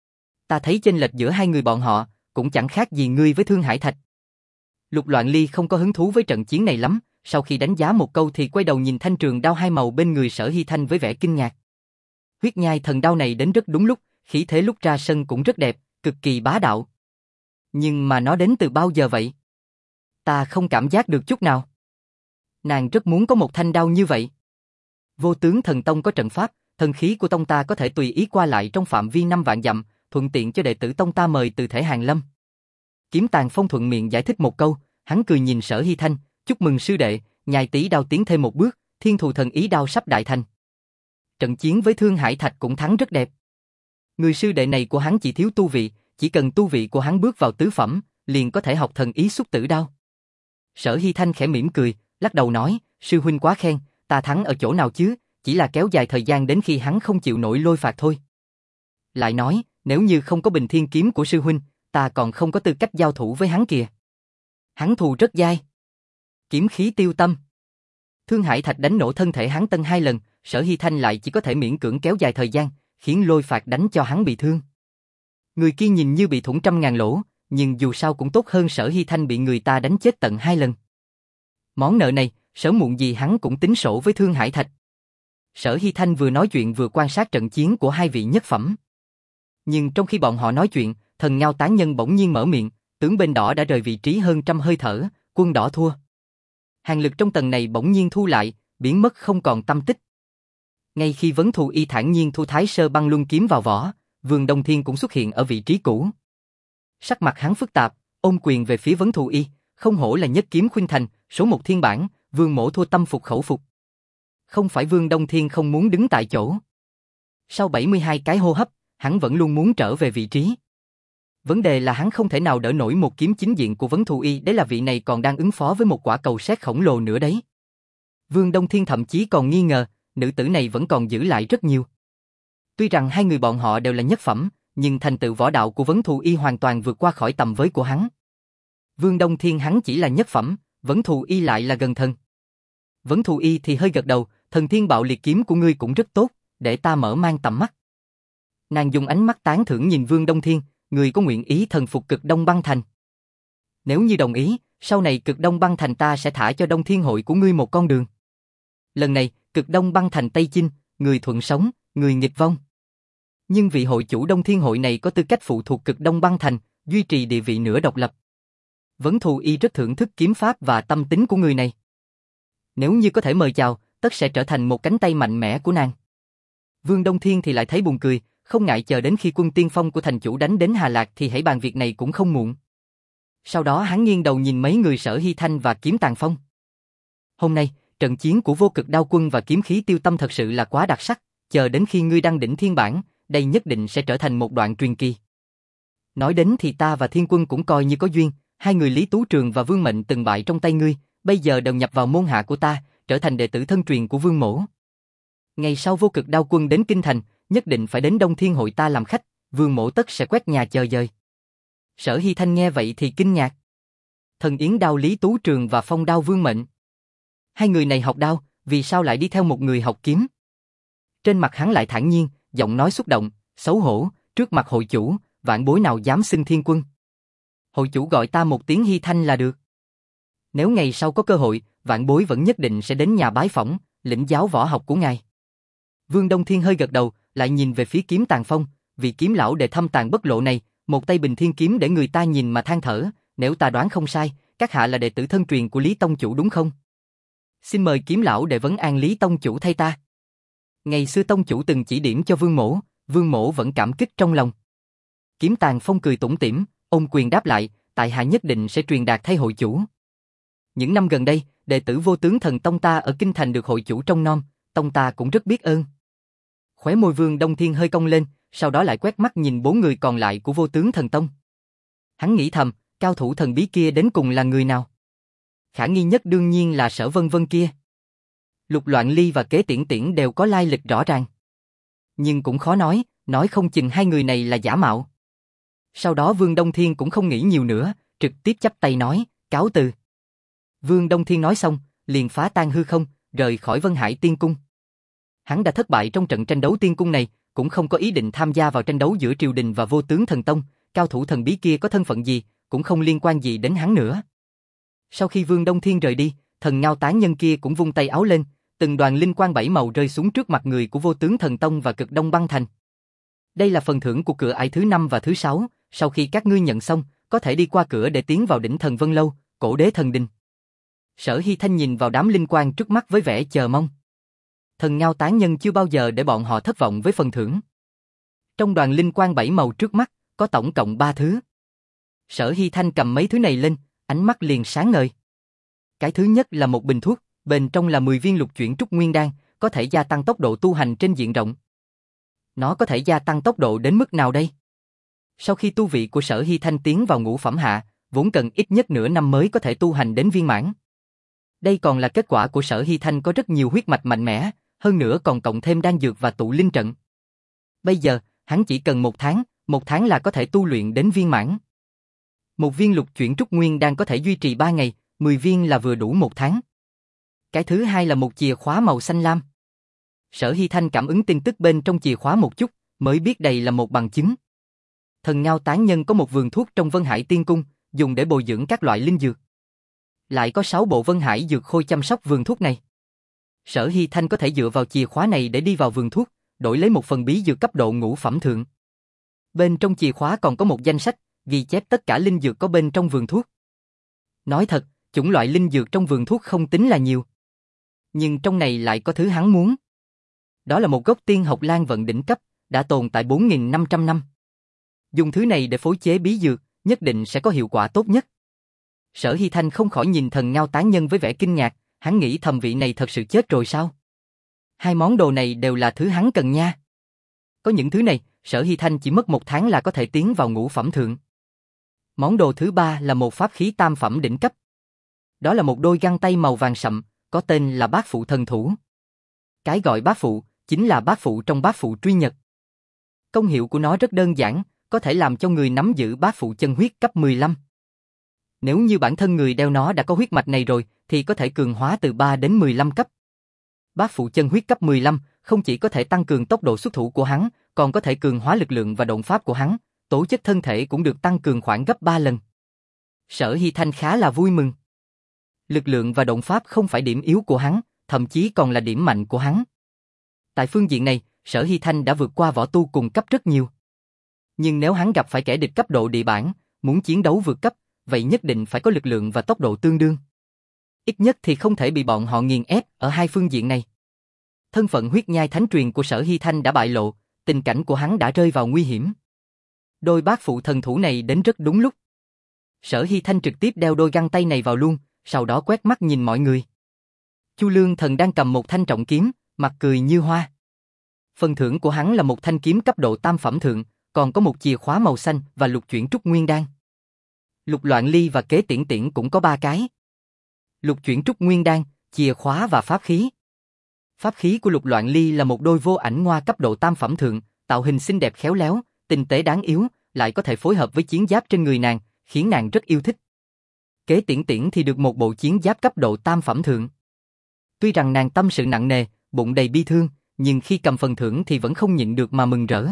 Ta thấy chênh lệch giữa hai người bọn họ, cũng chẳng khác gì ngươi với Thương Hải Thạch. Lục Loạn Ly không có hứng thú với trận chiến này lắm, sau khi đánh giá một câu thì quay đầu nhìn thanh trường đao hai màu bên người Sở Hy Thanh với vẻ kinh ngạc. Huyết nhai thần đao này đến rất đúng lúc, khí thế lúc ra sân cũng rất đẹp, cực kỳ bá đạo. Nhưng mà nó đến từ bao giờ vậy? Ta không cảm giác được chút nào. Nàng rất muốn có một thanh đao như vậy. Vô Tướng Thần Tông có trận pháp, thần khí của tông ta có thể tùy ý qua lại trong phạm vi năm vạn dặm, thuận tiện cho đệ tử tông ta mời từ thể hàng lâm. Kiếm Tàn Phong thuận miệng giải thích một câu, hắn cười nhìn Sở Hy Thanh, chúc mừng sư đệ, nhài tỷ đao tiến thêm một bước, thiên thù thần ý đao sắp đại thành. Trận chiến với Thương Hải Thạch cũng thắng rất đẹp. Người sư đệ này của hắn chỉ thiếu tu vị, chỉ cần tu vị của hắn bước vào tứ phẩm, liền có thể học thần ý xúc tử đao. Sở Hy Thanh khẽ mỉm cười, lắc đầu nói, sư huynh quá khen, ta thắng ở chỗ nào chứ, chỉ là kéo dài thời gian đến khi hắn không chịu nổi lôi phạt thôi. Lại nói, nếu như không có Bình Thiên kiếm của sư huynh, ta còn không có tư cách giao thủ với hắn kìa. Hắn thù rất dai. Kiếm khí tiêu tâm. Thương Hải Thạch đánh nổ thân thể hắn tân hai lần, Sở Hy Thanh lại chỉ có thể miễn cưỡng kéo dài thời gian, khiến lôi phạt đánh cho hắn bị thương. Người kia nhìn như bị thủng trăm ngàn lỗ, nhưng dù sao cũng tốt hơn Sở Hy Thanh bị người ta đánh chết tận hai lần. Món nợ này, sớm muộn gì hắn cũng tính sổ với Thương Hải Thạch. Sở Hy Thanh vừa nói chuyện vừa quan sát trận chiến của hai vị nhất phẩm. Nhưng trong khi bọn họ nói chuyện, Thần Ngao Tán Nhân bỗng nhiên mở miệng, tướng bên đỏ đã rời vị trí hơn trăm hơi thở, quân đỏ thua. Hàng lực trong tầng này bỗng nhiên thu lại, biến mất không còn tâm tích. Ngay khi Vấn Thù Y thản nhiên thu Thái Sơ Băng Luân kiếm vào vỏ, Vương Đông Thiên cũng xuất hiện ở vị trí cũ. Sắc mặt hắn phức tạp, ôm quyền về phía Vấn Thù Y, không hổ là nhất kiếm khuynh thành, số một thiên bản, Vương mỗ thua tâm phục khẩu phục. Không phải Vương Đông Thiên không muốn đứng tại chỗ. Sau bảy mươi hai cái hô hấp, hắn vẫn luôn muốn trở về vị trí. Vấn đề là hắn không thể nào đỡ nổi một kiếm chính diện của Vấn Thù Y, đấy là vị này còn đang ứng phó với một quả cầu sét khổng lồ nữa đấy. Vương Đông Thiên thậm chí còn nghi ngờ, nữ tử này vẫn còn giữ lại rất nhiều. Tuy rằng hai người bọn họ đều là nhất phẩm, nhưng thành tựu võ đạo của Vấn Thù Y hoàn toàn vượt qua khỏi tầm với của hắn. Vương Đông Thiên hắn chỉ là nhất phẩm, Vấn Thù Y lại là gần thần. Vấn Thù Y thì hơi gật đầu, thần thiên bạo liệt kiếm của ngươi cũng rất tốt, để ta mở mang tầm mắt. Nàng dùng ánh mắt tán thưởng nhìn Vương Đông Thiên, người có nguyện ý thần phục Cực Đông Băng Thành. Nếu như đồng ý, sau này Cực Đông Băng Thành ta sẽ thả cho Đông Thiên Hội của ngươi một con đường. Lần này, Cực Đông Băng Thành Tây Chinh, người thuận sống, người nghịch vong. Nhưng vị hội chủ Đông Thiên Hội này có tư cách phụ thuộc Cực Đông Băng Thành, duy trì địa vị nửa độc lập. Vấn Thù Y rất thưởng thức kiếm pháp và tâm tính của người này. Nếu như có thể mời chào, tất sẽ trở thành một cánh tay mạnh mẽ của nàng. Vương Đông Thiên thì lại thấy buồn cười, không ngại chờ đến khi quân tiên phong của thành chủ đánh đến Hà Lạc thì hãy bàn việc này cũng không muộn. Sau đó hắn nghiêng đầu nhìn mấy người Sở Hy Thanh và Kiếm Tàn Phong. Hôm nay, trận chiến của Vô Cực Đao Quân và Kiếm Khí Tiêu Tâm thật sự là quá đặc sắc, chờ đến khi ngươi đăng đỉnh thiên bản, đây nhất định sẽ trở thành một đoạn truyền kỳ. Nói đến thì ta và Thiên Quân cũng coi như có duyên, hai người Lý Tú Trường và Vương Mệnh từng bại trong tay ngươi, bây giờ đều nhập vào môn hạ của ta, trở thành đệ tử thân truyền của Vương Mỗ. Ngày sau Vô Cực Đao Quân đến Kinh Thành, nhất định phải đến Đông Thiên Hội ta làm khách, Vương Mỗ tất sẽ quét nhà chờ dời. Sở Hy Thanh nghe vậy thì kinh ngạc. Thần Yến Đao Lý Tú Trường và Phong Đao Vương Mệnh. Hai người này học đao, vì sao lại đi theo một người học kiếm? Trên mặt hắn lại thản nhiên, giọng nói xúc động, xấu hổ, trước mặt hội chủ, vạn bối nào dám xưng Thiên Quân. Hội chủ gọi ta một tiếng Hy Thanh là được. Nếu ngày sau có cơ hội, vạn bối vẫn nhất định sẽ đến nhà bái phỏng, lĩnh giáo võ học của ngài. Vương Đông Thiên hơi gật đầu, lại nhìn về phía Kiếm Tàn Phong, vị kiếm lão đệ thâm tàn bất lộ này, một tay bình thiên kiếm để người ta nhìn mà than thở, nếu ta đoán không sai, các hạ là đệ tử thân truyền của Lý Tông Chủ đúng không? Xin mời kiếm lão đệ vấn an Lý Tông Chủ thay ta. Ngày xưa Tông Chủ từng chỉ điểm cho Vương Mỗ, Vương Mỗ vẫn cảm kích trong lòng. Kiếm Tàn Phong cười tủm tỉm, ôm quyền đáp lại, tại hạ nhất định sẽ truyền đạt thay hội chủ. Những năm gần đây, đệ tử Vô Tướng Thần Tông ta ở Kinh Thành được hội chủ trông nom, tông ta cũng rất biết ơn. Khóe môi Vương Đông Thiên hơi cong lên, sau đó lại quét mắt nhìn bốn người còn lại của Vô Tướng Thần Tông. Hắn nghĩ thầm, cao thủ thần bí kia đến cùng là người nào? Khả nghi nhất đương nhiên là Sở Vân Vân kia. Lục Loạn Ly và Kế Tiễn Tiễn đều có lai lịch rõ ràng. Nhưng cũng khó nói, nói không chừng hai người này là giả mạo. Sau đó Vương Đông Thiên cũng không nghĩ nhiều nữa, trực tiếp chắp tay nói, cáo từ. Vương Đông Thiên nói xong, liền phá tan hư không, rời khỏi Vân Hải Tiên Cung. Hắn đã thất bại trong trận tranh đấu tiên cung này, cũng không có ý định tham gia vào tranh đấu giữa triều đình và Vô Tướng Thần Tông, cao thủ thần bí kia có thân phận gì, cũng không liên quan gì đến hắn nữa. Sau khi Vương Đông Thiên rời đi, thần ngao tán nhân kia cũng vung tay áo lên, từng đoàn linh quang bảy màu rơi xuống trước mặt người của Vô Tướng Thần Tông và Cực Đông Băng Thành. Đây là phần thưởng của cửa ải thứ năm và thứ sáu, sau khi các ngươi nhận xong, có thể đi qua cửa để tiến vào đỉnh Thần Vân Lâu, Cổ Đế Thần Đình. Sở Hy Thanh nhìn vào đám linh quang trước mắt với vẻ chờ mong. Thần ngao tán nhân chưa bao giờ để bọn họ thất vọng với phần thưởng. Trong đoàn linh quang bảy màu trước mắt, có tổng cộng ba thứ. Sở Hy Thanh cầm mấy thứ này lên, ánh mắt liền sáng ngời. Cái thứ nhất là một bình thuốc, bên trong là mười viên lục chuyển trúc nguyên đan, có thể gia tăng tốc độ tu hành trên diện rộng. Nó có thể gia tăng tốc độ đến mức nào đây? Sau khi tu vị của Sở Hy Thanh tiến vào ngũ phẩm hạ, vốn cần ít nhất nửa năm mới có thể tu hành đến viên mãn. Đây còn là kết quả của Sở Hy Thanh có rất nhiều huyết mạch mạnh mẽ, hơn nữa còn cộng thêm đan dược và tụ linh trận. Bây giờ, hắn chỉ cần một tháng, một tháng là có thể tu luyện đến viên mãn. Một viên lục chuyển trúc nguyên đan có thể duy trì ba ngày, mười viên là vừa đủ một tháng. Cái thứ hai là một chìa khóa màu xanh lam. Sở Hy Thanh cảm ứng tin tức bên trong chìa khóa một chút, mới biết đây là một bằng chứng. Thần ngao tán nhân có một vườn thuốc trong Vân Hải Tiên Cung, dùng để bồi dưỡng các loại linh dược. Lại có sáu bộ Vân Hải dược khôi chăm sóc vườn thuốc này. Sở Hy Thanh có thể dựa vào chìa khóa này để đi vào vườn thuốc, đổi lấy một phần bí dược cấp độ ngũ phẩm thượng. Bên trong chìa khóa còn có một danh sách, ghi chép tất cả linh dược có bên trong vườn thuốc. Nói thật, chủng loại linh dược trong vườn thuốc không tính là nhiều. Nhưng trong này lại có thứ hắn muốn. Đó là một gốc tiên học lan vận đỉnh cấp, đã tồn tại bốn nghìn năm trăm năm. Dùng thứ này để phối chế bí dược, nhất định sẽ có hiệu quả tốt nhất. Sở Hy Thanh không khỏi nhìn thần ngao tán nhân với vẻ kinh ngạc, hắn nghĩ thầm vị này thật sự chết rồi sao? Hai món đồ này đều là thứ hắn cần nha. Có những thứ này, Sở Hy Thanh chỉ mất một tháng là có thể tiến vào ngũ phẩm thượng. Món đồ thứ ba là một pháp khí tam phẩm đỉnh cấp. Đó là một đôi găng tay màu vàng sậm, có tên là Bát Phụ Thần Thủ. Cái gọi bát phụ, chính là bát phụ trong bát phụ truy nhật. Công hiệu của nó rất đơn giản, có thể làm cho người nắm giữ bát phụ chân huyết cấp mười lăm. Nếu như bản thân người đeo nó đã có huyết mạch này rồi, thì có thể cường hóa từ ba đến mười lăm cấp. Bát phụ chân huyết cấp mười lăm không chỉ có thể tăng cường tốc độ xuất thủ của hắn, còn có thể cường hóa lực lượng và độn pháp của hắn, tố chất thân thể cũng được tăng cường khoảng gấp ba lần. Sở Hy Thanh khá là vui mừng. Lực lượng và độn pháp không phải điểm yếu của hắn, thậm chí còn là điểm mạnh của hắn. Tại phương diện này, Sở Hy Thanh đã vượt qua võ tu cùng cấp rất nhiều. Nhưng nếu hắn gặp phải kẻ địch cấp độ địa bản, muốn chiến đấu vượt cấp, vậy nhất định phải có lực lượng và tốc độ tương đương. Ít nhất thì không thể bị bọn họ nghiền ép ở hai phương diện này. Thân phận huyết nhai thánh truyền của Sở Hy Thanh đã bại lộ, tình cảnh của hắn đã rơi vào nguy hiểm. Đôi bát phụ thần thủ này đến rất đúng lúc. Sở Hy Thanh trực tiếp đeo đôi găng tay này vào luôn, sau đó quét mắt nhìn mọi người. Chu Lương Thần đang cầm một thanh trọng kiếm, mặt cười như hoa. Phần thưởng của hắn là một thanh kiếm cấp độ tam phẩm thượng, còn có một chìa khóa màu xanh và lục chuyển trúc nguyên đan. Lục Loạn Ly và Kế Tiễn Tiễn cũng có ba cái. Lục chuyển trúc nguyên đan, chìa khóa và pháp khí. Pháp khí của Lục Loạn Ly là một đôi vô ảnh ngoa cấp độ tam phẩm thượng, tạo hình xinh đẹp khéo léo, tinh tế đáng yếu, lại có thể phối hợp với chiến giáp trên người nàng, khiến nàng rất yêu thích. Kế Tiễn Tiễn thì được một bộ chiến giáp cấp độ tam phẩm thượng. Tuy rằng nàng tâm sự nặng nề, bụng đầy bi thương, nhưng khi cầm phần thưởng thì vẫn không nhịn được mà mừng rỡ.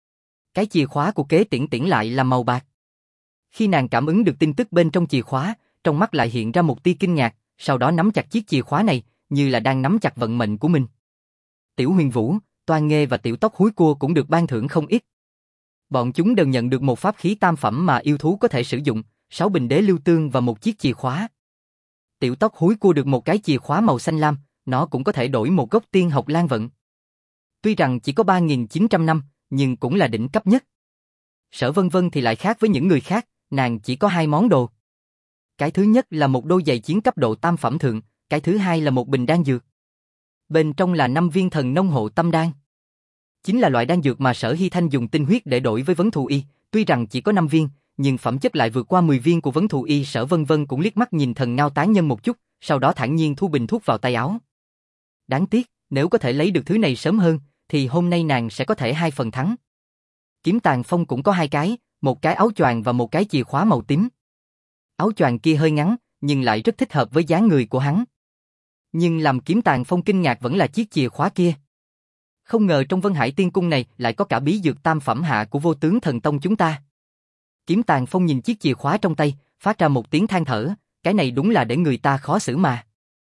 Cái chìa khóa của Kế Tiễn Tiễn lại là màu bạc. Khi nàng cảm ứng được tin tức bên trong chìa khóa, trong mắt lại hiện ra một tia kinh ngạc, sau đó nắm chặt chiếc chìa khóa này, như là đang nắm chặt vận mệnh của mình. Tiểu Huyền Vũ, Toan Nghê và Tiểu Tóc Húi Cua cũng được ban thưởng không ít. Bọn chúng đều nhận được một pháp khí tam phẩm mà yêu thú có thể sử dụng, sáu bình đế lưu tương và một chiếc chìa khóa. Tiểu Tóc Húi Cua được một cái chìa khóa màu xanh lam, nó cũng có thể đổi một gốc tiên học lan vận. Tuy rằng chỉ có ba nghìn chín trăm năm, nhưng cũng là đỉnh cấp nhất. Sở Vân Vân thì lại khác với những người khác, nàng chỉ có hai món đồ. Cái thứ nhất là một đôi giày chiến cấp độ tam phẩm thượng, cái thứ hai là một bình đan dược. Bên trong là năm viên thần nông hộ tâm đan. Chính là loại đan dược mà Sở Hy Thanh dùng tinh huyết để đổi với Vấn Thù Y, tuy rằng chỉ có năm viên, nhưng phẩm chất lại vượt qua mười viên của Vấn Thù Y. Sở Vân Vân cũng liếc mắt nhìn Thần Ngao Tán Nhân một chút, sau đó thản nhiên thu bình thuốc vào tay áo. Đáng tiếc, nếu có thể lấy được thứ này sớm hơn, thì hôm nay nàng sẽ có thể hai phần thắng. Kiếm Tàn Phong cũng có hai cái, một cái áo choàng và một cái chìa khóa màu tím. Áo choàng kia hơi ngắn, nhưng lại rất thích hợp với dáng người của hắn. Nhưng làm Kiếm Tàn Phong kinh ngạc vẫn là chiếc chìa khóa kia. Không ngờ trong Vân Hải Tiên Cung này lại có cả bí dược tam phẩm hạ của Vô Tướng Thần Tông chúng ta. Kiếm Tàn Phong nhìn chiếc chìa khóa trong tay, phát ra một tiếng than thở, cái này đúng là để người ta khó xử mà.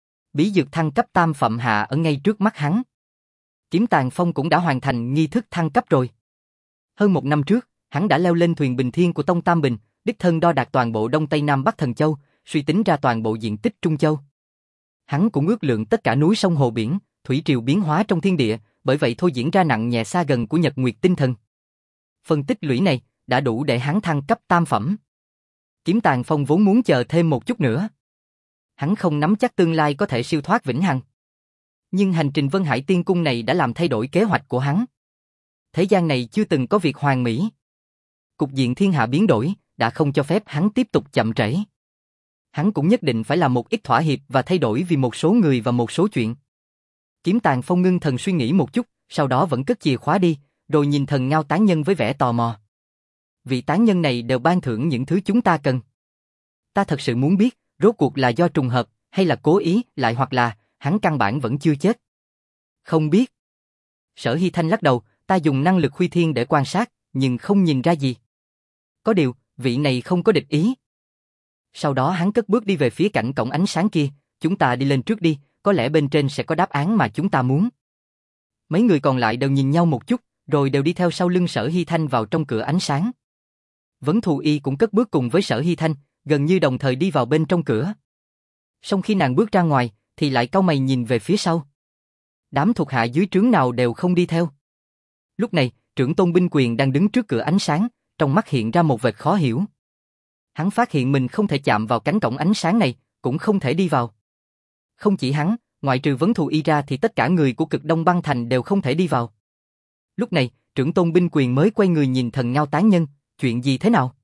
Bí dược thăng cấp tam phẩm hạ ở ngay trước mắt hắn. Kiếm Tàn Phong cũng đã hoàn thành nghi thức thăng cấp rồi. Hơn một năm trước, hắn đã leo lên thuyền bình thiên của Tông Tam Bình, đích thân đo đạc toàn bộ Đông Tây Nam Bắc Thần Châu, suy tính ra toàn bộ diện tích Trung Châu. Hắn cũng ước lượng tất cả núi sông hồ biển, thủy triều biến hóa trong thiên địa, bởi vậy thôi diễn ra nặng nhẹ xa gần của Nhật Nguyệt tinh thần. Phân tích lũy này đã đủ để hắn thăng cấp tam phẩm. Kiếm Tàn Phong vốn muốn chờ thêm một chút nữa. Hắn không nắm chắc tương lai có thể siêu thoát vĩnh hằng. Nhưng hành trình Vân Hải Tiên Cung này đã làm thay đổi kế hoạch của hắn. Thế gian này chưa từng có việc hoàn mỹ. Cục diện thiên hạ biến đổi, đã không cho phép hắn tiếp tục chậm trễ. Hắn cũng nhất định phải làm một ít thỏa hiệp và thay đổi vì một số người và một số chuyện. Kiếm Tàn Phong ngưng thần suy nghĩ một chút, sau đó vẫn cất chìa khóa đi, rồi nhìn Thần Ngao Tán Nhân với vẻ tò mò. Vị tán nhân này đều ban thưởng những thứ chúng ta cần. Ta thật sự muốn biết, rốt cuộc là do trùng hợp, hay là cố ý, lại hoặc là, hắn căn bản vẫn chưa chết. Không biết. Sở Hy Thanh lắc đầu, ta dùng năng lực Huy Thiên để quan sát, nhưng không nhìn ra gì. Có điều, vị này không có địch ý. Sau đó hắn cất bước đi về phía cạnh cổng ánh sáng kia, chúng ta đi lên trước đi, có lẽ bên trên sẽ có đáp án mà chúng ta muốn. Mấy người còn lại đều nhìn nhau một chút, rồi đều đi theo sau lưng Sở Hy Thanh vào trong cửa ánh sáng. Vấn Thù Y cũng cất bước cùng với Sở Hy Thanh, gần như đồng thời đi vào bên trong cửa. Song khi nàng bước ra ngoài, thì lại cau mày nhìn về phía sau. Đám thuộc hạ dưới trướng nào đều không đi theo. Lúc này, trưởng tôn Binh Quyền đang đứng trước cửa ánh sáng, trong mắt hiện ra một vệt khó hiểu. Hắn phát hiện mình không thể chạm vào cánh cổng ánh sáng này, cũng không thể đi vào. Không chỉ hắn, ngoại trừ Vấn Thù Y ra thì tất cả người của Cực Đông Băng Thành đều không thể đi vào. Lúc này, Trưởng tôn binh quyền mới quay người nhìn thần ngao tán nhân, chuyện gì thế nào?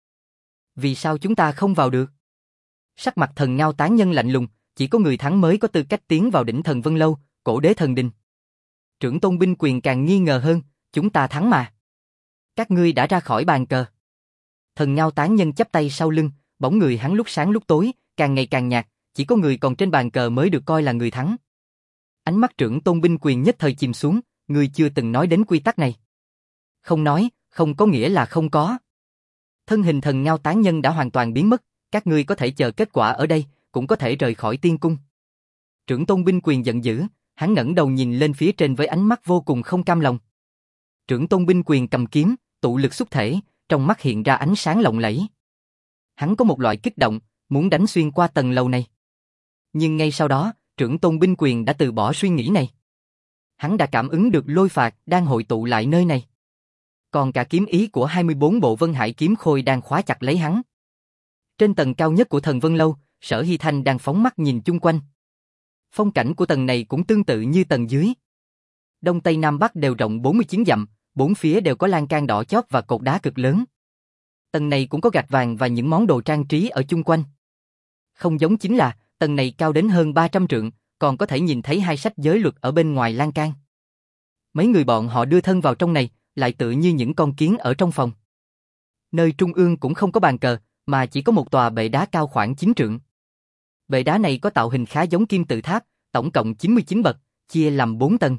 Vì sao chúng ta không vào được? Sắc mặt thần ngao tán nhân lạnh lùng, chỉ có người thắng mới có tư cách tiến vào đỉnh thần Vân Lâu, cổ đế thần đình. Trưởng tôn binh quyền càng nghi ngờ hơn, chúng ta thắng mà. Các ngươi đã ra khỏi bàn cờ. Thần ngao tán nhân chắp tay sau lưng, bóng người hắn lúc sáng lúc tối, càng ngày càng nhạt, chỉ có người còn trên bàn cờ mới được coi là người thắng. Ánh mắt trưởng tôn binh quyền nhất thời chìm xuống, người chưa từng nói đến quy tắc này. Không nói, không có nghĩa là không có. Thân hình thần ngao tán nhân đã hoàn toàn biến mất, các ngươi có thể chờ kết quả ở đây, cũng có thể rời khỏi tiên cung. Trưởng tôn binh quyền giận dữ, hắn ngẩng đầu nhìn lên phía trên với ánh mắt vô cùng không cam lòng. Trưởng tôn binh quyền cầm kiếm, tụ lực xúc thể, trong mắt hiện ra ánh sáng lộng lẫy. Hắn có một loại kích động, muốn đánh xuyên qua tầng lầu này. Nhưng ngay sau đó, trưởng tôn binh quyền đã từ bỏ suy nghĩ này. Hắn đã cảm ứng được lôi phạt đang hội tụ lại nơi này. Còn cả kiếm ý của hai mươi bốn bộ Vân Hải kiếm khôi đang khóa chặt lấy hắn. Trên tầng cao nhất của thần Vân Lâu, Sở Hy Thanh đang phóng mắt nhìn chung quanh. Phong cảnh của tầng này cũng tương tự như tầng dưới. Đông Tây Nam Bắc đều rộng bốn mươi chín dặm, bốn phía đều có lan can đỏ chót và cột đá cực lớn. Tầng này cũng có gạch vàng và những món đồ trang trí ở chung quanh. Không giống chính là, tầng này cao đến hơn ba trăm trượng, còn có thể nhìn thấy hai sách giới luật ở bên ngoài lan can. Mấy người bọn họ đưa thân vào trong này, lại tự như những con kiến ở trong phòng. Nơi trung ương cũng không có bàn cờ, mà chỉ có một tòa bệ đá cao khoảng chín trượng. Bệ đá này có tạo hình khá giống kim tự tháp, tổng cộng chín mươi chín bậc, chia làm bốn tầng.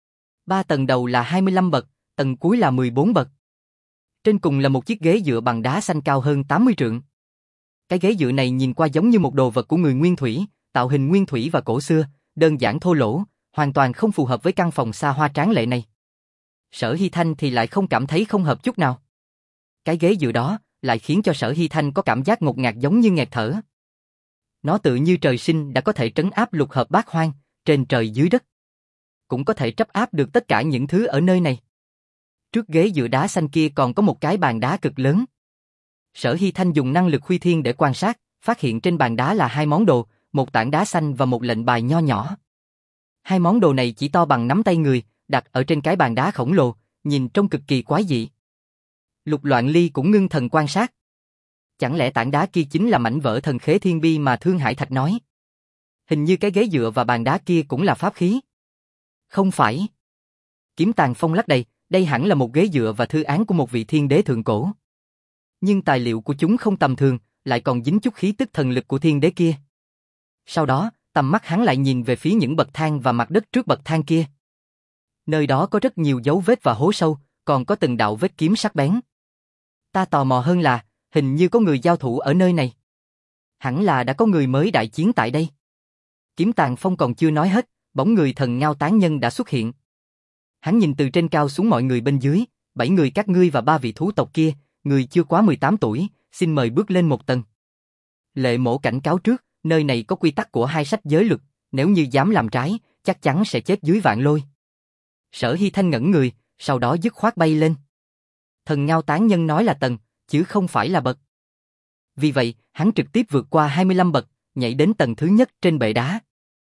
Ba tầng đầu là hai mươi lăm bậc, tầng cuối là mười bốn bậc. Trên cùng là một chiếc ghế dựa bằng đá xanh cao hơn tám mươi trượng. Cái ghế dựa này nhìn qua giống như một đồ vật của người nguyên thủy, tạo hình nguyên thủy và cổ xưa, đơn giản thô lỗ, hoàn toàn không phù hợp với căn phòng xa hoa tráng lệ này. Sở Hy Thanh thì lại không cảm thấy không hợp chút nào. Cái ghế dựa đó lại khiến cho Sở Hy Thanh có cảm giác ngột ngạt giống như nghẹt thở. Nó tự như trời sinh đã có thể trấn áp lục hợp bát hoang, trên trời dưới đất. Cũng có thể trấn áp được tất cả những thứ ở nơi này. Trước ghế dựa đá xanh kia còn có một cái bàn đá cực lớn. Sở Hy Thanh dùng năng lực Huy Thiên để quan sát, phát hiện trên bàn đá là hai món đồ, một tảng đá xanh và một lệnh bài nho nhỏ. Hai món đồ này chỉ to bằng nắm tay người, đặt ở trên cái bàn đá khổng lồ, nhìn trông cực kỳ quái dị. Lục Loạn Ly cũng ngưng thần quan sát. Chẳng lẽ tảng đá kia chính là mảnh vỡ thần khế thiên bi mà Thương Hải Thạch nói? Hình như cái ghế dựa và bàn đá kia cũng là pháp khí. Không phải. Kiếm Tàn Phong lắc đầy, đây hẳn là một ghế dựa và thư án của một vị thiên đế thượng cổ. Nhưng tài liệu của chúng không tầm thường, lại còn dính chút khí tức thần lực của thiên đế kia. Sau đó, tầm mắt hắn lại nhìn về phía những bậc thang và mặt đất trước bậc thang kia. Nơi đó có rất nhiều dấu vết và hố sâu, còn có từng đạo vết kiếm sắc bén. Ta tò mò hơn là, hình như có người giao thủ ở nơi này. Hẳn là đã có người mới đại chiến tại đây. Kiếm Tàn Phong còn chưa nói hết, bóng người thần ngao tán nhân đã xuất hiện. Hắn nhìn từ trên cao xuống mọi người bên dưới, bảy người các ngươi và ba vị thú tộc kia, người chưa quá mười tám tuổi, xin mời bước lên một tầng. Lệ Mổ cảnh cáo trước, nơi này có quy tắc của hai sách giới luật, nếu như dám làm trái, chắc chắn sẽ chết dưới vạn lôi. Sở Hy Thanh ngẩn người, sau đó dứt khoát bay lên. Thần ngao tán nhân nói là tầng, chứ không phải là bậc. Vì vậy, hắn trực tiếp vượt qua hai mươi lăm bậc, nhảy đến tầng thứ nhất trên bệ đá.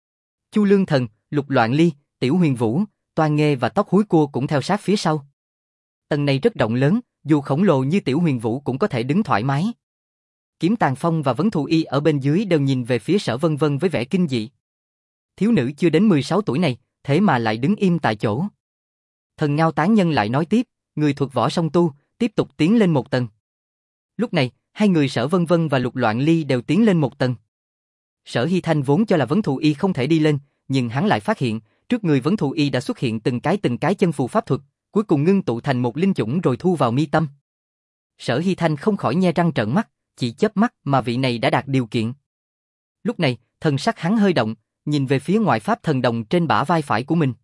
Chu Lương Thần, Lục Loạn Ly, Tiểu Huyền Vũ, Toan Nghê và Tóc Húi Cua cũng theo sát phía sau. Tầng này rất rộng lớn, dù khổng lồ như Tiểu Huyền Vũ cũng có thể đứng thoải mái. Kiếm Tàn Phong và Vấn Thù Y ở bên dưới đều nhìn về phía Sở Vân Vân với vẻ kinh dị. Thiếu nữ chưa đến mười sáu tuổi này, thế mà lại đứng im tại chỗ. Thần ngao tán nhân lại nói tiếp, người thuật võ song tu, tiếp tục tiến lên một tầng. Lúc này, hai người Sở Vân Vân và Lục Loạn Ly đều tiến lên một tầng. Sở Hy Thanh vốn cho là Vấn Thù Y không thể đi lên, nhưng hắn lại phát hiện, trước người Vấn Thù Y đã xuất hiện từng cái từng cái chân phù pháp thuật, cuối cùng ngưng tụ thành một linh chủng rồi thu vào mi tâm. Sở Hy Thanh không khỏi nhe răng trợn mắt, chỉ chớp mắt mà vị này đã đạt điều kiện. Lúc này, thần sắc hắn hơi động, nhìn về phía ngoại pháp thần đồng trên bả vai phải của mình.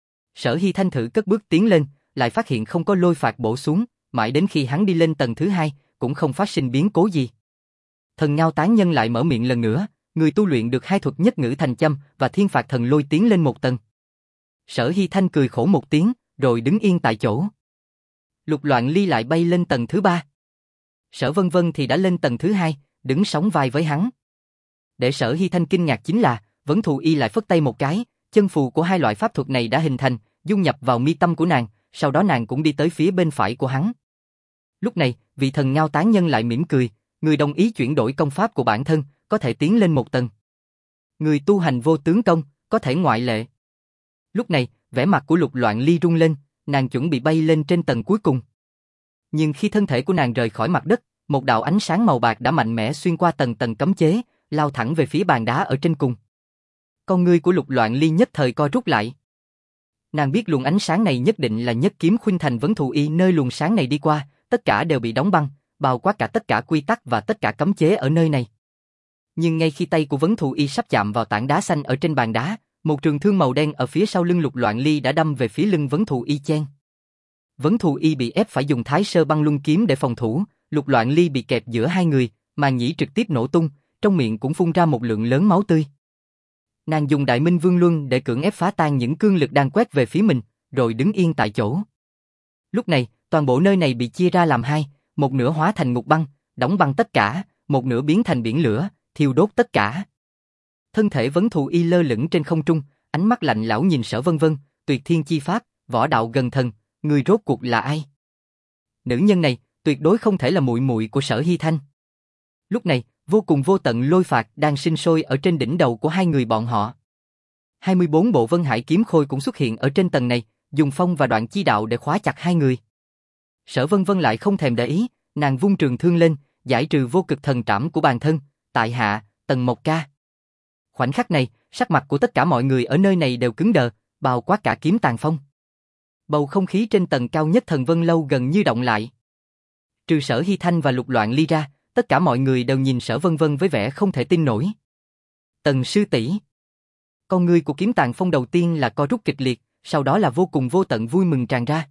Sở Hy Thanh thử cất bước tiến lên, lại phát hiện không có lôi phạt bổ xuống, mãi đến khi hắn đi lên tầng thứ hai, cũng không phát sinh biến cố gì. Thần ngao tán nhân lại mở miệng lần nữa, người tu luyện được hai thuật nhất ngữ thành châm và thiên phạt thần lôi tiến lên một tầng. Sở Hy Thanh cười khổ một tiếng, rồi đứng yên tại chỗ. Lục Loạn Ly lại bay lên tầng thứ ba. Sở Vân Vân thì đã lên tầng thứ hai, đứng sóng vai với hắn. Để Sở Hy Thanh kinh ngạc chính là, Vấn Thù Y lại phất tay một cái, chân phù của hai loại pháp thuật này đã hình thành, dung nhập vào mi tâm của nàng, sau đó nàng cũng đi tới phía bên phải của hắn. Lúc này, vị thần ngao tán nhân lại mỉm cười, người đồng ý chuyển đổi công pháp của bản thân, có thể tiến lên một tầng. Người tu hành vô tướng công, có thể ngoại lệ. Lúc này, vẻ mặt của Lục Loạn Ly rung lên, nàng chuẩn bị bay lên trên tầng cuối cùng. Nhưng khi thân thể của nàng rời khỏi mặt đất, một đạo ánh sáng màu bạc đã mạnh mẽ xuyên qua tầng tầng cấm chế, lao thẳng về phía bàn đá ở trên cùng. Con ngươi của Lục Loạn Ly nhất thời co rút lại. Nàng biết luồng ánh sáng này nhất định là nhất kiếm khuynh thành vấn thù y, nơi luồng sáng này đi qua, tất cả đều bị đóng băng, bao quát cả tất cả quy tắc và tất cả cấm chế ở nơi này. Nhưng ngay khi tay của vấn thù y sắp chạm vào tảng đá xanh ở trên bàn đá, một trường thương màu đen ở phía sau lưng Lục Loạn Ly đã đâm về phía lưng vấn thù y chen. Vấn thù y bị ép phải dùng Thái Sơ Băng Luân kiếm để phòng thủ, Lục Loạn Ly bị kẹp giữa hai người, màng nhĩ trực tiếp nổ tung, trong miệng cũng phun ra một lượng lớn máu tươi. Nàng dùng Đại Minh Vương Luân để cưỡng ép phá tan những cương lực đang quét về phía mình, rồi đứng yên tại chỗ. Lúc này, toàn bộ nơi này bị chia ra làm hai, một nửa hóa thành ngục băng, đóng băng tất cả, một nửa biến thành biển lửa, thiêu đốt tất cả. Thân thể vấn thù y lơ lửng trên không trung, ánh mắt lạnh lẽo nhìn Sở Vân Vân, tuyệt thiên chi pháp, võ đạo gần thần, người rốt cuộc là ai? Nữ nhân này, tuyệt đối không thể là muội muội của Sở Hy Thanh. Lúc này, vô cùng vô tận lôi phạt đang sinh sôi ở trên đỉnh đầu của hai người bọn họ. hai mươi bốn bộ Vân Hải kiếm khôi cũng xuất hiện ở trên tầng này, dùng phong và đoạn chi đạo để khóa chặt hai người. Sở Vân Vân lại không thèm để ý, nàng vung trường thương lên, giải trừ vô cực thần trảm của bản thân, tại hạ, Tần Mộc Ca. Khoảnh khắc này, sắc mặt của tất cả mọi người ở nơi này đều cứng đờ, bao quát cả Kiếm Tàn Phong. Bầu không khí trên tầng cao nhất Thần Vân Lâu gần như động lại. Trừ Sở Hy Thanh và Lục Loạn Ly ra, tất cả mọi người đều nhìn Sở Vân Vân với vẻ không thể tin nổi. Tần sư tỷ. Con ngươi của Kiếm Tàn Phong đầu tiên là co rút kịch liệt, sau đó là vô cùng vô tận vui mừng tràn ra.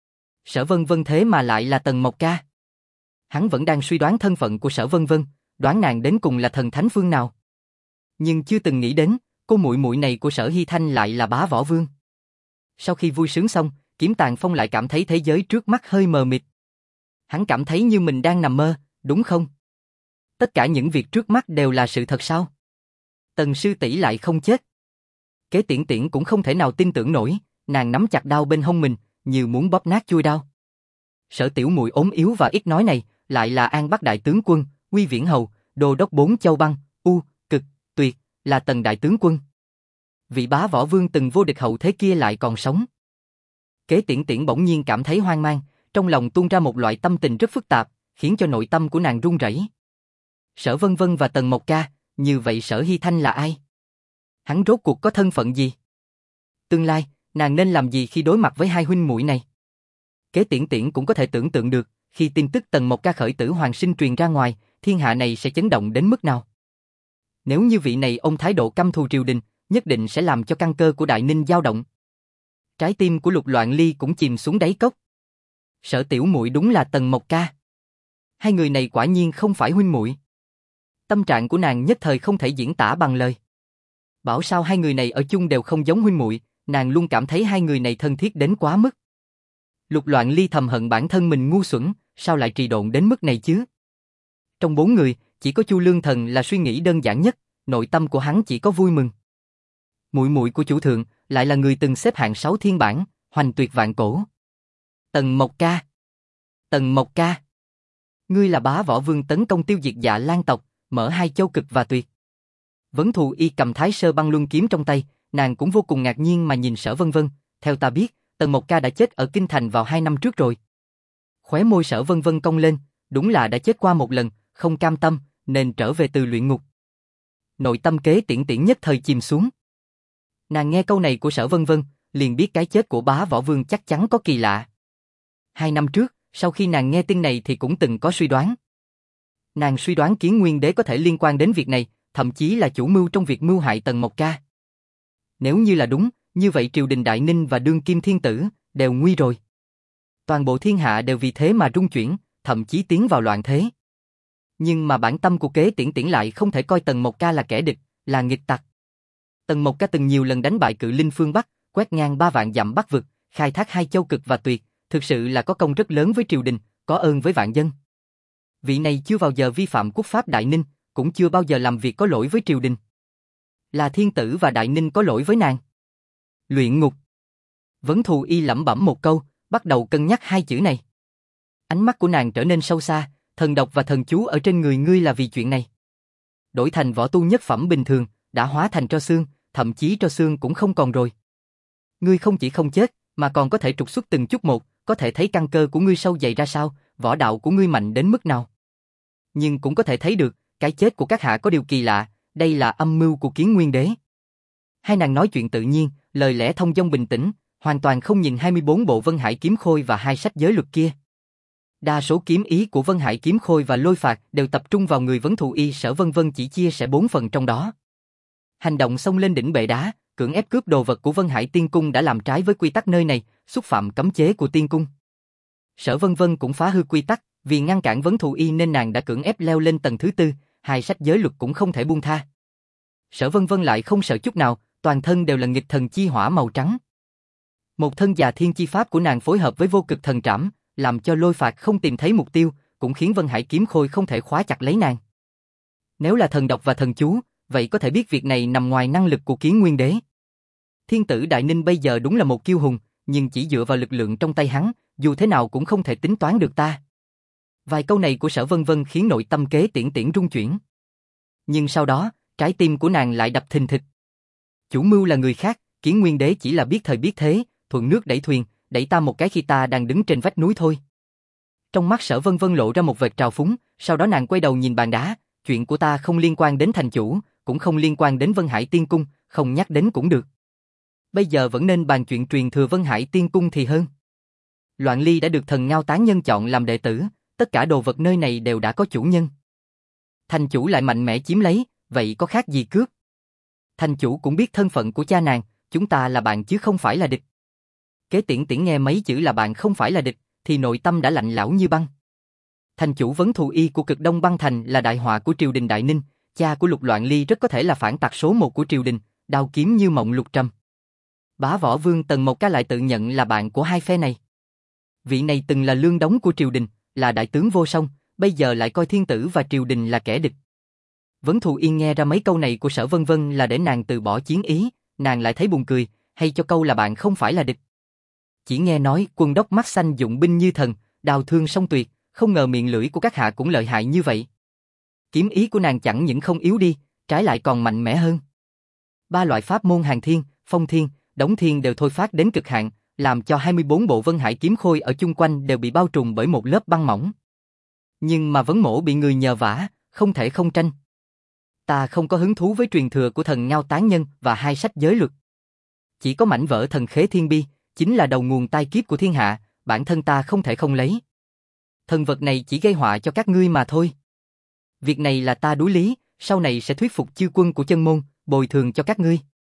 Sở Vân Vân thế mà lại là Tần Mộc Ca. Hắn vẫn đang suy đoán thân phận của Sở Vân Vân, đoán nàng đến cùng là thần thánh phương nào. Nhưng chưa từng nghĩ đến, cô muội muội này của Sở Hy Thanh lại là Bá Võ Vương. Sau khi vui sướng xong, Kiếm Tàn Phong lại cảm thấy thế giới trước mắt hơi mờ mịt. Hắn cảm thấy như mình đang nằm mơ, đúng không? Tất cả những việc trước mắt đều là sự thật sao? Tần sư tỷ lại không chết. Kế Tiễn Tiễn cũng không thể nào tin tưởng nổi, nàng nắm chặt đao bên hông mình, như muốn bóp nát chuôi đao. Sở tiểu muội ốm yếu và ít nói này, lại là An Bắc đại tướng quân, Uy Viễn hầu, đô đốc bốn châu băng, u, cực, tuyệt, là Tần đại tướng quân. Vị Bá Võ Vương từng vô địch hậu thế kia lại còn sống. Kế Tiễn Tiễn bỗng nhiên cảm thấy hoang mang, trong lòng tuôn ra một loại tâm tình rất phức tạp, khiến cho nội tâm của nàng run rẩy. Sở Vân Vân và Tần Mộc Ca, như vậy Sở Hy Thanh là ai? Hắn rốt cuộc có thân phận gì? Tương lai, nàng nên làm gì khi đối mặt với hai huynh muội này? Kế Tiễn Tiễn cũng có thể tưởng tượng được, khi tin tức Tần Mộc Ca khởi tử hoàng sinh truyền ra ngoài, thiên hạ này sẽ chấn động đến mức nào? Nếu như vị này ông thái độ căm thù triều đình, nhất định sẽ làm cho căn cơ của Đại Ninh dao động. Trái tim của Lục Loạn Ly cũng chìm xuống đáy cốc. Sở tiểu muội đúng là Tần Mộc Ca. Hai người này quả nhiên không phải huynh muội. Tâm trạng của nàng nhất thời không thể diễn tả bằng lời. Bảo sao hai người này ở chung đều không giống huynh muội, nàng luôn cảm thấy hai người này thân thiết đến quá mức. Lục Loạn Ly thầm hận bản thân mình ngu xuẩn, sao lại trì độn đến mức này chứ? Trong bốn người, chỉ có Chu Lương Thần là suy nghĩ đơn giản nhất, nội tâm của hắn chỉ có vui mừng. Muội muội của chủ thượng lại là người từng xếp hạng sáu thiên bản, hoành tuyệt vạn cổ. Tần Mộc Ca. Tần Mộc Ca. Ngươi là Bá Võ Vương tấn công tiêu diệt Dạ Lan tộc, mở hai châu cực và tuyệt. Vấn thù y cầm Thái Sơ Băng Luân kiếm trong tay, nàng cũng vô cùng ngạc nhiên mà nhìn Sở Vân Vân, theo ta biết, Tần Mộc Ca đã chết ở Kinh Thành vào hai năm trước rồi. Khóe môi Sở Vân Vân cong lên, đúng là đã chết qua một lần, không cam tâm, nên trở về từ luyện ngục. Nội tâm Kế Tiễn Tiễn nhất thời chìm xuống. Nàng nghe câu này của Sở Vân Vân, liền biết cái chết của Bá Võ Vương chắc chắn có kỳ lạ. Hai năm trước, sau khi nàng nghe tin này thì cũng từng có suy đoán. Nàng suy đoán Kiến Nguyên Đế có thể liên quan đến việc này, thậm chí là chủ mưu trong việc mưu hại Tần Mộc Ca. Nếu như là đúng, như vậy triều đình Đại Ninh và đương kim thiên tử đều nguy rồi. Toàn bộ thiên hạ đều vì thế mà rung chuyển, thậm chí tiến vào loạn thế. Nhưng mà bản tâm của Kế Tiễn Tiễn lại không thể coi Tần Mộc Ca là kẻ địch, là nghịch tặc. Tần Mộc Ca từng nhiều lần đánh bại cự linh phương Bắc, quét ngang ba vạn dặm Bắc vực, khai thác hai châu cực và tuyệt, thực sự là có công rất lớn với triều đình, có ơn với vạn dân. Vị này chưa bao giờ vi phạm quốc pháp Đại Ninh, cũng chưa bao giờ làm việc có lỗi với triều đình. Là thiên tử và Đại Ninh có lỗi với nàng. Luyện ngục. Vấn thù y lẩm bẩm một câu, bắt đầu cân nhắc hai chữ này. Ánh mắt của nàng trở nên sâu xa, thần độc và thần chú ở trên người ngươi là vì chuyện này. Đổi thành võ tu nhất phẩm bình thường, đã hóa thành tro xương, thậm chí tro xương cũng không còn rồi. Ngươi không chỉ không chết, mà còn có thể trục xuất từng chút một, có thể thấy căn cơ của ngươi sâu dày ra sao, võ đạo của ngươi mạnh đến mức nào. Nhưng cũng có thể thấy được, cái chết của các hạ có điều kỳ lạ, đây là âm mưu của Kiến Nguyên Đế. Hai nàng nói chuyện tự nhiên, lời lẽ thông dong bình tĩnh, hoàn toàn không nhìn hai mươi bốn bộ Vân Hải kiếm khôi và hai sách giới luật kia. Đa số kiếm ý của Vân Hải kiếm khôi và lôi phạt đều tập trung vào người Vấn Thù Y. Sở Vân Vân chỉ chia sẻ bốn phần trong đó. Hành động xông lên đỉnh bệ đá, cưỡng ép cướp đồ vật của Vân Hải Tiên Cung đã làm trái với quy tắc nơi này, xúc phạm cấm chế của Tiên Cung. Sở Vân Vân cũng phá hư quy tắc, vì ngăn cản Vấn Thù Y nên nàng đã cưỡng ép leo lên tầng thứ tư, hai sách giới luật cũng không thể buông tha. Sở Vân Vân lại không sợ chút nào, toàn thân đều là nghịch thần chi hỏa màu trắng. Một thân già thiên chi pháp của nàng phối hợp với vô cực thần trảm, làm cho lôi phạt không tìm thấy mục tiêu, cũng khiến Vân Hải kiếm khôi không thể khóa chặt lấy nàng. Nếu là thần độc và thần chú, vậy có thể biết việc này nằm ngoài năng lực của Kiến Nguyên Đế. Thiên tử Đại Ninh bây giờ đúng là một kiêu hùng, nhưng chỉ dựa vào lực lượng trong tay hắn, dù thế nào cũng không thể tính toán được ta. Vài câu này của Sở Vân Vân khiến nội tâm Kế Tiễn Tiễn rung chuyển. Nhưng sau đó, trái tim của nàng lại đập thình thịch. Chủ mưu là người khác, Kiến Nguyên Đế chỉ là biết thời biết thế, thuận nước đẩy thuyền, đẩy ta một cái khi ta đang đứng trên vách núi thôi. Trong mắt Sở Vân Vân lộ ra một vệt trào phúng, sau đó nàng quay đầu nhìn bàn đá, chuyện của ta không liên quan đến thành chủ, cũng không liên quan đến Vân Hải Tiên Cung, không nhắc đến cũng được. Bây giờ vẫn nên bàn chuyện truyền thừa Vân Hải Tiên Cung thì hơn. Loạn Ly đã được thần Ngao Tán Nhân chọn làm đệ tử, tất cả đồ vật nơi này đều đã có chủ nhân. Thành chủ lại mạnh mẽ chiếm lấy, vậy có khác gì cướp? Thành chủ cũng biết thân phận của cha nàng, chúng ta là bạn chứ không phải là địch. Kế Tiễn Tiễn nghe mấy chữ là bạn không phải là địch, thì nội tâm đã lạnh lẽo như băng. Thành chủ Vấn Thù Y của Cực Đông Băng Thành là đại họa của triều đình Đại Ninh, cha của Lục Loạn Ly rất có thể là phản tặc số một của triều đình, đao kiếm như mộng lục trầm. Bá Võ Vương Tần Mộc Ca lại tự nhận là bạn của hai phe này. Vị này từng là lương đống của triều đình, là đại tướng vô song, bây giờ lại coi thiên tử và triều đình là kẻ địch. Vấn Thù Yên nghe ra mấy câu này của Sở Vân Vân là để nàng từ bỏ chiến ý, nàng lại thấy buồn cười, hay cho câu là bạn không phải là địch. Chỉ nghe nói quân đốc mắt xanh dụng binh như thần, đào thương song tuyệt, không ngờ miệng lưỡi của các hạ cũng lợi hại như vậy. Kiếm ý của nàng chẳng những không yếu đi, trái lại còn mạnh mẽ hơn. Ba loại pháp môn Hàng Thiên, Phong Thiên, Đống Thiên đều thôi phát đến cực hạn, làm cho hai mươi bốn bộ Vân Hải kiếm khôi ở chung quanh đều bị bao trùm bởi một lớp băng mỏng. Nhưng mà Vấn Mỗ bị người nhờ vả, không thể không tranh. Ta không có hứng thú với truyền thừa của thần Ngao Tán Nhân và hai sách giới luật. Chỉ có mảnh vỡ thần khế thiên bi, chính là đầu nguồn tai kiếp của thiên hạ, bản thân ta không thể không lấy. Thần vật này chỉ gây họa cho các ngươi mà thôi. Việc này là ta đối lý, sau này sẽ thuyết phục chư quân của chân môn, bồi thường cho các ngươi.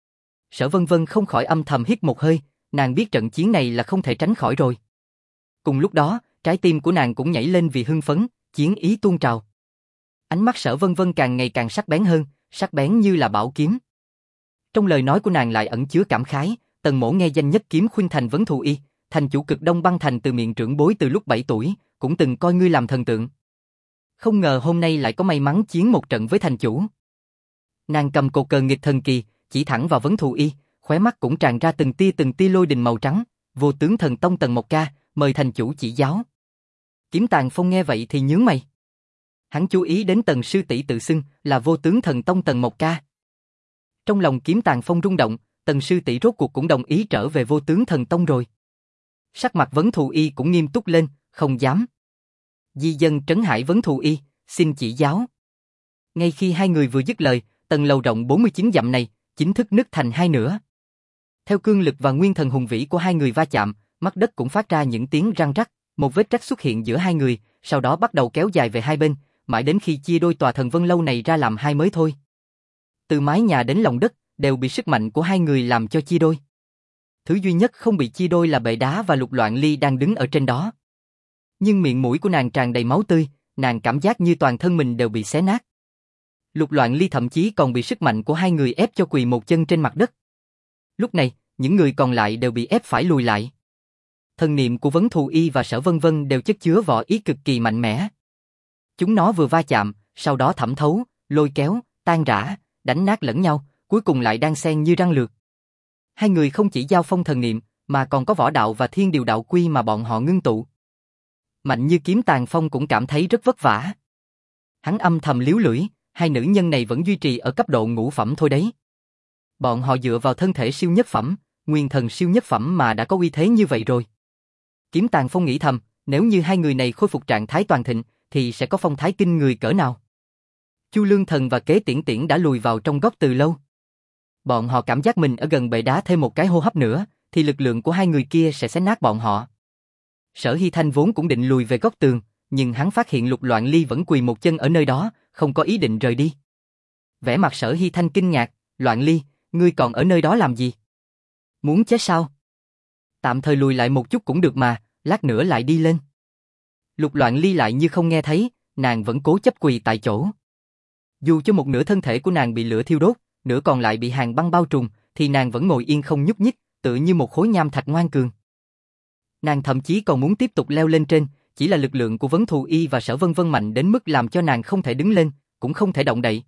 Sở Vân Vân không khỏi âm thầm hít một hơi, nàng biết trận chiến này là không thể tránh khỏi rồi. Cùng lúc đó, trái tim của nàng cũng nhảy lên vì hưng phấn, chiến ý tuôn trào. Ánh mắt Sở Vân Vân càng ngày càng sắc bén hơn, sắc bén như là bảo kiếm. Trong lời nói của nàng lại ẩn chứa cảm khái, Tần Mỗ nghe danh nhất kiếm khuynh thành Vấn Thù Y, thành chủ Cực Đông Băng Thành từ miệng trưởng bối từ lúc bảy tuổi, cũng từng coi ngươi làm thần tượng. Không ngờ hôm nay lại có may mắn chiến một trận với thành chủ. Nàng cầm cột cờ nghịch thần kỳ, chỉ thẳng vào Vấn Thù Y, khóe mắt cũng tràn ra từng tia từng tia lôi đình màu trắng. Vô tướng thần tông Tần Mộc Ca, mời thành chủ chỉ giáo. Kiếm Tàng Phong nghe vậy thì nhướng mày. Hắn chú ý đến Tần sư tỷ tự xưng là vô tướng thần tông Tần Mộc Ca. Trong lòng Kiếm Tàng Phong rung động, Tần sư tỷ rốt cuộc cũng đồng ý trở về vô tướng thần tông rồi. Sắc mặt Vấn Thù Y cũng nghiêm túc lên, không dám. Di dân trấn hải Vấn Thù Y, xin chỉ giáo. Ngay khi hai người vừa dứt lời, tầng lầu rộng bốn mươi chín dặm này chính thức nứt thành hai nửa. Theo cương lực và nguyên thần hùng vĩ của hai người va chạm, mặt đất cũng phát ra những tiếng răng rắc, một vết rách xuất hiện giữa hai người, sau đó bắt đầu kéo dài về hai bên, mãi đến khi chia đôi tòa Thần Vân lâu này ra làm hai mới thôi. Từ mái nhà đến lòng đất đều bị sức mạnh của hai người làm cho chia đôi. Thứ duy nhất không bị chia đôi là bệ đá và Lục Loạn Ly đang đứng ở trên đó. Nhưng miệng mũi của nàng tràn đầy máu tươi, nàng cảm giác như toàn thân mình đều bị xé nát. Lục Loạn Ly thậm chí còn bị sức mạnh của hai người ép cho quỳ một chân trên mặt đất. Lúc này, những người còn lại đều bị ép phải lùi lại. Thần niệm của Vấn Thù Y và Sở Vân Vân đều chất chứa võ ý cực kỳ mạnh mẽ. Chúng nó vừa va chạm, sau đó thẩm thấu, lôi kéo, tan rã, đánh nát lẫn nhau, cuối cùng lại đan xen như răng lược. Hai người không chỉ giao phong thần niệm, mà còn có võ đạo và thiên điều đạo quy mà bọn họ ngưng tụ. Mạnh như Kiếm Tàn Phong cũng cảm thấy rất vất vả. Hắn âm thầm liếu lưỡi, hai nữ nhân này vẫn duy trì ở cấp độ ngũ phẩm thôi đấy. Bọn họ dựa vào thân thể siêu nhất phẩm, nguyên thần siêu nhất phẩm mà đã có uy thế như vậy rồi. Kiếm Tàn Phong nghĩ thầm, nếu như hai người này khôi phục trạng thái toàn thịnh, thì sẽ có phong thái kinh người cỡ nào. Chu Lương Thần và Kế Tiễn Tiễn đã lùi vào trong góc từ lâu. Bọn họ cảm giác mình ở gần bệ đá thêm một cái hô hấp nữa, thì lực lượng của hai người kia sẽ xé nát bọn họ. Sở Hy Thanh vốn cũng định lùi về góc tường, nhưng hắn phát hiện Lục Loạn Ly vẫn quỳ một chân ở nơi đó, không có ý định rời đi. Vẻ mặt Sở Hy Thanh kinh ngạc, Loạn Ly, ngươi còn ở nơi đó làm gì? Muốn chết sao? Tạm thời lùi lại một chút cũng được mà, lát nữa lại đi lên. Lục Loạn Ly lại như không nghe thấy, nàng vẫn cố chấp quỳ tại chỗ. Dù cho một nửa thân thể của nàng bị lửa thiêu đốt, nửa còn lại bị hàng băng bao trùm, thì nàng vẫn ngồi yên không nhúc nhích, tựa như một khối nham thạch ngoan cường. Nàng thậm chí còn muốn tiếp tục leo lên trên, chỉ là lực lượng của Vấn Thù Y và Sở Vân Vân mạnh đến mức làm cho nàng không thể đứng lên, cũng không thể động đậy.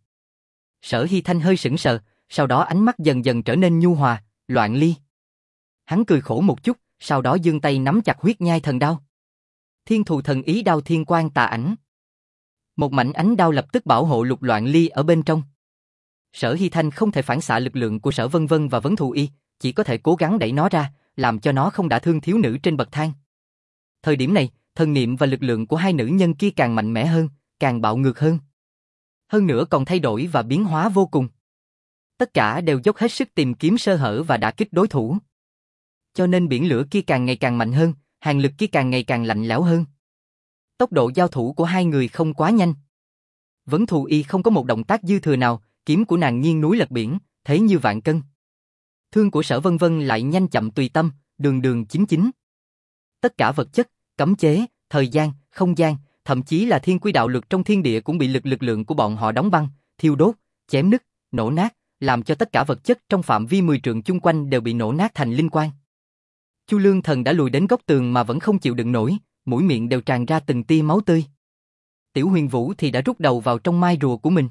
Sở Hy Thanh hơi sững sờ, sau đó ánh mắt dần dần trở nên nhu hòa, Loạn Ly. Hắn cười khổ một chút, sau đó giương tay nắm chặt huyết nhai thần đao. Thiên Thù Thần Ý Đao Thiên Quang Tà Ảnh. Một mảnh ánh đao lập tức bảo hộ Lục Loạn Ly ở bên trong. Sở Hy Thanh không thể phản xạ lực lượng của Sở Vân Vân và Vấn Thù Y, chỉ có thể cố gắng đẩy nó ra, làm cho nó không đả thương thiếu nữ trên bậc thang. Thời điểm này, thần niệm và lực lượng của hai nữ nhân kia càng mạnh mẽ hơn, càng bạo ngược hơn. Hơn nữa còn thay đổi và biến hóa vô cùng. Tất cả đều dốc hết sức tìm kiếm sơ hở và đả kích đối thủ. Cho nên biển lửa kia càng ngày càng mạnh hơn, hàn lực kia càng ngày càng lạnh lẽo hơn. Tốc độ giao thủ của hai người không quá nhanh. Vấn Thù Y không có một động tác dư thừa nào, kiếm của nàng nghiêng núi lật biển, thế như vạn cân. Thương của Sở Vân Vân lại nhanh chậm tùy tâm, đường đường chính chính. Tất cả vật chất, cấm chế, thời gian, không gian, thậm chí là thiên quy đạo luật trong thiên địa cũng bị lực lực lượng của bọn họ đóng băng, thiêu đốt, chém nứt, nổ nát, làm cho tất cả vật chất trong phạm vi mười trượng chung quanh đều bị nổ nát thành linh quang. Chu Lương Thần đã lùi đến góc tường mà vẫn không chịu đựng nổi, mũi miệng đều tràn ra từng tia máu tươi. Tiểu Huyền Vũ thì đã rút đầu vào trong mai rùa của mình.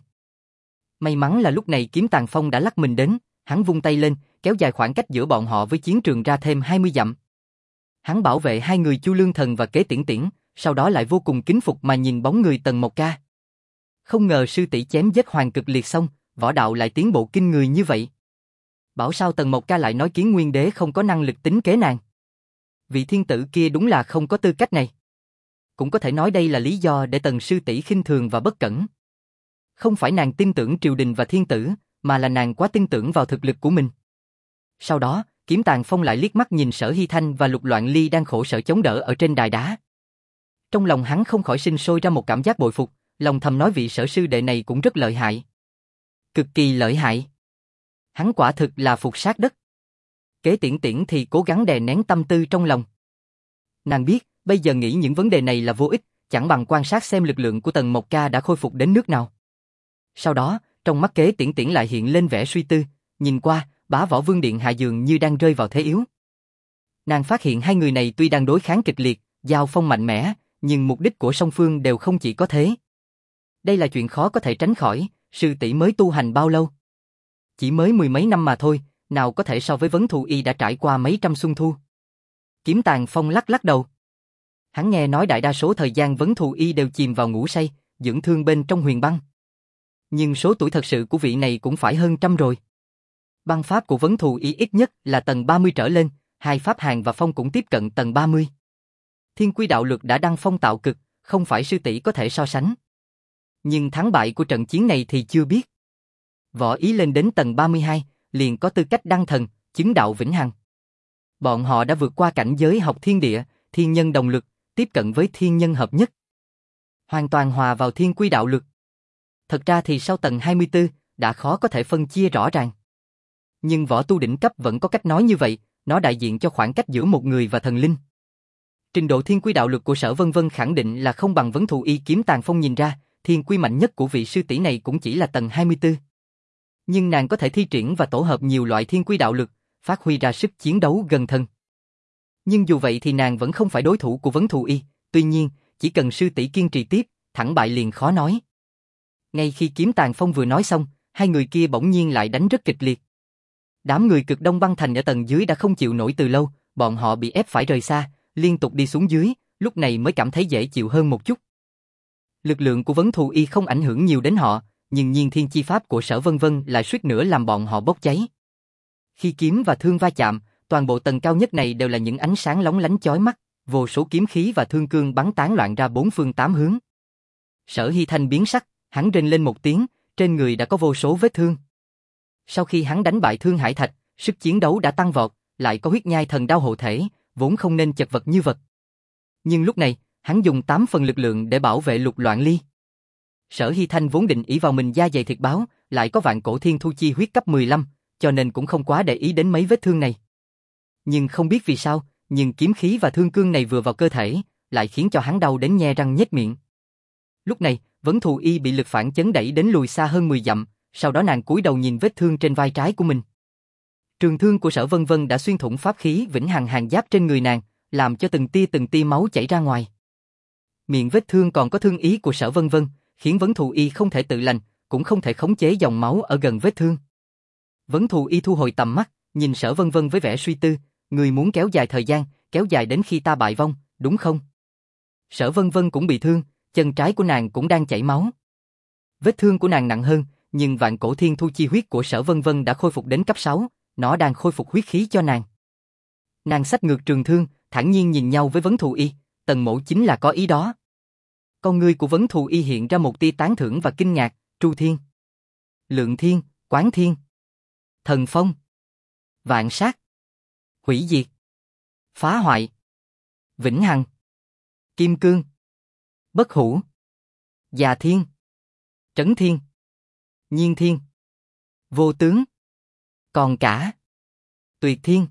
May mắn là lúc này Kiếm Tàn Phong đã lắc mình đến, hắn vung tay lên, kéo dài khoảng cách giữa bọn họ với chiến trường ra thêm hai mươi dặm. Hắn bảo vệ hai người Chu Lương Thần và Kế Tiễn Tiễn, sau đó lại vô cùng kính phục mà nhìn bóng người Tần Mộc Ca. Không ngờ sư tỷ chém giết Hoàng Cực Liệt xong, võ đạo lại tiến bộ kinh người như vậy. Bảo sao Tần Mộc Ca lại nói Kiến Nguyên Đế không có năng lực tính kế nàng. Vị thiên tử kia đúng là không có tư cách này. Cũng có thể nói đây là lý do để Tần sư tỷ khinh thường và bất cẩn. Không phải nàng tin tưởng triều đình và thiên tử, mà là nàng quá tin tưởng vào thực lực của mình. Sau đó, Kiếm Tàn Phong lại liếc mắt nhìn Sở Hy Thanh và Lục Loạn Ly đang khổ sở chống đỡ ở trên đài đá. Trong lòng hắn không khỏi sinh sôi ra một cảm giác bội phục, lòng thầm nói vị Sở sư đệ này cũng rất lợi hại. Cực kỳ lợi hại. Hắn quả thực là phục sát đất. Kế Tiễn Tiễn thì cố gắng đè nén tâm tư trong lòng. Nàng biết, bây giờ nghĩ những vấn đề này là vô ích, chẳng bằng quan sát xem lực lượng của Tần Mộc Ca đã khôi phục đến nước nào. Sau đó, trong mắt Kế Tiễn Tiễn lại hiện lên vẻ suy tư, nhìn qua, Bá Võ Vương điện hạ dường như đang rơi vào thế yếu. Nàng phát hiện hai người này tuy đang đối kháng kịch liệt, giao phong mạnh mẽ, nhưng mục đích của song phương đều không chỉ có thế. Đây là chuyện khó có thể tránh khỏi, sư tỷ mới tu hành bao lâu? Chỉ mới mười mấy năm mà thôi, nào có thể so với Vấn Thù Y đã trải qua mấy trăm xuân thu. Kiếm Tàn Phong lắc lắc đầu. Hắn nghe nói đại đa số thời gian Vấn Thù Y đều chìm vào ngủ say, dưỡng thương bên trong huyền băng. Nhưng số tuổi thật sự của vị này cũng phải hơn trăm rồi. Băng pháp của Vấn Thù Y ít nhất là tầng ba mươi trở lên, hai pháp Hàn và Phong cũng tiếp cận tầng ba mươi. Thiên quy đạo luật đã đăng phong tạo cực, không phải sư tỷ có thể so sánh. Nhưng thắng bại của trận chiến này thì chưa biết. Võ Ý lên đến tầng ba mươi hai, liền có tư cách đăng thần, chứng đạo vĩnh hằng. Bọn họ đã vượt qua cảnh giới học thiên địa, thiên nhân đồng lực, tiếp cận với thiên nhân hợp nhất. Hoàn toàn hòa vào thiên quy đạo luật. Thật ra thì sau tầng hai mươi tư, đã khó có thể phân chia rõ ràng. Nhưng võ tu đỉnh cấp vẫn có cách nói như vậy, nó đại diện cho khoảng cách giữa một người và thần linh. Trình độ thiên quy đạo luật của Sở Vân Vân khẳng định là không bằng Vấn Thù Y. Kiếm Tàn Phong nhìn ra, thiên quy mạnh nhất của vị sư tỷ này cũng chỉ là tầng hai mươi tư. Nhưng nàng có thể thi triển và tổ hợp nhiều loại thiên quy đạo luật, phát huy ra sức chiến đấu gần thân. Nhưng dù vậy thì nàng vẫn không phải đối thủ của Vấn Thù Y, tuy nhiên, chỉ cần sư tỷ kiên trì tiếp, thẳng bại liền khó nói. Ngay khi Kiếm Tàn Phong vừa nói xong, hai người kia bỗng nhiên lại đánh rất kịch liệt. Đám người Cực Đông Băng Thành ở tầng dưới đã không chịu nổi từ lâu, bọn họ bị ép phải rời xa, liên tục đi xuống dưới, lúc này mới cảm thấy dễ chịu hơn một chút. Lực lượng của Vấn Thù Y không ảnh hưởng nhiều đến họ, nhưng nhiên thiên chi pháp của Sở Vân Vân lại suýt nữa làm bọn họ bốc cháy. Khi kiếm và thương va chạm, toàn bộ tầng cao nhất này đều là những ánh sáng lóng lánh chói mắt, vô số kiếm khí và thương cương bắn tán loạn ra bốn phương tám hướng. Sở Hy Thanh biến sắc, hắn rên lên một tiếng, trên người đã có vô số vết thương. Sau khi hắn đánh bại Thương Hải Thạch, sức chiến đấu đã tăng vọt, lại có huyết nhai thần đao hộ thể, vốn không nên chật vật như vật. Nhưng lúc này, hắn dùng tám phần lực lượng để bảo vệ Lục Loạn Ly. Sở Hy Thanh vốn định ỷ vào mình da dày thịt báo, lại có vạn cổ thiên thu chi huyết cấp mười lăm, cho nên cũng không quá để ý đến mấy vết thương này. Nhưng không biết vì sao, nhưng kiếm khí và thương cương này vừa vào cơ thể, lại khiến cho hắn đau đến nhe răng nhếch miệng. Lúc này, Vấn Thù Y bị lực phản chấn đẩy đến lùi xa hơn mười dặm, sau đó nàng cúi đầu nhìn vết thương trên vai trái của mình. Trường thương của Sở Vân Vân đã xuyên thủng pháp khí vĩnh hằng hàng giáp trên người nàng, làm cho từng tia từng tia máu chảy ra ngoài. Miệng vết thương còn có thương ý của Sở Vân Vân, khiến Vấn Thù Y không thể tự lành, cũng không thể khống chế dòng máu ở gần vết thương. Vấn Thù Y thu hồi tầm mắt, nhìn Sở Vân Vân với vẻ suy tư, người muốn kéo dài thời gian, kéo dài đến khi ta bại vong, đúng không? Sở Vân Vân cũng bị thương, chân trái của nàng cũng đang chảy máu. Vết thương của nàng nặng hơn, nhưng vạn cổ thiên thu chi huyết của Sở Vân Vân đã khôi phục đến cấp sáu, nó đang khôi phục huyết khí cho nàng. Nàng xách ngược trường thương, thản nhiên nhìn nhau với Vấn Thù Y, Tần Mỗ chính là có ý đó. Con ngươi của Vấn Thù Y hiện ra một tia tán thưởng và kinh ngạc, Tru Thiên, Lượng Thiên, Quán Thiên, Thần Phong, Vạn Sát, Hủy Diệt, Phá Hoại, Vĩnh Hằng, Kim Cương, Bất Hủ, Già Thiên, Trấn Thiên, Nhiên Thiên, Vô Tướng, còn cả Tuyệt Thiên.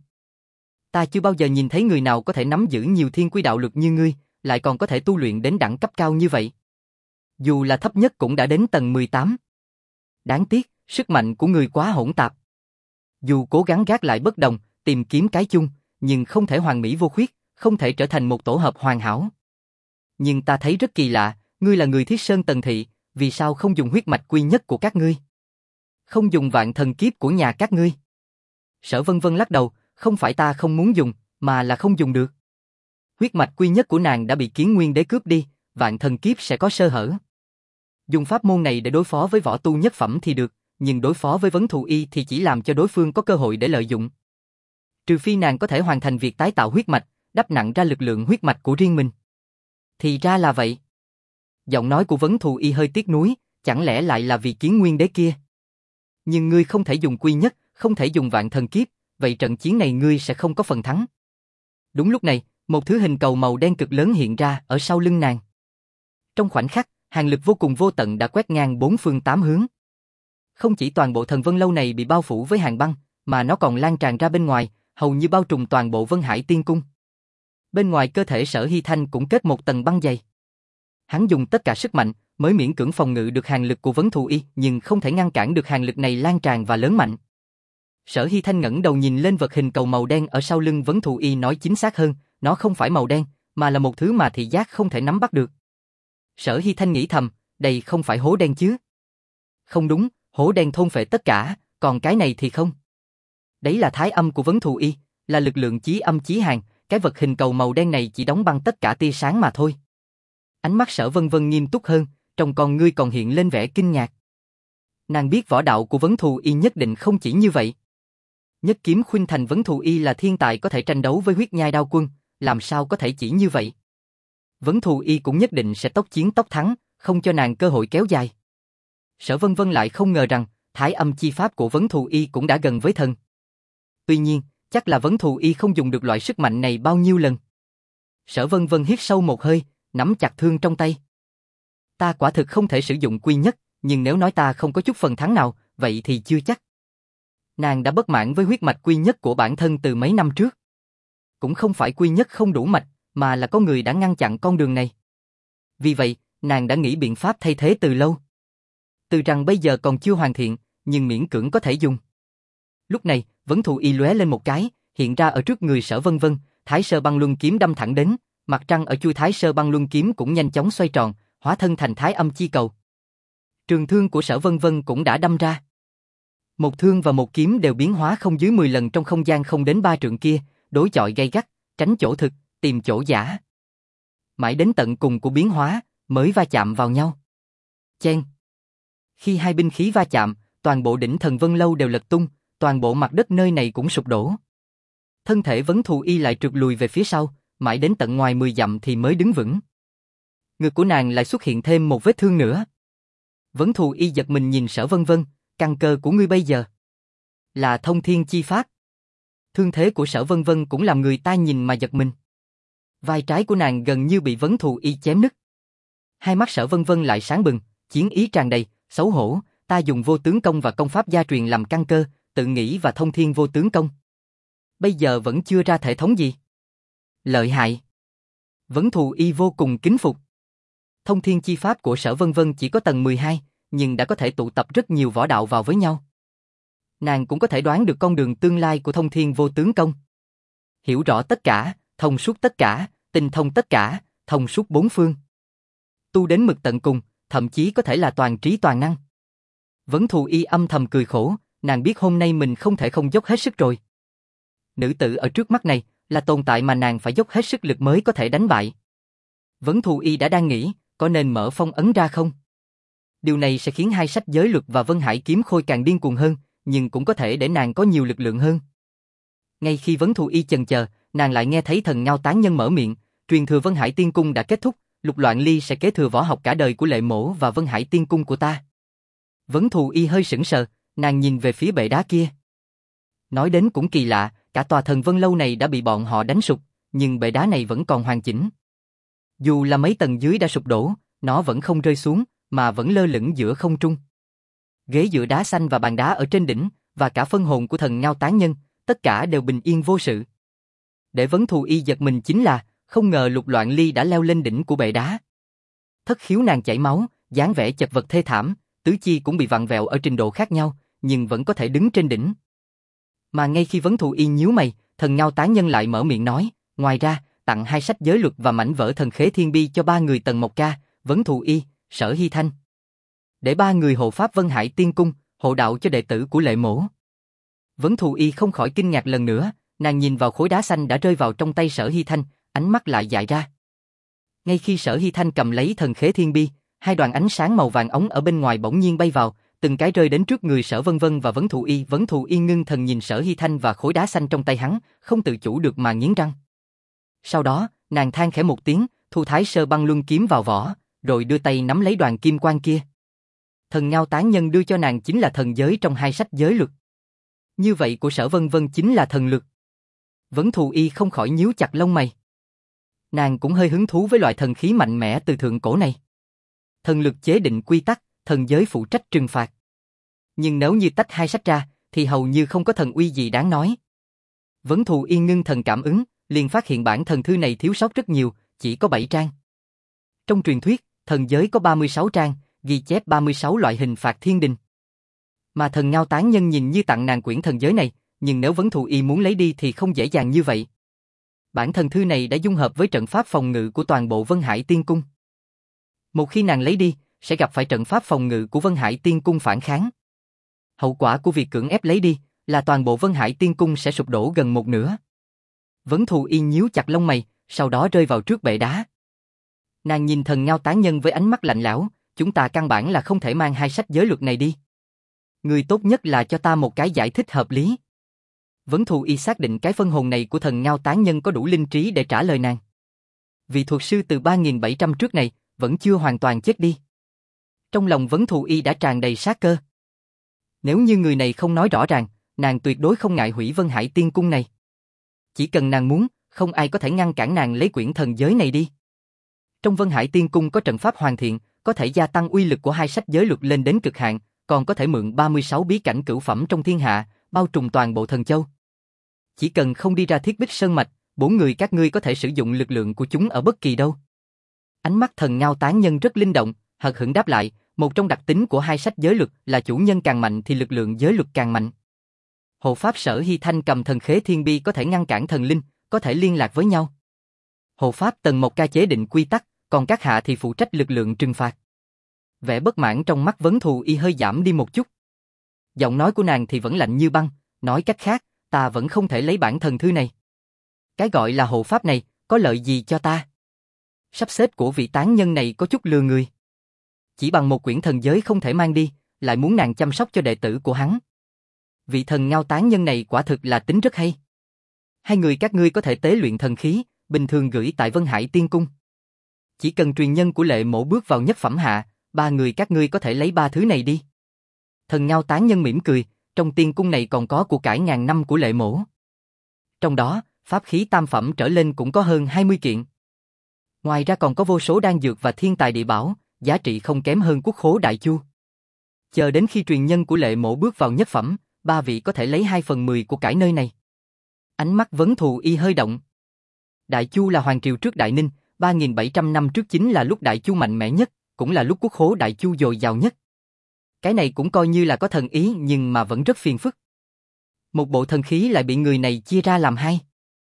Ta chưa bao giờ nhìn thấy người nào có thể nắm giữ nhiều thiên quy đạo lực như ngươi, lại còn có thể tu luyện đến đẳng cấp cao như vậy. Dù là thấp nhất cũng đã đến tầng mười tám. Đáng tiếc, sức mạnh của ngươi quá hỗn tạp. Dù cố gắng gác lại bất đồng, tìm kiếm cái chung, nhưng không thể hoàn mỹ vô khuyết, không thể trở thành một tổ hợp hoàn hảo. Nhưng ta thấy rất kỳ lạ, ngươi là người Thiết Sơn Tần Thị, vì sao không dùng huyết mạch quy nhất của các ngươi? Không dùng vạn thần kiếp của nhà các ngươi? Sở Vân Vân lắc đầu, không phải ta không muốn dùng, mà là không dùng được. Huyết mạch quy nhất của nàng đã bị Kiến Nguyên Đế cướp đi, vạn thần kiếp sẽ có sơ hở. Dùng pháp môn này để đối phó với võ tu nhất phẩm thì được, nhưng đối phó với Vấn Thù Y thì chỉ làm cho đối phương có cơ hội để lợi dụng. Trừ phi nàng có thể hoàn thành việc tái tạo huyết mạch, đắp nặng ra lực lượng huyết mạch của riêng mình. Thì ra là vậy. Giọng nói của Vấn Thù Y hơi tiếc nuối, chẳng lẽ lại là vì Kiến Nguyên Đế kia? Nhưng ngươi không thể dùng quy nhất, không thể dùng vạn thần kiếp, vậy trận chiến này ngươi sẽ không có phần thắng. Đúng lúc này, một thứ hình cầu màu đen cực lớn hiện ra ở sau lưng nàng. Trong khoảnh khắc, hàn lực vô cùng vô tận đã quét ngang bốn phương tám hướng. Không chỉ toàn bộ Thần Vân Lâu này bị bao phủ với hàn băng, mà nó còn lan tràn ra bên ngoài, hầu như bao trùm toàn bộ Vân Hải Tiên Cung. Bên ngoài cơ thể Sở Hy Thanh cũng kết một tầng băng dày. Hắn dùng tất cả sức mạnh mới miễn cưỡng phòng ngự được hàn lực của Vấn Thù Y, nhưng không thể ngăn cản được hàn lực này lan tràn và lớn mạnh. Sở Hy Thanh ngẩng đầu nhìn lên vật hình cầu màu đen ở sau lưng Vấn Thù Y, nói chính xác hơn, nó không phải màu đen, mà là một thứ mà thị giác không thể nắm bắt được. Sở Hy Thanh nghĩ thầm, đây không phải hố đen chứ? Không đúng, hố đen thôn phệ tất cả, còn cái này thì không. Đấy là thái âm của Vấn Thù Y, là lực lượng chí âm chí hàn, cái vật hình cầu màu đen này chỉ đóng băng tất cả tia sáng mà thôi. Ánh mắt Sở Vân Vân nghiêm túc hơn, trong con ngươi còn hiện lên vẻ kinh ngạc. Nàng biết võ đạo của Vấn Thù Y nhất định không chỉ như vậy. Nhất kiếm khuynh thành Vấn Thù Y là thiên tài có thể tranh đấu với huyết nhai đao quân, làm sao có thể chỉ như vậy? Vấn Thù Y cũng nhất định sẽ tốc chiến tốc thắng, không cho nàng cơ hội kéo dài. Sở Vân Vân lại không ngờ rằng, thái âm chi pháp của Vấn Thù Y cũng đã gần với thần. Tuy nhiên, chắc là Vấn Thù Y không dùng được loại sức mạnh này bao nhiêu lần. Sở Vân Vân hít sâu một hơi, nắm chặt thương trong tay. Ta quả thực không thể sử dụng quy nhất, nhưng nếu nói ta không có chút phần thắng nào, vậy thì chưa chắc. Nàng đã bất mãn với huyết mạch quy nhất của bản thân từ mấy năm trước. Cũng không phải quy nhất không đủ mạch, mà là có người đã ngăn chặn con đường này. Vì vậy, nàng đã nghĩ biện pháp thay thế từ lâu. Từ rằng bây giờ còn chưa hoàn thiện, nhưng miễn cưỡng có thể dùng. Lúc này, Vấn Thù Y lóe lên một cái, hiện ra ở trước người Sở Vân Vân, Thái Sơ Băng Luân kiếm đâm thẳng đến, mặt trăng ở chui Thái Sơ Băng Luân kiếm cũng nhanh chóng xoay tròn, hóa thân thành Thái Âm chi cầu. Trường thương của Sở Vân Vân cũng đã đâm ra. Một thương và một kiếm đều biến hóa không dưới mười lần trong không gian không đến ba trượng kia, đối chọi gay gắt, tránh chỗ thực, tìm chỗ giả. Mãi đến tận cùng của biến hóa, mới va chạm vào nhau. Chen. Khi hai binh khí va chạm, toàn bộ đỉnh Thần Vân Lâu đều lật tung, toàn bộ mặt đất nơi này cũng sụp đổ. Thân thể Vấn Thù Y lại trượt lùi về phía sau, mãi đến tận ngoài mười dặm thì mới đứng vững. Ngực của nàng lại xuất hiện thêm một vết thương nữa. Vấn Thù Y giật mình nhìn Sở Vân Vân, căn cơ của ngươi bây giờ là thông thiên chi pháp. Thương thế của Sở Vân Vân cũng làm người ta nhìn mà giật mình. Vai trái của nàng gần như bị Vấn Thù Y chém nứt. Hai mắt Sở Vân Vân lại sáng bừng, chiến ý tràn đầy, xấu hổ, ta dùng vô tướng công và công pháp gia truyền làm căn cơ, tự nghĩ và thông thiên vô tướng công. Bây giờ vẫn chưa ra thể thống gì. Lợi hại. Vấn Thù Y vô cùng kính phục. Thông thiên chi pháp của Sở Vân Vân chỉ có tầng mười hai, nhưng đã có thể tụ tập rất nhiều võ đạo vào với nhau. Nàng cũng có thể đoán được con đường tương lai của thông thiên vô tướng công. Hiểu rõ tất cả, thông suốt tất cả, tinh thông tất cả, thông suốt bốn phương. Tu đến mực tận cùng, thậm chí có thể là toàn trí toàn năng. Vấn Thù Y âm thầm cười khổ, nàng biết hôm nay mình không thể không dốc hết sức rồi. Nữ tử ở trước mắt này là tồn tại mà nàng phải dốc hết sức lực mới có thể đánh bại. Vấn Thù Y đã đang nghĩ, có nên mở phong ấn ra không? Điều này sẽ khiến hai sách giới luật và Vân Hải kiếm khôi càng điên cuồng hơn, nhưng cũng có thể để nàng có nhiều lực lượng hơn. Ngay khi Vấn Thù Y chần chờ, nàng lại nghe thấy Thần Ngao Tán Nhân mở miệng, truyền thừa Vân Hải Tiên Cung đã kết thúc, Lục Loạn Ly sẽ kế thừa võ học cả đời của Lệ Mỗ và Vân Hải Tiên Cung của ta. Vấn Thù Y hơi sững sờ, nàng nhìn về phía bệ đá kia. Nói đến cũng kỳ lạ, cả tòa Thần Vân Lâu này đã bị bọn họ đánh sụp, nhưng bệ đá này vẫn còn hoàn chỉnh. Dù là mấy tầng dưới đã sụp đổ, nó vẫn không rơi xuống, mà vẫn lơ lửng giữa không trung. Ghế dựa đá xanh và bàn đá ở trên đỉnh, và cả phân hồn của Thần Ngao Tán Nhân, tất cả đều bình yên vô sự. Để Vấn Thù Y giật mình chính là, không ngờ Lục Loạn Ly đã leo lên đỉnh của bệ đá. Thất khiếu nàng chảy máu, dáng vẻ chật vật thê thảm, tứ chi cũng bị vặn vẹo ở trình độ khác nhau, nhưng vẫn có thể đứng trên đỉnh. Mà ngay khi Vấn Thù Y nhíu mày, Thần Ngao Tán Nhân lại mở miệng nói, ngoài ra, tặng hai sách giới luật và mảnh vỡ thần khế thiên bi cho ba người Tần Mộc Ca, Vấn Thù Y, Sở Hy Thanh. Để ba người hộ pháp Vân Hải Tiên Cung, hộ đạo cho đệ tử của Lệ Mỗ. Vấn Thù Y không khỏi kinh ngạc lần nữa, nàng nhìn vào khối đá xanh đã rơi vào trong tay Sở Hy Thanh, ánh mắt lại dại ra. Ngay khi Sở Hy Thanh cầm lấy thần khế thiên bi, hai đoàn ánh sáng màu vàng ống ở bên ngoài bỗng nhiên bay vào, từng cái rơi đến trước người Sở Vân Vân và Vấn Thù Y. Vấn Thù Y ngưng thần nhìn Sở Hy Thanh và khối đá xanh trong tay hắn, không tự chủ được mà nghiến răng. Sau đó, nàng than khẽ một tiếng, thu Thái Sơ Băng Luân kiếm vào vỏ, rồi đưa tay nắm lấy đoàn kim quang kia. Thần Ngao Tán Nhân đưa cho nàng chính là thần giới trong hai sách giới luật. Như vậy của Sở Vân Vân chính là thần lực. Vấn Thù Y không khỏi nhíu chặt lông mày. Nàng cũng hơi hứng thú với loại thần khí mạnh mẽ từ thượng cổ này. Thần lực chế định quy tắc, thần giới phụ trách trừng phạt. Nhưng nếu như tách hai sách ra, thì hầu như không có thần uy gì đáng nói. Vấn Thù Y ngưng thần cảm ứng, liền phát hiện bản thần thư này thiếu sót rất nhiều, chỉ có bảy trang. Trong truyền thuyết, thần giới có ba mươi sáu trang, ghi chép ba mươi sáu loại hình phạt thiên đình. Mà Thần Ngao Tán Nhân nhìn như tặng nàng quyển thần giới này, nhưng nếu Vấn Thù Y muốn lấy đi thì không dễ dàng như vậy. Bản thần thư này đã dung hợp với trận pháp phòng ngự của toàn bộ Vân Hải Tiên Cung. Một khi nàng lấy đi, sẽ gặp phải trận pháp phòng ngự của Vân Hải Tiên Cung phản kháng. Hậu quả của việc cưỡng ép lấy đi là toàn bộ Vân Hải Tiên Cung sẽ sụp đổ gần một nửa. Vấn Thù Y nhíu chặt lông mày, sau đó rơi vào trước bệ đá. Nàng nhìn Thần Ngao Tán Nhân với ánh mắt lạnh lẽo, chúng ta căn bản là không thể mang hai sách giới luật này đi. Người tốt nhất là cho ta một cái giải thích hợp lý. Vấn Thù Y xác định cái phân hồn này của Thần Ngao Tán Nhân có đủ linh trí để trả lời nàng. Vị thuật sư từ ba nghìn bảy trăm trước này vẫn chưa hoàn toàn chết đi. Trong lòng Vấn Thù Y đã tràn đầy sát cơ. Nếu như người này không nói rõ ràng, nàng tuyệt đối không ngại hủy Vân Hải Tiên Cung này. Chỉ cần nàng muốn, không ai có thể ngăn cản nàng lấy quyển thần giới này đi. Trong Vân Hải Tiên Cung có trận pháp hoàn thiện, có thể gia tăng uy lực của hai sách giới luật lên đến cực hạn, còn có thể mượn ba mươi sáu bí cảnh cửu phẩm trong thiên hạ, bao trùm toàn bộ thần châu. Chỉ cần không đi ra Thiết Bích Sơn Mạch, bốn người các ngươi có thể sử dụng lực lượng của chúng ở bất kỳ đâu. Ánh mắt Thần Ngao Tán Nhân rất linh động, hờ hững đáp lại, một trong đặc tính của hai sách giới luật là chủ nhân càng mạnh thì lực lượng giới luật càng mạnh. Hộ pháp Sở Hy Thanh cầm thần khế thiên bi có thể ngăn cản thần linh, có thể liên lạc với nhau. Hộ pháp Tần Mộc Ca chế định quy tắc, còn các hạ thì phụ trách lực lượng trừng phạt. Vẻ bất mãn trong mắt Vấn Thù Y hơi giảm đi một chút. Giọng nói của nàng thì vẫn lạnh như băng, nói cách khác, ta vẫn không thể lấy bản thần thư này. Cái gọi là hộ pháp này, có lợi gì cho ta? Sắp xếp của vị tán nhân này có chút lừa người. Chỉ bằng một quyển thần giới không thể mang đi, lại muốn nàng chăm sóc cho đệ tử của hắn. Vị thần ngao tán nhân này quả thực là tính rất hay. Hai người các ngươi có thể tế luyện thần khí, bình thường gửi tại Vân Hải Tiên Cung. Chỉ cần truyền nhân của Lệ Mỗ bước vào nhất phẩm hạ, ba người các ngươi có thể lấy ba thứ này đi. Thần ngao tán nhân mỉm cười, trong tiên cung này còn có của cải ngàn năm của Lệ Mỗ. Trong đó, pháp khí tam phẩm trở lên cũng có hơn hai mươi kiện. Ngoài ra còn có vô số đan dược và thiên tài địa bảo, giá trị không kém hơn quốc khố Đại Chu. Chờ đến khi truyền nhân của Lệ Mỗ bước vào nhất phẩm, ba vị có thể lấy hai phần mười của cải nơi này. Ánh mắt Vấn Thù Y hơi động. Đại Chu là hoàng triều trước Đại Ninh, ba nghìn bảy trăm năm trước chính là lúc Đại Chu mạnh mẽ nhất, cũng là lúc quốc khố Đại Chu dồi dào nhất. Cái này cũng coi như là có thần ý nhưng mà vẫn rất phiền phức. Một bộ thần khí lại bị người này chia ra làm hai.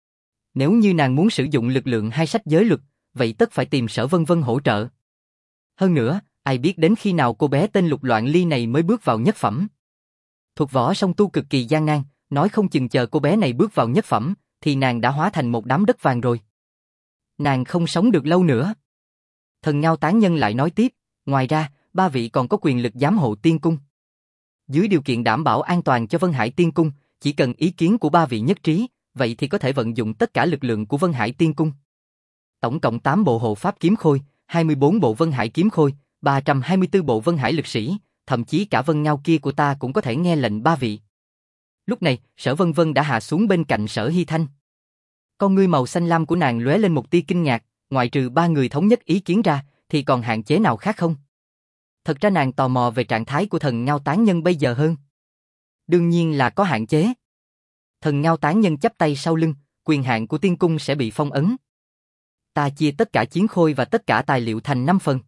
Nếu như nàng muốn sử dụng lực lượng hai sách giới luật, vậy tất phải tìm Sở Vân Vân hỗ trợ. Hơn nữa, ai biết đến khi nào cô bé tên Lục Loạn Ly này mới bước vào nhất phẩm. Thuật võ song tu cực kỳ gian nan, nói không chừng chờ cô bé này bước vào nhất phẩm, thì nàng đã hóa thành một đám đất vàng rồi. Nàng không sống được lâu nữa. Thần ngao tán nhân lại nói tiếp, ngoài ra, ba vị còn có quyền lực giám hộ tiên cung. Dưới điều kiện đảm bảo an toàn cho Vân Hải Tiên Cung, chỉ cần ý kiến của ba vị nhất trí, vậy thì có thể vận dụng tất cả lực lượng của Vân Hải Tiên Cung. Tổng cộng tám bộ hộ pháp kiếm khôi, hai mươi bốn bộ Vân Hải kiếm khôi, ba trăm hai mươi tư bộ Vân Hải lực sĩ, thậm chí cả Vân Ngao kia của ta cũng có thể nghe lệnh ba vị. Lúc này, Sở Vân Vân đã hạ xuống bên cạnh Sở Hy Thanh. Con ngươi màu xanh lam của nàng lóe lên một tia kinh ngạc, ngoại trừ ba người thống nhất ý kiến ra, thì còn hạn chế nào khác không? Thật ra nàng tò mò về trạng thái của thần ngao tán nhân bây giờ hơn. Đương nhiên là có hạn chế. Thần ngao tán nhân chắp tay sau lưng, quyền hạn của tiên cung sẽ bị phong ấn. Ta chia tất cả chiến khôi và tất cả tài liệu thành năm phần.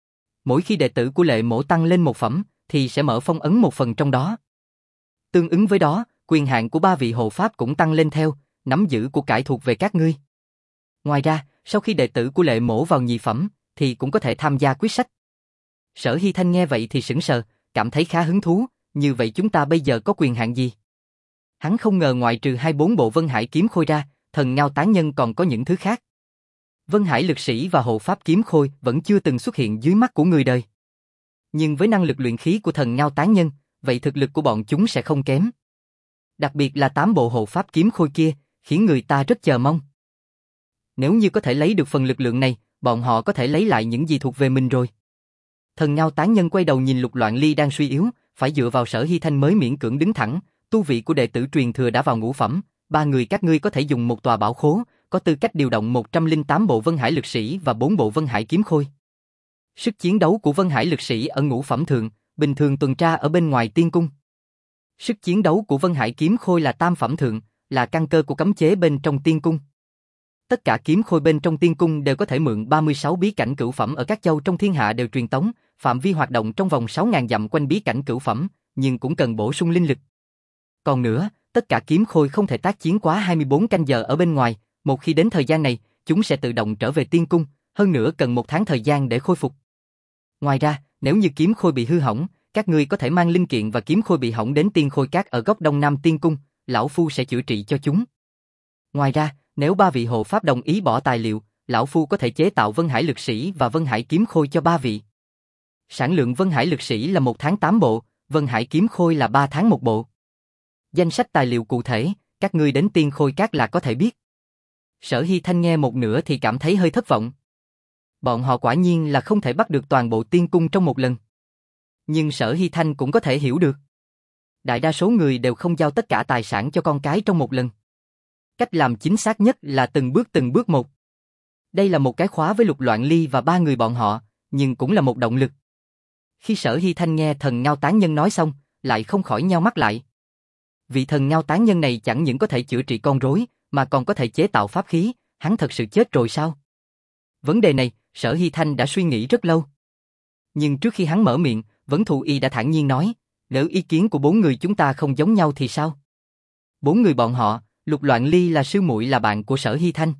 Mỗi khi đệ tử của Lệ Mỗ tăng lên một phẩm, thì sẽ mở phong ấn một phần trong đó. Tương ứng với đó, quyền hạn của ba vị hộ pháp cũng tăng lên theo, nắm giữ của cải thuộc về các ngươi. Ngoài ra, sau khi đệ tử của Lệ Mỗ vào nhị phẩm, thì cũng có thể tham gia quyết sách. Sở Hy Thanh nghe vậy thì sững sờ, cảm thấy khá hứng thú, như vậy chúng ta bây giờ có quyền hạn gì? Hắn không ngờ ngoại trừ hai bốn bộ Vân Hải kiếm khôi ra, thần ngao tán nhân còn có những thứ khác. Vân Hải lực sĩ và hộ pháp kiếm khôi vẫn chưa từng xuất hiện dưới mắt của người đời. Nhưng với năng lực luyện khí của thần ngao tán nhân, vậy thực lực của bọn chúng sẽ không kém. Đặc biệt là tám bộ hộ pháp kiếm khôi kia, khiến người ta rất chờ mong. Nếu như có thể lấy được phần lực lượng này, bọn họ có thể lấy lại những gì thuộc về mình rồi. Thần ngao tán nhân quay đầu nhìn Lục Loạn Ly đang suy yếu, phải dựa vào Sở Hy Thanh mới miễn cưỡng đứng thẳng, tu vị của đệ tử truyền thừa đã vào ngũ phẩm, ba người các ngươi có thể dùng một tòa bảo khố, có tư cách điều động một trăm lẻ tám bộ Vân Hải lực sĩ và bốn bộ Vân Hải kiếm khôi. Sức chiến đấu của Vân Hải lực sĩ ở ngũ phẩm thượng, bình thường tuần tra ở bên ngoài tiên cung. Sức chiến đấu của Vân Hải kiếm khôi là tam phẩm thượng, là căn cơ của cấm chế bên trong tiên cung. Tất cả kiếm khôi bên trong tiên cung đều có thể mượn ba mươi sáu bí cảnh cửu phẩm ở các châu trong thiên hạ đều truyền tống, phạm vi hoạt động trong vòng sáu nghìn dặm quanh bí cảnh cửu phẩm, nhưng cũng cần bổ sung linh lực. Còn nữa, tất cả kiếm khôi không thể tác chiến quá hai mươi bốn canh giờ ở bên ngoài, một khi đến thời gian này, chúng sẽ tự động trở về tiên cung, hơn nữa cần một tháng thời gian để khôi phục. Ngoài ra, nếu như kiếm khôi bị hư hỏng, các ngươi có thể mang linh kiện và kiếm khôi bị hỏng đến tiên khôi cát ở góc đông nam tiên cung, lão phu sẽ chữa trị cho chúng. Ngoài ra, nếu ba vị hộ pháp đồng ý bỏ tài liệu, lão phu có thể chế tạo Vân Hải lực sĩ và Vân Hải kiếm khôi cho ba vị. Sản lượng Vân Hải lực sĩ là một tháng tám bộ, Vân Hải kiếm khôi là ba tháng một bộ. Danh sách tài liệu cụ thể, các ngươi đến tiên khôi cát là có thể biết. Sở Hy Thanh nghe một nửa thì cảm thấy hơi thất vọng. Bọn họ quả nhiên là không thể bắt được toàn bộ tiên cung trong một lần. Nhưng Sở Hy Thanh cũng có thể hiểu được. Đại đa số người đều không giao tất cả tài sản cho con cái trong một lần. Cách làm chính xác nhất là từng bước từng bước một. Đây là một cái khóa với Lục Loạn Ly và ba người bọn họ, nhưng cũng là một động lực. Khi Sở Hy Thanh nghe thần ngao tán nhân nói xong, lại không khỏi nheo mắt lại. Vị thần ngao tán nhân này chẳng những có thể chữa trị con rối, mà còn có thể chế tạo pháp khí, hắn thật sự chết rồi sao? Vấn đề này, Sở Hy Thanh đã suy nghĩ rất lâu. Nhưng trước khi hắn mở miệng, Vấn Thù Y đã thản nhiên nói, nếu ý kiến của bốn người chúng ta không giống nhau thì sao? Bốn người bọn họ, Lục Loạn Ly là sư muội là bạn của Sở Hy Thanh.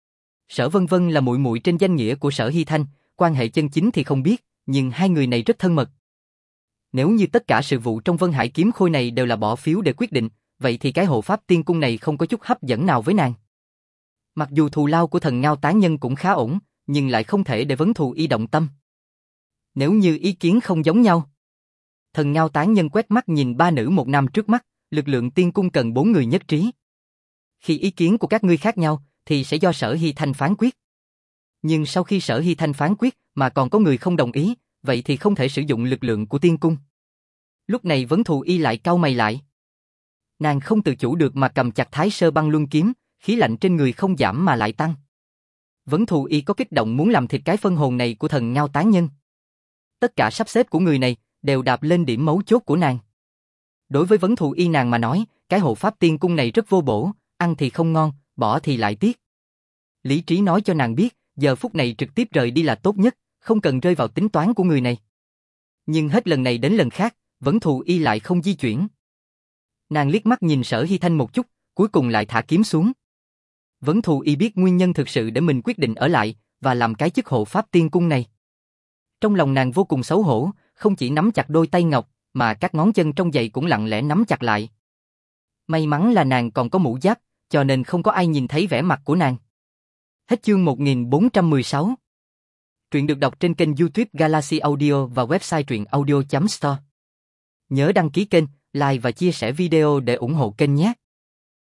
Sở Vân Vân là muội muội trên danh nghĩa của Sở Hy Thanh, quan hệ chân chính thì không biết, nhưng hai người này rất thân mật. Nếu như tất cả sự vụ trong Vân Hải kiếm khôi này đều là bỏ phiếu để quyết định, vậy thì cái hộ pháp tiên cung này không có chút hấp dẫn nào với nàng. Mặc dù thù lao của thần Ngao Tán Nhân cũng khá ổn, nhưng lại không thể để Vấn Thù Y động tâm. Nếu như ý kiến không giống nhau. Thần Ngao Tán Nhân quét mắt nhìn ba nữ một nam trước mắt, lực lượng tiên cung cần bốn người nhất trí. Khi ý kiến của các ngươi khác nhau, thì sẽ do Sở Hy Thanh phán quyết. Nhưng sau khi Sở Hy Thanh phán quyết mà còn có người không đồng ý, vậy thì không thể sử dụng lực lượng của tiên cung. Lúc này Vấn Thù Y lại cau mày lại. Nàng không tự chủ được mà cầm chặt Thái Sơ Băng Luân kiếm, khí lạnh trên người không giảm mà lại tăng. Vấn Thù Y có kích động muốn làm thịt cái phân hồn này của thần Ngao Tán Nhân. Tất cả sắp xếp của người này đều đạp lên điểm mấu chốt của nàng. Đối với Vấn Thù Y nàng mà nói, cái hộ pháp tiên cung này rất vô bổ, ăn thì không ngon, bỏ thì lại tiếc. Lý trí nói cho nàng biết, giờ phút này trực tiếp rời đi là tốt nhất, không cần rơi vào tính toán của người này. Nhưng hết lần này đến lần khác, Vấn Thù Y lại không di chuyển. Nàng liếc mắt nhìn Sở Hy Thanh một chút, cuối cùng lại thả kiếm xuống. Vấn Thù Y biết nguyên nhân thực sự để mình quyết định ở lại và làm cái chức hộ pháp tiên cung này. Trong lòng nàng vô cùng xấu hổ, không chỉ nắm chặt đôi tay ngọc, mà các ngón chân trong giày cũng lặng lẽ nắm chặt lại. May mắn là nàng còn có mũ giáp, cho nên không có ai nhìn thấy vẻ mặt của nàng. Hết chương một nghìn bốn trăm mười sáu. Truyện được đọc trên kênh YouTube Galaxy Audio và website truyện audio chấm store. Nhớ đăng ký kênh, like và chia sẻ video để ủng hộ kênh nhé.